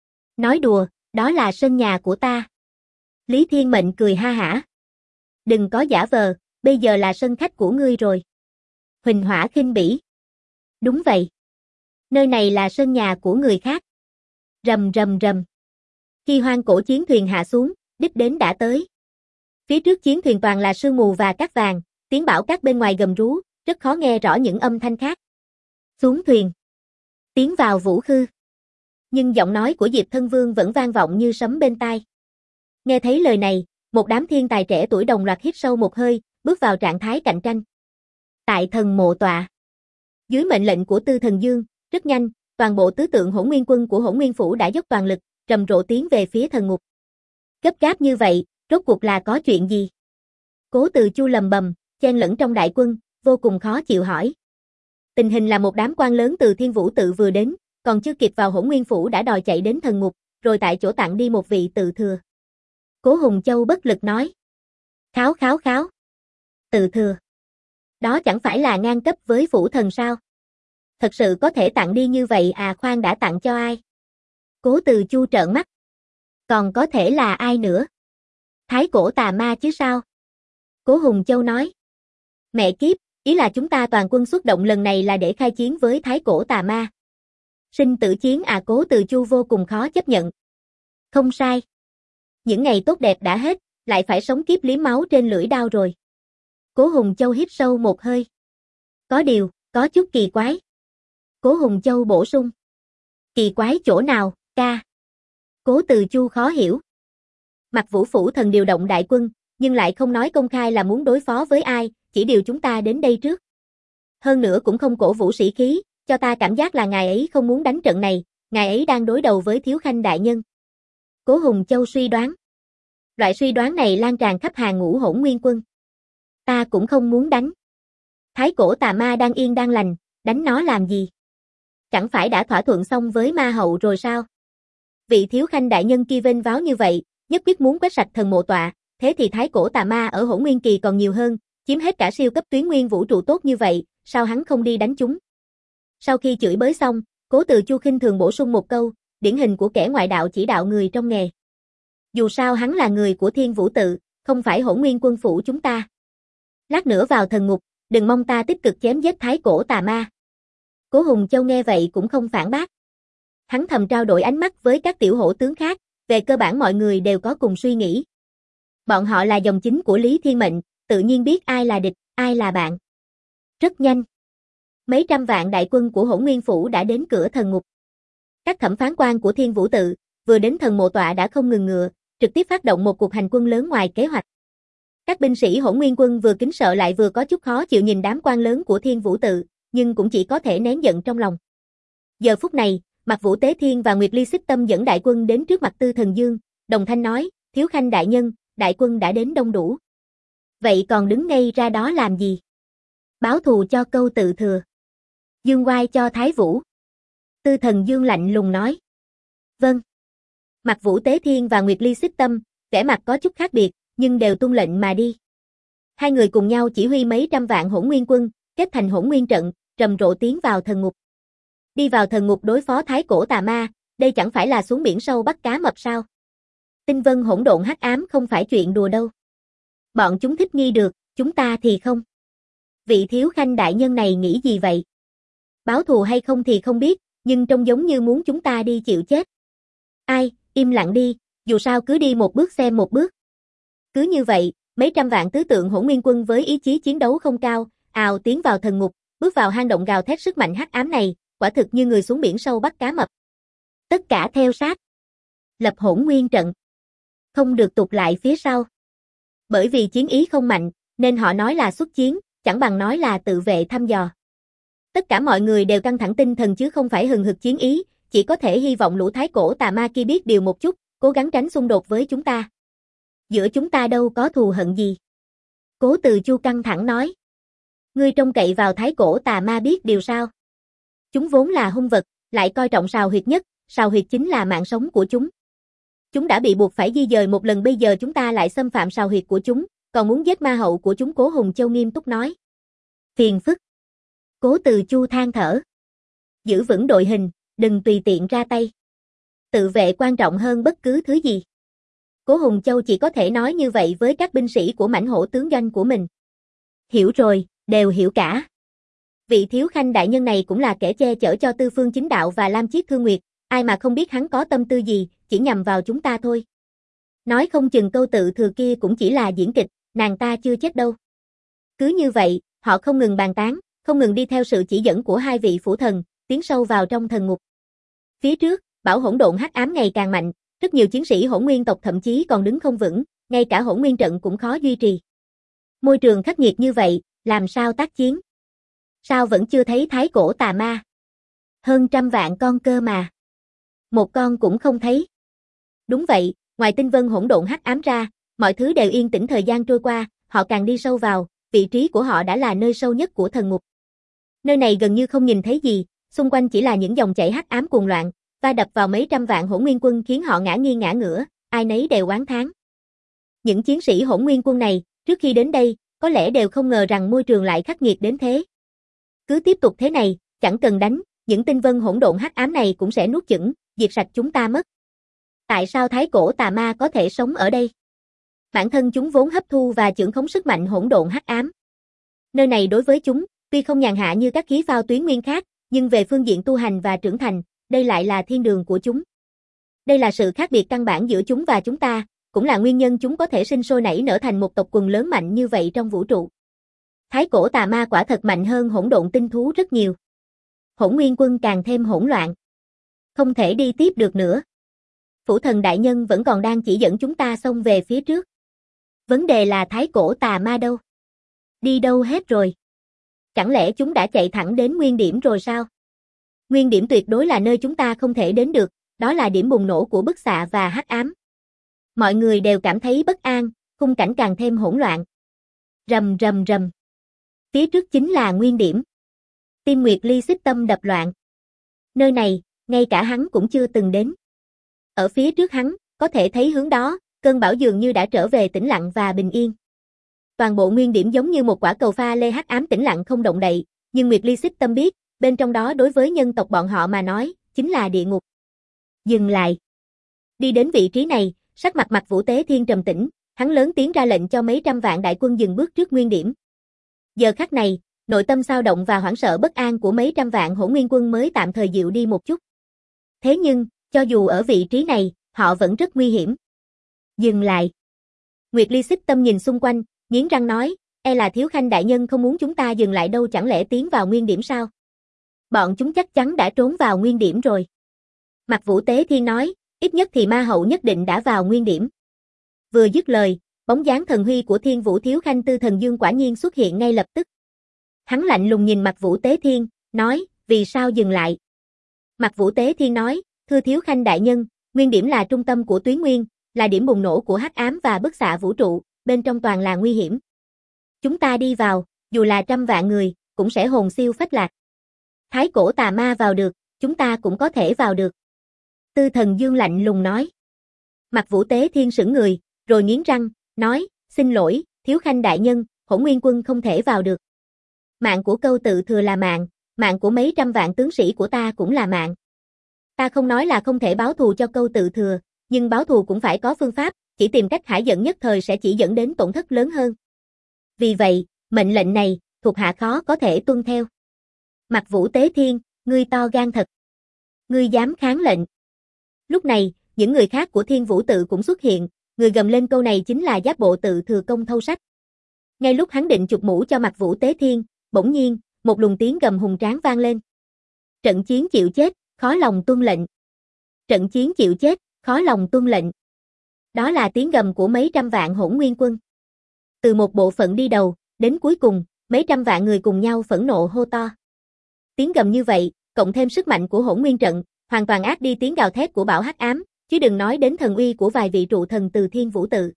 Nói đùa, đó là sân nhà của ta. Lý Thiên Mệnh cười ha hả. Đừng có giả vờ, bây giờ là sân khách của ngươi rồi. Huỳnh Hỏa khinh bỉ. Đúng vậy. Nơi này là sân nhà của người khác. Rầm rầm rầm. Khi hoang cổ chiến thuyền hạ xuống, đích đến đã tới. Phía trước chiến thuyền toàn là sương mù và cát vàng, tiếng bão cát bên ngoài gầm rú, rất khó nghe rõ những âm thanh khác. Xuống thuyền. Tiến vào Vũ Khư. Nhưng giọng nói của Diệp Thân Vương vẫn vang vọng như sấm bên tai. Nghe thấy lời này, một đám thiên tài trẻ tuổi đồng loạt hít sâu một hơi, bước vào trạng thái cạnh tranh. Tại thần mộ tọa. Dưới mệnh lệnh của Tư Thần Dương, rất nhanh, toàn bộ tứ tượng Hỗn Nguyên quân của Hỗn Nguyên phủ đã dốc toàn lực, rầm rộ tiến về phía thần ngục. Gấp gáp như vậy, rốt cuộc là có chuyện gì? Cố Từ Chu lầm bầm, chen lẫn trong đại quân, vô cùng khó chịu hỏi. Tình hình là một đám quan lớn từ Thiên Vũ tự vừa đến, còn chưa kịp vào Hỗn Nguyên phủ đã đòi chạy đến thần ngục, rồi tại chỗ tặng đi một vị tự thừa. Cố Hùng Châu bất lực nói. Kháo kháo kháo. Tự thừa. Đó chẳng phải là ngang cấp với phủ thần sao? Thật sự có thể tặng đi như vậy à? Khoan đã, tặng cho ai? Cố Từ Chu trợn mắt. Còn có thể là ai nữa? Thái Cổ Tà Ma chứ sao? Cố Hùng Châu nói. Mẹ kiếp, ý là chúng ta toàn quân xuất động lần này là để khai chiến với Thái Cổ Tà Ma. Sinh tử chiến à? Cố Từ Chu vô cùng khó chấp nhận. Không sai. Những ngày tốt đẹp đã hết, lại phải sống kiếp liếm máu trên lưỡi đao rồi. Cố Hùng Châu hít sâu một hơi. Có điều, có chút kỳ quái. Cố Hùng Châu bổ sung. Kỳ quái chỗ nào, ca? Cố Từ Chu khó hiểu. Mặc Vũ phủ thần điều động đại quân, nhưng lại không nói công khai là muốn đối phó với ai, chỉ điều chúng ta đến đây trước. Hơn nữa cũng không cổ vũ sĩ khí, cho ta cảm giác là ngài ấy không muốn đánh trận này, ngài ấy đang đối đầu với Thiếu Khanh đại nhân. Cố Hùng Châu suy đoán. Loại suy đoán này lan tràn khắp hàng ngũ Hỗn Nguyên quân. Ta cũng không muốn đánh. Thái Cổ Tà Ma đang yên đang lành, đánh nó làm gì? Chẳng phải đã thỏa thuận xong với ma hậu rồi sao? Vị Thiếu Khanh đại nhân kia vênh váo như vậy, nhất quyết muốn quét sạch thần mộ tọa, thế thì Thái Cổ Tà Ma ở Hỗn Nguyên kỳ còn nhiều hơn, chiếm hết cả siêu cấp tuyến nguyên vũ trụ tốt như vậy, sao hắn không đi đánh chúng? Sau khi chửi bới xong, Cố Từ Chu khinh thường bổ sung một câu, điển hình của kẻ ngoại đạo chỉ đạo người trong nghề. Dù sao hắn là người của Thiên Vũ tự, không phải Hỗn Nguyên quân phủ chúng ta. Lát nữa vào thần ngục, đừng mong ta tích cực chém giết Thái Cổ Tà Ma. Cố Hùng Châu nghe vậy cũng không phản bác. Hắn thầm trao đổi ánh mắt với các tiểu hổ tướng khác, về cơ bản mọi người đều có cùng suy nghĩ. Bọn họ là dòng chính của Lý Thiên Mệnh, tự nhiên biết ai là địch, ai là bạn? Rất nhanh. Mấy trăm vạn đại quân của Hỗn Nguyên Phủ đã đến cửa thần ngục. Các thẩm phán quan của Thiên Vũ Tự, vừa đến thần mộ tọa đã không ngừng ngựa, trực tiếp phát động một cuộc hành quân lớn ngoài kế hoạch. Các binh sĩ Hỗn Nguyên quân vừa kính sợ lại vừa có chút khó chịu nhìn đám quan lớn của Thiên Vũ Tự, nhưng cũng chỉ có thể nén giận trong lòng. Giờ phút này, Mạc Vũ Tế Thiên và Nguyệt Ly Xích Tâm dẫn đại quân đến trước mặt Tư Thần Dương, đồng thanh nói, Thiếu Khanh đại nhân, đại quân đã đến đông đủ. Vậy còn đứng ngay ra đó làm gì? Báo thù cho câu tự thừa. Dương oai cho Thái Vũ. Tư Thần Dương lạnh lùng nói. Vâng. Mạc Vũ Tế Thiên và Nguyệt Ly Xích Tâm, vẻ mặt có chút khác biệt, nhưng đều tuân lệnh mà đi. Hai người cùng nhau chỉ huy mấy trăm vạn Hỗn Nguyên quân, kết thành Hỗn Nguyên trận, rầm rộ tiến vào thần ngục. Đi vào thần ngục đối phó Thái Cổ Tà Ma, đây chẳng phải là xuống biển sâu bắt cá mập sao? Tinh vân hỗn độn hắc ám không phải chuyện đùa đâu. Bọn chúng thích nghi được, chúng ta thì không. Vị Thiếu Khanh đại nhân này nghĩ gì vậy? Báo thù hay không thì không biết, nhưng trông giống như muốn chúng ta đi chịu chết. Ai, im lặng đi, dù sao cứ đi một bước xem một bước. Cứ như vậy, mấy trăm vạn tứ tượng Hỗn Nguyên quân với ý chí chiến đấu không cao, ào tiến vào thần ngục, bước vào hang động gào thét sức mạnh hắc ám này, quả thực như người xuống biển sâu bắt cá mập. Tất cả theo sát. Lập Hỗn Nguyên trận. Không được tụt lại phía sau. Bởi vì chiến ý không mạnh, nên họ nói là xuất chiến, chẳng bằng nói là tự vệ thăm dò. Tất cả mọi người đều căng thẳng tinh thần chứ không phải hừng hực chiến ý, chỉ có thể hy vọng lũ Thái Cổ Tà Ma kia biết điều một chút, cố gắng tránh xung đột với chúng ta. Giữa chúng ta đâu có thù hận gì. Cố Từ Chu căng thẳng nói. Ngươi trông cậy vào Thái Cổ Tà Ma biết điều sao? Chúng vốn là hung vật, lại coi trọng sào huyệt nhất, sào huyệt chính là mạng sống của chúng. Chúng đã bị buộc phải di dời một lần, bây giờ chúng ta lại xâm phạm sào huyệt của chúng, còn muốn giết ma hậu của chúng. Cố Hùng Châu nghiêm túc nói. Phiền phức. Cố Từ Chu than thở. Giữ vững đội hình, đừng tùy tiện ra tay. Tự vệ quan trọng hơn bất cứ thứ gì. Cố Hùng Châu chỉ có thể nói như vậy với các binh sĩ của mãnh hổ tướng doanh của mình. Hiểu rồi, đều hiểu cả. Vị Thiếu Khanh đại nhân này cũng là kẻ che chở cho Tư Phương Chính Đạo và Lam Chiết Thương Nguyệt, ai mà không biết hắn có tâm tư gì, chỉ nhằm vào chúng ta thôi. Nói không chừng câu tự thừa kia cũng chỉ là diễn kịch, nàng ta chưa chết đâu. Cứ như vậy, họ không ngừng bàn tán, không ngừng đi theo sự chỉ dẫn của hai vị phủ thần, tiến sâu vào trong thần ngục. Phía trước, bảo hỗn độn hắc ám ngày càng mạnh, rất nhiều chiến sĩ Hỗn Nguyên tộc thậm chí còn đứng không vững, ngay cả Hỗn Nguyên trận cũng khó duy trì. Môi trường khắc nghiệt như vậy, làm sao tác chiến? Sao vẫn chưa thấy Thái Cổ Tà Ma? Hơn trăm vạn con cơ mà. Một con cũng không thấy. Đúng vậy, ngoài tinh vân hỗn độn hắc ám ra, mọi thứ đều yên tĩnh. Thời gian trôi qua, họ càng đi sâu vào, vị trí của họ đã là nơi sâu nhất của thần ngục. Nơi này gần như không nhìn thấy gì, xung quanh chỉ là những dòng chảy hắc ám cuồng loạn, va đập vào mấy trăm vạn Hỗn Nguyên quân khiến họ ngã nghiêng ngã ngửa, ai nấy đều oán thán. Những chiến sĩ Hỗn Nguyên quân này, trước khi đến đây, có lẽ đều không ngờ rằng môi trường lại khắc nghiệt đến thế. Cứ tiếp tục thế này, chẳng cần đánh, những tinh vân hỗn độn hắc ám này cũng sẽ nuốt chửng, diệt sạch chúng ta mất. Tại sao Thái Cổ Tà Ma có thể sống ở đây? Bản thân chúng vốn hấp thu và chưởng khống sức mạnh hỗn độn hắc ám. Nơi này đối với chúng, tuy không nhàn hạ như các khí phao tuyến nguyên khác, nhưng về phương diện tu hành và trưởng thành, đây lại là thiên đường của chúng. Đây là sự khác biệt căn bản giữa chúng và chúng ta, cũng là nguyên nhân chúng có thể sinh sôi nảy nở thành một tộc quần lớn mạnh như vậy trong vũ trụ. Thái Cổ Tà Ma quả thật mạnh hơn hỗn độn tinh thú rất nhiều. Hỗn Nguyên quân càng thêm hỗn loạn. Không thể đi tiếp được nữa. Phủ thần đại nhân vẫn còn đang chỉ dẫn chúng ta xông về phía trước. Vấn đề là Thái Cổ Tà Ma đâu? Đi đâu hết rồi? Chẳng lẽ chúng đã chạy thẳng đến nguyên điểm rồi sao? Nguyên điểm tuyệt đối là nơi chúng ta không thể đến được, đó là điểm bùng nổ của bức xạ và hắc ám. Mọi người đều cảm thấy bất an, khung cảnh càng thêm hỗn loạn. Rầm rầm rầm. Phía trước chính là nguyên điểm. Tim Nguyệt Ly xích tâm đập loạn. Nơi này, ngay cả hắn cũng chưa từng đến. Ở phía trước hắn, có thể thấy hướng đó, cơn bão dường như đã trở về tĩnh lặng và bình yên. Toàn bộ nguyên điểm giống như một quả cầu pha lê hắc ám tĩnh lặng không động đậy, nhưng Nguyệt Ly xích tâm biết, bên trong đó đối với nhân tộc bọn họ mà nói, chính là địa ngục. Dừng lại. Đi đến vị trí này, sắc mặt Mạc Vũ Tế Thiên trầm tĩnh, hắn lớn tiếng ra lệnh cho mấy trăm vạn đại quân dừng bước trước nguyên điểm. Giờ khắc này, nội tâm xao động và hoảng sợ bất an của mấy trăm vạn Hỗn Nguyên quân mới tạm thời dịu đi một chút. Thế nhưng, cho dù ở vị trí này, họ vẫn rất nguy hiểm. Dừng lại. Nguyệt Ly xích tâm nhìn xung quanh, nghiến răng nói, là Thiếu Khanh đại nhân không muốn chúng ta dừng lại đâu, chẳng lẽ tiến vào nguyên điểm sao? Bọn chúng chắc chắn đã trốn vào nguyên điểm rồi. Mạc Vũ Tế Thiên nói, ít nhất thì ma hậu nhất định đã vào nguyên điểm. Vừa dứt lời, bóng dáng thần huy của Thiên Vũ Thiếu Khanh Tư Thần Dương quả nhiên xuất hiện ngay lập tức. Hắn lạnh lùng nhìn Mạc Vũ Tế Thiên, nói, vì sao dừng lại? Mạc Vũ Tế Thiên nói, thưa Thiếu Khanh đại nhân, nguyên điểm là trung tâm của tuyến nguyên, là điểm bùng nổ của hắc ám và bức xạ vũ trụ, bên trong toàn là nguy hiểm. Chúng ta đi vào, dù là trăm vạn người, cũng sẽ hồn siêu phách lạc. Thái cổ tà ma vào được, chúng ta cũng có thể vào được. Tư Thần Dương lạnh lùng nói. Mạc Vũ Tế Thiên sững người, rồi nghiến răng, nói, xin lỗi, Thiếu Khanh đại nhân, Hỗn Nguyên Quân không thể vào được. Mạng của Câu Tự Thừa là mạng, mạng của mấy trăm vạn tướng sĩ của ta cũng là mạng. Ta không nói là không thể báo thù cho Câu Tự Thừa, nhưng báo thù cũng phải có phương pháp, chỉ tìm cách hãi giận nhất thời sẽ chỉ dẫn đến tổn thất lớn hơn. Vì vậy, mệnh lệnh này, thuộc hạ khó có thể tuân theo. Mạc Vũ Tế Thiên, ngươi to gan thật. Ngươi dám kháng lệnh. Lúc này, những người khác của Thiên Vũ Tự cũng xuất hiện, người gầm lên câu này chính là Giáp Bộ Tự Thừa Công Thâu Sách. Ngay lúc hắn định chụp mũ cho Mạc Vũ Tế Thiên, bỗng nhiên, một luồng tiếng gầm hùng tráng vang lên. Trận chiến chịu chết, khó lòng tuân lệnh. Trận chiến chịu chết, khó lòng tuân lệnh. Đó là tiếng gầm của mấy trăm vạn Hỗn Nguyên Quân. Từ một bộ phận đi đầu, đến cuối cùng, mấy trăm vạn người cùng nhau phẫn nộ hô to. Tiếng gầm như vậy, cộng thêm sức mạnh của Hỗn Nguyên trận, hoàn toàn át đi tiếng gào thét của bão hắc ám, chứ đừng nói đến thần uy của vài vị trụ thần từ Thiên Vũ Tự.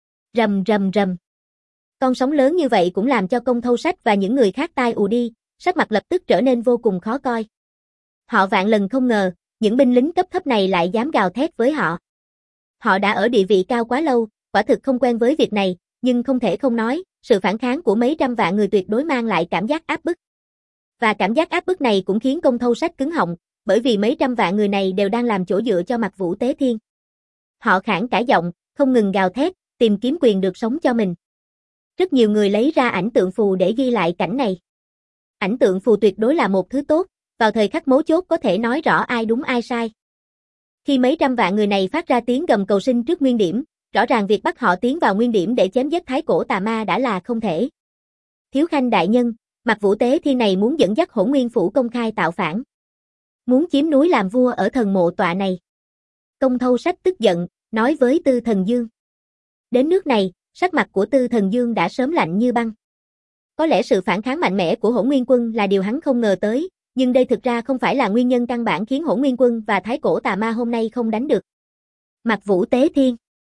Rầm rầm rầm. Con sóng lớn như vậy cũng làm cho Công Thâu Sách và những người khác tai ù đi, sắc mặt lập tức trở nên vô cùng khó coi. Họ vạn lần không ngờ, những binh lính cấp thấp này lại dám gào thét với họ. Họ đã ở địa vị cao quá lâu, quả thực không quen với việc này, nhưng không thể không nói, sự phản kháng của mấy trăm vạn người tuyệt đối mang lại cảm giác áp bức. Và cảm giác áp bức này cũng khiến Công Thâu Sách cứng họng, bởi vì mấy trăm vạn người này đều đang làm chỗ dựa cho Mạc Vũ Tế Thiên. Họ khản cả giọng, không ngừng gào thét, tìm kiếm quyền được sống cho mình. Rất nhiều người lấy ra ảnh tượng phù để ghi lại cảnh này. Ảnh tượng phù tuyệt đối là một thứ tốt, vào thời khắc mấu chốt có thể nói rõ ai đúng ai sai. Khi mấy trăm vạn người này phát ra tiếng gầm cầu sinh trước nguyên điểm, rõ ràng việc bắt họ tiến vào nguyên điểm để chém giết thái cổ tà ma đã là không thể. Thiếu Khanh đại nhân, Mạc Vũ Tế Thiên này muốn dẫn dắt Hỗn Nguyên Phủ công khai tạo phản. Muốn chiếm núi làm vua ở thần mộ tọa này. Công Thâu Sách tức giận, nói với Tư Thần Dương. Đến nước này, sắc mặt của Tư Thần Dương đã sớm lạnh như băng. Có lẽ sự phản kháng mạnh mẽ của Hỗn Nguyên Quân là điều hắn không ngờ tới, nhưng đây thực ra không phải là nguyên nhân căn bản khiến Hỗn Nguyên Quân và Thái cổ tà ma hôm nay không đánh được. Mạc Vũ Tế Thiên.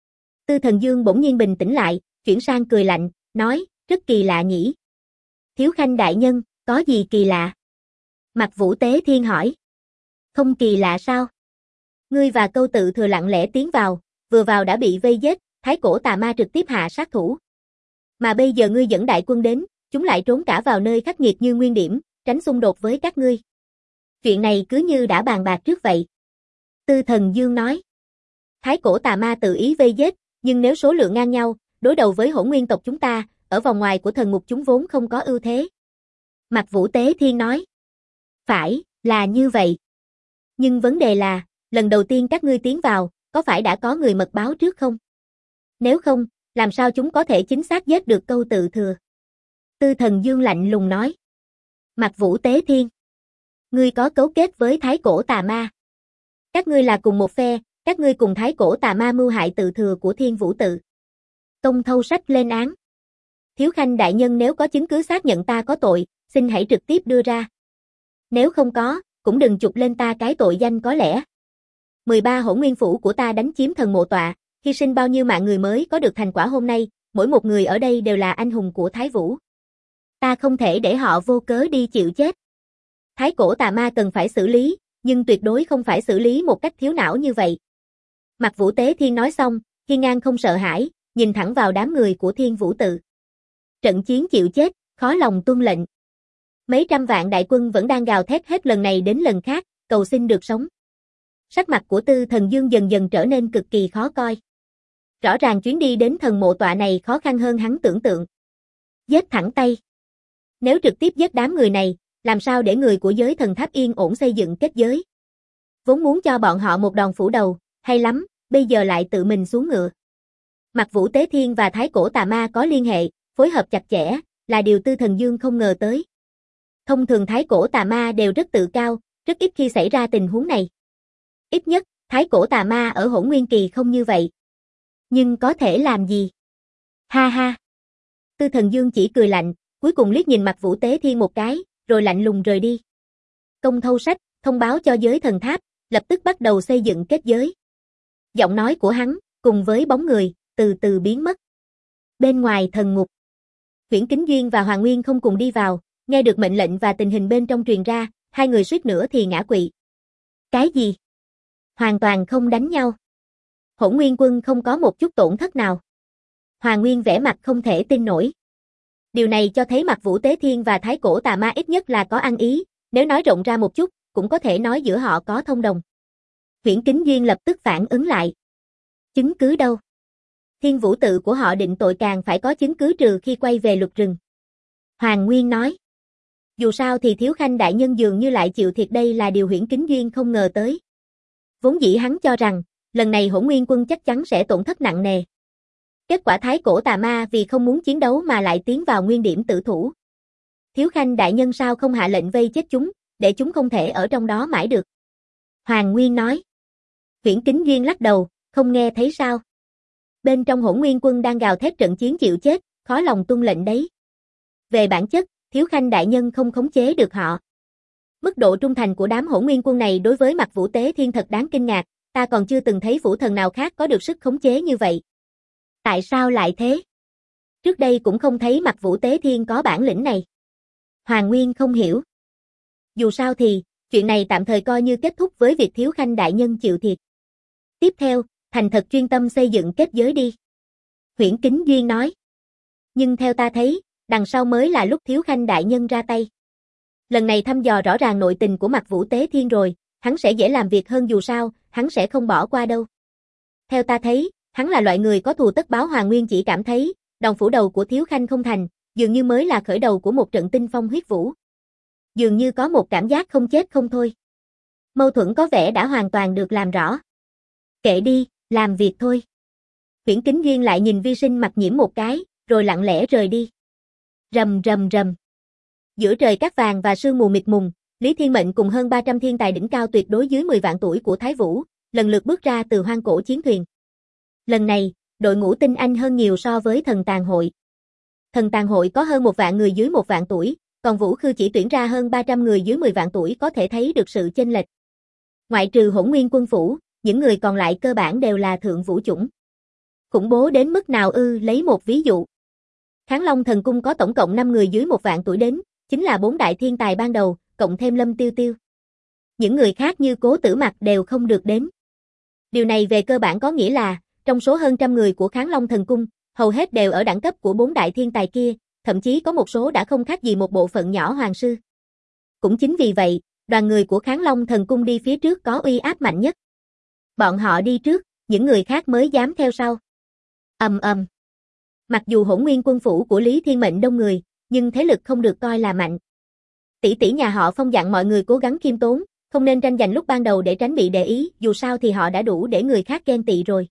Tư Thần Dương bỗng nhiên bình tĩnh lại, chuyển sang cười lạnh, nói, rất kỳ lạ nhỉ. Thiếu Khanh đại nhân, có gì kỳ lạ? Mạc Vũ Tế Thiên hỏi. Không kỳ lạ sao? Ngươi và Câu Tự Thừa lặng lẽ tiến vào, vừa vào đã bị vây giết, thái cổ tà ma trực tiếp hạ sát thủ. Mà bây giờ ngươi dẫn đại quân đến, chúng lại trốn cả vào nơi khắc nghiệt như nguyên điểm, tránh xung đột với các ngươi. Chuyện này cứ như đã bàn bạc trước vậy. Tư Thần Dương nói. Thái cổ tà ma tự ý vây giết, nhưng nếu số lượng ngang nhau, đối đầu với Hỗn Nguyên tộc chúng ta, ở vòng ngoài của thần ngục chúng vốn không có ưu thế. Mạc Vũ Tế Thiên nói. Phải, là như vậy. Nhưng vấn đề là, lần đầu tiên các ngươi tiến vào, có phải đã có người mật báo trước không? Nếu không, làm sao chúng có thể chính xác giết được Câu Tự Thừa? Tư Thần Dương lạnh lùng nói. Mạc Vũ Tế Thiên. Ngươi có cấu kết với thái cổ tà ma. Các ngươi là cùng một phe, các ngươi cùng thái cổ tà ma mưu hại Tự Thừa của Thiên Vũ Tự. Công Thâu Sách lên án. Thiếu Khanh đại nhân nếu có chứng cứ xác nhận ta có tội, xin hãy trực tiếp đưa ra. Nếu không có, cũng đừng chụp lên ta cái tội danh có lẽ. 13 Hỗn Nguyên Phủ của ta đánh chiếm thần mộ tọa, hy sinh bao nhiêu mạng người mới có được thành quả hôm nay, mỗi một người ở đây đều là anh hùng của Thái Vũ. Ta không thể để họ vô cớ đi chịu chết. Thái cổ tà ma cần phải xử lý, nhưng tuyệt đối không phải xử lý một cách thiếu não như vậy. Mạc Vũ Tế Thiên nói xong, hiên ngang không sợ hãi, nhìn thẳng vào đám người của Thiên Vũ Tự. Trận chiến chịu chết, khó lòng tuân lệnh. Mấy trăm vạn đại quân vẫn đang gào thét hết lần này đến lần khác, cầu xin được sống. Sắc mặt của Tư Thần Dương dần dần trở nên cực kỳ khó coi. Rõ ràng chuyến đi đến thần mộ tọa này khó khăn hơn hắn tưởng tượng. Giết thẳng tay. Nếu trực tiếp giết đám người này, làm sao để người của giới thần tháp yên ổn xây dựng kết giới? Vốn muốn cho bọn họ một đòn phủ đầu, hay lắm, bây giờ lại tự mình xuống ngựa. Mạc Vũ Tế Thiên và Thái cổ tà ma có liên hệ, phối hợp chặt chẽ, là điều Tư Thần Dương không ngờ tới. Thông thường thái cổ tà ma đều rất tự cao, rất ít khi xảy ra tình huống này. Ít nhất, thái cổ tà ma ở Hỗn Nguyên Kỳ không như vậy. Nhưng có thể làm gì? Ha ha. Tư Thần Dương chỉ cười lạnh, cuối cùng liếc nhìn mặt Vũ Tế Thiên một cái, rồi lạnh lùng rời đi. Công thâu sách, thông báo cho giới thần tháp, lập tức bắt đầu xây dựng kết giới. Giọng nói của hắn, cùng với bóng người, từ từ biến mất. Bên ngoài thần ngục, Huyễn Kính Duyên và Hoàng Nguyên không cùng đi vào, nghe được mệnh lệnh và tình hình bên trong truyền ra, hai người suýt nữa thì ngã quỵ. Cái gì? Hoàn toàn không đánh nhau. Hỗn Nguyên Quân không có một chút tổn thất nào. Hoàng Nguyên vẻ mặt không thể tin nổi. Điều này cho thấy mặt Vũ Tế Thiên và Thái Cổ Tà Ma ít nhất là có ăn ý, nếu nói rộng ra một chút, cũng có thể nói giữa họ có thông đồng. Huyễn Kính Duyên lập tức phản ứng lại. Chứng cứ đâu? Thiên Vũ tự của họ định tội càng phải có chứng cứ trừ khi quay về luật rừng. Hoàng Nguyên nói. Dù sao thì Thiếu Khanh đại nhân dường như lại chịu thiệt, đây là điều Huyễn Kính Duyên không ngờ tới. Vốn dĩ hắn cho rằng, lần này Hỗn Nguyên Quân chắc chắn sẽ tổn thất nặng nề. Kết quả Thái Cổ Tà Ma vì không muốn chiến đấu mà lại tiến vào nguyên điểm tử thủ. Thiếu Khanh đại nhân sao không hạ lệnh vây chết chúng, để chúng không thể ở trong đó mãi được. Hoàng Nguyên nói. Huyễn Kính Duyên lắc đầu, không nghe thấy sao. Bên trong Hỗn Nguyên Quân đang gào thét trận chiến chịu chết, khó lòng tuân lệnh đấy. Về bản chất, Thiếu Khanh đại nhân không khống chế được họ. Mức độ trung thành của đám Hỗn Nguyên Quân này đối với mặt Vũ Tế Thiên thật đáng kinh ngạc, ta còn chưa từng thấy vũ thần nào khác có được sức khống chế như vậy. Tại sao lại thế? Trước đây cũng không thấy mặt Vũ Tế Thiên có bản lĩnh này. Hoàng Nguyên không hiểu. Dù sao thì, chuyện này tạm thời coi như kết thúc với việc Thiếu Khanh đại nhân chịu thiệt. Tiếp theo, thành thật chuyên tâm xây dựng kết giới đi. Huyễn Kính Duyên nói. Nhưng theo ta thấy, đằng sau mới là lúc Thiếu Khanh đại nhân ra tay. Lần này thăm dò rõ ràng nội tình của mặt Vũ Tế Thiên rồi, hắn sẽ dễ làm việc hơn, dù sao, hắn sẽ không bỏ qua đâu. Theo ta thấy, hắn là loại người có thù tất báo. Hoàng Nguyên chỉ cảm thấy, đòn phủ đầu của Thiếu Khanh không thành, dường như mới là khởi đầu của một trận tinh phong huyết vũ. Dường như có một cảm giác không chết không thôi. Mâu thuẫn có vẻ đã hoàn toàn được làm rõ. Kệ đi, làm việc thôi. Huyễn Kính Duyên lại nhìn Vi Sinh Mặc Nhiễm một cái, rồi lặng lẽ rời đi. Rầm rầm rầm. Giữa trời cát vàng và sương mù mịt mùng, Lý Thiên Mệnh cùng hơn 300 thiên tài đỉnh cao tuyệt đối dưới 10 vạn tuổi của Thái Vũ, lần lượt bước ra từ hoang cổ chiến thuyền. Lần này, đội ngũ tinh anh hơn nhiều so với Thần Tàn Hội. Thần Tàn Hội có hơn 1 vạn người dưới 1 vạn tuổi, còn Vũ Khư chỉ tuyển ra hơn 300 người dưới 10 vạn tuổi, có thể thấy được sự chênh lệch. Ngoại trừ Hỗn Nguyên Quân phủ, những người còn lại cơ bản đều là thượng vũ chủng. Khủng bố đến mức nào ư? Lấy một ví dụ. Kháng Long Thần Cung có tổng cộng 5 người dưới 1 vạn tuổi đến, chính là 4 đại thiên tài ban đầu, cộng thêm Lâm Tiêu Tiêu. Những người khác như Cố Tử Mặc đều không được đến. Điều này về cơ bản có nghĩa là, trong số hơn trăm người của Kháng Long Thần Cung, hầu hết đều ở đẳng cấp của 4 đại thiên tài kia, thậm chí có một số đã không khác gì một bộ phận nhỏ hoàng sư. Cũng chính vì vậy, đoàn người của Kháng Long Thần Cung đi phía trước có uy áp mạnh nhất. Bọn họ đi trước, những người khác mới dám theo sau. Ầm ầm. Mặc dù Hỗn Nguyên Quân phủ của Lý Thiên Mệnh đông người, nhưng thế lực không được coi là mạnh. Tỷ tỷ nhà họ Phong dặn mọi người cố gắng khiêm tốn, không nên tranh giành lúc ban đầu để tránh bị để ý, dù sao thì họ đã đủ để người khác ghen tị rồi.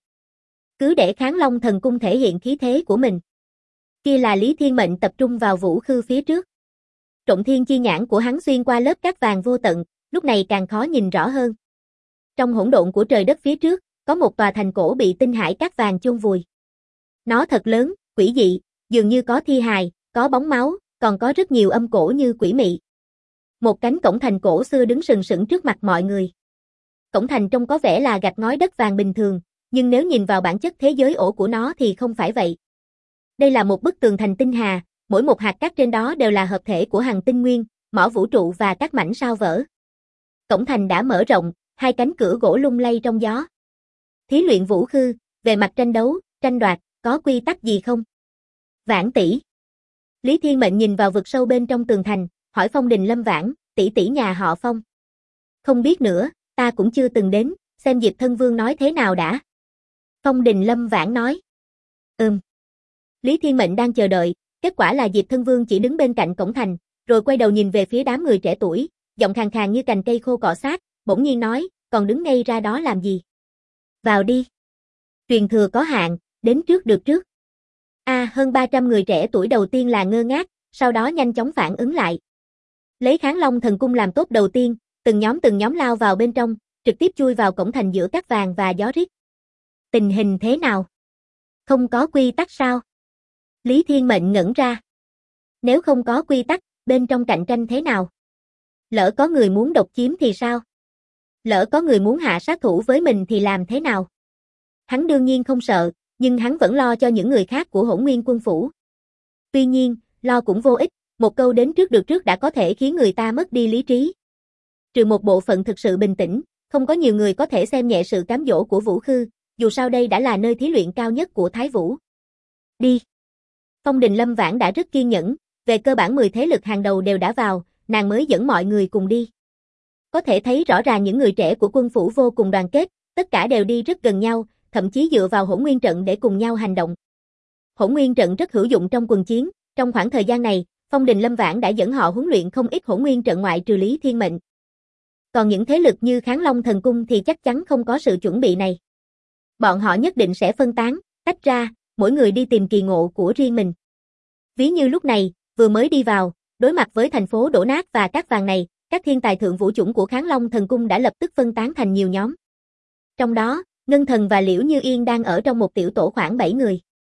Cứ để Kháng Long Thần Cung thể hiện khí thế của mình. Kia là Lý Thiên Mệnh tập trung vào Vũ Khư phía trước. Trộm thiên chi nhãn của hắn xuyên qua lớp cát vàng vô tận, lúc này càng khó nhìn rõ hơn. Trong hỗn độn của trời đất phía trước, có một tòa thành cổ bị tinh hải cát vàng chôn vùi. Nó thật lớn, quỷ dị, dường như có thi hài, có bóng máu, còn có rất nhiều âm cổ như quỷ mị. Một cánh cổng thành cổ xưa đứng sừng sững trước mặt mọi người. Cổng thành trông có vẻ là gạch ngói đất vàng bình thường, nhưng nếu nhìn vào bản chất thế giới ổ của nó thì không phải vậy. Đây là một bức tường thành tinh hà, mỗi một hạt cát trên đó đều là hợp thể của hằng tinh nguyên, mỏ vũ trụ và các mảnh sao vỡ. Cổng thành đã mở rộng, hai cánh cửa gỗ lung lay trong gió. Thí luyện Vũ Khư, về mặt tranh đấu, tranh đoạt, có quy tắc gì không? Vãn tỷ. Lý Thiên Mệnh nhìn vào vực sâu bên trong tường thành, hỏi Phong Đình Lâm Vãn, tỷ tỷ nhà họ Phong. Không biết nữa, ta cũng chưa từng đến, xem Diệp Thân Vương nói thế nào đã. Phong Đình Lâm Vãn nói. Lý Thiên Mệnh đang chờ đợi, kết quả là Diệp Thân Vương chỉ đứng bên cạnh cổng thành, rồi quay đầu nhìn về phía đám người trẻ tuổi, giọng khàn khàn như cành cây khô cọ sát, bỗng nhiên nói, còn đứng ngây ra đó làm gì? Vào đi. Truyền thừa có hạn, đến trước được trước. Hơn 300 người trẻ tuổi đầu tiên là ngơ ngác, sau đó nhanh chóng phản ứng lại. Lấy Kháng Long Thần Cung làm tốt đầu tiên, từng nhóm lao vào bên trong, trực tiếp chui vào cổng thành giữa cát vàng và gió rít. Tình hình thế nào? Không có quy tắc sao? Lý Thiên Mệnh ngẩn ra. Nếu không có quy tắc, bên trong cạnh tranh thế nào? Lỡ có người muốn độc chiếm thì sao? Lỡ có người muốn hạ sát thủ với mình thì làm thế nào? Hắn đương nhiên không sợ, nhưng hắn vẫn lo cho những người khác của Hỗn Nguyên Quân Phủ. Tuy nhiên, lo cũng vô ích, một câu đến trước được trước đã có thể khiến người ta mất đi lý trí. Trừ một bộ phận thực sự bình tĩnh, không có nhiều người có thể xem nhẹ sự cám dỗ của Vũ Khư, dù sao đây đã là nơi thí luyện cao nhất của Thái Vũ. Đi. Phong Đình Lâm Vãn đã rất kiên nhẫn, về cơ bản 10 thế lực hàng đầu đều đã vào, nàng mới dẫn mọi người cùng đi. Có thể thấy rõ ràng những người trẻ của quân phủ vô cùng đoàn kết, tất cả đều đi rất gần nhau, thậm chí dựa vào Hỗn Nguyên trận để cùng nhau hành động. Hỗn Nguyên trận rất hữu dụng trong quần chiến, trong khoảng thời gian này, Phong Đình Lâm Vãn đã dẫn họ huấn luyện không ít Hỗn Nguyên trận ngoại trừ Lý Thiên Mệnh. Còn những thế lực như Kháng Long Thần Cung thì chắc chắn không có sự chuẩn bị này. Bọn họ nhất định sẽ phân tán, tách ra, mỗi người đi tìm kỳ ngộ của riêng mình. Ví như lúc này, vừa mới đi vào, đối mặt với thành phố đổ nát và cát vàng này, các thiên tài thượng vũ chủng của Kháng Long Thần Cung đã lập tức phân tán thành nhiều nhóm. Trong đó, Ngân Thần và Liễu Như Yên đang ở trong một tiểu tổ khoảng 7 người.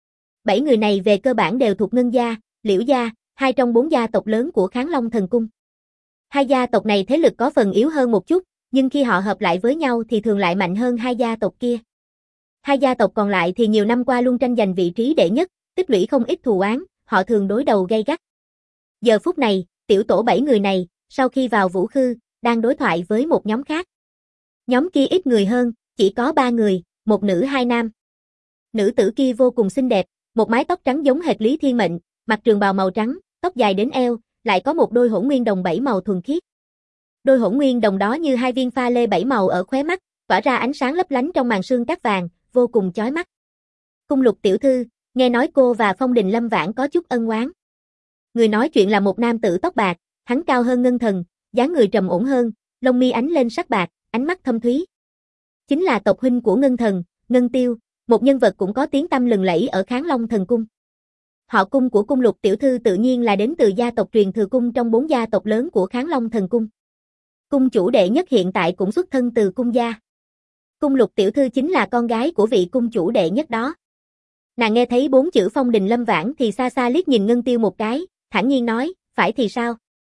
7 người này về cơ bản đều thuộc Ngân gia, Liễu gia, hai trong 4 gia tộc lớn của Kháng Long Thần Cung. Hai gia tộc này thế lực có phần yếu hơn một chút, nhưng khi họ hợp lại với nhau thì thường lại mạnh hơn hai gia tộc kia. Hai gia tộc còn lại thì nhiều năm qua luôn tranh giành vị trí đệ nhất, tích lũy không ít thù oán, họ thường đối đầu gay gắt. Giờ phút này, tiểu tổ 7 người này, sau khi vào Vũ Khư, đang đối thoại với một nhóm khác. Nhóm kia ít người hơn, chỉ có 3 người, một nữ hai nam. Nữ tử kia vô cùng xinh đẹp, một mái tóc trắng giống hệt Lý Thiên Mệnh, mặc trường bào màu trắng, tóc dài đến eo, lại có một đôi hỗn nguyên đồng 7 màu thuần khiết. Đôi hỗn nguyên đồng đó như hai viên pha lê 7 màu ở khóe mắt, tỏa ra ánh sáng lấp lánh trong màn sương cát vàng, vô cùng chói mắt. Cung Lục tiểu thư, nghe nói cô và Phong Đình Lâm Vãn có chút ân oán. Người nói chuyện là một nam tử tóc bạc, hắn cao hơn Ngân Thần, dáng người trầm ổn hơn, lông mi ánh lên sắc bạc, ánh mắt thâm thúy. Chính là tộc huynh của Ngân Thần, Ngân Tiêu, một nhân vật cũng có tiếng tăm lừng lẫy ở Kháng Long Thần Cung. Họ Cung của Cung Lục tiểu thư tự nhiên là đến từ gia tộc truyền thừa cung trong 4 gia tộc lớn của Kháng Long Thần Cung. Cung chủ đệ nhất hiện tại cũng xuất thân từ cung gia. Cung Lục tiểu thư chính là con gái của vị cung chủ đệ nhất đó. Nàng nghe thấy 4 chữ Phong Đình Lâm Vãn thì xa xa liếc nhìn Ngân Tiêu một cái, thản nhiên nói, phải thì sao?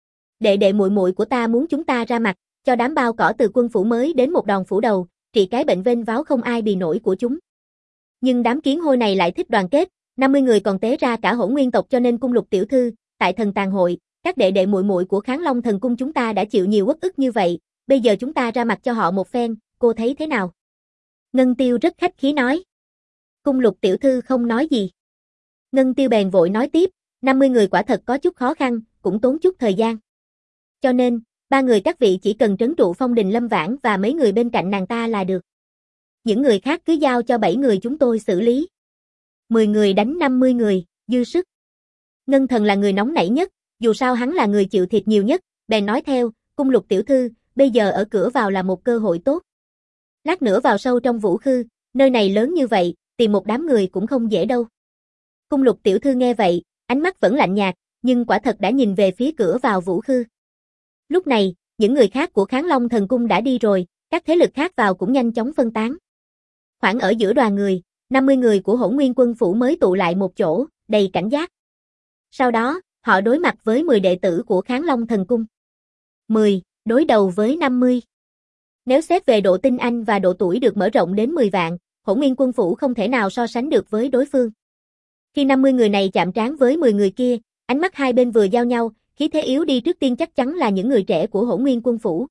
Đệ đệ muội muội của ta muốn chúng ta ra mặt, cho đám bao cỏ từ quân phủ mới đến một đòn phủ đầu, trị cái bệnh vênh váo không ai bì nổi của chúng. Nhưng đám kiến hôi này lại thích đoàn kết, 50 người còn tế ra cả Hỗn Nguyên tộc, cho nên Cung Lục tiểu thư, tại Thần Tàn hội, các đệ đệ muội muội của Kháng Long Thần Cung chúng ta đã chịu nhiều uất ức như vậy, bây giờ chúng ta ra mặt cho họ một phen, cô thấy thế nào? Ngân Tiêu rất khách khí nói. Cung Lục tiểu thư không nói gì. Ngân Tiêu bèn vội nói tiếp, 50 người quả thật có chút khó khăn, cũng tốn chút thời gian. Cho nên, 3 người các vị chỉ cần trấn trụ Phong Đình Lâm Vãn và mấy người bên cạnh nàng ta là được. Những người khác cứ giao cho 7 người chúng tôi xử lý. 10 người đánh 50 người, dư sức. Ngân Thần là người nóng nảy nhất, dù sao hắn là người chịu thiệt nhiều nhất, bèn nói theo, Cung Lục tiểu thư, bây giờ ở cửa vào là một cơ hội tốt. Lát nữa vào sâu trong Vũ Khư, nơi này lớn như vậy, tìm một đám người cũng không dễ đâu. Cung Lục tiểu thư nghe vậy, ánh mắt vẫn lạnh nhạt, nhưng quả thật đã nhìn về phía cửa vào Vũ Khư. Lúc này, những người khác của Kháng Long Thần Cung đã đi rồi, các thế lực khác vào cũng nhanh chóng phân tán. Khoảng ở giữa đoàn người, 50 người của Hỗn Nguyên Quân phủ mới tụ lại một chỗ, đầy cảnh giác. Sau đó, họ đối mặt với 10 đệ tử của Kháng Long Thần Cung. 10, đối đầu với 50. Nếu xét về độ tinh anh và độ tuổi được mở rộng đến 10 vạn, Hỗn Nguyên Quân phủ không thể nào so sánh được với đối phương. Khi 50 người này chạm trán với 10 người kia, ánh mắt hai bên vừa giao nhau, khí thế yếu đi trước tiên chắc chắn là những người trẻ của Hỗn Nguyên Quân phủ.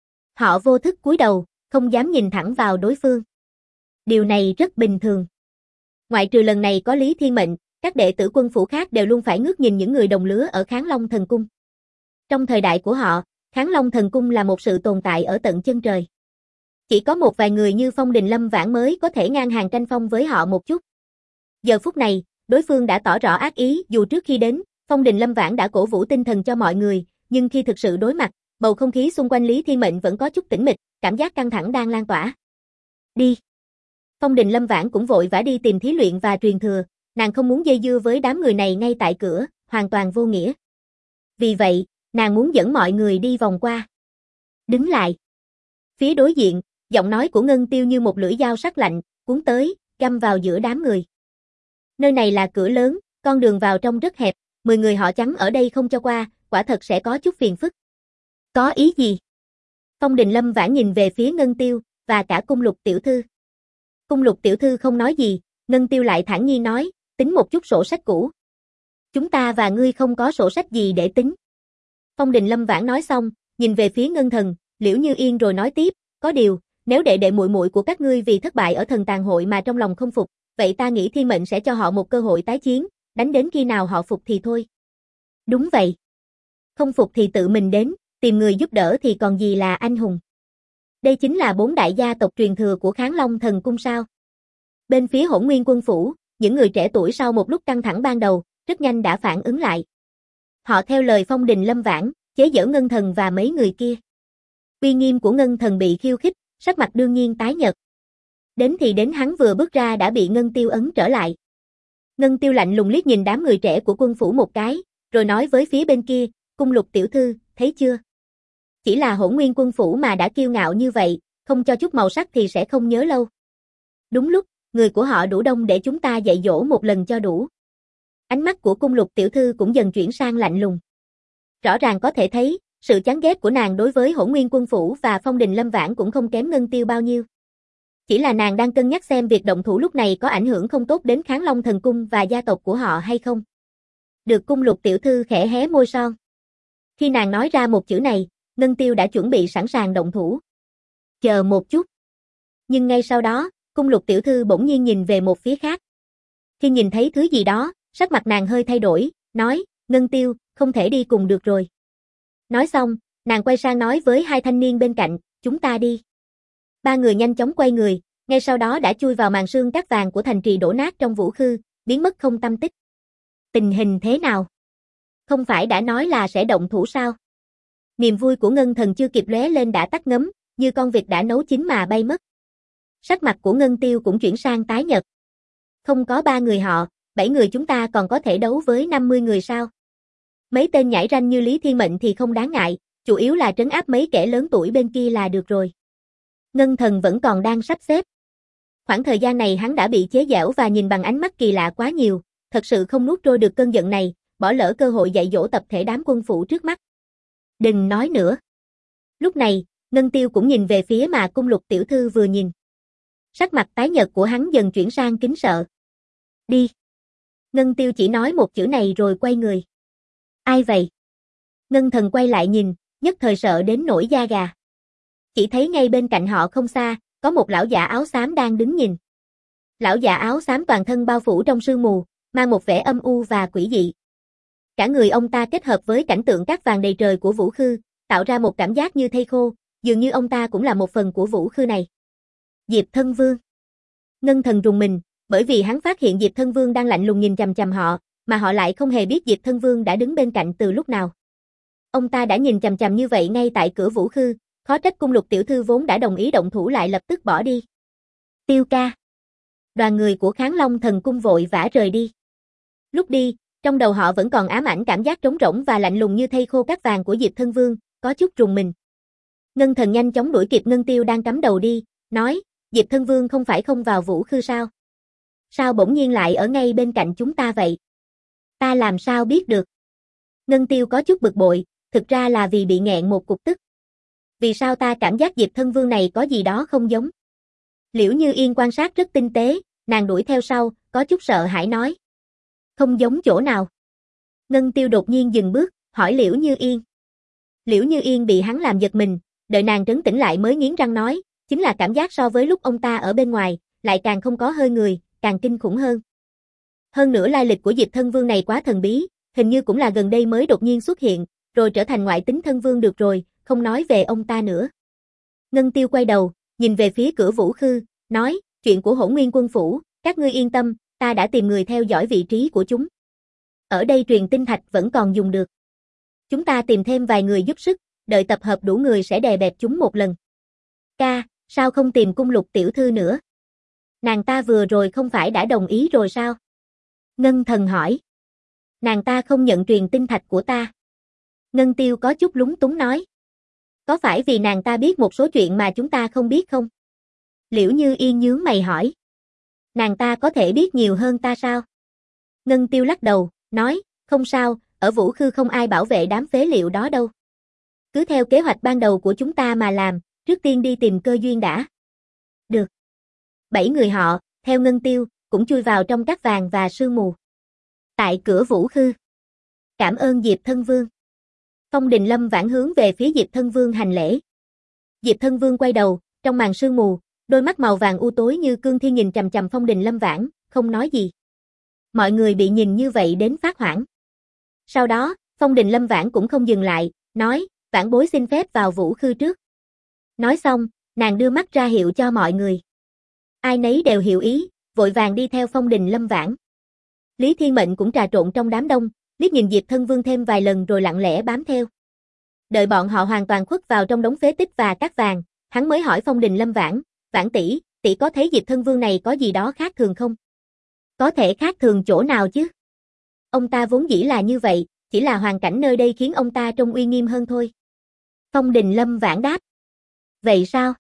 Họ vô thức cúi đầu, không dám nhìn thẳng vào đối phương. Điều này rất bình thường. Ngoại trừ lần này có Lý Thiên Mệnh, các đệ tử quân phủ khác đều luôn phải ngước nhìn những người đồng lứa ở Kháng Long Thần Cung. Trong thời đại của họ, Kháng Long Thần Cung là một sự tồn tại ở tận chân trời. Chỉ có một vài người như Phong Đình Lâm Vãn mới có thể ngang hàng tranh phong với họ một chút. Giờ phút này, đối phương đã tỏ rõ ác ý, dù trước khi đến, Phong Đình Lâm Vãn đã cổ vũ tinh thần cho mọi người, nhưng khi thực sự đối mặt, bầu không khí xung quanh Lý Thiên Mệnh vẫn có chút tĩnh mịch, cảm giác căng thẳng đang lan tỏa. Đi. Phong Đình Lâm Vãn cũng vội vã đi tìm thí luyện và truyền thừa, nàng không muốn dây dưa với đám người này ngay tại cửa, hoàn toàn vô nghĩa. Vì vậy, nàng muốn dẫn mọi người đi vòng qua. Đứng lại. Phía đối diện, giọng nói của Ngân Tiêu như một lưỡi dao sắc lạnh, cuốn tới, găm vào giữa đám người. Nơi này là cửa lớn, con đường vào trong rất hẹp, 10 người họ Trắng ở đây không cho qua, quả thật sẽ có chút phiền phức. Có ý gì? Phong Đình Lâm Vãn nhìn về phía Ngân Tiêu, và cả Cung Lục tiểu thư. Cung Lục tiểu thư không nói gì, Ngân Tiêu lại thản nhiên nói, tính một chút sổ sách cũ. Chúng ta và ngươi không có sổ sách gì để tính. Phong Đình Lâm Vãn nói xong, nhìn về phía Ngân Thần, Liễu Như Yên rồi nói tiếp, có điều, nếu đệ đệ muội muội của các ngươi vì thất bại ở thần tàn hội mà trong lòng không phục, vậy ta nghĩ thiên mệnh sẽ cho họ một cơ hội tái chiến, đánh đến khi nào họ phục thì thôi. Đúng vậy. Không phục thì tự mình đến, tìm người giúp đỡ thì còn gì là anh hùng. Đây chính là 4 đại gia tộc truyền thừa của Kháng Long Thần Cung sao. Bên phía Hỗn Nguyên Quân Phủ, những người trẻ tuổi sau một lúc căng thẳng ban đầu, rất nhanh đã phản ứng lại. Họ theo lời Phong Đình Lâm Vãn, chế giễu Ngân Thần và mấy người kia. Uy nghiêm của Ngân Thần bị khiêu khích, sắc mặt đương nhiên tái nhợt. Đến thì đến hắn vừa bước ra đã bị Ngân Tiêu ấn trở lại. Ngân Tiêu lạnh lùng liếc nhìn đám người trẻ của quân phủ một cái, rồi nói với phía bên kia, Cung Lục tiểu thư, thấy chưa? Chỉ là Hỗn Nguyên Quân Phủ mà đã kiêu ngạo như vậy, không cho chút màu sắc thì sẽ không nhớ lâu. Đúng lúc, người của họ đủ đông để chúng ta dạy dỗ một lần cho đủ. Ánh mắt của Cung Lục tiểu thư cũng dần chuyển sang lạnh lùng. Rõ ràng có thể thấy, sự chán ghét của nàng đối với Hỗn Nguyên Quân Phủ và Phong Đình Lâm Vãn cũng không kém Ngân Tiêu bao nhiêu. Chỉ là nàng đang cân nhắc xem việc động thủ lúc này có ảnh hưởng không tốt đến Kháng Long Thần Cung và gia tộc của họ hay không. Được Cung Lục tiểu thư khẽ hé môi son. Khi nàng nói ra một chữ này, Ngân Tiêu đã chuẩn bị sẵn sàng động thủ. Chờ một chút. Nhưng ngay sau đó, Cung Lục tiểu thư bỗng nhiên nhìn về một phía khác. Khi nhìn thấy thứ gì đó, sắc mặt nàng hơi thay đổi, nói, Ngân Tiêu, không thể đi cùng được rồi. Nói xong, nàng quay sang nói với hai thanh niên bên cạnh, chúng ta đi. Ba người nhanh chóng quay người, ngay sau đó đã chui vào màn sương cát vàng của thành trì đổ nát trong vũ khư, biến mất không tăm tích. Tình hình thế nào? Không phải đã nói là sẽ động thủ sao? Niềm vui của Ngân Thần chưa kịp lóe lên đã tắt ngấm, như con vịt đã nấu chín mà bay mất. Sắc mặt của Ngân Tiêu cũng chuyển sang tái nhợt. Không có 3 người họ, 7 người chúng ta còn có thể đấu với 50 người sao? Mấy tên nhãi ranh như Lý Thiên Mệnh thì không đáng ngại, chủ yếu là trấn áp mấy kẻ lớn tuổi bên kia là được rồi. Ngân Thần vẫn còn đang sắp xếp. Khoảng thời gian này hắn đã bị chế giễu và nhìn bằng ánh mắt kỳ lạ quá nhiều, thật sự không nuốt trôi được cơn giận này, bỏ lỡ cơ hội dạy dỗ tập thể đám quân phủ trước mắt. Đừng nói nữa. Lúc này, Ngân Tiêu cũng nhìn về phía mà Cung Lục tiểu thư vừa nhìn. Sắc mặt tái nhợt của hắn dần chuyển sang kính sợ. Đi. Ngân Tiêu chỉ nói một chữ này rồi quay người. Ai vậy? Ngân Thần quay lại nhìn, nhất thời sợ đến nổi da gà. Chỉ thấy ngay bên cạnh họ không xa, có một lão giả áo xám đang đứng nhìn. Lão giả áo xám toàn thân bao phủ trong sương mù, mang một vẻ âm u và quỷ dị. Cả người ông ta kết hợp với cảnh tượng cát vàng đầy trời của vũ khư, tạo ra một cảm giác như thây khô, dường như ông ta cũng là một phần của vũ khư này. Diệp Thân Vương. Ngân Thần rùng mình, bởi vì hắn phát hiện Diệp Thân Vương đang lạnh lùng nhìn chằm chằm họ, mà họ lại không hề biết Diệp Thân Vương đã đứng bên cạnh từ lúc nào. Ông ta đã nhìn chằm chằm như vậy ngay tại cửa vũ khư, khó trách Cung Lục tiểu thư vốn đã đồng ý động thủ lại lập tức bỏ đi. Tiêu ca. Đoàn người của Kháng Long Thần Cung vội vã rời đi. Lúc đi, trong đầu họ vẫn còn ám ảnh cảm giác trống rỗng và lạnh lùng như thây khô cát vàng của Diệp Thân Vương, có chút rùng mình. Ngân Thần nhanh chóng đuổi kịp Ngân Tiêu đang cắm đầu đi, nói, Diệp Thân Vương không phải không vào vũ khư sao? Sao bỗng nhiên lại ở ngay bên cạnh chúng ta vậy? Ta làm sao biết được? Ngân Tiêu có chút bực bội, thực ra là vì bị nghẹn một cục tức. Vì sao ta cảm giác Diệp Thân Vương này có gì đó không giống? Liễu Như Yên quan sát rất tinh tế, nàng đuổi theo sau, có chút sợ hãi nói. Không giống chỗ nào? Ngân Tiêu đột nhiên dừng bước, hỏi Liễu Như Yên. Liễu Như Yên bị hắn làm giật mình, đợi nàng trấn tĩnh lại mới nghiến răng nói, chính là cảm giác so với lúc ông ta ở bên ngoài, lại càng không có hơi người, càng kinh khủng hơn. Hơn nữa lai lịch của Diệp Thân Vương này quá thần bí, hình như cũng là gần đây mới đột nhiên xuất hiện, rồi trở thành ngoại tính thân vương được rồi, không nói về ông ta nữa. Ngân Tiêu quay đầu, nhìn về phía cửa vũ khư, nói, chuyện của Hỗn Nguyên Quân Phủ, các ngươi yên tâm, ta đã tìm người theo dõi vị trí của chúng. Ở đây truyền tinh thạch vẫn còn dùng được. Chúng ta tìm thêm vài người giúp sức, đợi tập hợp đủ người sẽ đè bẹp chúng một lần. Ca, sao không tìm Cung Lục tiểu thư nữa? Nàng ta vừa rồi không phải đã đồng ý rồi sao? Ngân Thần hỏi. Nàng ta không nhận truyền tinh thạch của ta. Ngân Tiêu có chút lúng túng nói. Có phải vì nàng ta biết một số chuyện mà chúng ta không biết không? Liễu Như Yên nhướng mày hỏi. Nàng ta có thể biết nhiều hơn ta sao? Ngân Tiêu lắc đầu, nói, không sao, ở Vũ Khư không ai bảo vệ đám phế liệu đó đâu. Cứ theo kế hoạch ban đầu của chúng ta mà làm, trước tiên đi tìm cơ duyên đã. Được. 7 người họ, theo Ngân Tiêu, cũng chui vào trong cát vàng và sương mù. Tại cửa Vũ Khư. Cảm ơn Diệp Thân Vương. Phong Đình Lâm vãn hướng về phía Diệp Thân Vương hành lễ. Diệp Thân Vương quay đầu, trong màn sương mù, đôi mắt màu vàng u tối như cương thiên nhìn chằm chằm Phong Đình Lâm vãn, không nói gì. Mọi người bị nhìn như vậy đến phát hoảng. Sau đó, Phong Đình Lâm vãn cũng không dừng lại, nói, vãn bối xin phép vào Vũ Khư trước. Nói xong, nàng đưa mắt ra hiệu cho mọi người. Ai nấy đều hiểu ý, vội vàng đi theo Phong Đình Lâm vãn. Lý Thiên Mệnh cũng trà trộn trong đám đông, liếc nhìn Diệp Thân Vương thêm vài lần rồi lặng lẽ bám theo. Đợi bọn họ hoàn toàn khuất vào trong đống phế tích và cát vàng, hắn mới hỏi Phong Đình Lâm vãn, vãn tỷ, tỷ có thấy Diệp Thân Vương này có gì đó khác thường không? Có thể khác thường chỗ nào chứ? Ông ta vốn dĩ là như vậy, chỉ là hoàn cảnh nơi đây khiến ông ta trông uy nghiêm hơn thôi. Phong Đình Lâm vãn đáp. Vậy sao?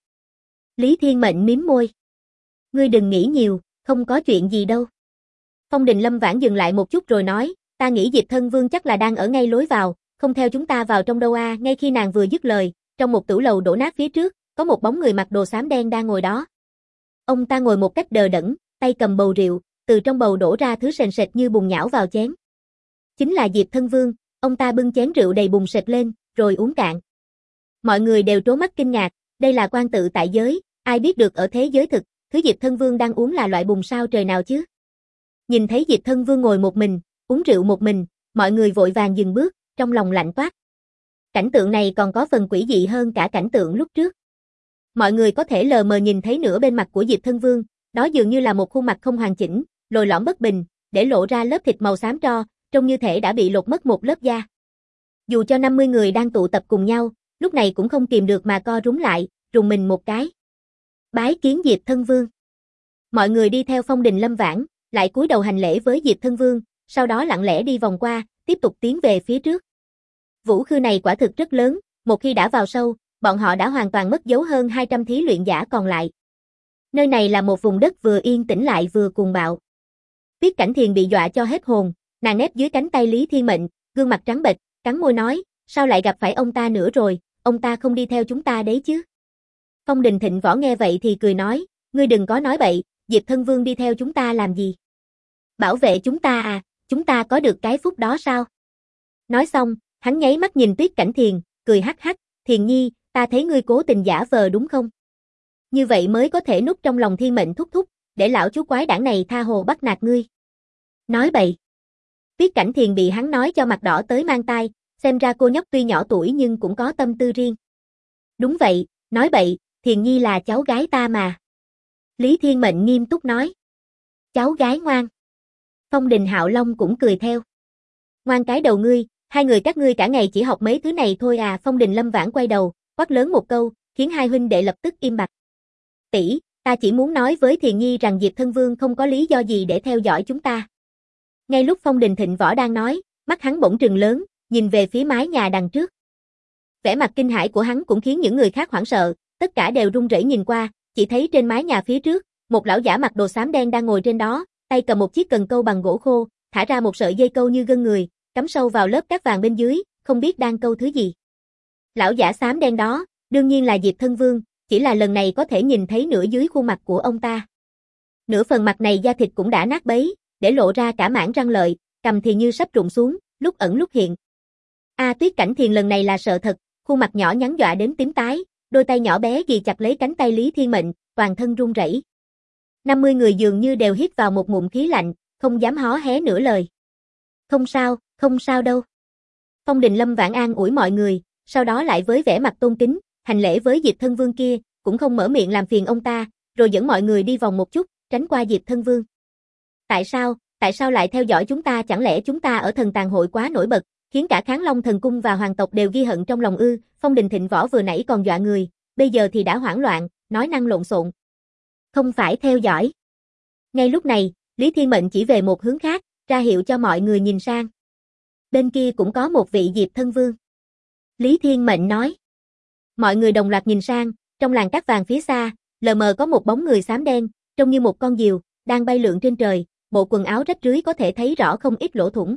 Lý Thiên Mệnh mím môi. Ngươi đừng nghĩ nhiều, không có chuyện gì đâu. Phong Đình Lâm vãn dừng lại một chút rồi nói, ta nghĩ Diệp Thân Vương chắc là đang ở ngay lối vào, không theo chúng ta vào trong đâu a. Ngay khi nàng vừa dứt lời, trong một tửu lầu đổ nát phía trước, có một bóng người mặc đồ xám đen đang ngồi đó. Ông ta ngồi một cách đờ đẫn, tay cầm bầu rượu, từ trong bầu đổ ra thứ sền sệt như bùn nhão vào chén. Chính là Diệp Thân Vương, ông ta bưng chén rượu đầy bùn sệt lên, rồi uống cạn. Mọi người đều trố mắt kinh ngạc, đây là quan tự tại giới, ai biết được ở thế giới thực, thứ Diệp Thân Vương đang uống là loại bùn sao trời nào chứ. Nhìn thấy Diệp Thân Vương ngồi một mình, uống rượu một mình, mọi người vội vàng dừng bước, trong lòng lạnh toát. Cảnh tượng này còn có phần quỷ dị hơn cả cảnh tượng lúc trước. Mọi người có thể lờ mờ nhìn thấy nửa bên mặt của Diệp Thân Vương, đó dường như là một khuôn mặt không hoàn chỉnh, lồi lõm bất bình, để lộ ra lớp thịt màu xám tro, trông như thể đã bị lột mất một lớp da. Dù cho 50 người đang tụ tập cùng nhau, lúc này cũng không kìm được mà co rúm lại, rùng mình một cái. Bái kiến Diệp Thân Vương. Mọi người đi theo Phong Đình Lâm vãn, lại cúi đầu hành lễ với Diệp Thân Vương, sau đó lặng lẽ đi vòng qua, tiếp tục tiến về phía trước. Vũ Khư này quả thực rất lớn, một khi đã vào sâu, bọn họ đã hoàn toàn mất dấu hơn 200 thí luyện giả còn lại. Nơi này là một vùng đất vừa yên tĩnh lại vừa cuồng bạo. Tuyết Cảnh Thiền bị dọa cho hết hồn, nàng nép dưới cánh tay Lý Thiên Mệnh, gương mặt trắng bệch, cắn môi nói, sao lại gặp phải ông ta nữa rồi, ông ta không đi theo chúng ta đấy chứ. Phong Đình Thịnh Võ nghe vậy thì cười nói, ngươi đừng có nói bậy, Diệp Thân Vương đi theo chúng ta làm gì? Bảo vệ chúng ta à, chúng ta có được cái phúc đó sao? Nói xong, hắn nháy mắt nhìn Tuyết Cảnh Thiền, cười hắc hắc, Thiền Nhi, ta thấy ngươi cố tình giả vờ đúng không? Như vậy mới có thể núp trong lòng Thiên Mệnh thúc thúc, để lão chú quái đảng này tha hồ bắt nạt ngươi. Nói bậy. Tuyết Cảnh Thiền bị hắn nói cho mặt đỏ tới mang tai, xem ra cô nhóc tuy nhỏ tuổi nhưng cũng có tâm tư riêng. Đúng vậy, nói bậy, Thiền Nhi là cháu gái ta mà. Lý Thiên Mệnh nghiêm túc nói. Cháu gái ngoan. Phong Đình Hạo Long cũng cười theo. Ngoan cái đầu ngươi, hai người các ngươi cả ngày chỉ học mấy thứ này thôi à. Phong Đình Lâm vãn quay đầu, quát lớn một câu, khiến hai huynh đệ lập tức im bặt. Tỷ, ta chỉ muốn nói với Thiền Nhi rằng Diệp Thân Vương không có lý do gì để theo dõi chúng ta. Ngay lúc Phong Đình Thịnh Võ đang nói, mắt hắn bỗng trừng lớn, nhìn về phía mái nhà đằng trước. Vẻ mặt kinh hãi của hắn cũng khiến những người khác hoảng sợ, tất cả đều run rẩy nhìn qua, chỉ thấy trên mái nhà phía trước, một lão giả mặc đồ xám đen đang ngồi trên đó, tay cầm một chiếc cần câu bằng gỗ khô, thả ra một sợi dây câu như gân người, cắm sâu vào lớp cát vàng bên dưới, không biết đang câu thứ gì. Lão giả xám đen đó, đương nhiên là Diệp Thân Vương, chỉ là lần này có thể nhìn thấy nửa dưới khuôn mặt của ông ta. Nửa phần mặt này da thịt cũng đã nát bấy, để lộ ra cả mảng răng lợi, cằm thì như sắp rụng xuống, lúc ẩn lúc hiện. Tuyết Cảnh Thiền lần này là sợ thật, khuôn mặt nhỏ nhắn dọa đến tím tái, đôi tay nhỏ bé ghì chặt lấy cánh tay Lý Thiên Mệnh, toàn thân run rẩy. 50 người dường như đều hít vào một ngụm khí lạnh, không dám hó hé nửa lời. Không sao đâu. Phong Đình Lâm vãn an ủi mọi người, sau đó lại với vẻ mặt tôn kính, hành lễ với Diệp Thân Vương kia, cũng không mở miệng làm phiền ông ta, rồi dẫn mọi người đi vòng một chút, tránh qua Diệp Thân Vương. Tại sao lại theo dõi chúng ta, chẳng lẽ chúng ta ở Thần Tàng hội quá nổi bật, khiến cả Kháng Long Thần Cung và hoàng tộc đều ghi hận trong lòng ư? Phong Đình Thịnh Võ vừa nãy còn dọa người, bây giờ thì đã hoảng loạn, nói năng lộn xộn. Không phải theo dõi. Ngay lúc này, Lý Thiên Mệnh chỉ về một hướng khác, ra hiệu cho mọi người nhìn sang. Bên kia cũng có một vị Diệp Thân Vương. Lý Thiên Mệnh nói. Mọi người đồng loạt nhìn sang, trong làn cát vàng phía xa, lờ mờ có một bóng người xám đen, trông như một con diều, đang bay lượn trên trời, bộ quần áo rách rưới có thể thấy rõ không ít lỗ thủng.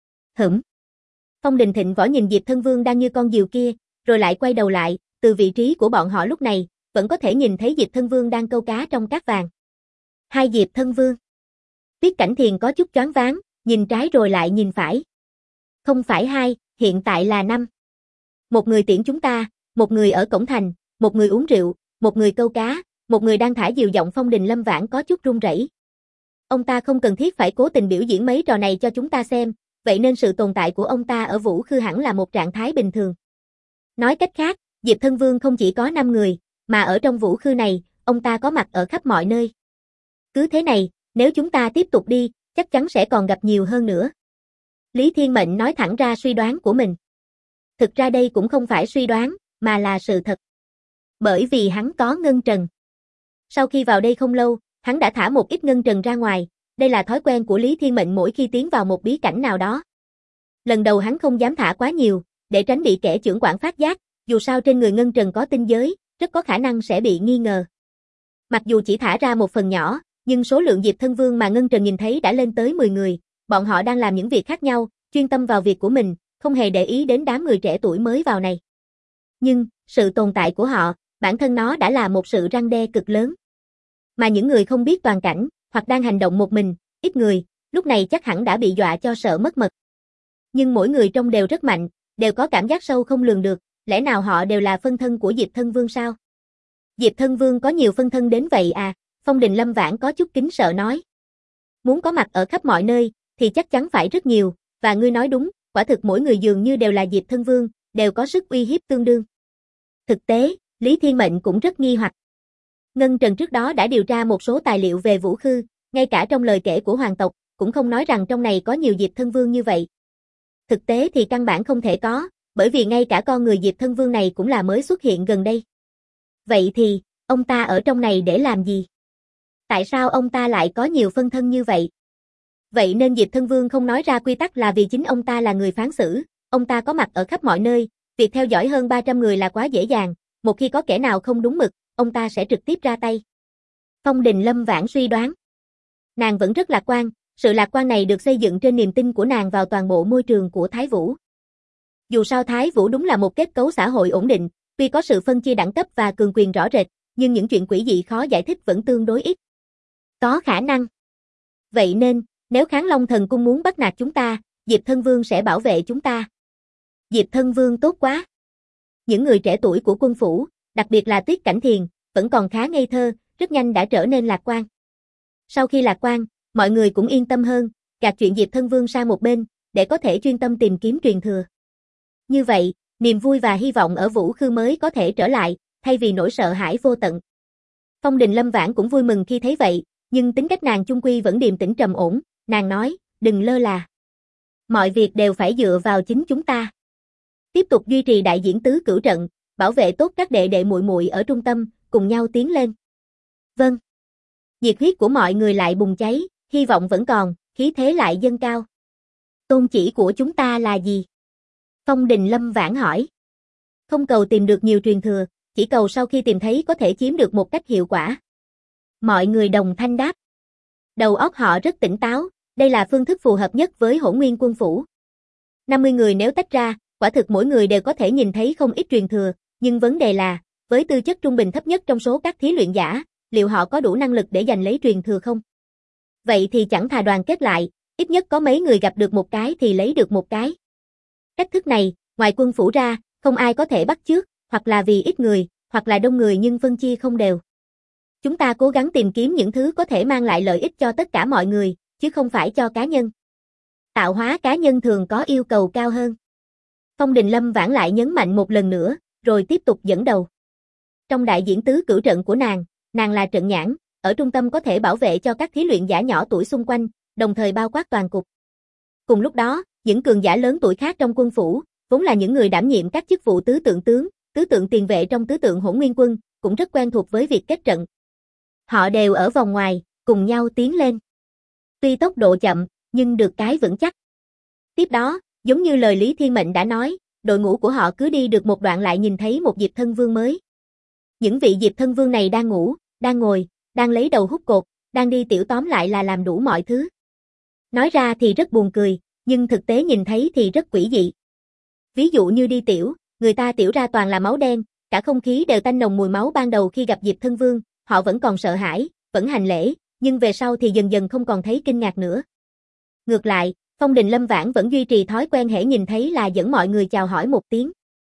Phong Đình Thịnh Võ nhìn Diệp Thân Vương đang như con diều kia, rồi lại quay đầu lại, từ vị trí của bọn họ lúc này, vẫn có thể nhìn thấy Diệp Thân Vương đang câu cá trong cát vàng. Hai Diệp Thân Vương. Tiết Cảnh Thiền có chút choáng váng, nhìn trái rồi lại nhìn phải. Không phải hai, hiện tại là năm. Một người tiễn chúng ta, một người ở cổng thành, một người uống rượu, một người câu cá, một người đang thả diều. Giọng Phong Đình Lâm Vãn có chút run rẩy. Ông ta không cần thiết phải cố tình biểu diễn mấy trò này cho chúng ta xem, vậy nên sự tồn tại của ông ta ở Vũ Khư hẳn là một trạng thái bình thường. Nói cách khác, Diệp Thân Vương không chỉ có 5 người, mà ở trong Vũ Khư này, ông ta có mặt ở khắp mọi nơi. Cứ thế này, nếu chúng ta tiếp tục đi, chắc chắn sẽ còn gặp nhiều hơn nữa. Lý Thiên Mệnh nói thẳng ra suy đoán của mình. Thực ra đây cũng không phải suy đoán, mà là sự thật. Bởi vì hắn có ngân trần. Sau khi vào đây không lâu, hắn đã thả một ít ngân trần ra ngoài, đây là thói quen của Lý Thiên Mệnh mỗi khi tiến vào một bí cảnh nào đó. Lần đầu hắn không dám thả quá nhiều, để tránh bị kẻ chưởng quản phát giác, dù sao trên người ngân trần có tinh giới, rất có khả năng sẽ bị nghi ngờ. Mặc dù chỉ thả ra một phần nhỏ, nhưng số lượng Diệp Thân Vương mà ngân trần nhìn thấy đã lên tới 10 người, bọn họ đang làm những việc khác nhau, chuyên tâm vào việc của mình, không hề để ý đến đám người trẻ tuổi mới vào này. Nhưng, sự tồn tại của họ, bản thân nó đã là một sự răn đe cực lớn. Mà những người không biết toàn cảnh, hoặc đang hành động một mình, ít người, lúc này chắc hẳn đã bị dọa cho sợ mất mật. Nhưng mỗi người trông đều rất mạnh, đều có cảm giác sâu không lường được, lẽ nào họ đều là phân thân của Diệp Thân Vương sao? Diệp Thân Vương có nhiều phân thân đến vậy à? Phong Đình Lâm Vãn có chút kính sợ nói. Muốn có mặt ở khắp mọi nơi, thì chắc chắn phải rất nhiều, và ngươi nói đúng, quả thực mỗi người dường như đều là Diệp Thân Vương, đều có sức uy hiếp tương đương. Thực tế, Lý Thiên Mệnh cũng rất nghi hoặc. Ngân Trần trước đó đã điều tra một số tài liệu về Vũ Khư, ngay cả trong lời kể của hoàng tộc, cũng không nói rằng trong này có nhiều Diệp Thân Vương như vậy. Thực tế thì căn bản không thể có, bởi vì ngay cả con người Diệp Thân Vương này cũng là mới xuất hiện gần đây. Vậy thì, ông ta ở trong này để làm gì? Tại sao ông ta lại có nhiều phân thân như vậy? Vậy nên Diệp Thân Vương không nói ra quy tắc là vì chính ông ta là người phán xử, ông ta có mặt ở khắp mọi nơi, việc theo dõi hơn 300 người là quá dễ dàng, một khi có kẻ nào không đúng mực, ông ta sẽ trực tiếp ra tay. Phong Đình Lâm Vãn suy đoán. Nàng vẫn rất lạc quan, sự lạc quan này được xây dựng trên niềm tin của nàng vào toàn bộ môi trường của Thái Vũ. Dù sao Thái Vũ đúng là một kết cấu xã hội ổn định, tuy có sự phân chia đẳng cấp và cường quyền rõ rệt, nhưng những chuyện quỷ dị khó giải thích vẫn tương đối ít. Có khả năng. Vậy nên, nếu Kháng Long Thần Cung muốn bắt nạt chúng ta, Diệp Thân Vương sẽ bảo vệ chúng ta. Diệp Thân Vương tốt quá. Những người trẻ tuổi của quân phủ, đặc biệt là Tiết Cảnh Thiền, vẫn còn khá ngây thơ, rất nhanh đã trở nên lạc quan. Sau khi lạc quan, mọi người cũng yên tâm hơn, gạt chuyện Diệp Thân Vương sang một bên, để có thể chuyên tâm tìm kiếm truyền thừa. Như vậy, niềm vui và hy vọng ở Vũ Khư mới có thể trở lại, thay vì nỗi sợ hãi vô tận. Phong Đình Lâm Vãn cũng vui mừng khi thấy vậy, nhưng tính cách nàng chung quy vẫn điềm tĩnh trầm ổn, nàng nói, đừng lơ là. Mọi việc đều phải dựa vào chính chúng ta. Tiếp tục duy trì đại diễn tứ cửu trận, bảo vệ tốt các đệ đệ muội muội ở trung tâm, cùng nhau tiến lên. Vâng. Nhiệt huyết của mọi người lại bùng cháy, hy vọng vẫn còn, khí thế lại dâng cao. Tôn chỉ của chúng ta là gì? Phong Đình Lâm Vãn hỏi. Không cầu tìm được nhiều truyền thừa, chỉ cầu sau khi tìm thấy có thể chiếm được một cách hiệu quả. Mọi người đồng thanh đáp. Đầu óc họ rất tỉnh táo, đây là phương thức phù hợp nhất với Hỗn Nguyên Quân phủ. 50 người nếu tách ra, quả thực mỗi người đều có thể nhìn thấy không ít truyền thừa, nhưng vấn đề là, với tư chất trung bình thấp nhất trong số các thí luyện giả, liệu họ có đủ năng lực để giành lấy truyền thừa không? Vậy thì chẳng thà đoàn kết lại, ít nhất có mấy người gặp được một cái thì lấy được một cái. Cách thức này, ngoài quân phủ ra, không ai có thể bắt chước, hoặc là vì ít người, hoặc là đông người nhưng phân chia không đều. Chúng ta cố gắng tìm kiếm những thứ có thể mang lại lợi ích cho tất cả mọi người, chứ không phải cho cá nhân. Tạo hóa cá nhân thường có yêu cầu cao hơn. Phong Đình Lâm Vãn lại nhấn mạnh một lần nữa, rồi tiếp tục dẫn đầu. Trong đại diễn tứ cửu trận của nàng là trận nhãn, ở trung tâm có thể bảo vệ cho các thí luyện giả nhỏ tuổi xung quanh, đồng thời bao quát toàn cục. Cùng lúc đó, những cường giả lớn tuổi khác trong quân phủ, vốn là những người đảm nhiệm các chức vụ tứ tượng tướng, tứ tượng tiền vệ trong tứ tượng Hỗn Nguyên Quân, cũng rất quen thuộc với việc kết trận. Họ đều ở vòng ngoài, cùng nhau tiến lên. Tuy tốc độ chậm, nhưng được cái vững chắc. Tiếp đó, giống như lời Lý Thiên Mệnh đã nói, đội ngũ của họ cứ đi được một đoạn lại nhìn thấy một Diệp Thân Vương mới. Những vị Diệp Thân Vương này đang ngủ, đang ngồi, đang lấy đầu hút cột, đang đi tiểu, tóm lại là làm đủ mọi thứ. Nói ra thì rất buồn cười, nhưng thực tế nhìn thấy thì rất quỷ dị. Ví dụ như đi tiểu, người ta tiểu ra toàn là máu đen, cả không khí đều tanh nồng mùi máu. Ban đầu khi gặp Diệp Thân Vương, họ vẫn còn sợ hãi, vẫn hành lễ, nhưng về sau thì dần dần không còn thấy kinh ngạc nữa. Ngược lại, Phong Đình Lâm Vãn vẫn duy trì thói quen hễ nhìn thấy là dẫn mọi người chào hỏi một tiếng.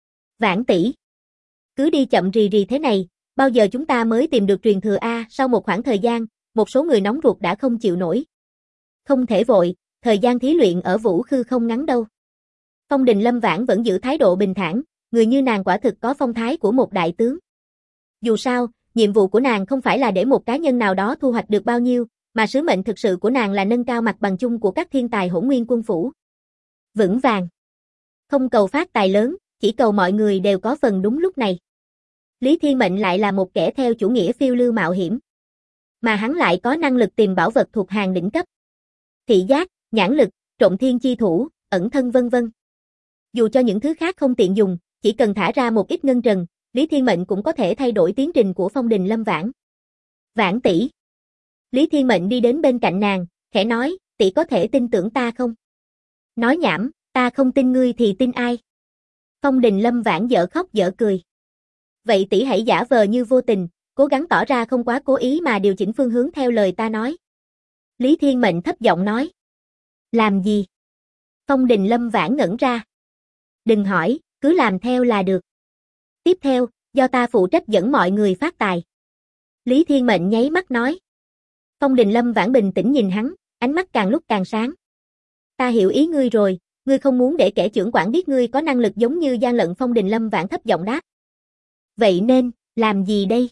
Vãn tỷ, cứ đi chậm rì rì thế này, bao giờ chúng ta mới tìm được truyền thừa a? Sau một khoảng thời gian, một số người nóng ruột đã không chịu nổi. Không thể vội, thời gian thí luyện ở Vũ Khư không ngắn đâu. Phong Đình Lâm Vãn vẫn giữ thái độ bình thản, người như nàng quả thực có phong thái của một đại tướng. Dù sao, nhiệm vụ của nàng không phải là để một cá nhân nào đó thu hoạch được bao nhiêu, mà sứ mệnh thực sự của nàng là nâng cao mặt bằng chung của các thiên tài Hỗn Nguyên Quân phủ. Vững vàng. Không cầu phát tài lớn, chỉ cầu mọi người đều có phần đúng lúc này. Lý Thiên Mệnh lại là một kẻ theo chủ nghĩa phiêu lưu mạo hiểm. Mà hắn lại có năng lực tìm bảo vật thuộc hàng đỉnh cấp. Thị giác, nhãn lực, trộm thiên chi thủ, ẩn thân vân vân. Dù cho những thứ khác không tiện dùng, chỉ cần thả ra một ít ngân trần, Lý Thiên Mệnh cũng có thể thay đổi tiến trình của Phong Đình Lâm Vãn. Vãn tỷ. Lý Thiên Mệnh đi đến bên cạnh nàng, khẽ nói, tỷ có thể tin tưởng ta không? Nói nhảm, ta không tin ngươi thì tin ai? Phong Đình Lâm Vãn dở khóc dở cười. Vậy tỷ hãy giả vờ như vô tình, cố gắng tỏ ra không quá cố ý mà điều chỉnh phương hướng theo lời ta nói. Lý Thiên Mệnh thấp giọng nói. Làm gì? Phong Đình Lâm Vãn ngẩn ra. Đừng hỏi, cứ làm theo là được. Tiếp theo, do ta phụ trách dẫn mọi người phát tài. Lý Thiên Mệnh nháy mắt nói. Phong Đình Lâm Vãn bình tĩnh nhìn hắn, ánh mắt càng lúc càng sáng. Ta hiểu ý ngươi rồi, ngươi không muốn để kẻ trưởng quản biết ngươi có năng lực giống như gian lận. Phong Đình Lâm Vãn thấp giọng đáp. Vậy nên, làm gì đây?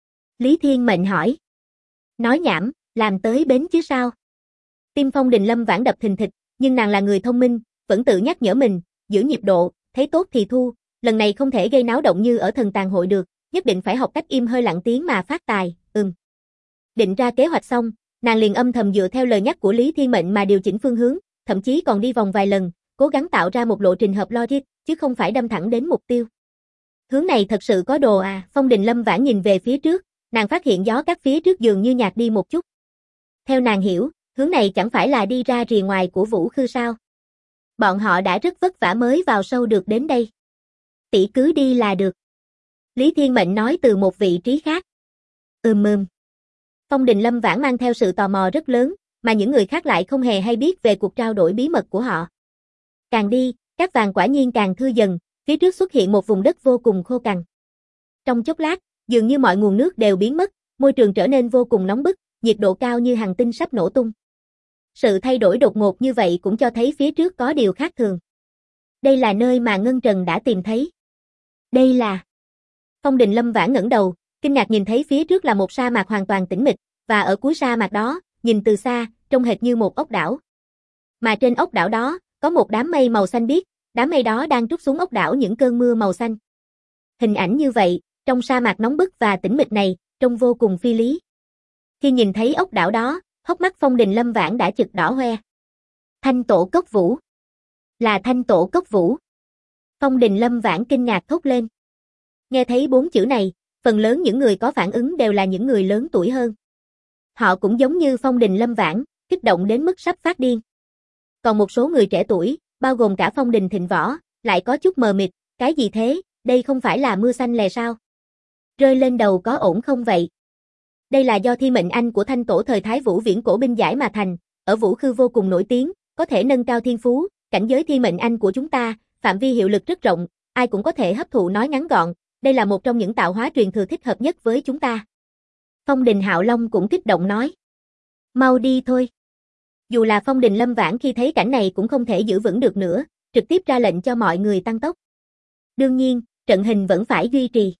Lý Thiên Mệnh hỏi. Nói nhảm, làm tới bến chứ sao? Tim Phong Đình Lâm Vãn đập thình thịch, nhưng nàng là người thông minh, vẫn tự nhắc nhở mình, giữ nhịp độ, thấy tốt thì thu, lần này không thể gây náo động như ở Thần Tàng Hội được, nhất định phải học cách im hơi lặng tiếng mà phát tài. Định ra kế hoạch xong, nàng liền âm thầm dựa theo lời nhắc của Lý Thiên Mệnh mà điều chỉnh phương hướng, thậm chí còn đi vòng vài lần, cố gắng tạo ra một lộ trình hợp logic, chứ không phải đâm thẳng đến mục tiêu. Hướng này thật sự có đồ à? Phong Đình Lâm Vãn nhìn về phía trước, nàng phát hiện gió cát phía trước dường như nhạt đi một chút. Theo nàng hiểu, hướng này chẳng phải là đi ra rìa ngoài của Vũ Khư sao? Bọn họ đã rất vất vả mới vào sâu được đến đây. Tỷ cứ đi là được. Lý Thiên Mệnh nói từ một vị trí khác. Phong Đình Lâm Vãn mang theo sự tò mò rất lớn, mà những người khác lại không hề hay biết về cuộc trao đổi bí mật của họ. Càng đi, cát vàng quả nhiên càng thưa dần, phía trước xuất hiện một vùng đất vô cùng khô cằn. Trong chốc lát, dường như mọi nguồn nước đều biến mất, môi trường trở nên vô cùng nóng bức, nhiệt độ cao như hành tinh sắp nổ tung. Sự thay đổi đột ngột như vậy cũng cho thấy phía trước có điều khác thường. Đây là nơi mà Ngân Trần đã tìm thấy. Đây là... Phong Đình Lâm Vãn ngẩng đầu, kinh ngạc nhìn thấy phía trước là một sa mạc hoàn toàn tĩnh mịch, và ở cuối sa mạc đó, nhìn từ xa, trông hệt như một ốc đảo. Mà trên ốc đảo đó, có một đám mây màu xanh biếc, đám mây đó đang trút xuống ốc đảo những cơn mưa màu xanh. Hình ảnh như vậy, trong sa mạc nóng bức và tĩnh mịch này, trông vô cùng phi lý. Khi nhìn thấy ốc đảo đó, hốc mắt Phong Đình Lâm Vãn đã chực đỏ hoe. Thanh Tổ Cốc Vũ. Là Thanh Tổ Cốc Vũ. Phong Đình Lâm Vãn kinh ngạc thốt lên. Nghe thấy 4 chữ này, phần lớn những người có phản ứng đều là những người lớn tuổi hơn. Họ cũng giống như Phong Đình Lâm Vãn, kích động đến mức sắp phát điên. Còn một số người trẻ tuổi, bao gồm cả Phong Đình Thịnh Võ, lại có chút mờ mịt, cái gì thế, đây không phải là mưa xanh lè sao? Rơi lên đầu có ổn không vậy? Đây là do thi mệnh anh của Thanh Tổ thời Thái Vũ viễn cổ binh giải mà thành, ở Vũ Khư vô cùng nổi tiếng, có thể nâng cao thiên phú, cảnh giới thi mệnh anh của chúng ta, phạm vi hiệu lực rất rộng, ai cũng có thể hấp thụ. Nói ngắn gọn, đây là một trong những tạo hóa truyền thừa thích hợp nhất với chúng ta. Phong Đình Hạo Long cũng kích động nói. Mau đi thôi. Dù là Phong Đình Lâm Vãn khi thấy cảnh này cũng không thể giữ vững được nữa, trực tiếp ra lệnh cho mọi người tăng tốc. Đương nhiên, trận hình vẫn phải duy trì.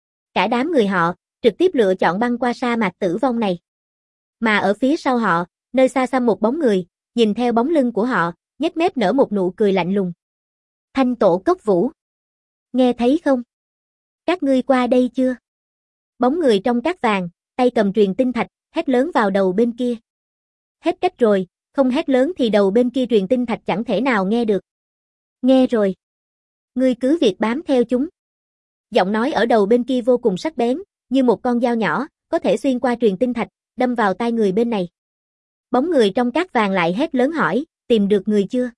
Cả đám người họ, trực tiếp lựa chọn băng qua sa mạc tử vong này. Mà ở phía sau họ, nơi xa xăm một bóng người, nhìn theo bóng lưng của họ, nhếch mép nở một nụ cười lạnh lùng. Thanh Tổ Cốc Vũ. Nghe thấy không? Các ngươi qua đây chưa? Bóng người trong cát vàng, tay cầm truyền tinh thạch, hét lớn vào đầu bên kia. Hết cách rồi, Không hét lớn thì đầu bên kia truyền tinh thạch chẳng thể nào nghe được. Nghe rồi. Ngươi cứ việc bám theo chúng. Giọng nói ở đầu bên kia vô cùng sắc bén, như một con dao nhỏ, có thể xuyên qua truyền tinh thạch, đâm vào tai người bên này. Bóng người trong cát vàng lại hét lớn hỏi, tìm được người chưa?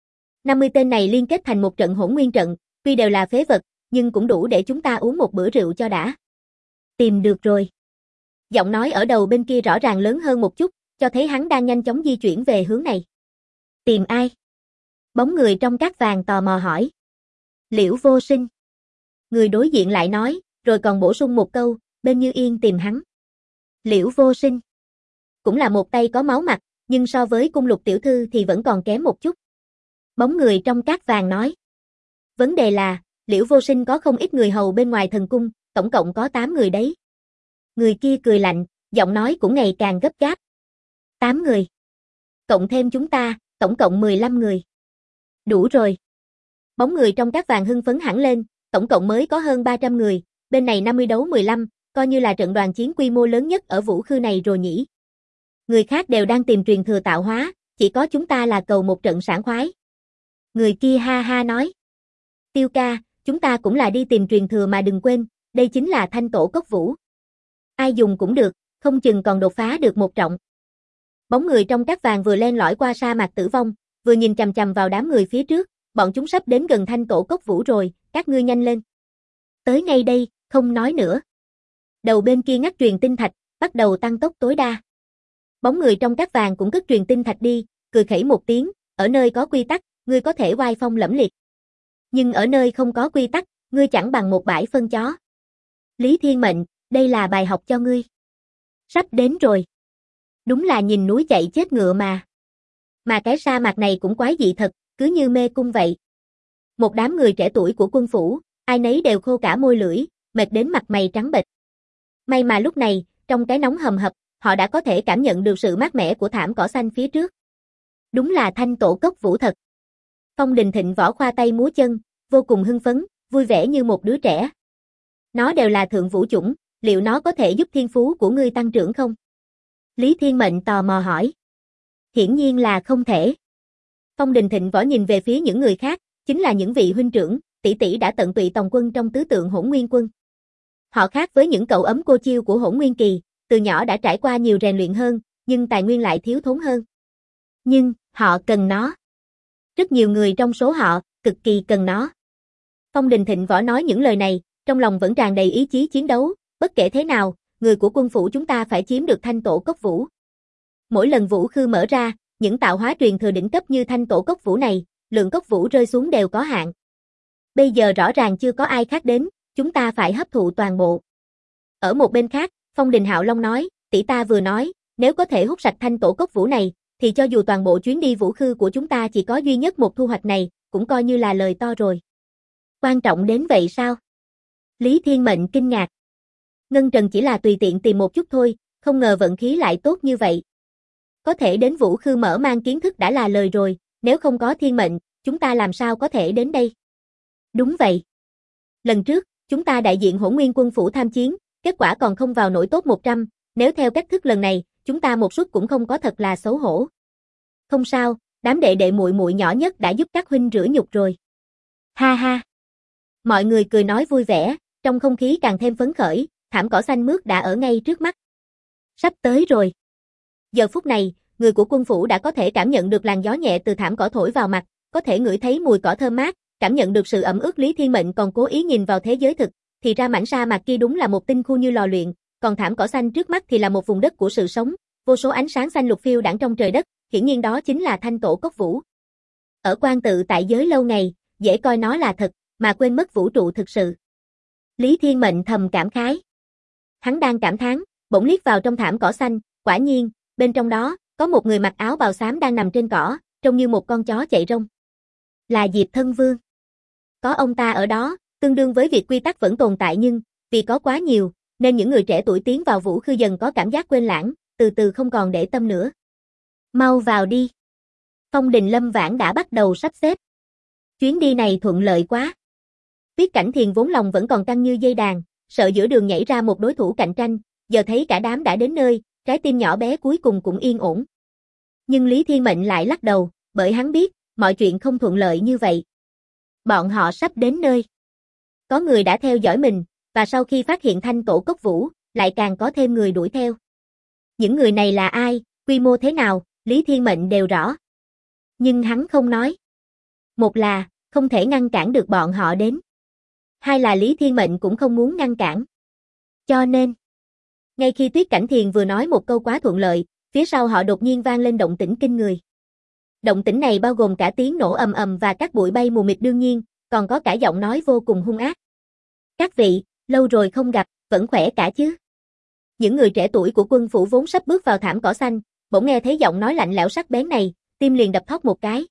50 tên này liên kết thành một trận hỗn nguyên trận, tuy đều là phế vật, nhưng cũng đủ để chúng ta uống một bữa rượu cho đã. Tìm được rồi. Giọng nói ở đầu bên kia rõ ràng lớn hơn một chút, cho thấy hắn đang nhanh chóng di chuyển về hướng này. Tìm ai? Bóng người trong cát vàng tò mò hỏi. Liễu Vô Sinh. Người đối diện lại nói, rồi còn bổ sung một câu, bên Như Yên tìm hắn. Liễu Vô Sinh. Cũng là một tay có máu mặt, nhưng so với Cung Lục tiểu thư thì vẫn còn kém một chút. Bóng người trong cát vàng nói. Vấn đề là, Liễu Vô Sinh có không ít người hầu bên ngoài thần cung, tổng cộng có 8 người đấy. Người kia cười lạnh, giọng nói cũng ngày càng gấp gáp. 8 người. Cộng thêm chúng ta, tổng cộng 15 người. Đủ rồi. Bóng người trong cát vàng hưng phấn hẳn lên, tổng cộng mới có hơn 300 người, bên này 50 đấu 15, coi như là trận đoàn chiến quy mô lớn nhất ở vũ khư này rồi nhỉ. Người khác đều đang tìm truyền thừa tạo hóa, chỉ có chúng ta là cầu một trận sảng khoái. Người kia ha ha nói. Tiêu ca, chúng ta cũng là đi tìm truyền thừa mà đừng quên, đây chính là thanh tổ cốc vũ. Ai dùng cũng được, không chừng còn đột phá được một trọng. Bóng người trong cát vàng vừa len lỏi qua sa mạc tử vong, vừa nhìn chằm chằm vào đám người phía trước, bọn chúng sắp đến gần thanh tổ cốc vũ rồi, các ngươi nhanh lên. Tới ngay đây, không nói nữa. Đầu bên kia ngắt truyền tinh thạch, bắt đầu tăng tốc tối đa. Bóng người trong cát vàng cũng cất truyền tinh thạch đi, cười khẩy một tiếng, ở nơi có quy tắc, ngươi có thể oai phong lẫm liệt. Nhưng ở nơi không có quy tắc, ngươi chẳng bằng một bãi phân chó. Lý Thiên Mệnh, đây là bài học cho ngươi. Sắp đến rồi. Đúng là nhìn núi chạy chết ngựa mà. Mà cái sa mạc này cũng quái dị thật, cứ như mê cung vậy. Một đám người trẻ tuổi của quân phủ, ai nấy đều khô cả môi lưỡi, mệt đến mặt mày trắng bệch. May mà lúc này, trong cái nóng hầm hập, họ đã có thể cảm nhận được sự mát mẻ của thảm cỏ xanh phía trước. Đúng là thanh tổ cốc vũ thật. Phong Đình Thịnh võ khoa tay múa chân, vô cùng hưng phấn, vui vẻ như một đứa trẻ. Nó đều là thượng vũ chủng, liệu nó có thể giúp thiên phú của ngươi tăng trưởng không? Lý Thiên Mệnh tò mò hỏi. Hiển nhiên là không thể. Phong Đình Thịnh võ nhìn về phía những người khác, chính là những vị huynh trưởng, tỷ tỷ đã tận tụy tòng quân trong tứ tượng Hỗn Nguyên quân. Họ khác với những cậu ấm cô chiêu của Hỗn Nguyên kỳ, từ nhỏ đã trải qua nhiều rèn luyện hơn, nhưng tài nguyên lại thiếu thốn hơn. Nhưng, họ cần nó. Rất nhiều người trong số họ, cực kỳ cần nó. Phong Đình Thịnh võ nói những lời này, trong lòng vẫn tràn đầy ý chí chiến đấu, bất kể thế nào, người của quân phủ chúng ta phải chiếm được thanh tổ cốc vũ. Mỗi lần vũ khư mở ra, những tạo hóa truyền thừa đỉnh cấp như thanh tổ cốc vũ này, lượng cốc vũ rơi xuống đều có hạn. Bây giờ rõ ràng chưa có ai khác đến, chúng ta phải hấp thụ toàn bộ. Ở một bên khác, Phong Đình Hạo Long nói, tỷ ta vừa nói, nếu có thể hút sạch thanh tổ cốc vũ này, thì cho dù toàn bộ chuyến đi vũ khư của chúng ta chỉ có duy nhất một thu hoạch này, cũng coi như là lời to rồi. Quan trọng đến vậy sao? Lý Thiên Mệnh kinh ngạc. Ngân Trần chỉ là tùy tiện tìm một chút thôi, không ngờ vận khí lại tốt như vậy. Có thể đến vũ khư mở mang kiến thức đã là lời rồi, nếu không có Thiên Mệnh, chúng ta làm sao có thể đến đây? Đúng vậy. Lần trước, chúng ta đại diện Hỗn Nguyên quân phủ tham chiến, kết quả còn không vào nổi top 100, nếu theo cách thức lần này, chúng ta một suất cũng không có thật là xấu hổ. Không sao, đám đệ đệ muội muội nhỏ nhất đã giúp các huynh rửa nhục rồi. Ha ha. Mọi người cười nói vui vẻ, trong không khí càng thêm phấn khởi, thảm cỏ xanh mướt đã ở ngay trước mắt. Sắp tới rồi. Giờ phút này, người của quân phủ đã có thể cảm nhận được làn gió nhẹ từ thảm cỏ thổi vào mặt, có thể ngửi thấy mùi cỏ thơm mát, cảm nhận được sự ẩm ướt. Lý Thiên Mệnh còn cố ý nhìn vào thế giới thực, thì ra mảnh sa mạc kia đúng là một tinh khu như lò luyện, còn thảm cỏ xanh trước mắt thì là một vùng đất của sự sống, vô số ánh sáng xanh lục phiêu đãng trong trời đất, hiển nhiên đó chính là thanh tổ cốc vũ. Ở quan tự tại giới lâu ngày, dễ coi nó là thật, mà quên mất vũ trụ thực sự. Lý Thiên Mệnh thầm cảm khái. Hắn đang cảm thán, bỗng liếc vào trong thảm cỏ xanh, quả nhiên, bên trong đó, có một người mặc áo bào xám đang nằm trên cỏ, trông như một con chó chạy rông. Là Diệp Thân Vương. Có ông ta ở đó, tương đương với việc quy tắc vẫn tồn tại nhưng, vì có quá nhiều, nên những người trẻ tuổi tiến vào vũ khư dần có cảm giác quên lãng, từ từ không còn để tâm nữa. Mau vào đi. Phong Đình Lâm Vãn đã bắt đầu sắp xếp. Chuyến đi này thuận lợi quá. Tuyết Cảnh Thiền vốn lòng vẫn còn căng như dây đàn, sợ giữa đường nhảy ra một đối thủ cạnh tranh, giờ thấy cả đám đã đến nơi, trái tim nhỏ bé cuối cùng cũng yên ổn. Nhưng Lý Thiên Mệnh lại lắc đầu, bởi hắn biết, mọi chuyện không thuận lợi như vậy. Bọn họ sắp đến nơi. Có người đã theo dõi mình, và sau khi phát hiện Thanh Tổ Cốc Vũ, lại càng có thêm người đuổi theo. Những người này là ai, quy mô thế nào, Lý Thiên Mệnh đều rõ. Nhưng hắn không nói. Một là, không thể ngăn cản được bọn họ đến. Hai là Lý Thiên Mệnh cũng không muốn ngăn cản. Cho nên, ngay khi Tuyết Cảnh Thiền vừa nói một câu quá thuận lợi, phía sau họ đột nhiên vang lên động tĩnh kinh người. Động tĩnh này bao gồm cả tiếng nổ ầm ầm và các bụi bay mù mịt đương nhiên, còn có cả giọng nói vô cùng hung ác. Các vị, lâu rồi không gặp, vẫn khỏe cả chứ? Những người trẻ tuổi của quân phủ vốn sắp bước vào thảm cỏ xanh, bỗng nghe thấy giọng nói lạnh lẽo sắc bén này, tim liền đập thót một cái.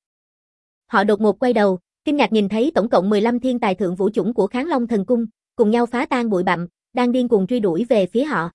Họ đột ngột quay đầu, kinh ngạc nhìn thấy tổng cộng 15 thiên tài thượng vũ chủng của Kháng Long Thần Cung, cùng nhau phá tan bụi bặm, đang điên cuồng truy đuổi về phía họ.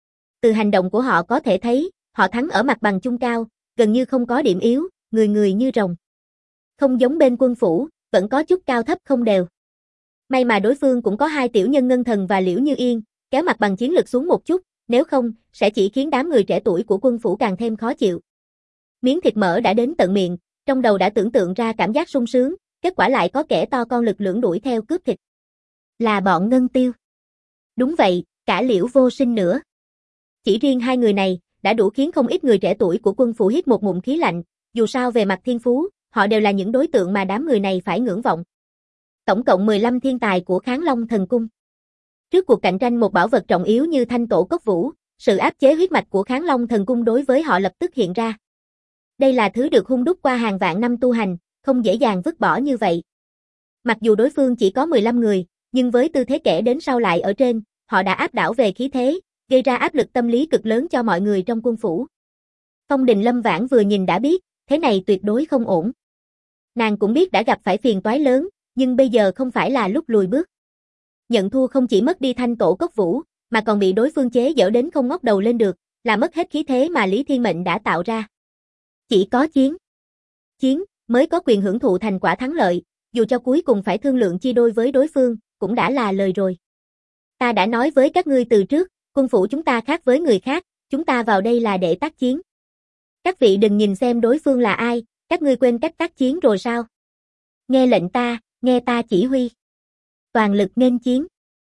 Từ hành động của họ có thể thấy, họ thắng ở mặt bằng chung cao, gần như không có điểm yếu, người người như rồng. Không giống bên quân phủ, vẫn có chút cao thấp không đều. May mà đối phương cũng có hai tiểu nhân Ngân Thần và Liễu Như Yên, kéo mặt bằng chiến lực xuống một chút, nếu không, sẽ chỉ khiến đám người trẻ tuổi của quân phủ càng thêm khó chịu. Miếng thịt mỡ đã đến tận miệng, trong đầu đã tưởng tượng ra cảm giác sung sướng, kết quả lại có kẻ to con lực lưỡng đuổi theo cướp thịt. Là bọn Ngân Tiêu. Đúng vậy, cả Liễu Vô Sinh nữa. Chỉ riêng hai người này, đã đủ khiến không ít người trẻ tuổi của quân phủ hít một ngụm khí lạnh, dù sao về mặt thiên phú, họ đều là những đối tượng mà đám người này phải ngưỡng vọng. Tổng cộng 15 thiên tài của Kháng Long Thần Cung. Trước cuộc cạnh tranh một bảo vật trọng yếu như Thanh Tổ Cốc Vũ, sự áp chế huyết mạch của Kháng Long Thần Cung đối với họ lập tức hiện ra. Đây là thứ được hun đúc qua hàng vạn năm tu hành, không dễ dàng vứt bỏ như vậy. Mặc dù đối phương chỉ có 15 người, nhưng với tư thế kẻ đến sau lại ở trên, họ đã áp đảo về khí thế, gây ra áp lực tâm lý cực lớn cho mọi người trong quân phủ. Phong Đình Lâm Vãn vừa nhìn đã biết, thế này tuyệt đối không ổn. Nàng cũng biết đã gặp phải phiền toái lớn, nhưng bây giờ không phải là lúc lùi bước. Nhận thua không chỉ mất đi Thanh Tổ Cốc Vũ, mà còn bị đối phương chế giễu đến không ngóc đầu lên được, là mất hết khí thế mà Lý Thiên Mệnh đã tạo ra. Chỉ có chiến mới có quyền hưởng thụ thành quả thắng lợi, dù cho cuối cùng phải thương lượng chia đôi với đối phương, cũng đã là lời rồi. Ta đã nói với các ngươi từ trước, quân phủ chúng ta khác với người khác, chúng ta vào đây là để tác chiến. Các vị đừng nhìn xem đối phương là ai, các ngươi quên cách tác chiến rồi sao? Nghe lệnh ta, nghe ta chỉ huy. Toàn lực nghênh chiến.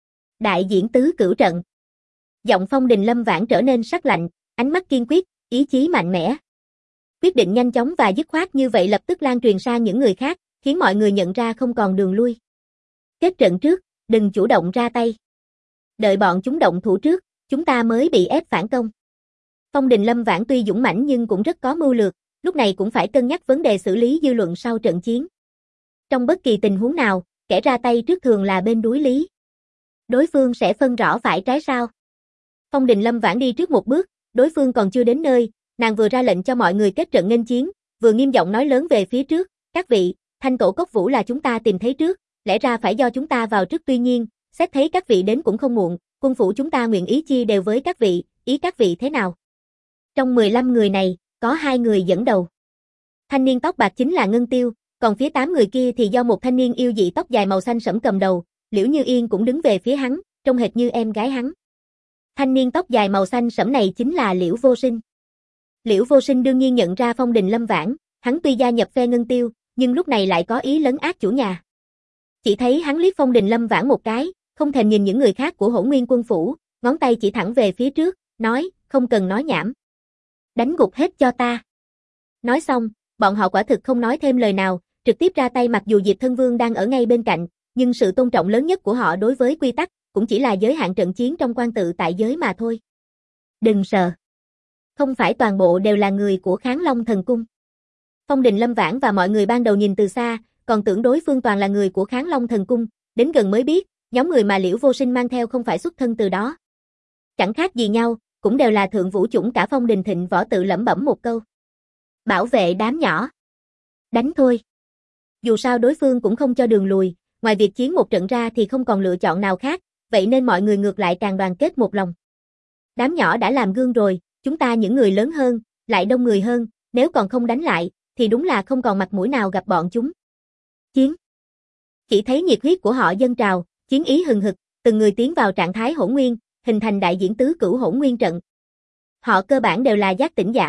Đại diễn tứ cửu trận. Giọng Phong Đình Lâm Vãn trở nên sắc lạnh, ánh mắt kiên quyết, ý chí mạnh mẽ. Quyết định nhanh chóng và dứt khoát như vậy lập tức lan truyền sang những người khác, khiến mọi người nhận ra không còn đường lui. Kết trận trước, đừng chủ động ra tay. Đợi bọn chúng động thủ trước, chúng ta mới bị ép phản công. Phong Đình Lâm Vãn tuy dũng mãnh nhưng cũng rất có mưu lược, lúc này cũng phải cân nhắc vấn đề xử lý dư luận sau trận chiến. Trong bất kỳ tình huống nào, kẻ ra tay trước thường là bên đối lý. Đối phương sẽ phân rõ phải trái sao. Phong Đình Lâm Vãn đi trước một bước, đối phương còn chưa đến nơi, nàng vừa ra lệnh cho mọi người kết trận nghênh chiến, vừa nghiêm giọng nói lớn về phía trước, các vị, Thanh Tổ Cốc Vũ là chúng ta tìm thấy trước, lẽ ra phải do chúng ta vào trước, tuy nhiên, xét thấy các vị đến cũng không muộn, quân phủ chúng ta nguyện ý chia đều với các vị, ý các vị thế nào? Trong 15 người này, có 2 người dẫn đầu. Thanh niên tóc bạc chính là Ngân Tiêu, còn phía 8 người kia thì do một thanh niên yêu dị tóc dài màu xanh sẫm cầm đầu, Liễu Như Yên cũng đứng về phía hắn, trông hệt như em gái hắn. Thanh niên tóc dài màu xanh sẫm này chính là Liễu Vô Sinh. Liễu Vô Sinh đương nhiên nhận ra Phong Đình Lâm Vãn, hắn tuy gia nhập phe Ngân Tiêu, nhưng lúc này lại có ý lấn át chủ nhà. Chỉ thấy hắn liếc Phong Đình Lâm Vãn một cái, không thèm nhìn những người khác của Hỗn Nguyên quân phủ, ngón tay chỉ thẳng về phía trước, nói, không cần nói nhảm. Đánh gục hết cho ta. Nói xong, bọn họ quả thực không nói thêm lời nào, trực tiếp ra tay mặc dù Diệp Thân Vương đang ở ngay bên cạnh, nhưng sự tôn trọng lớn nhất của họ đối với quy tắc, cũng chỉ là giới hạn trận chiến trong quan tự tại giới mà thôi. Đừng sợ. Không phải toàn bộ đều là người của Kháng Long Thần Cung. Phong Đình Lâm Vãn và mọi người ban đầu nhìn từ xa, còn tưởng đối phương toàn là người của Kháng Long Thần Cung, đến gần mới biết, nhóm người mà Liễu Vô Sinh mang theo không phải xuất thân từ đó. Chẳng khác gì nhau, cũng đều là thượng vũ chủng. Cả Phong Đình Thịnh Võ tự lẩm bẩm một câu. Bảo vệ đám nhỏ. Đánh thôi. Dù sao đối phương cũng không cho đường lùi, ngoài việc chiến một trận ra thì không còn lựa chọn nào khác, vậy nên mọi người ngược lại càng đoàn kết một lòng. Đám nhỏ đã làm gương rồi, chúng ta những người lớn hơn, lại đông người hơn, nếu còn không đánh lại, thì đúng là không còn mặt mũi nào gặp bọn chúng. Chiến. Chỉ thấy nhiệt huyết của họ dâng trào, chiến ý hừng hực, từng người tiến vào trạng thái hỗn nguyên, hình thành đại diễn tứ cửu hỗn nguyên trận. Họ cơ bản đều là giác tỉnh giả,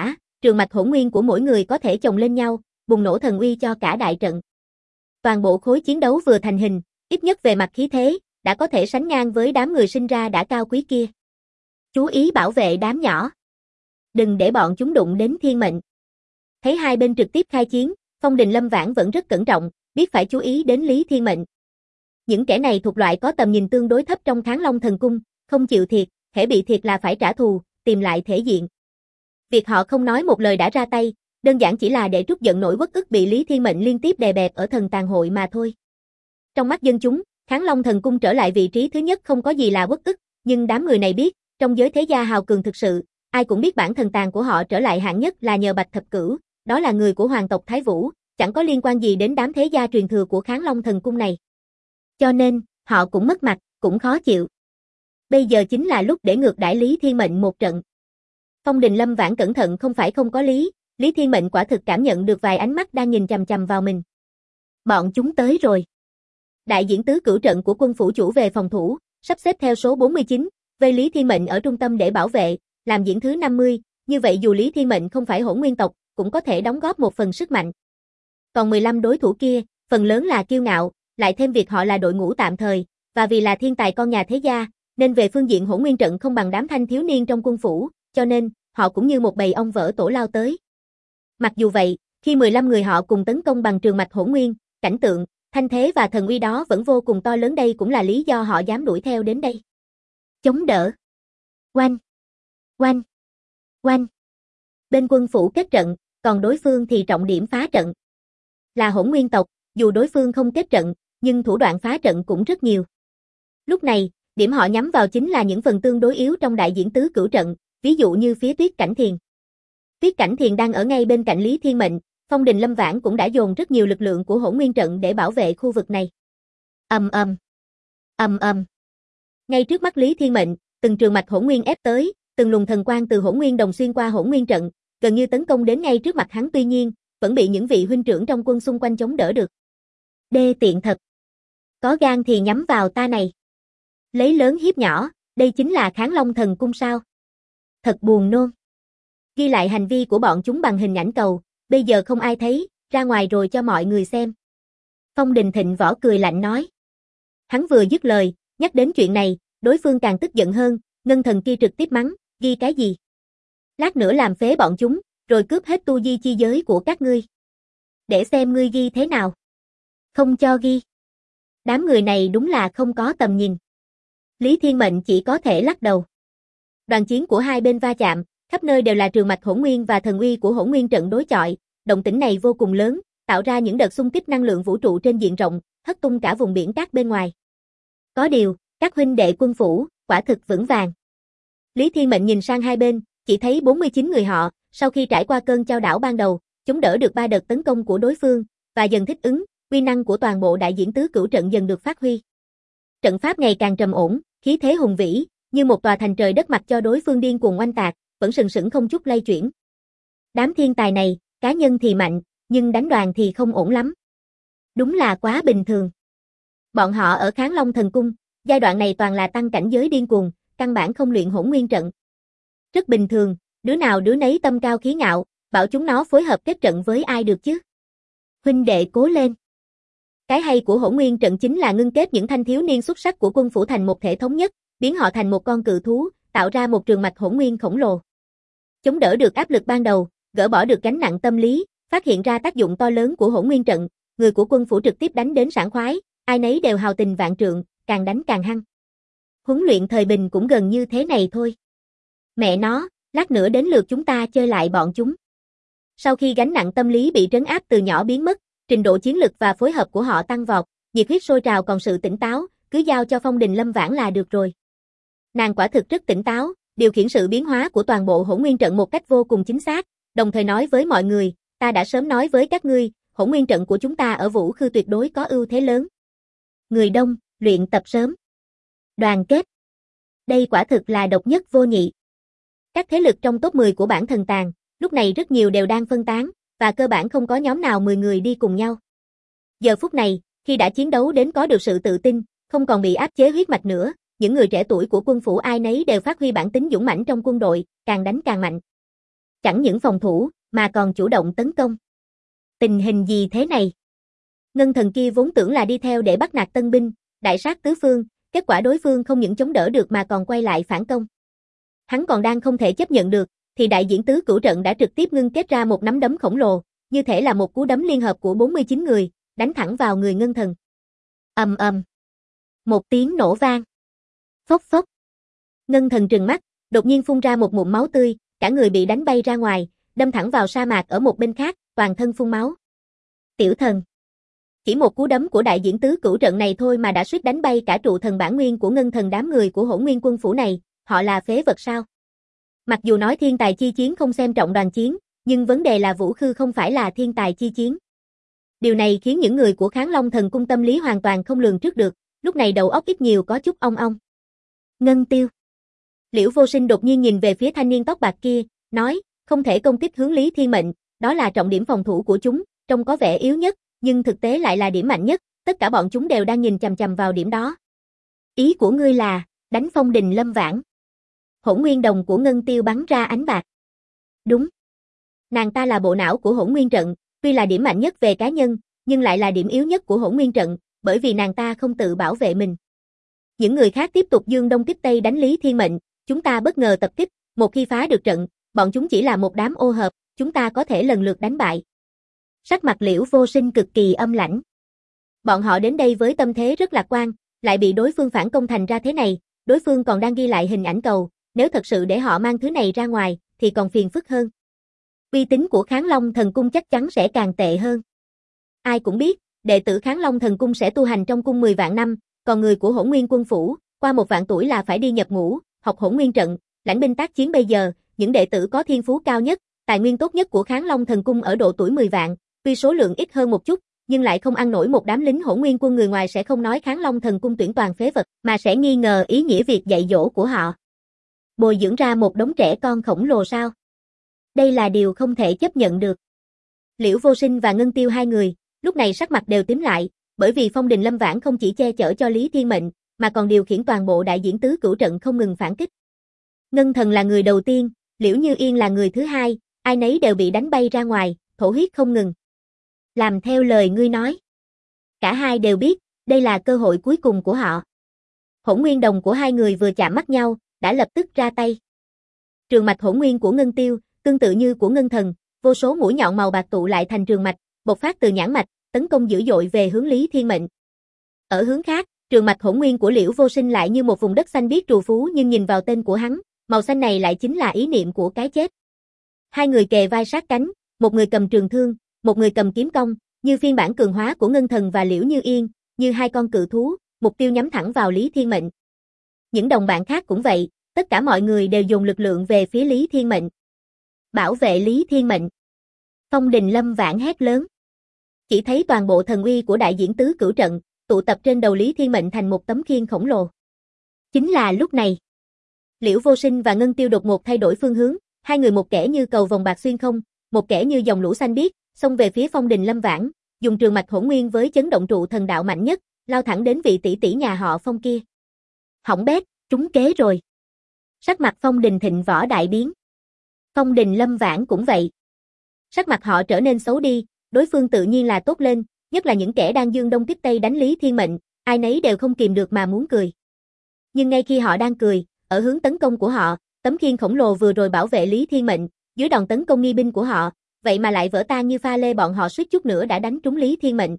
trường mạch hỗn nguyên của mỗi người có thể chồng lên nhau, bùng nổ thần uy cho cả đại trận. Toàn bộ khối chiến đấu vừa thành hình, ít nhất về mặt khí thế, đã có thể sánh ngang với đám người sinh ra đã cao quý kia. Chú ý bảo vệ đám nhỏ. Đừng để bọn chúng đụng đến thiên mệnh. Thấy hai bên trực tiếp khai chiến, Phong Đình Lâm Vãn vẫn rất cẩn trọng, biết phải chú ý đến Lý Thiên Mệnh. Những kẻ này thuộc loại có tầm nhìn tương đối thấp trong Kháng Long Thần Cung, không chịu thiệt, hễ bị thiệt là phải trả thù, tìm lại thể diện. Việc họ không nói một lời đã ra tay, đơn giản chỉ là để trút giận nỗi uất ức bị Lý Thiên Mệnh liên tiếp đè bẹp ở Thần Tàn Hội mà thôi. Trong mắt dân chúng, Kháng Long Thần Cung trở lại vị trí thứ nhất không có gì là uất ức, nhưng đám người này biết, trong giới thế gia hào cường thực sự, ai cũng biết bản thần tàn của họ trở lại hạng nhất là nhờ Bạch Thập Cửu, đó là người của hoàng tộc Thái Vũ, chẳng có liên quan gì đến đám thế gia truyền thừa của Kháng Long Thần Cung này. Cho nên, họ cũng mất mặt, cũng khó chịu. Bây giờ chính là lúc để ngược đãi Lý Thiên Mệnh một trận. Phong Đình Lâm Vãn cẩn thận không phải không có lý, Lý Thiên Mệnh quả thực cảm nhận được vài ánh mắt đang nhìn chằm chằm vào mình. Bọn chúng tới rồi. Đại diễn tứ cửu trận của quân phủ chủ về phòng thủ, sắp xếp theo số 49, vây Lý Thiên Mệnh ở trung tâm để bảo vệ, làm diễn thứ 50, như vậy dù Lý Thiên Mệnh không phải hỗn nguyên tộc, cũng có thể đóng góp một phần sức mạnh. Còn 15 đối thủ kia, phần lớn là kiêu ngạo, lại thêm việc họ là đội ngũ tạm thời, và vì là thiên tài con nhà thế gia, nên về phương diện hỗn nguyên trận không bằng đám thanh thiếu niên trong quân phủ, cho nên, họ cũng như một bầy ong vỡ tổ lao tới. Mặc dù vậy, khi 15 người họ cùng tấn công bằng trường mạch hỗn nguyên, cảnh tượng, thanh thế và thần uy đó vẫn vô cùng to lớn, đây cũng là lý do họ dám đuổi theo đến đây. Chống đỡ. Oanh! Oanh! Oanh! Bên quân phủ kết trận, còn đối phương thì trọng điểm phá trận. Là hỗn nguyên tộc, dù đối phương không kết trận, nhưng thủ đoạn phá trận cũng rất nhiều. Lúc này, điểm họ nhắm vào chính là những phần tương đối yếu trong đại diễn tứ cửu trận, ví dụ như phía Tuyết Cảnh Thiền. Tuyết Cảnh Thiền đang ở ngay bên cạnh Lý Thiên Mệnh, Phong Đình Lâm Vãn cũng đã dồn rất nhiều lực lượng của hỗn nguyên trận để bảo vệ khu vực này. Ầm ầm. Ầm ầm. Ngay trước mắt Lý Thiên Mệnh, từng trường mạch hỗn nguyên ép tới, từng luồng thần quang từ hỗn nguyên đồng xuyên qua hỗn nguyên trận, gần như tấn công đến ngay trước mặt hắn, tuy nhiên, vẫn bị những vị huynh trưởng trong quân xung quanh chống đỡ được. Đê tiện thật. Có gan thì nhắm vào ta này. Lấy lớn hiếp nhỏ, đây chính là Kháng Long Thần Cung sao? Thật buồn nôn. Ghi lại hành vi của bọn chúng bằng hình ảnh cầu, bây giờ không ai thấy, ra ngoài rồi cho mọi người xem. Phong Đình Thịnh Võ cười lạnh nói. Hắn vừa dứt lời, nhắc đến chuyện này, đối phương càng tức giận hơn, ngân thần kia trực tiếp mắng, ghi cái gì? Lát nữa làm phế bọn chúng, rồi cướp hết tu di chi giới của các ngươi. Để xem ngươi ghi thế nào. Không cho ghi. Đám người này đúng là không có tầm nhìn. Lý Thiên Mệnh chỉ có thể lắc đầu. Đoàn chiến của hai bên va chạm, khắp nơi đều là trường mạch hỗn nguyên và thần uy của hỗn nguyên trận đối chọi, động tĩnh này vô cùng lớn, tạo ra những đợt xung kích năng lượng vũ trụ trên diện rộng, hất tung cả vùng biển cát bên ngoài. Có điều, các huynh đệ quân phủ, quả thực vững vàng. Lý Thiên Mệnh nhìn sang hai bên, chỉ thấy 49 người họ, sau khi trải qua cơn chao đảo ban đầu, chống đỡ được 3 đợt tấn công của đối phương, và dần thích ứng, uy năng của toàn bộ đại diễn tứ cửu trận dần được phát huy. Trận pháp ngày càng trầm ổn, khí thế hùng vĩ, như một tòa thành trời đất mặc cho đối phương điên cuồng oanh tạc, vẫn sừng sững không chút lay chuyển. Đám thiên tài này, cá nhân thì mạnh, nhưng đánh đoàn thì không ổn lắm. Đúng là quá bình thường. Bọn họ ở Kháng Long Thần Cung, giai đoạn này toàn là tăng cảnh giới điên cuồng, căn bản không luyện hỗn nguyên trận. Rất bình thường, đứa nào đứa nấy tâm cao khí ngạo, bảo chúng nó phối hợp kết trận với ai được chứ. Huynh đệ cố lên. Cái hay của hỗn nguyên trận chính là ngưng kết những thanh thiếu niên xuất sắc của quân phủ thành một thể thống nhất, biến họ thành một con cự thú, tạo ra một trường mạch hỗn nguyên khổng lồ. Chống đỡ được áp lực ban đầu, gỡ bỏ được gánh nặng tâm lý, phát hiện ra tác dụng to lớn của hỗn nguyên trận, người của quân phủ trực tiếp đánh đến sảng khoái, ai nấy đều hào tình vạn trượng, càng đánh càng hăng. Huấn luyện thời bình cũng gần như thế này thôi. Mẹ nó, lát nữa đến lượt chúng ta chơi lại bọn chúng. Sau khi gánh nặng tâm lý bị trấn áp từ nhỏ biến mất, trình độ chiến lực và phối hợp của họ tăng vọt, nhiệt huyết sôi trào, còn sự tỉnh táo, cứ giao cho Phong Đình Lâm Vãn là được rồi. Nàng quả thực rất tỉnh táo, điều khiển sự biến hóa của toàn bộ hỗn nguyên trận một cách vô cùng chính xác, đồng thời nói với mọi người, ta đã sớm nói với các ngươi, hỗn nguyên trận của chúng ta ở Vũ Khư tuyệt đối có ưu thế lớn. Người đông, luyện tập sớm. Đoàn kết. Đây quả thực là độc nhất vô nhị. Các thế lực trong top 10 của bản thần tàn, lúc này rất nhiều đều đang phân tán, và cơ bản không có nhóm nào 10 người đi cùng nhau. Giờ phút này, khi đã chiến đấu đến có được sự tự tin, không còn bị áp chế huyết mạch nữa, những người trẻ tuổi của quân phủ ai nấy đều phát huy bản tính dũng mãnh trong quân đội, càng đánh càng mạnh. Chẳng những phòng thủ, mà còn chủ động tấn công. Tình hình gì thế này? Ngân thần kia vốn tưởng là đi theo để bắt nạt tân binh, đại sát tứ phương, kết quả đối phương không những chống đỡ được mà còn quay lại phản công. Hắn còn đang không thể chấp nhận được, thì đại diễn tứ cửu trận đã trực tiếp ngưng kết ra một nắm đấm khổng lồ, như thể là một cú đấm liên hợp của 49 người, đánh thẳng vào người ngân thần. Ầm ầm. Một tiếng nổ vang. Phốc phốc. Ngân thần trừng mắt, đột nhiên phun ra một ngụm máu tươi, cả người bị đánh bay ra ngoài, đâm thẳng vào sa mạc ở một bên khác, toàn thân phun máu. Tiểu thần. Chỉ một cú đấm của đại diễn tứ cửu trận này thôi mà đã suýt đánh bay cả trụ thần bản nguyên của ngân thần đám người của Hỗn Nguyên quân phủ này, họ là phế vật sao? Mặc dù nói thiên tài chi chiến không xem trọng đoàn chiến, nhưng vấn đề là Vũ Khư không phải là thiên tài chi chiến. Điều này khiến những người của Kháng Long thần cung tâm lý hoàn toàn không lường trước được, lúc này đầu óc ít nhiều có chút ong ong. Ngân Tiêu. Liễu Vô Sinh đột nhiên nhìn về phía thanh niên tóc bạc kia, nói, không thể công kích hướng Lý Thiên Mệnh, đó là trọng điểm phòng thủ của chúng, trông có vẻ yếu nhất, nhưng thực tế lại là điểm mạnh nhất, tất cả bọn chúng đều đang nhìn chằm chằm vào điểm đó. Ý của ngươi là, đánh Phong Đình Lâm Vãn. Hỗn Nguyên đồng của Ngân Tiêu bắn ra ánh bạc. Đúng. Nàng ta là bộ não của Hỗn Nguyên trận, tuy là điểm mạnh nhất về cá nhân, nhưng lại là điểm yếu nhất của Hỗn Nguyên trận, bởi vì nàng ta không tự bảo vệ mình. Những người khác tiếp tục dương đông kích tây đánh Lý Thiên Mệnh, chúng ta bất ngờ tập kích, một khi phá được trận, bọn chúng chỉ là một đám ô hợp, chúng ta có thể lần lượt đánh bại. Sắc mặt Liễu Vô Sinh cực kỳ âm lãnh. Bọn họ đến đây với tâm thế rất lạc quan, lại bị đối phương phản công thành ra thế này, đối phương còn đang ghi lại hình ảnh cầu, nếu thật sự để họ mang thứ này ra ngoài, thì còn phiền phức hơn. Uy tín của Kháng Long thần cung chắc chắn sẽ càng tệ hơn. Ai cũng biết, đệ tử Kháng Long thần cung sẽ tu hành trong cung 10 vạn năm, còn người của Hỗn Nguyên quân phủ, qua 1 vạn tuổi là phải đi nhập ngũ, học Hỗn Nguyên trận, lãnh binh tác chiến bây giờ, những đệ tử có thiên phú cao nhất, tài nguyên tốt nhất của Kháng Long thần cung ở độ tuổi 10 vạn, tuy số lượng ít hơn một chút, nhưng lại không ăn nổi một đám lính Hỗn Nguyên quân, người ngoài sẽ không nói Kháng Long thần cung tuyển toàn phế vật, mà sẽ nghi ngờ ý nghĩa việc dạy dỗ của họ. Bồi dưỡng ra một đống trẻ con khổng lồ sao? Đây là điều không thể chấp nhận được. Liễu Vô Sinh và Ngân Tiêu hai người, lúc này sắc mặt đều tím lại, bởi vì Phong Đình Lâm Vãn không chỉ che chở cho Lý Thiên Mệnh, mà còn điều khiển toàn bộ đại diễn tứ cửu trận không ngừng phản kích. Ngân Thần là người đầu tiên, Liễu Như Yên là người thứ hai, ai nấy đều bị đánh bay ra ngoài, thổ huyết không ngừng. Làm theo lời ngươi nói. Cả hai đều biết, đây là cơ hội cuối cùng của họ. Hỗn Nguyên đồng của hai người vừa chạm mắt nhau, đã lập tức ra tay. Trường mạch hỗn nguyên của Ngân Tiêu, tương tự như của Ngân Thần, vô số mũi nhọn màu bạc tụ lại thành trường mạch, bộc phát từ nhãn mạch, tấn công dữ dội về hướng Lý Thiên Mệnh. Ở hướng khác, trường mạch hỗn nguyên của Liễu Vô Sinh lại như một vùng đất xanh biếc trù phú, nhưng nhìn vào tên của hắn, màu xanh này lại chính là ý niệm của cái chết. Hai người kề vai sát cánh, một người cầm trường thương, một người cầm kiếm cong, như phiên bản cường hóa của Ngân Thần và Liễu Như Yên, như hai con cự thú, mục tiêu nhắm thẳng vào Lý Thiên Mệnh. Những đồng bạn khác cũng vậy, tất cả mọi người đều dồn lực lượng về phía Lý Thiên Mệnh. Bảo vệ Lý Thiên Mệnh. Phong Đình Lâm Vãn hét lớn. Chỉ thấy toàn bộ thần uy của đại diễn tứ cửu trận, tụ tập trên đầu Lý Thiên Mệnh thành một tấm khiên khổng lồ. Chính là lúc này, Liễu Vô Sinh và Ngân Tiêu đột ngột thay đổi phương hướng, hai người một kẻ như cầu vồng bạc xuyên không, một kẻ như dòng lũ xanh biếc, xông về phía Phong Đình Lâm Vãn, dùng trường mạch hỗn nguyên với chấn động trụ thần đạo mạnh nhất, lao thẳng đến vị tỷ tỷ nhà họ Phong kia. Hỏng bét, trúng kế rồi. Sắc mặt Phong Đình Thịnh Võ đại biến. Phong Đình Lâm Vãn cũng vậy. Sắc mặt họ trở nên xấu đi, đối phương tự nhiên là tốt lên, nhất là những kẻ đang dương đông kích tây đánh Lý Thiên Mệnh, ai nấy đều không kìm được mà muốn cười. Nhưng ngay khi họ đang cười, ở hướng tấn công của họ, tấm khiên khổng lồ vừa rồi bảo vệ Lý Thiên Mệnh, dưới đòn tấn công nghi binh của họ, vậy mà lại vỡ tan như pha lê, bọn họ suýt chút nữa đã đánh trúng Lý Thiên Mệnh.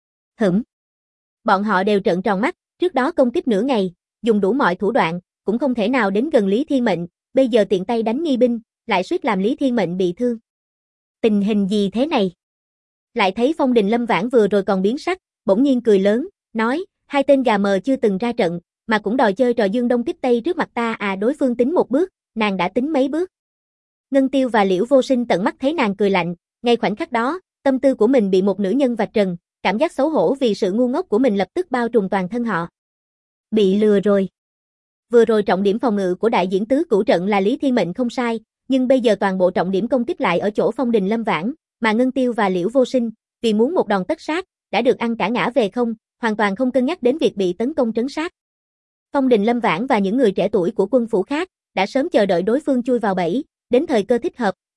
Bọn họ đều trợn tròn mắt, trước đó công kích nửa ngày, dùng đủ mọi thủ đoạn, cũng không thể nào đến gần Lý Thiên Mệnh, bây giờ tiện tay đánh nghi binh, lại suýt làm Lý Thiên Mệnh bị thương. Tình hình gì thế này? Lại thấy Phong Đình Lâm Vãn vừa rồi còn biến sắc, bỗng nhiên cười lớn, nói, hai tên gà mờ chưa từng ra trận, mà cũng đòi chơi trò dương đông kích tây trước mặt ta à? Đối phương tính một bước, nàng đã tính mấy bước. Ngân Tiêu và Liễu Vô Sinh tận mắt thấy nàng cười lạnh, ngay khoảnh khắc đó, tâm tư của mình bị một nữ nhân vạch trần, cảm giác xấu hổ vì sự ngu ngốc của mình lập tức bao trùm toàn thân họ. Bị lừa rồi. Vừa rồi trọng điểm phòng ngự của đại diễn tứ cửu trận là Lý Thiên Mệnh không sai, nhưng bây giờ toàn bộ trọng điểm công kích lại ở chỗ Phong Đình Lâm Vãn, mà Ngân Tiêu và Liễu Vô Sinh, vì muốn một đòn tất sát, đã được ăn cả ngã về không, hoàn toàn không cân nhắc đến việc bị tấn công trấn sát. Phong Đình Lâm Vãn và những người trẻ tuổi của quân phủ khác, đã sớm chờ đợi đối phương chui vào bẫy, đến thời cơ thích hợp,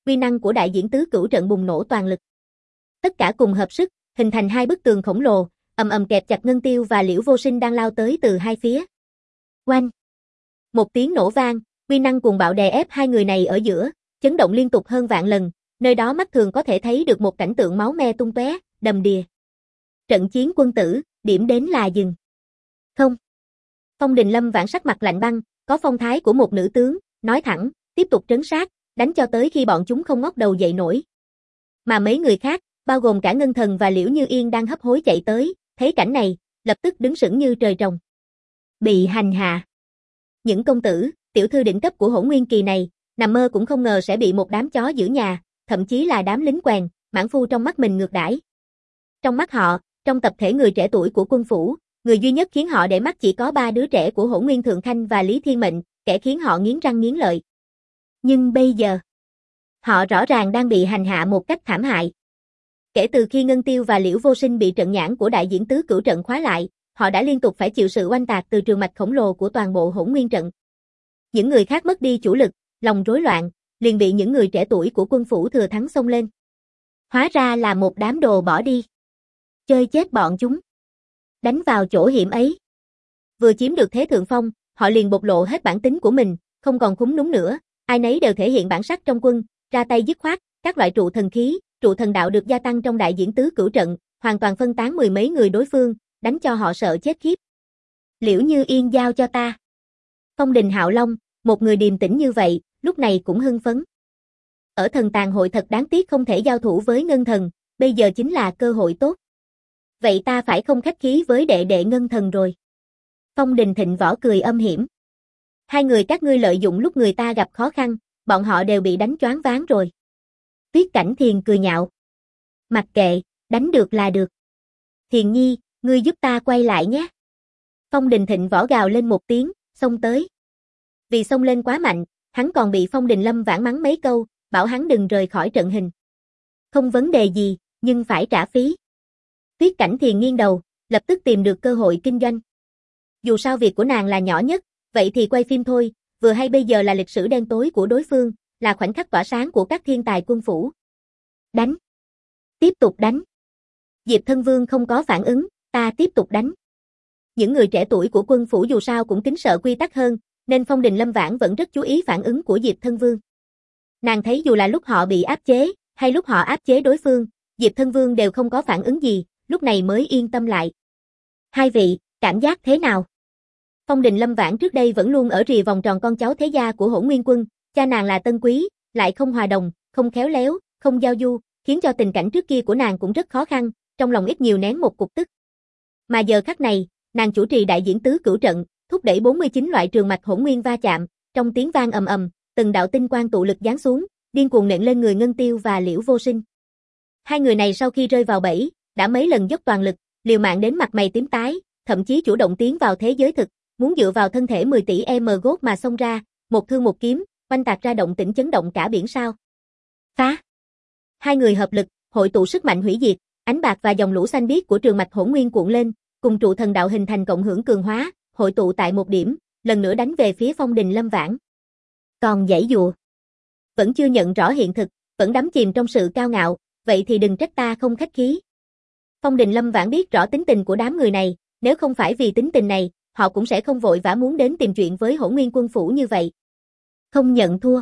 uy năng của đại diễn tứ cửu trận bùng nổ toàn lực. Tất cả cùng hợp sức, hình thành hai bức tường khổng lồ, ầm ầm kẹp chặt Ngân Tiêu và Liễu Vô Sinh đang lao tới từ hai phía. Oanh! Một tiếng nổ vang, uy năng cuồng bạo đè ép hai người này ở giữa, chấn động liên tục hơn vạn lần, nơi đó mắt thường có thể thấy được một cảnh tượng máu me tung tóe, đầm đìa. Trận chiến quân tử, điểm đến là dừng. Không. Phong Đình Lâm Vãn sắc mặt lạnh băng, có phong thái của một nữ tướng, nói thẳng, tiếp tục trấn sát, đánh cho tới khi bọn chúng không ngóc đầu dậy nổi. Mà mấy người khác, bao gồm cả Ngân Thần và Liễu Như Yên đang hấp hối chạy tới, thấy cảnh này, lập tức đứng sững như trời trồng. Bị hành hạ. Những công tử, tiểu thư đỉnh cấp của Hỗn Nguyên kỳ này, nằm mơ cũng không ngờ sẽ bị một đám chó giữ nhà, thậm chí là đám lính quèn, mãn phu trong mắt mình ngược đãi. Trong mắt họ, trong tập thể người trẻ tuổi của quân phủ, người duy nhất khiến họ để mắt chỉ có ba đứa trẻ của Hỗn Nguyên Thượng Khanh và Lý Thiên Mệnh, kẻ khiến họ nghiến răng nghiến lợi. Nhưng bây giờ, họ rõ ràng đang bị hành hạ một cách thảm hại. Kể từ khi Ngân Tiêu và Liễu Vô Sinh bị trận nhãn của đại diễn tứ cửu trận khóa lại, họ đã liên tục phải chịu sự oanh tạc từ trường mạch khổng lồ của toàn bộ Hỗn Nguyên trận. Những người khác mất đi chủ lực, lòng rối loạn, liền bị những người trẻ tuổi của quân phủ thừa thắng xông lên. Hóa ra là một đám đồ bỏ đi. Chơi chết bọn chúng. Đánh vào chỗ hiểm ấy. Vừa chiếm được thế thượng phong, họ liền bộc lộ hết bản tính của mình, không còn khúm núm nữa, ai nấy đều thể hiện bản sắc trong quân, ra tay dứt khoát, các loại trụ thần khí, trụ thần đạo được gia tăng trong đại diễn tứ cửu trận, hoàn toàn phân tán mười mấy người đối phương, đánh cho họ sợ chết khiếp. Liễu Như Yên giao cho ta. Phong Đình Hạo Long, một người điềm tĩnh như vậy, lúc này cũng hưng phấn. Ở thần tàn hội thật đáng tiếc không thể giao thủ với Ngân Thần, bây giờ chính là cơ hội tốt. Vậy ta phải không khách khí với đệ đệ Ngân Thần rồi. Phong Đình Thịnh Võ cười âm hiểm. Hai người các ngươi lợi dụng lúc người ta gặp khó khăn, bọn họ đều bị đánh choáng váng rồi. Tuyết Cảnh Thiền cười nhạo. Mặc kệ, đánh được là được. Thiền Nhi, ngươi giúp ta quay lại nhé. Phong Đình Thịnh Võ gào lên một tiếng, xông tới. Vì xông lên quá mạnh, hắn còn bị Phong Đình Lâm Vãn mắng mấy câu, bảo hắn đừng rời khỏi trận hình. Không vấn đề gì, nhưng phải trả phí. Tuyết Cảnh Thiền nghiêng đầu, lập tức tìm được cơ hội kinh doanh. Dù sao việc của nàng là nhỏ nhất, vậy thì quay phim thôi, vừa hay bây giờ là lịch sử đen tối của đối phương, là khoảnh khắc tỏa sáng của các thiên tài quân phủ. Đánh. Tiếp tục đánh. Diệp Thân Vương không có phản ứng, ta tiếp tục đánh. Những người trẻ tuổi của quân phủ dù sao cũng kính sợ quy tắc hơn, nên Phong Đình Lâm Vãn vẫn rất chú ý phản ứng của Diệp Thân Vương. Nàng thấy dù là lúc họ bị áp chế, hay lúc họ áp chế đối phương, Diệp Thân Vương đều không có phản ứng gì, lúc này mới yên tâm lại. Hai vị, cảm giác thế nào? Phong Đình Lâm Vãn trước đây vẫn luôn ở rìa vòng tròn con cháu thế gia của Hỗn Nguyên Quân, cha nàng là Tân Quý, lại không hòa đồng, không khéo léo, không giao du, khiến cho tình cảnh trước kia của nàng cũng rất khó khăn, trong lòng ít nhiều nén một cục tức. Mà giờ khắc này, nàng chủ trì đại diễn tứ cửu trận, thúc đẩy 49 loại trường mạch hỗn nguyên va chạm, trong tiếng vang ầm ầm, từng đạo tinh quang tụ lực giáng xuống, điên cuồng nện lên người Ngân Tiêu và Liễu Vô Sinh. Hai người này sau khi rơi vào bẫy, đã mấy lần dốc toàn lực, liều mạng đến mặt mày tím tái, thậm chí chủ động tiến vào thế giới thực, muốn dựa vào thân thể 10 tỷ gốt mà xông ra, một thương một kiếm, oanh tạc ra động tĩnh chấn động cả biển sao. Phá! Hai người hợp lực, hội tụ sức mạnh hủy diệt, ánh bạc và dòng lũ xanh biếc của trường mạch hỗn nguyên cuộn lên, cùng trụ thần đạo hình thành cộng hưởng cường hóa, hội tụ tại một điểm, lần nữa đánh về phía Phong Đình Lâm Vãn. Còn giãy dụa, vẫn chưa nhận rõ hiện thực, vẫn đắm chìm trong sự cao ngạo, vậy thì đừng trách ta không khách khí. Phong Đình Lâm Vãn biết rõ tính tình của đám người này, nếu không phải vì tính tình này, họ cũng sẽ không vội vã muốn đến tìm chuyện với Hỗn Nguyên Quân phủ như vậy. Không nhận thua.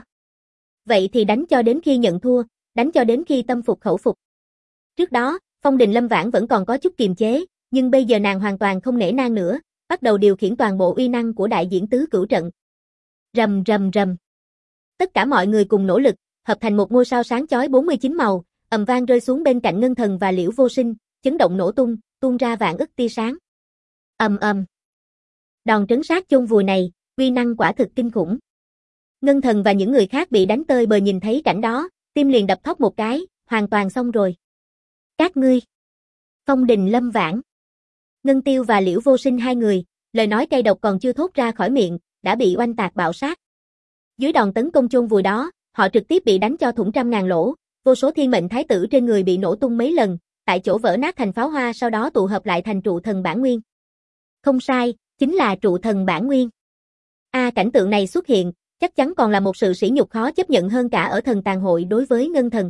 Vậy thì đánh cho đến khi nhận thua, đánh cho đến khi tâm phục khẩu phục. Trước đó, Phong Đình Lâm Vãn vẫn còn có chút kiềm chế, nhưng bây giờ nàng hoàn toàn không nể nang nữa, bắt đầu điều khiển toàn bộ uy năng của đại diễn tứ cửu trận. Rầm rầm rầm. Tất cả mọi người cùng nỗ lực, hợp thành một ngôi sao sáng chói 49 màu, ầm vang rơi xuống bên cạnh Ngân Thần và Liễu Vô Sinh, chấn động nổ tung, tuôn ra vạn ức tia sáng. Ầm ầm. Đòn trấn sát chôn vùi này, uy năng quả thực kinh khủng. Ngân Thần và những người khác bị đánh tơi bời nhìn thấy cảnh đó, tim liền đập thót một cái, hoàn toàn xong rồi. Các ngươi. Phong Đình Lâm Vãn. Ngân Tiêu và Liễu Vô Sinh hai người, lời nói cay độc còn chưa thốt ra khỏi miệng, đã bị oanh tạc bạo sát. Dưới đòn tấn công chôn vùi đó, họ trực tiếp bị đánh cho thủng trăm ngàn lỗ, vô số thiên mệnh thái tử trên người bị nổ tung mấy lần, tại chỗ vỡ nát thành pháo hoa sau đó tụ hợp lại thành trụ thần bản nguyên. Không sai, chính là trụ thần bản nguyên. Cảnh tượng này xuất hiện, Chắc chắn còn là một sự sỉ nhục khó chấp nhận hơn cả ở thần tàn hội đối với ngân thần.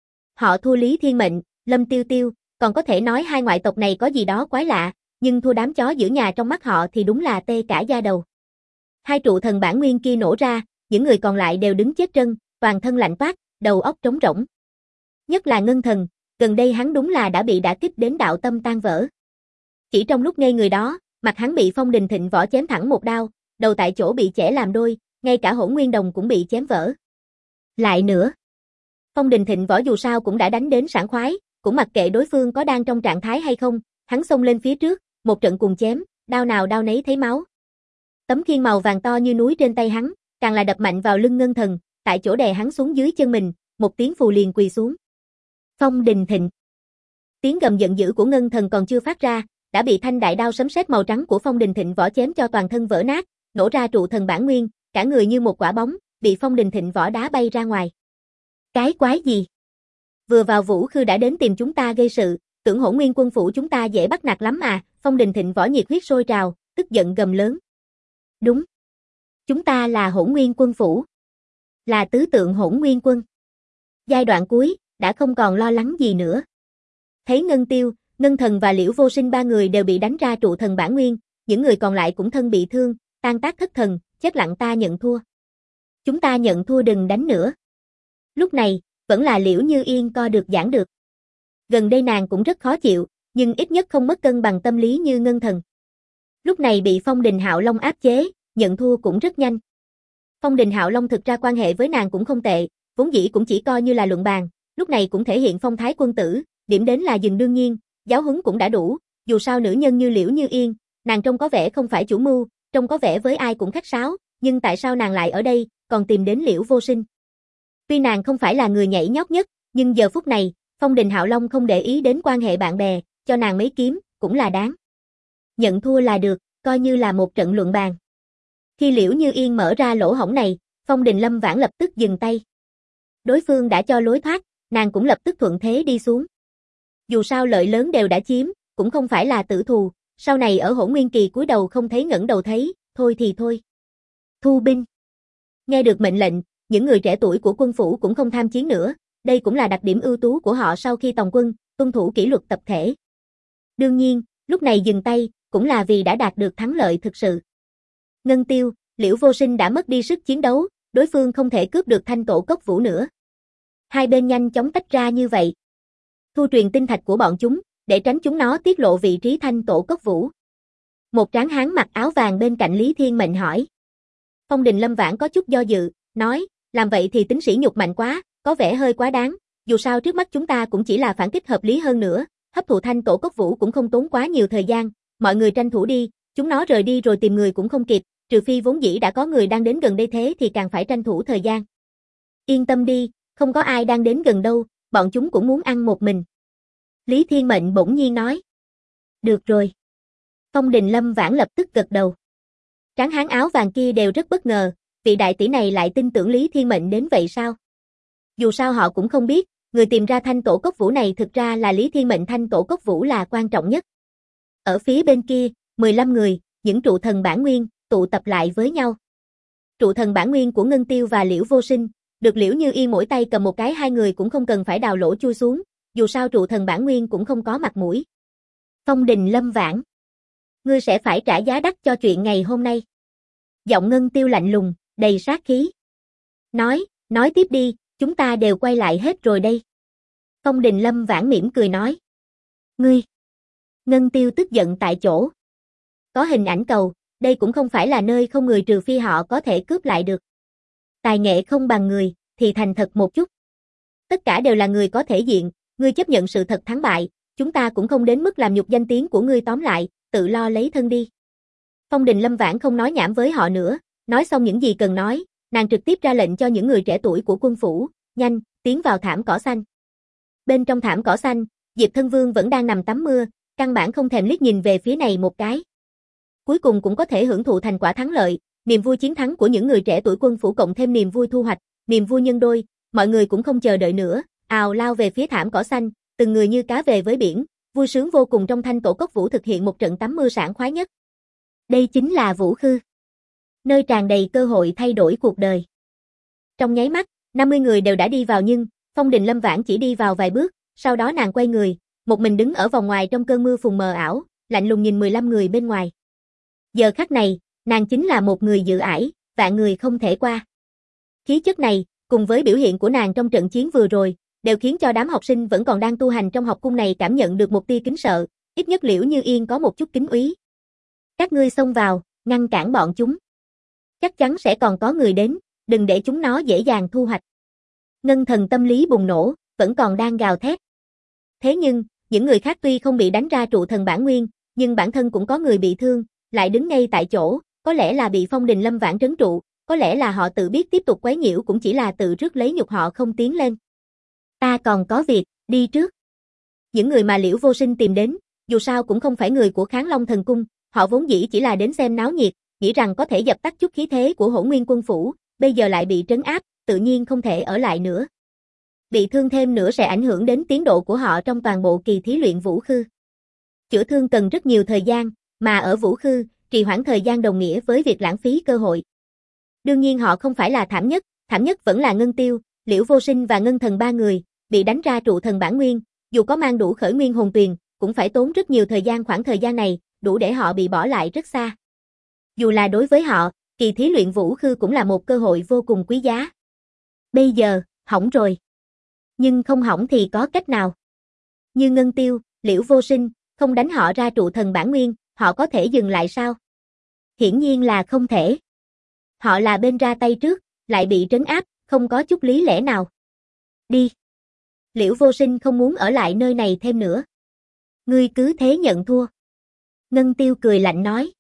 Họ thua Lý Thiên Mệnh, Lâm Tiêu Tiêu, còn có thể nói hai ngoại tộc này có gì đó quái lạ, nhưng thua đám chó giữ nhà trong mắt họ thì đúng là tê cả da đầu. Hai trụ thần bản nguyên kia nổ ra, những người còn lại đều đứng chết trân, toàn thân lạnh toát, đầu óc trống rỗng. Nhất là ngân thần, gần đây hắn đúng là đã bị đả kích đến đạo tâm tan vỡ. Chỉ trong lúc ngây người đó, mặt hắn bị Phong Đình Thịnh võ chém thẳng một đao, đầu tại chỗ bị chẻ làm đôi, ngay cả Hỗn Nguyên Đồng cũng bị chém vỡ. Lại nữa, Phong Đình Thịnh võ dù sao cũng đã đánh đến sảng khoái, cũng mặc kệ đối phương có đang trong trạng thái hay không, hắn xông lên phía trước, một trận cùng chém, đao nào đao nấy thấy máu. Tấm khiên màu vàng to như núi trên tay hắn, càng là đập mạnh vào lưng ngân thần, tại chỗ đè hắn xuống dưới chân mình, một tiếng phù liền quỳ xuống. Phong Đình Thịnh. Tiếng gầm giận dữ của ngân thần còn chưa phát ra, đã bị thanh đại đao sấm sét màu trắng của Phong Đình Thịnh võ chém cho toàn thân vỡ nát, nổ ra trụ thần bản nguyên, cả người như một quả bóng, bị Phong Đình Thịnh võ đá bay ra ngoài. Cái quái gì? Vừa vào Vũ Khư đã đến tìm chúng ta gây sự, tưởng Hỗn Nguyên quân phủ chúng ta dễ bắt nạt lắm à? Phong Đình Thịnh võ nhiệt huyết sôi trào, tức giận gầm lớn. Đúng. Chúng ta là Hỗn Nguyên quân phủ. Là tứ tượng Hỗn Nguyên quân. Giai đoạn cuối, đã không còn lo lắng gì nữa. Thấy Ngân Tiêu, Ngân Thần và Liễu Vô Sinh ba người đều bị đánh ra trụ thần bản nguyên, những người còn lại cũng thân bị thương, tan tác thất thần, chết lặng ta nhận thua. Chúng ta nhận thua đừng đánh nữa. Lúc này, vẫn là Liễu Như Yên co được giảng được. Gần đây nàng cũng rất khó chịu, nhưng ít nhất không mất cân bằng tâm lý như Ngân Thần. Lúc này bị Phong Đình Hạo Long áp chế, nhận thua cũng rất nhanh. Phong Đình Hạo Long thực ra quan hệ với nàng cũng không tệ, vốn dĩ cũng chỉ coi như là luận bàn, lúc này cũng thể hiện phong thái quân tử, điểm đến là dừng đương nhiên, giáo huấn cũng đã đủ, dù sao nữ nhân như Liễu Như Yên, nàng trông có vẻ không phải chủ mưu, trông có vẻ với ai cũng khách sáo, nhưng tại sao nàng lại ở đây, còn tìm đến Liễu Vô Sinh? Tuy nàng không phải là người nhảy nhót nhất, nhưng giờ phút này, Phong Đình Hạo Long không để ý đến quan hệ bạn bè, cho nàng mấy kiếm, cũng là đáng. Nhận thua là được, coi như là một trận luận bàn. Khi Liễu Như Yên mở ra lỗ hổng này, Phong Đình Lâm Vãn lập tức dừng tay. Đối phương đã cho lối thoát, nàng cũng lập tức thuận thế đi xuống. Dù sao lợi lớn đều đã chiếm, cũng không phải là tử thù, sau này ở Hỗn Nguyên kỳ cúi đầu không thấy ngẩng đầu thấy, thôi thì thôi. Thu binh. Nghe được mệnh lệnh, những người trẻ tuổi của quân phủ cũng không tham chiến nữa, đây cũng là đặc điểm ưu tú của họ sau khi tòng quân, tuân thủ kỷ luật tập thể. Đương nhiên, lúc này dừng tay, cũng là vì đã đạt được thắng lợi thực sự. Ngân Tiêu, Liễu Vô Sinh đã mất đi sức chiến đấu, đối phương không thể cướp được thanh tổ cốc vũ nữa. Hai bên nhanh chóng tách ra như vậy. Thu truyền tinh thạch của bọn chúng, để tránh chúng nó tiết lộ vị trí thanh tổ cốc vũ. Một tráng hán mặc áo vàng bên cạnh Lý Thiên Mệnh hỏi. Phong Đình Lâm Vãn có chút do dự, nói, làm vậy thì tính sỉ nhục mạnh quá, có vẻ hơi quá đáng, dù sao trước mắt chúng ta cũng chỉ là phản kích hợp lý hơn nữa, hấp thụ thanh tổ cốc vũ cũng không tốn quá nhiều thời gian, mọi người tranh thủ đi, chúng nó rời đi rồi tìm người cũng không kịp, trừ phi vốn dĩ đã có người đang đến gần đây thế thì càng phải tranh thủ thời gian. Yên tâm đi, không có ai đang đến gần đâu, bọn chúng cũng muốn ăn một mình. Lý Thiên Mệnh bỗng nhiên nói. Được rồi. Phong Đình Lâm Vãn lập tức gật đầu. Tráng hán áo vàng kia đều rất bất ngờ, vị đại tỷ này lại tin tưởng Lý Thiên Mệnh đến vậy sao? Dù sao họ cũng không biết, người tìm ra thanh tổ cốc vũ này thực ra là Lý Thiên Mệnh, thanh tổ cốc vũ là quan trọng nhất. Ở phía bên kia, 15 người, những trụ thần bản nguyên, tụ tập lại với nhau. Trụ thần bản nguyên của Ngân Tiêu và Liễu Vô Sinh, được Liễu Như Yên mỗi tay cầm một cái, hai người cũng không cần phải đào lỗ chui xuống, dù sao trụ thần bản nguyên cũng không có mặt mũi. Phong Đình Lâm Vãn, ngươi sẽ phải trả giá đắt cho chuyện ngày hôm nay. Giọng Ngân Tiêu lạnh lùng, đầy sát khí. Nói tiếp đi, chúng ta đều quay lại hết rồi đây. Phong Đình Lâm Vãn mỉm cười nói. Ngươi. Ngân Tiêu tức giận tại chỗ. Có hình ảnh cầu, đây cũng không phải là nơi không người trừ phi họ có thể cướp lại được. Tài nghệ không bằng người, thì thành thật một chút. Tất cả đều là người có thể diện, ngươi chấp nhận sự thật thắng bại, chúng ta cũng không đến mức làm nhục danh tiếng của ngươi, tóm lại, tự lo lấy thân đi. Phong Đình Lâm Vãn không nói nhảm với họ nữa, nói xong những gì cần nói, nàng trực tiếp ra lệnh cho những người trẻ tuổi của quân phủ, nhanh, tiến vào thảm cỏ xanh. Bên trong thảm cỏ xanh, Diệp Thân Vương vẫn đang nằm tắm mưa, căn bản không thèm liếc nhìn về phía này một cái. Cuối cùng cũng có thể hưởng thụ thành quả thắng lợi, niềm vui chiến thắng của những người trẻ tuổi quân phủ cộng thêm niềm vui thu hoạch, niềm vui nhân đôi, mọi người cũng không chờ đợi nữa, ào lao về phía thảm cỏ xanh, từng người như cá về với biển, vui sướng vô cùng trong thanh tổ cốc vũ thực hiện một trận tắm mưa sảng khoái nhất. Đây chính là Vũ Khư. nơi tràn đầy cơ hội thay đổi cuộc đời. Trong nháy mắt, 50 người đều đã đi vào nhưng, Phong Đình Lâm Vãn chỉ đi vào vài bước, sau đó nàng quay người, một mình đứng ở vòng ngoài trong cơn mưa phùn mờ ảo, lạnh lùng nhìn 15 người bên ngoài. Giờ khắc này, nàng chính là một người dự ải, vạn người không thể qua. Khí chất này, cùng với biểu hiện của nàng trong trận chiến vừa rồi, đều khiến cho đám học sinh vẫn còn đang tu hành trong học cung này cảm nhận được một tia kính sợ, ít nhất Liễu Như Yên có một chút kính úy. Các ngươi xông vào, ngăn cản bọn chúng. Chắc chắn sẽ còn có người đến, đừng để chúng nó dễ dàng thu hoạch. Ngân Thần tâm lý bùng nổ, vẫn còn đang gào thét. Thế nhưng, những người khác tuy không bị đánh ra trụ thần bản nguyên, nhưng bản thân cũng có người bị thương, lại đứng ngay tại chỗ, có lẽ là bị Phong Đình Lâm Vãn trấn trụ, có lẽ là họ tự biết tiếp tục quấy nhiễu cũng chỉ là tự rước lấy nhục họ không tiến lên. Ta còn có việc, đi trước. Những người mà Liễu Vô Sinh tìm đến, dù sao cũng không phải người của Kháng Long Thần Cung, họ vốn dĩ chỉ là đến xem náo nhiệt, nghĩ rằng có thể dập tắt chút khí thế của Hỗn Nguyên Quân phủ, bây giờ lại bị trấn áp, tự nhiên không thể ở lại nữa. Bị thương thêm nữa sẽ ảnh hưởng đến tiến độ của họ trong toàn bộ kỳ thí luyện vũ khư. Chữa thương cần rất nhiều thời gian, mà ở vũ khư, trì hoãn thời gian đồng nghĩa với việc lãng phí cơ hội. Đương nhiên họ không phải là thảm nhất vẫn là Ngân Tiêu, Liễu Vô Sinh và Ngân Thần ba người, bị đánh ra trụ thần bản nguyên, dù có mang đủ khởi nguyên hồn tuyền, cũng phải tốn rất nhiều thời gian, khoảng thời gian này, đủ để họ bị bỏ lại rất xa. Dù là đối với họ, kỳ thí luyện vũ khư cũng là một cơ hội vô cùng quý giá. Bây giờ, hỏng rồi. Nhưng không hỏng thì có cách nào? Như Ngân Tiêu, Liễu Vô Sinh, không đánh họ ra trụ thần bản nguyên, họ có thể dừng lại sao? Hiển nhiên là không thể. Họ là bên ra tay trước, lại bị trấn áp, không có chút lý lẽ nào. Đi. Liễu Vô Sinh không muốn ở lại nơi này thêm nữa. Ngươi cứ thế nhận thua. Ngân Tiêu cười lạnh nói.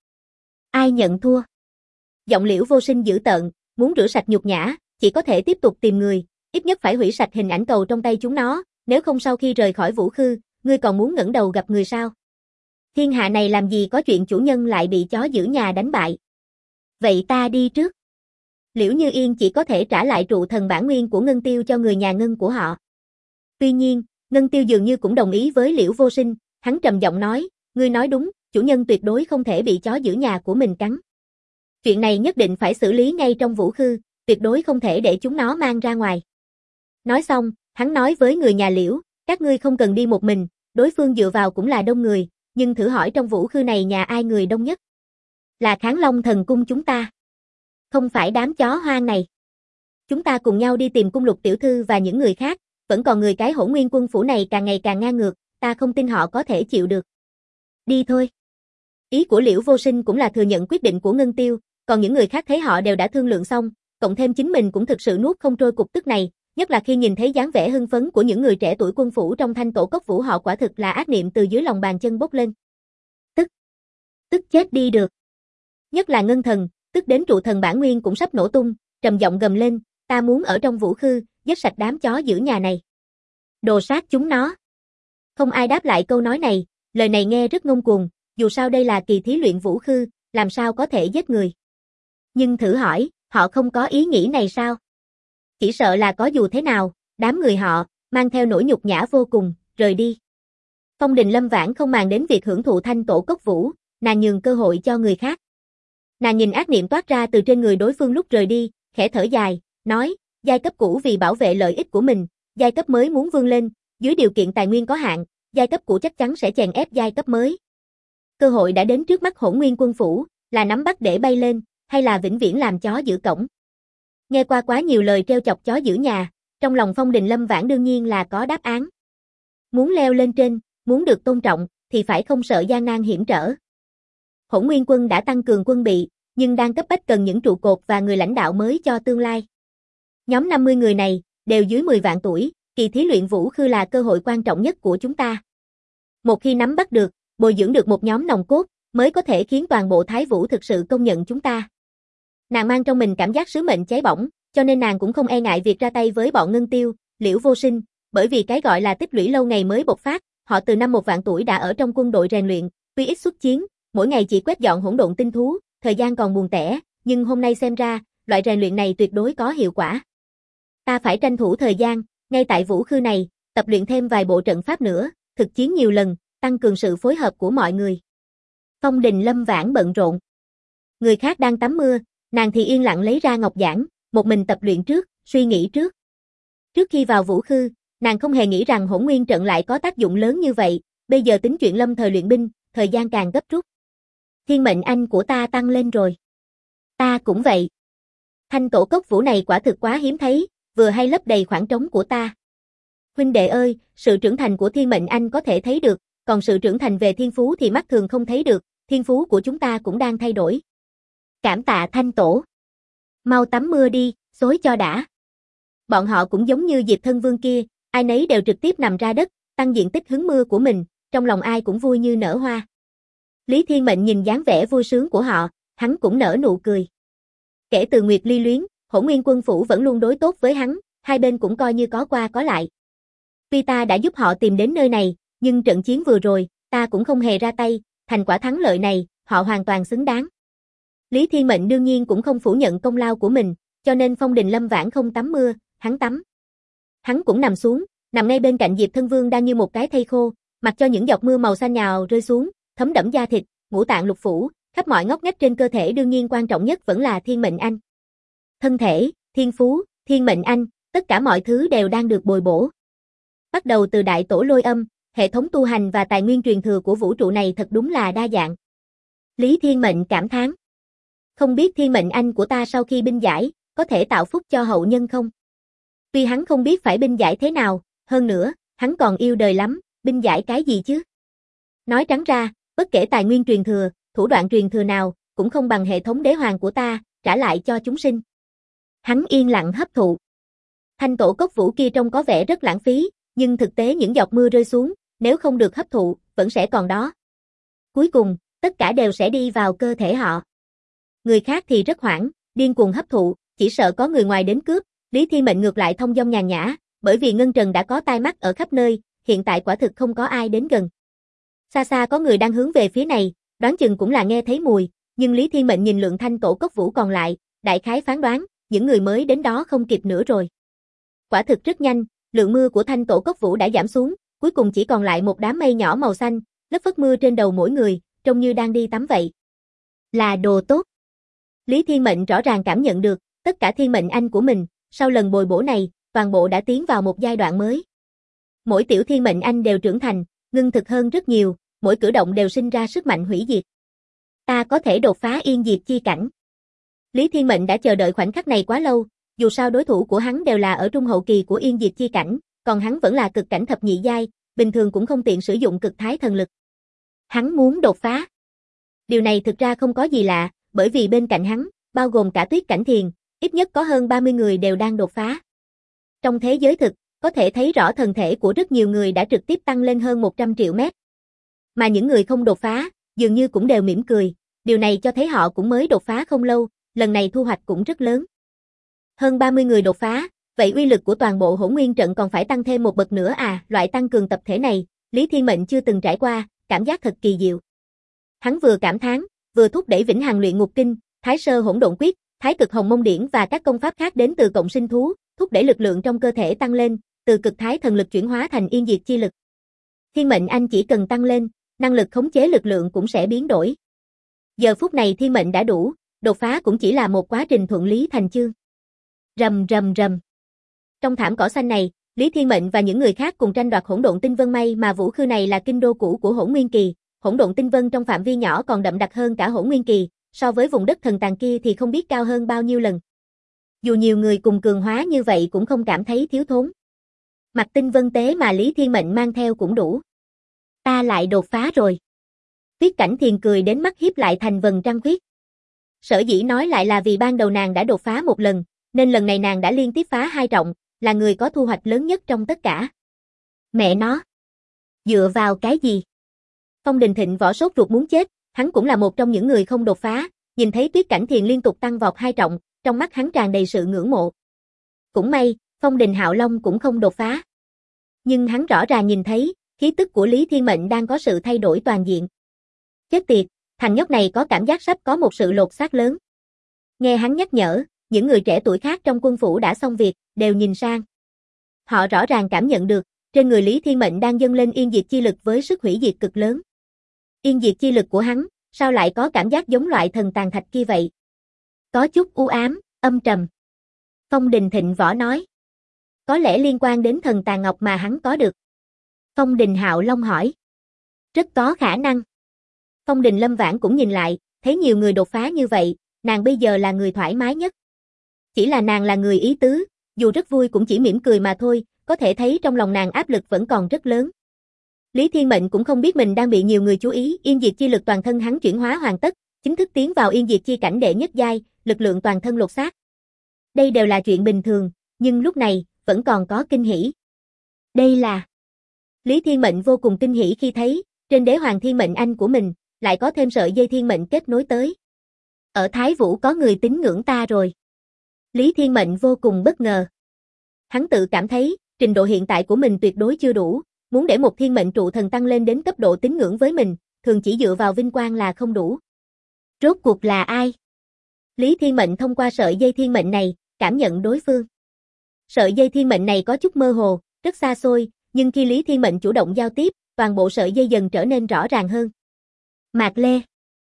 Ai nhận thua? Giọng Liễu Vô Sinh dữ tợn, muốn rửa sạch nhục nhã, chỉ có thể tiếp tục tìm người, ít nhất phải hủy sạch hình ảnh cầu trong tay chúng nó, nếu không sau khi rời khỏi vũ khư, ngươi còn muốn ngẩng đầu gặp người sao? Thiên hạ này làm gì có chuyện chủ nhân lại bị chó giữ nhà đánh bại. Vậy ta đi trước. Liễu Như Yên chỉ có thể trả lại trụ thần bản nguyên của Ngân Tiêu cho người nhà Ngân của họ. Tuy nhiên, Ngân Tiêu dường như cũng đồng ý với Liễu Vô Sinh, hắn trầm giọng nói, ngươi nói đúng, chủ nhân tuyệt đối không thể bị chó giữ nhà của mình cắn. Chuyện này nhất định phải xử lý ngay trong vũ khư, tuyệt đối không thể để chúng nó mang ra ngoài. Nói xong, hắn nói với người nhà Liễu, các ngươi không cần đi một mình, đối phương dựa vào cũng là đông người, nhưng thử hỏi trong vũ khư này nhà ai người đông nhất? Là Kháng Long Thần Cung chúng ta. Không phải đám chó hoang này. Chúng ta cùng nhau đi tìm Cung Lục tiểu thư và những người khác, vẫn còn người cái Hỗn Nguyên Quân phủ này càng ngày càng ngang ngược, ta không tin họ có thể chịu được. Đi thôi. Ý của Liễu Vô Sinh cũng là thừa nhận quyết định của Ngân Tiêu, còn những người khác thấy họ đều đã thương lượng xong, cộng thêm chính mình cũng thực sự nuốt không trôi cục tức này, nhất là khi nhìn thấy dáng vẻ hưng phấn của những người trẻ tuổi quân phủ trong Thanh Tổ Cốc Vũ, họ quả thực là ác niệm từ dưới lòng bàn chân bốc lên. Tức chết đi được. Nhất là Ngân Thần, tức đến trụ thần bản nguyên cũng sắp nổ tung, trầm giọng gầm lên, ta muốn ở trong vũ khư, giết sạch đám chó giữ nhà này. Đồ sát chúng nó. Không ai đáp lại câu nói này, lời này nghe rất ngông cuồng, dù sao đây là kỳ thí luyện vũ khư, làm sao có thể giết người. Nhưng thử hỏi, họ không có ý nghĩ này sao? Chỉ sợ là có, dù thế nào, đám người họ, mang theo nỗi nhục nhã vô cùng, rời đi. Phong Đình Lâm Vãn không màng đến việc hưởng thụ Thanh Tổ Cốc Vũ, nàng nhường cơ hội cho người khác. Nàng nhìn ác niệm toát ra từ trên người đối phương lúc rời đi, khẽ thở dài, nói, giai cấp cũ vì bảo vệ lợi ích của mình, giai cấp mới muốn vươn lên, dưới điều kiện tài nguyên có hạn, giai cấp cũ chắc chắn sẽ chèn ép giai cấp mới. Cơ hội đã đến trước mắt Hỗn Nguyên Quân phủ, là nắm bắt để bay lên, hay là vĩnh viễn làm chó giữ cổng. Nghe qua quá nhiều lời trêu chọc chó giữ nhà, trong lòng Phong Đình Lâm Vãn đương nhiên là có đáp án. Muốn leo lên trên, muốn được tôn trọng, thì phải không sợ gian nan hiểm trở. Hỗn Nguyên Quân đã tăng cường quân bị, nhưng đang cấp bách cần những trụ cột và người lãnh đạo mới cho tương lai. Nhóm 50 người này, đều dưới 10 vạn tuổi, kỳ thí luyện vũ khư là cơ hội quan trọng nhất của chúng ta. Một khi nắm bắt được, bồi dưỡng được một nhóm nòng cốt, mới có thể khiến toàn bộ Thái Vũ thực sự công nhận chúng ta. Nàng mang trong mình cảm giác sứ mệnh cháy bỏng, cho nên nàng cũng không e ngại việc ra tay với bọn Ngân Tiêu, Liễu Vô Sinh, bởi vì cái gọi là tích lũy lâu ngày mới bộc phát, họ từ năm 1 vạn tuổi đã ở trong quân đội rèn luyện, tuy ít xuất chiến, mỗi ngày chỉ quét dọn hỗn độn tinh thú, thời gian còn buồn tẻ, nhưng hôm nay xem ra, loại rèn luyện này tuyệt đối có hiệu quả. Ta phải tranh thủ thời gian, ngay tại vũ khư này, tập luyện thêm vài bộ trận pháp nữa, thực chiến nhiều lần, tăng cường sự phối hợp của mọi người. Phong Đình Lâm Vãn bận rộn. Người khác đang tắm mưa, Nàng thì yên lặng lấy ra ngọc giản, một mình tập luyện trước, suy nghĩ trước. Trước khi vào vũ khư, nàng không hề nghĩ rằng hỗn nguyên trận lại có tác dụng lớn như vậy, bây giờ tính chuyện lâm thời luyện binh, thời gian càng gấp rút. Thiên mệnh anh của ta tăng lên rồi. Ta cũng vậy. Thanh tổ cốc vũ này quả thực quá hiếm thấy, vừa hay lấp đầy khoảng trống của ta. Huynh đệ ơi, sự trưởng thành của thiên mệnh anh có thể thấy được, còn sự trưởng thành về thiên phú thì mắt thường không thấy được, thiên phú của chúng ta cũng đang thay đổi. Cảm tạ Thanh tổ. Mau tắm mưa đi, xối cho đã. Bọn họ cũng giống như Diệp Thân Vương kia, ai nấy đều trực tiếp nằm ra đất, tăng diện tích hứng mưa của mình, trong lòng ai cũng vui như nở hoa. Lý Thiên Mệnh nhìn dáng vẻ vui sướng của họ, hắn cũng nở nụ cười. Kể từ Nguyệt Ly Luyến, Hỗn Nguyên Quân phủ vẫn luôn đối tốt với hắn, hai bên cũng coi như có qua có lại. Tuy ta đã giúp họ tìm đến nơi này, nhưng trận chiến vừa rồi, ta cũng không hề ra tay, thành quả thắng lợi này, họ hoàn toàn xứng đáng. Lý Thiên Mệnh đương nhiên cũng không phủ nhận công lao của mình, cho nên Phong Đình Lâm Vãn không tắm mưa, hắn tắm. Hắn cũng nằm xuống, nằm ngay bên cạnh Diệp Thân Vương đang như một cái thây khô, mặc cho những giọt mưa màu xanh nhào rơi xuống, thấm đẫm da thịt, ngũ tạng lục phủ, khắp mọi ngóc ngách trên cơ thể đương nhiên quan trọng nhất vẫn là thiên mệnh anh. Thân thể, thiên phú, thiên mệnh anh, tất cả mọi thứ đều đang được bồi bổ. Bắt đầu từ đại tổ lôi âm, hệ thống tu hành và tài nguyên truyền thừa của vũ trụ này thật đúng là đa dạng. Lý Thiên Mệnh cảm thán. Không biết thiên mệnh anh của ta sau khi binh giải, có thể tạo phúc cho hậu nhân không? Tuy hắn không biết phải binh giải thế nào, hơn nữa, hắn còn yêu đời lắm, binh giải cái gì chứ? Nói trắng ra, bất kể tài nguyên truyền thừa, thủ đoạn truyền thừa nào, cũng không bằng hệ thống đế hoàng của ta, trả lại cho chúng sinh. Hắn yên lặng hấp thụ. Thanh tổ cốc vũ kia trông có vẻ rất lãng phí, nhưng thực tế những giọt mưa rơi xuống, nếu không được hấp thụ, vẫn sẽ còn đó. Cuối cùng, tất cả đều sẽ đi vào cơ thể họ. Người khác thì rất hoảng, điên cuồng hấp thụ, chỉ sợ có người ngoài đến cướp, Lý Thiên Mệnh ngược lại thông dong nhàn nhã, bởi vì Ngân Trần đã có tai mắt ở khắp nơi, hiện tại quả thực không có ai đến gần. Xa xa có người đang hướng về phía này, đoán chừng cũng là nghe thấy mùi, nhưng Lý Thiên Mệnh nhìn lượng thanh tổ cốc vũ còn lại, đại khái phán đoán, những người mới đến đó không kịp nữa rồi. Quả thực rất nhanh, lượng mưa của thanh tổ cốc vũ đã giảm xuống, cuối cùng chỉ còn lại một đám mây nhỏ màu xanh, lất phất mưa trên đầu mỗi người, trông như đang đi tắm vậy. Là đồ tốt. Lý Thiên Mệnh rõ ràng cảm nhận được, tất cả thiên mệnh anh của mình, sau lần bồi bổ này, toàn bộ đã tiến vào một giai đoạn mới. Mỗi tiểu thiên mệnh anh đều trưởng thành, ngưng thực hơn rất nhiều, mỗi cử động đều sinh ra sức mạnh hủy diệt. Ta có thể đột phá yên diệt chi cảnh. Lý Thiên Mệnh đã chờ đợi khoảnh khắc này quá lâu, dù sao đối thủ của hắn đều là ở trung hậu kỳ của yên diệt chi cảnh, còn hắn vẫn là cực cảnh thập nhị giai, bình thường cũng không tiện sử dụng cực thái thần lực. Hắn muốn đột phá. Điều này thực ra không có gì lạ, bởi vì bên cạnh hắn, bao gồm cả Tuyết Cảnh Thiền, ít nhất có hơn 30 người đều đang đột phá. Trong thế giới thực, có thể thấy rõ thần thể của rất nhiều người đã trực tiếp tăng lên hơn 100 triệu mét. Mà những người không đột phá, dường như cũng đều mỉm cười, điều này cho thấy họ cũng mới đột phá không lâu, lần này thu hoạch cũng rất lớn. Hơn 30 người đột phá, vậy uy lực của toàn bộ hỗn nguyên trận còn phải tăng thêm một bậc nữa à, loại tăng cường tập thể này, Lý Thiên Mệnh chưa từng trải qua, cảm giác thật kỳ diệu. Hắn vừa cảm thán, vừa thúc đẩy vĩnh hằng luyện ngục kinh, thái sơ hỗn độn quyết, thái cực hồng mông điển và các công pháp khác đến từ cộng sinh thú, thúc đẩy lực lượng trong cơ thể tăng lên, từ cực thái thần lực chuyển hóa thành yên diệt chi lực. Thiên mệnh anh chỉ cần tăng lên, năng lực khống chế lực lượng cũng sẽ biến đổi. Giờ phút này thiên mệnh đã đủ, đột phá cũng chỉ là một quá trình thuận lý thành chương. Rầm rầm rầm. Trong thảm cỏ xanh này, Lý Thiên Mệnh và những người khác cùng tranh đoạt hỗn độn tinh vân, may mà vũ khư này là kinh đô cũ của hỗn nguyên kỳ, hỗn độn tinh vân trong phạm vi nhỏ còn đậm đặc hơn cả hỗn nguyên kỳ, so với vùng đất thần tàn kia thì không biết cao hơn bao nhiêu lần. Dù nhiều người cùng cường hóa như vậy cũng không cảm thấy thiếu thốn. Mặt tinh vân tế mà Lý Thiên Mệnh mang theo cũng đủ. Ta lại đột phá rồi. Tuyết Cảnh Thiền cười đến mắt híp lại thành vầng trăng khuyết. Sở dĩ nói lại là vì ban đầu nàng đã đột phá một lần, nên lần này nàng đã liên tiếp phá hai trọng, là người có thu hoạch lớn nhất trong tất cả. Mẹ nó! Dựa vào cái gì? Phong Đình Thịnh võ sốt ruột muốn chết, hắn cũng là một trong những người không đột phá, nhìn thấy Tuyết Cảnh Thiền liên tục tăng vọt hai trọng, trong mắt hắn tràn đầy sự ngưỡng mộ. Cũng may, Phong Đình Hạo Long cũng không đột phá. Nhưng hắn rõ ràng nhìn thấy, khí tức của Lý Thiên Mệnh đang có sự thay đổi toàn diện. Chết tiệt, thằng nhóc này có cảm giác sắp có một sự lột xác lớn. Nghe hắn nhắc nhở, những người trẻ tuổi khác trong quân phủ đã xong việc, đều nhìn sang. Họ rõ ràng cảm nhận được, trên người Lý Thiên Mệnh đang dâng lên yên diệt chi lực với sức hủy diệt cực lớn. Yên diệt chi lực của hắn, sao lại có cảm giác giống loại thần tàn thạch kia vậy? Có chút u ám, âm trầm. Phong Đình Thịnh Võ nói. Có lẽ liên quan đến thần tàn ngọc mà hắn có được. Phong Đình Hạo Long hỏi. Rất có khả năng. Phong Đình Lâm Vãn cũng nhìn lại, thấy nhiều người đột phá như vậy, nàng bây giờ là người thoải mái nhất. Chỉ là nàng là người ý tứ, dù rất vui cũng chỉ mỉm cười mà thôi, có thể thấy trong lòng nàng áp lực vẫn còn rất lớn. Lý Thiên Mệnh cũng không biết mình đang bị nhiều người chú ý, yên diệt chi lực toàn thân hắn chuyển hóa hoàn tất, chính thức tiến vào yên diệt chi cảnh đệ nhất giai, lực lượng toàn thân lột xác. Đây đều là chuyện bình thường, nhưng lúc này, vẫn còn có kinh hỉ. Đây là... Lý Thiên Mệnh vô cùng kinh hỉ khi thấy, trên đế hoàng thiên mệnh anh của mình, lại có thêm sợi dây thiên mệnh kết nối tới. Ở Thái Vũ có người tín ngưỡng ta rồi. Lý Thiên Mệnh vô cùng bất ngờ. Hắn tự cảm thấy, trình độ hiện tại của mình tuyệt đối chưa đủ, muốn để một thiên mệnh trụ thần tăng lên đến cấp độ tín ngưỡng với mình, thường chỉ dựa vào vinh quang là không đủ. Rốt cuộc là ai? Lý Thiên Mệnh thông qua sợi dây thiên mệnh này, cảm nhận đối phương. Sợi dây thiên mệnh này có chút mơ hồ, rất xa xôi, nhưng khi Lý Thiên Mệnh chủ động giao tiếp, toàn bộ sợi dây dần trở nên rõ ràng hơn. Mạc Lê.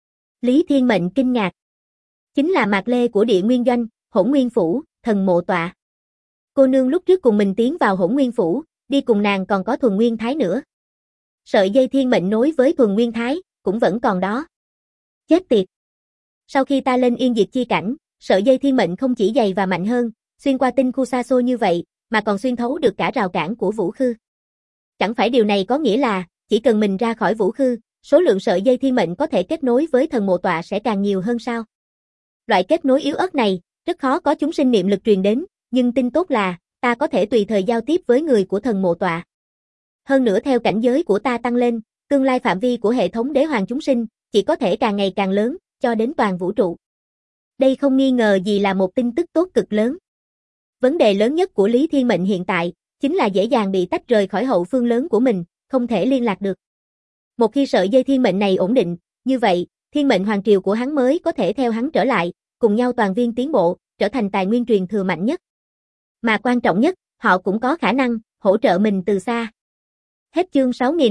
Lý Thiên Mệnh kinh ngạc. Chính là Mạc Lê của Địa Nguyên Doanh, Hỗn Nguyên Phủ, thần mộ tọa. Cô nương lúc trước cùng mình tiến vào Hỗn Nguyên Phủ, đi cùng nàng còn có Thuần Nguyên Thái nữa. Sợi dây thiên mệnh nối với Thuần Nguyên Thái, cũng vẫn còn đó. Chết tiệt. Sau khi ta lên yên diệt chi cảnh, sợi dây thiên mệnh không chỉ dày và mạnh hơn, xuyên qua tinh khu xa xôi như vậy, mà còn xuyên thấu được cả rào cản của Vũ Khư. Chẳng phải điều này có nghĩa là, chỉ cần mình ra khỏi Vũ Khư, số lượng sợi dây thiên mệnh có thể kết nối với thần mộ tọa sẽ càng nhiều hơn sao? Loại kết nối yếu ớt này, rất khó có chúng sinh niệm lực truyền đến, nhưng tin tốt là, ta có thể tùy thời giao tiếp với người của thần mộ tọa. Hơn nữa theo cảnh giới của ta tăng lên, tương lai phạm vi của hệ thống đế hoàng chúng sinh, chỉ có thể càng ngày càng lớn, cho đến toàn vũ trụ. Đây không nghi ngờ gì là một tin tức tốt cực lớn. Vấn đề lớn nhất của Lý Thiên Mệnh hiện tại, chính là dễ dàng bị tách rời khỏi hậu phương lớn của mình, không thể liên lạc được. Một khi sợi dây thiên mệnh này ổn định, như vậy, thiên mệnh hoàng triều của hắn mới có thể theo hắn trở lại, cùng nhau toàn viên tiến bộ, trở thành tài nguyên truyền thừa mạnh nhất. Mà quan trọng nhất, họ cũng có khả năng hỗ trợ mình từ xa. Hết chương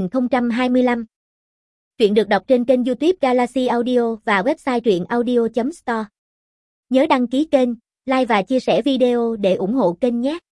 6025. Truyện được đọc trên kênh YouTube Galaxy Audio và website truyệnaudio.store. Nhớ đăng ký kênh, like và chia sẻ video để ủng hộ kênh nhé.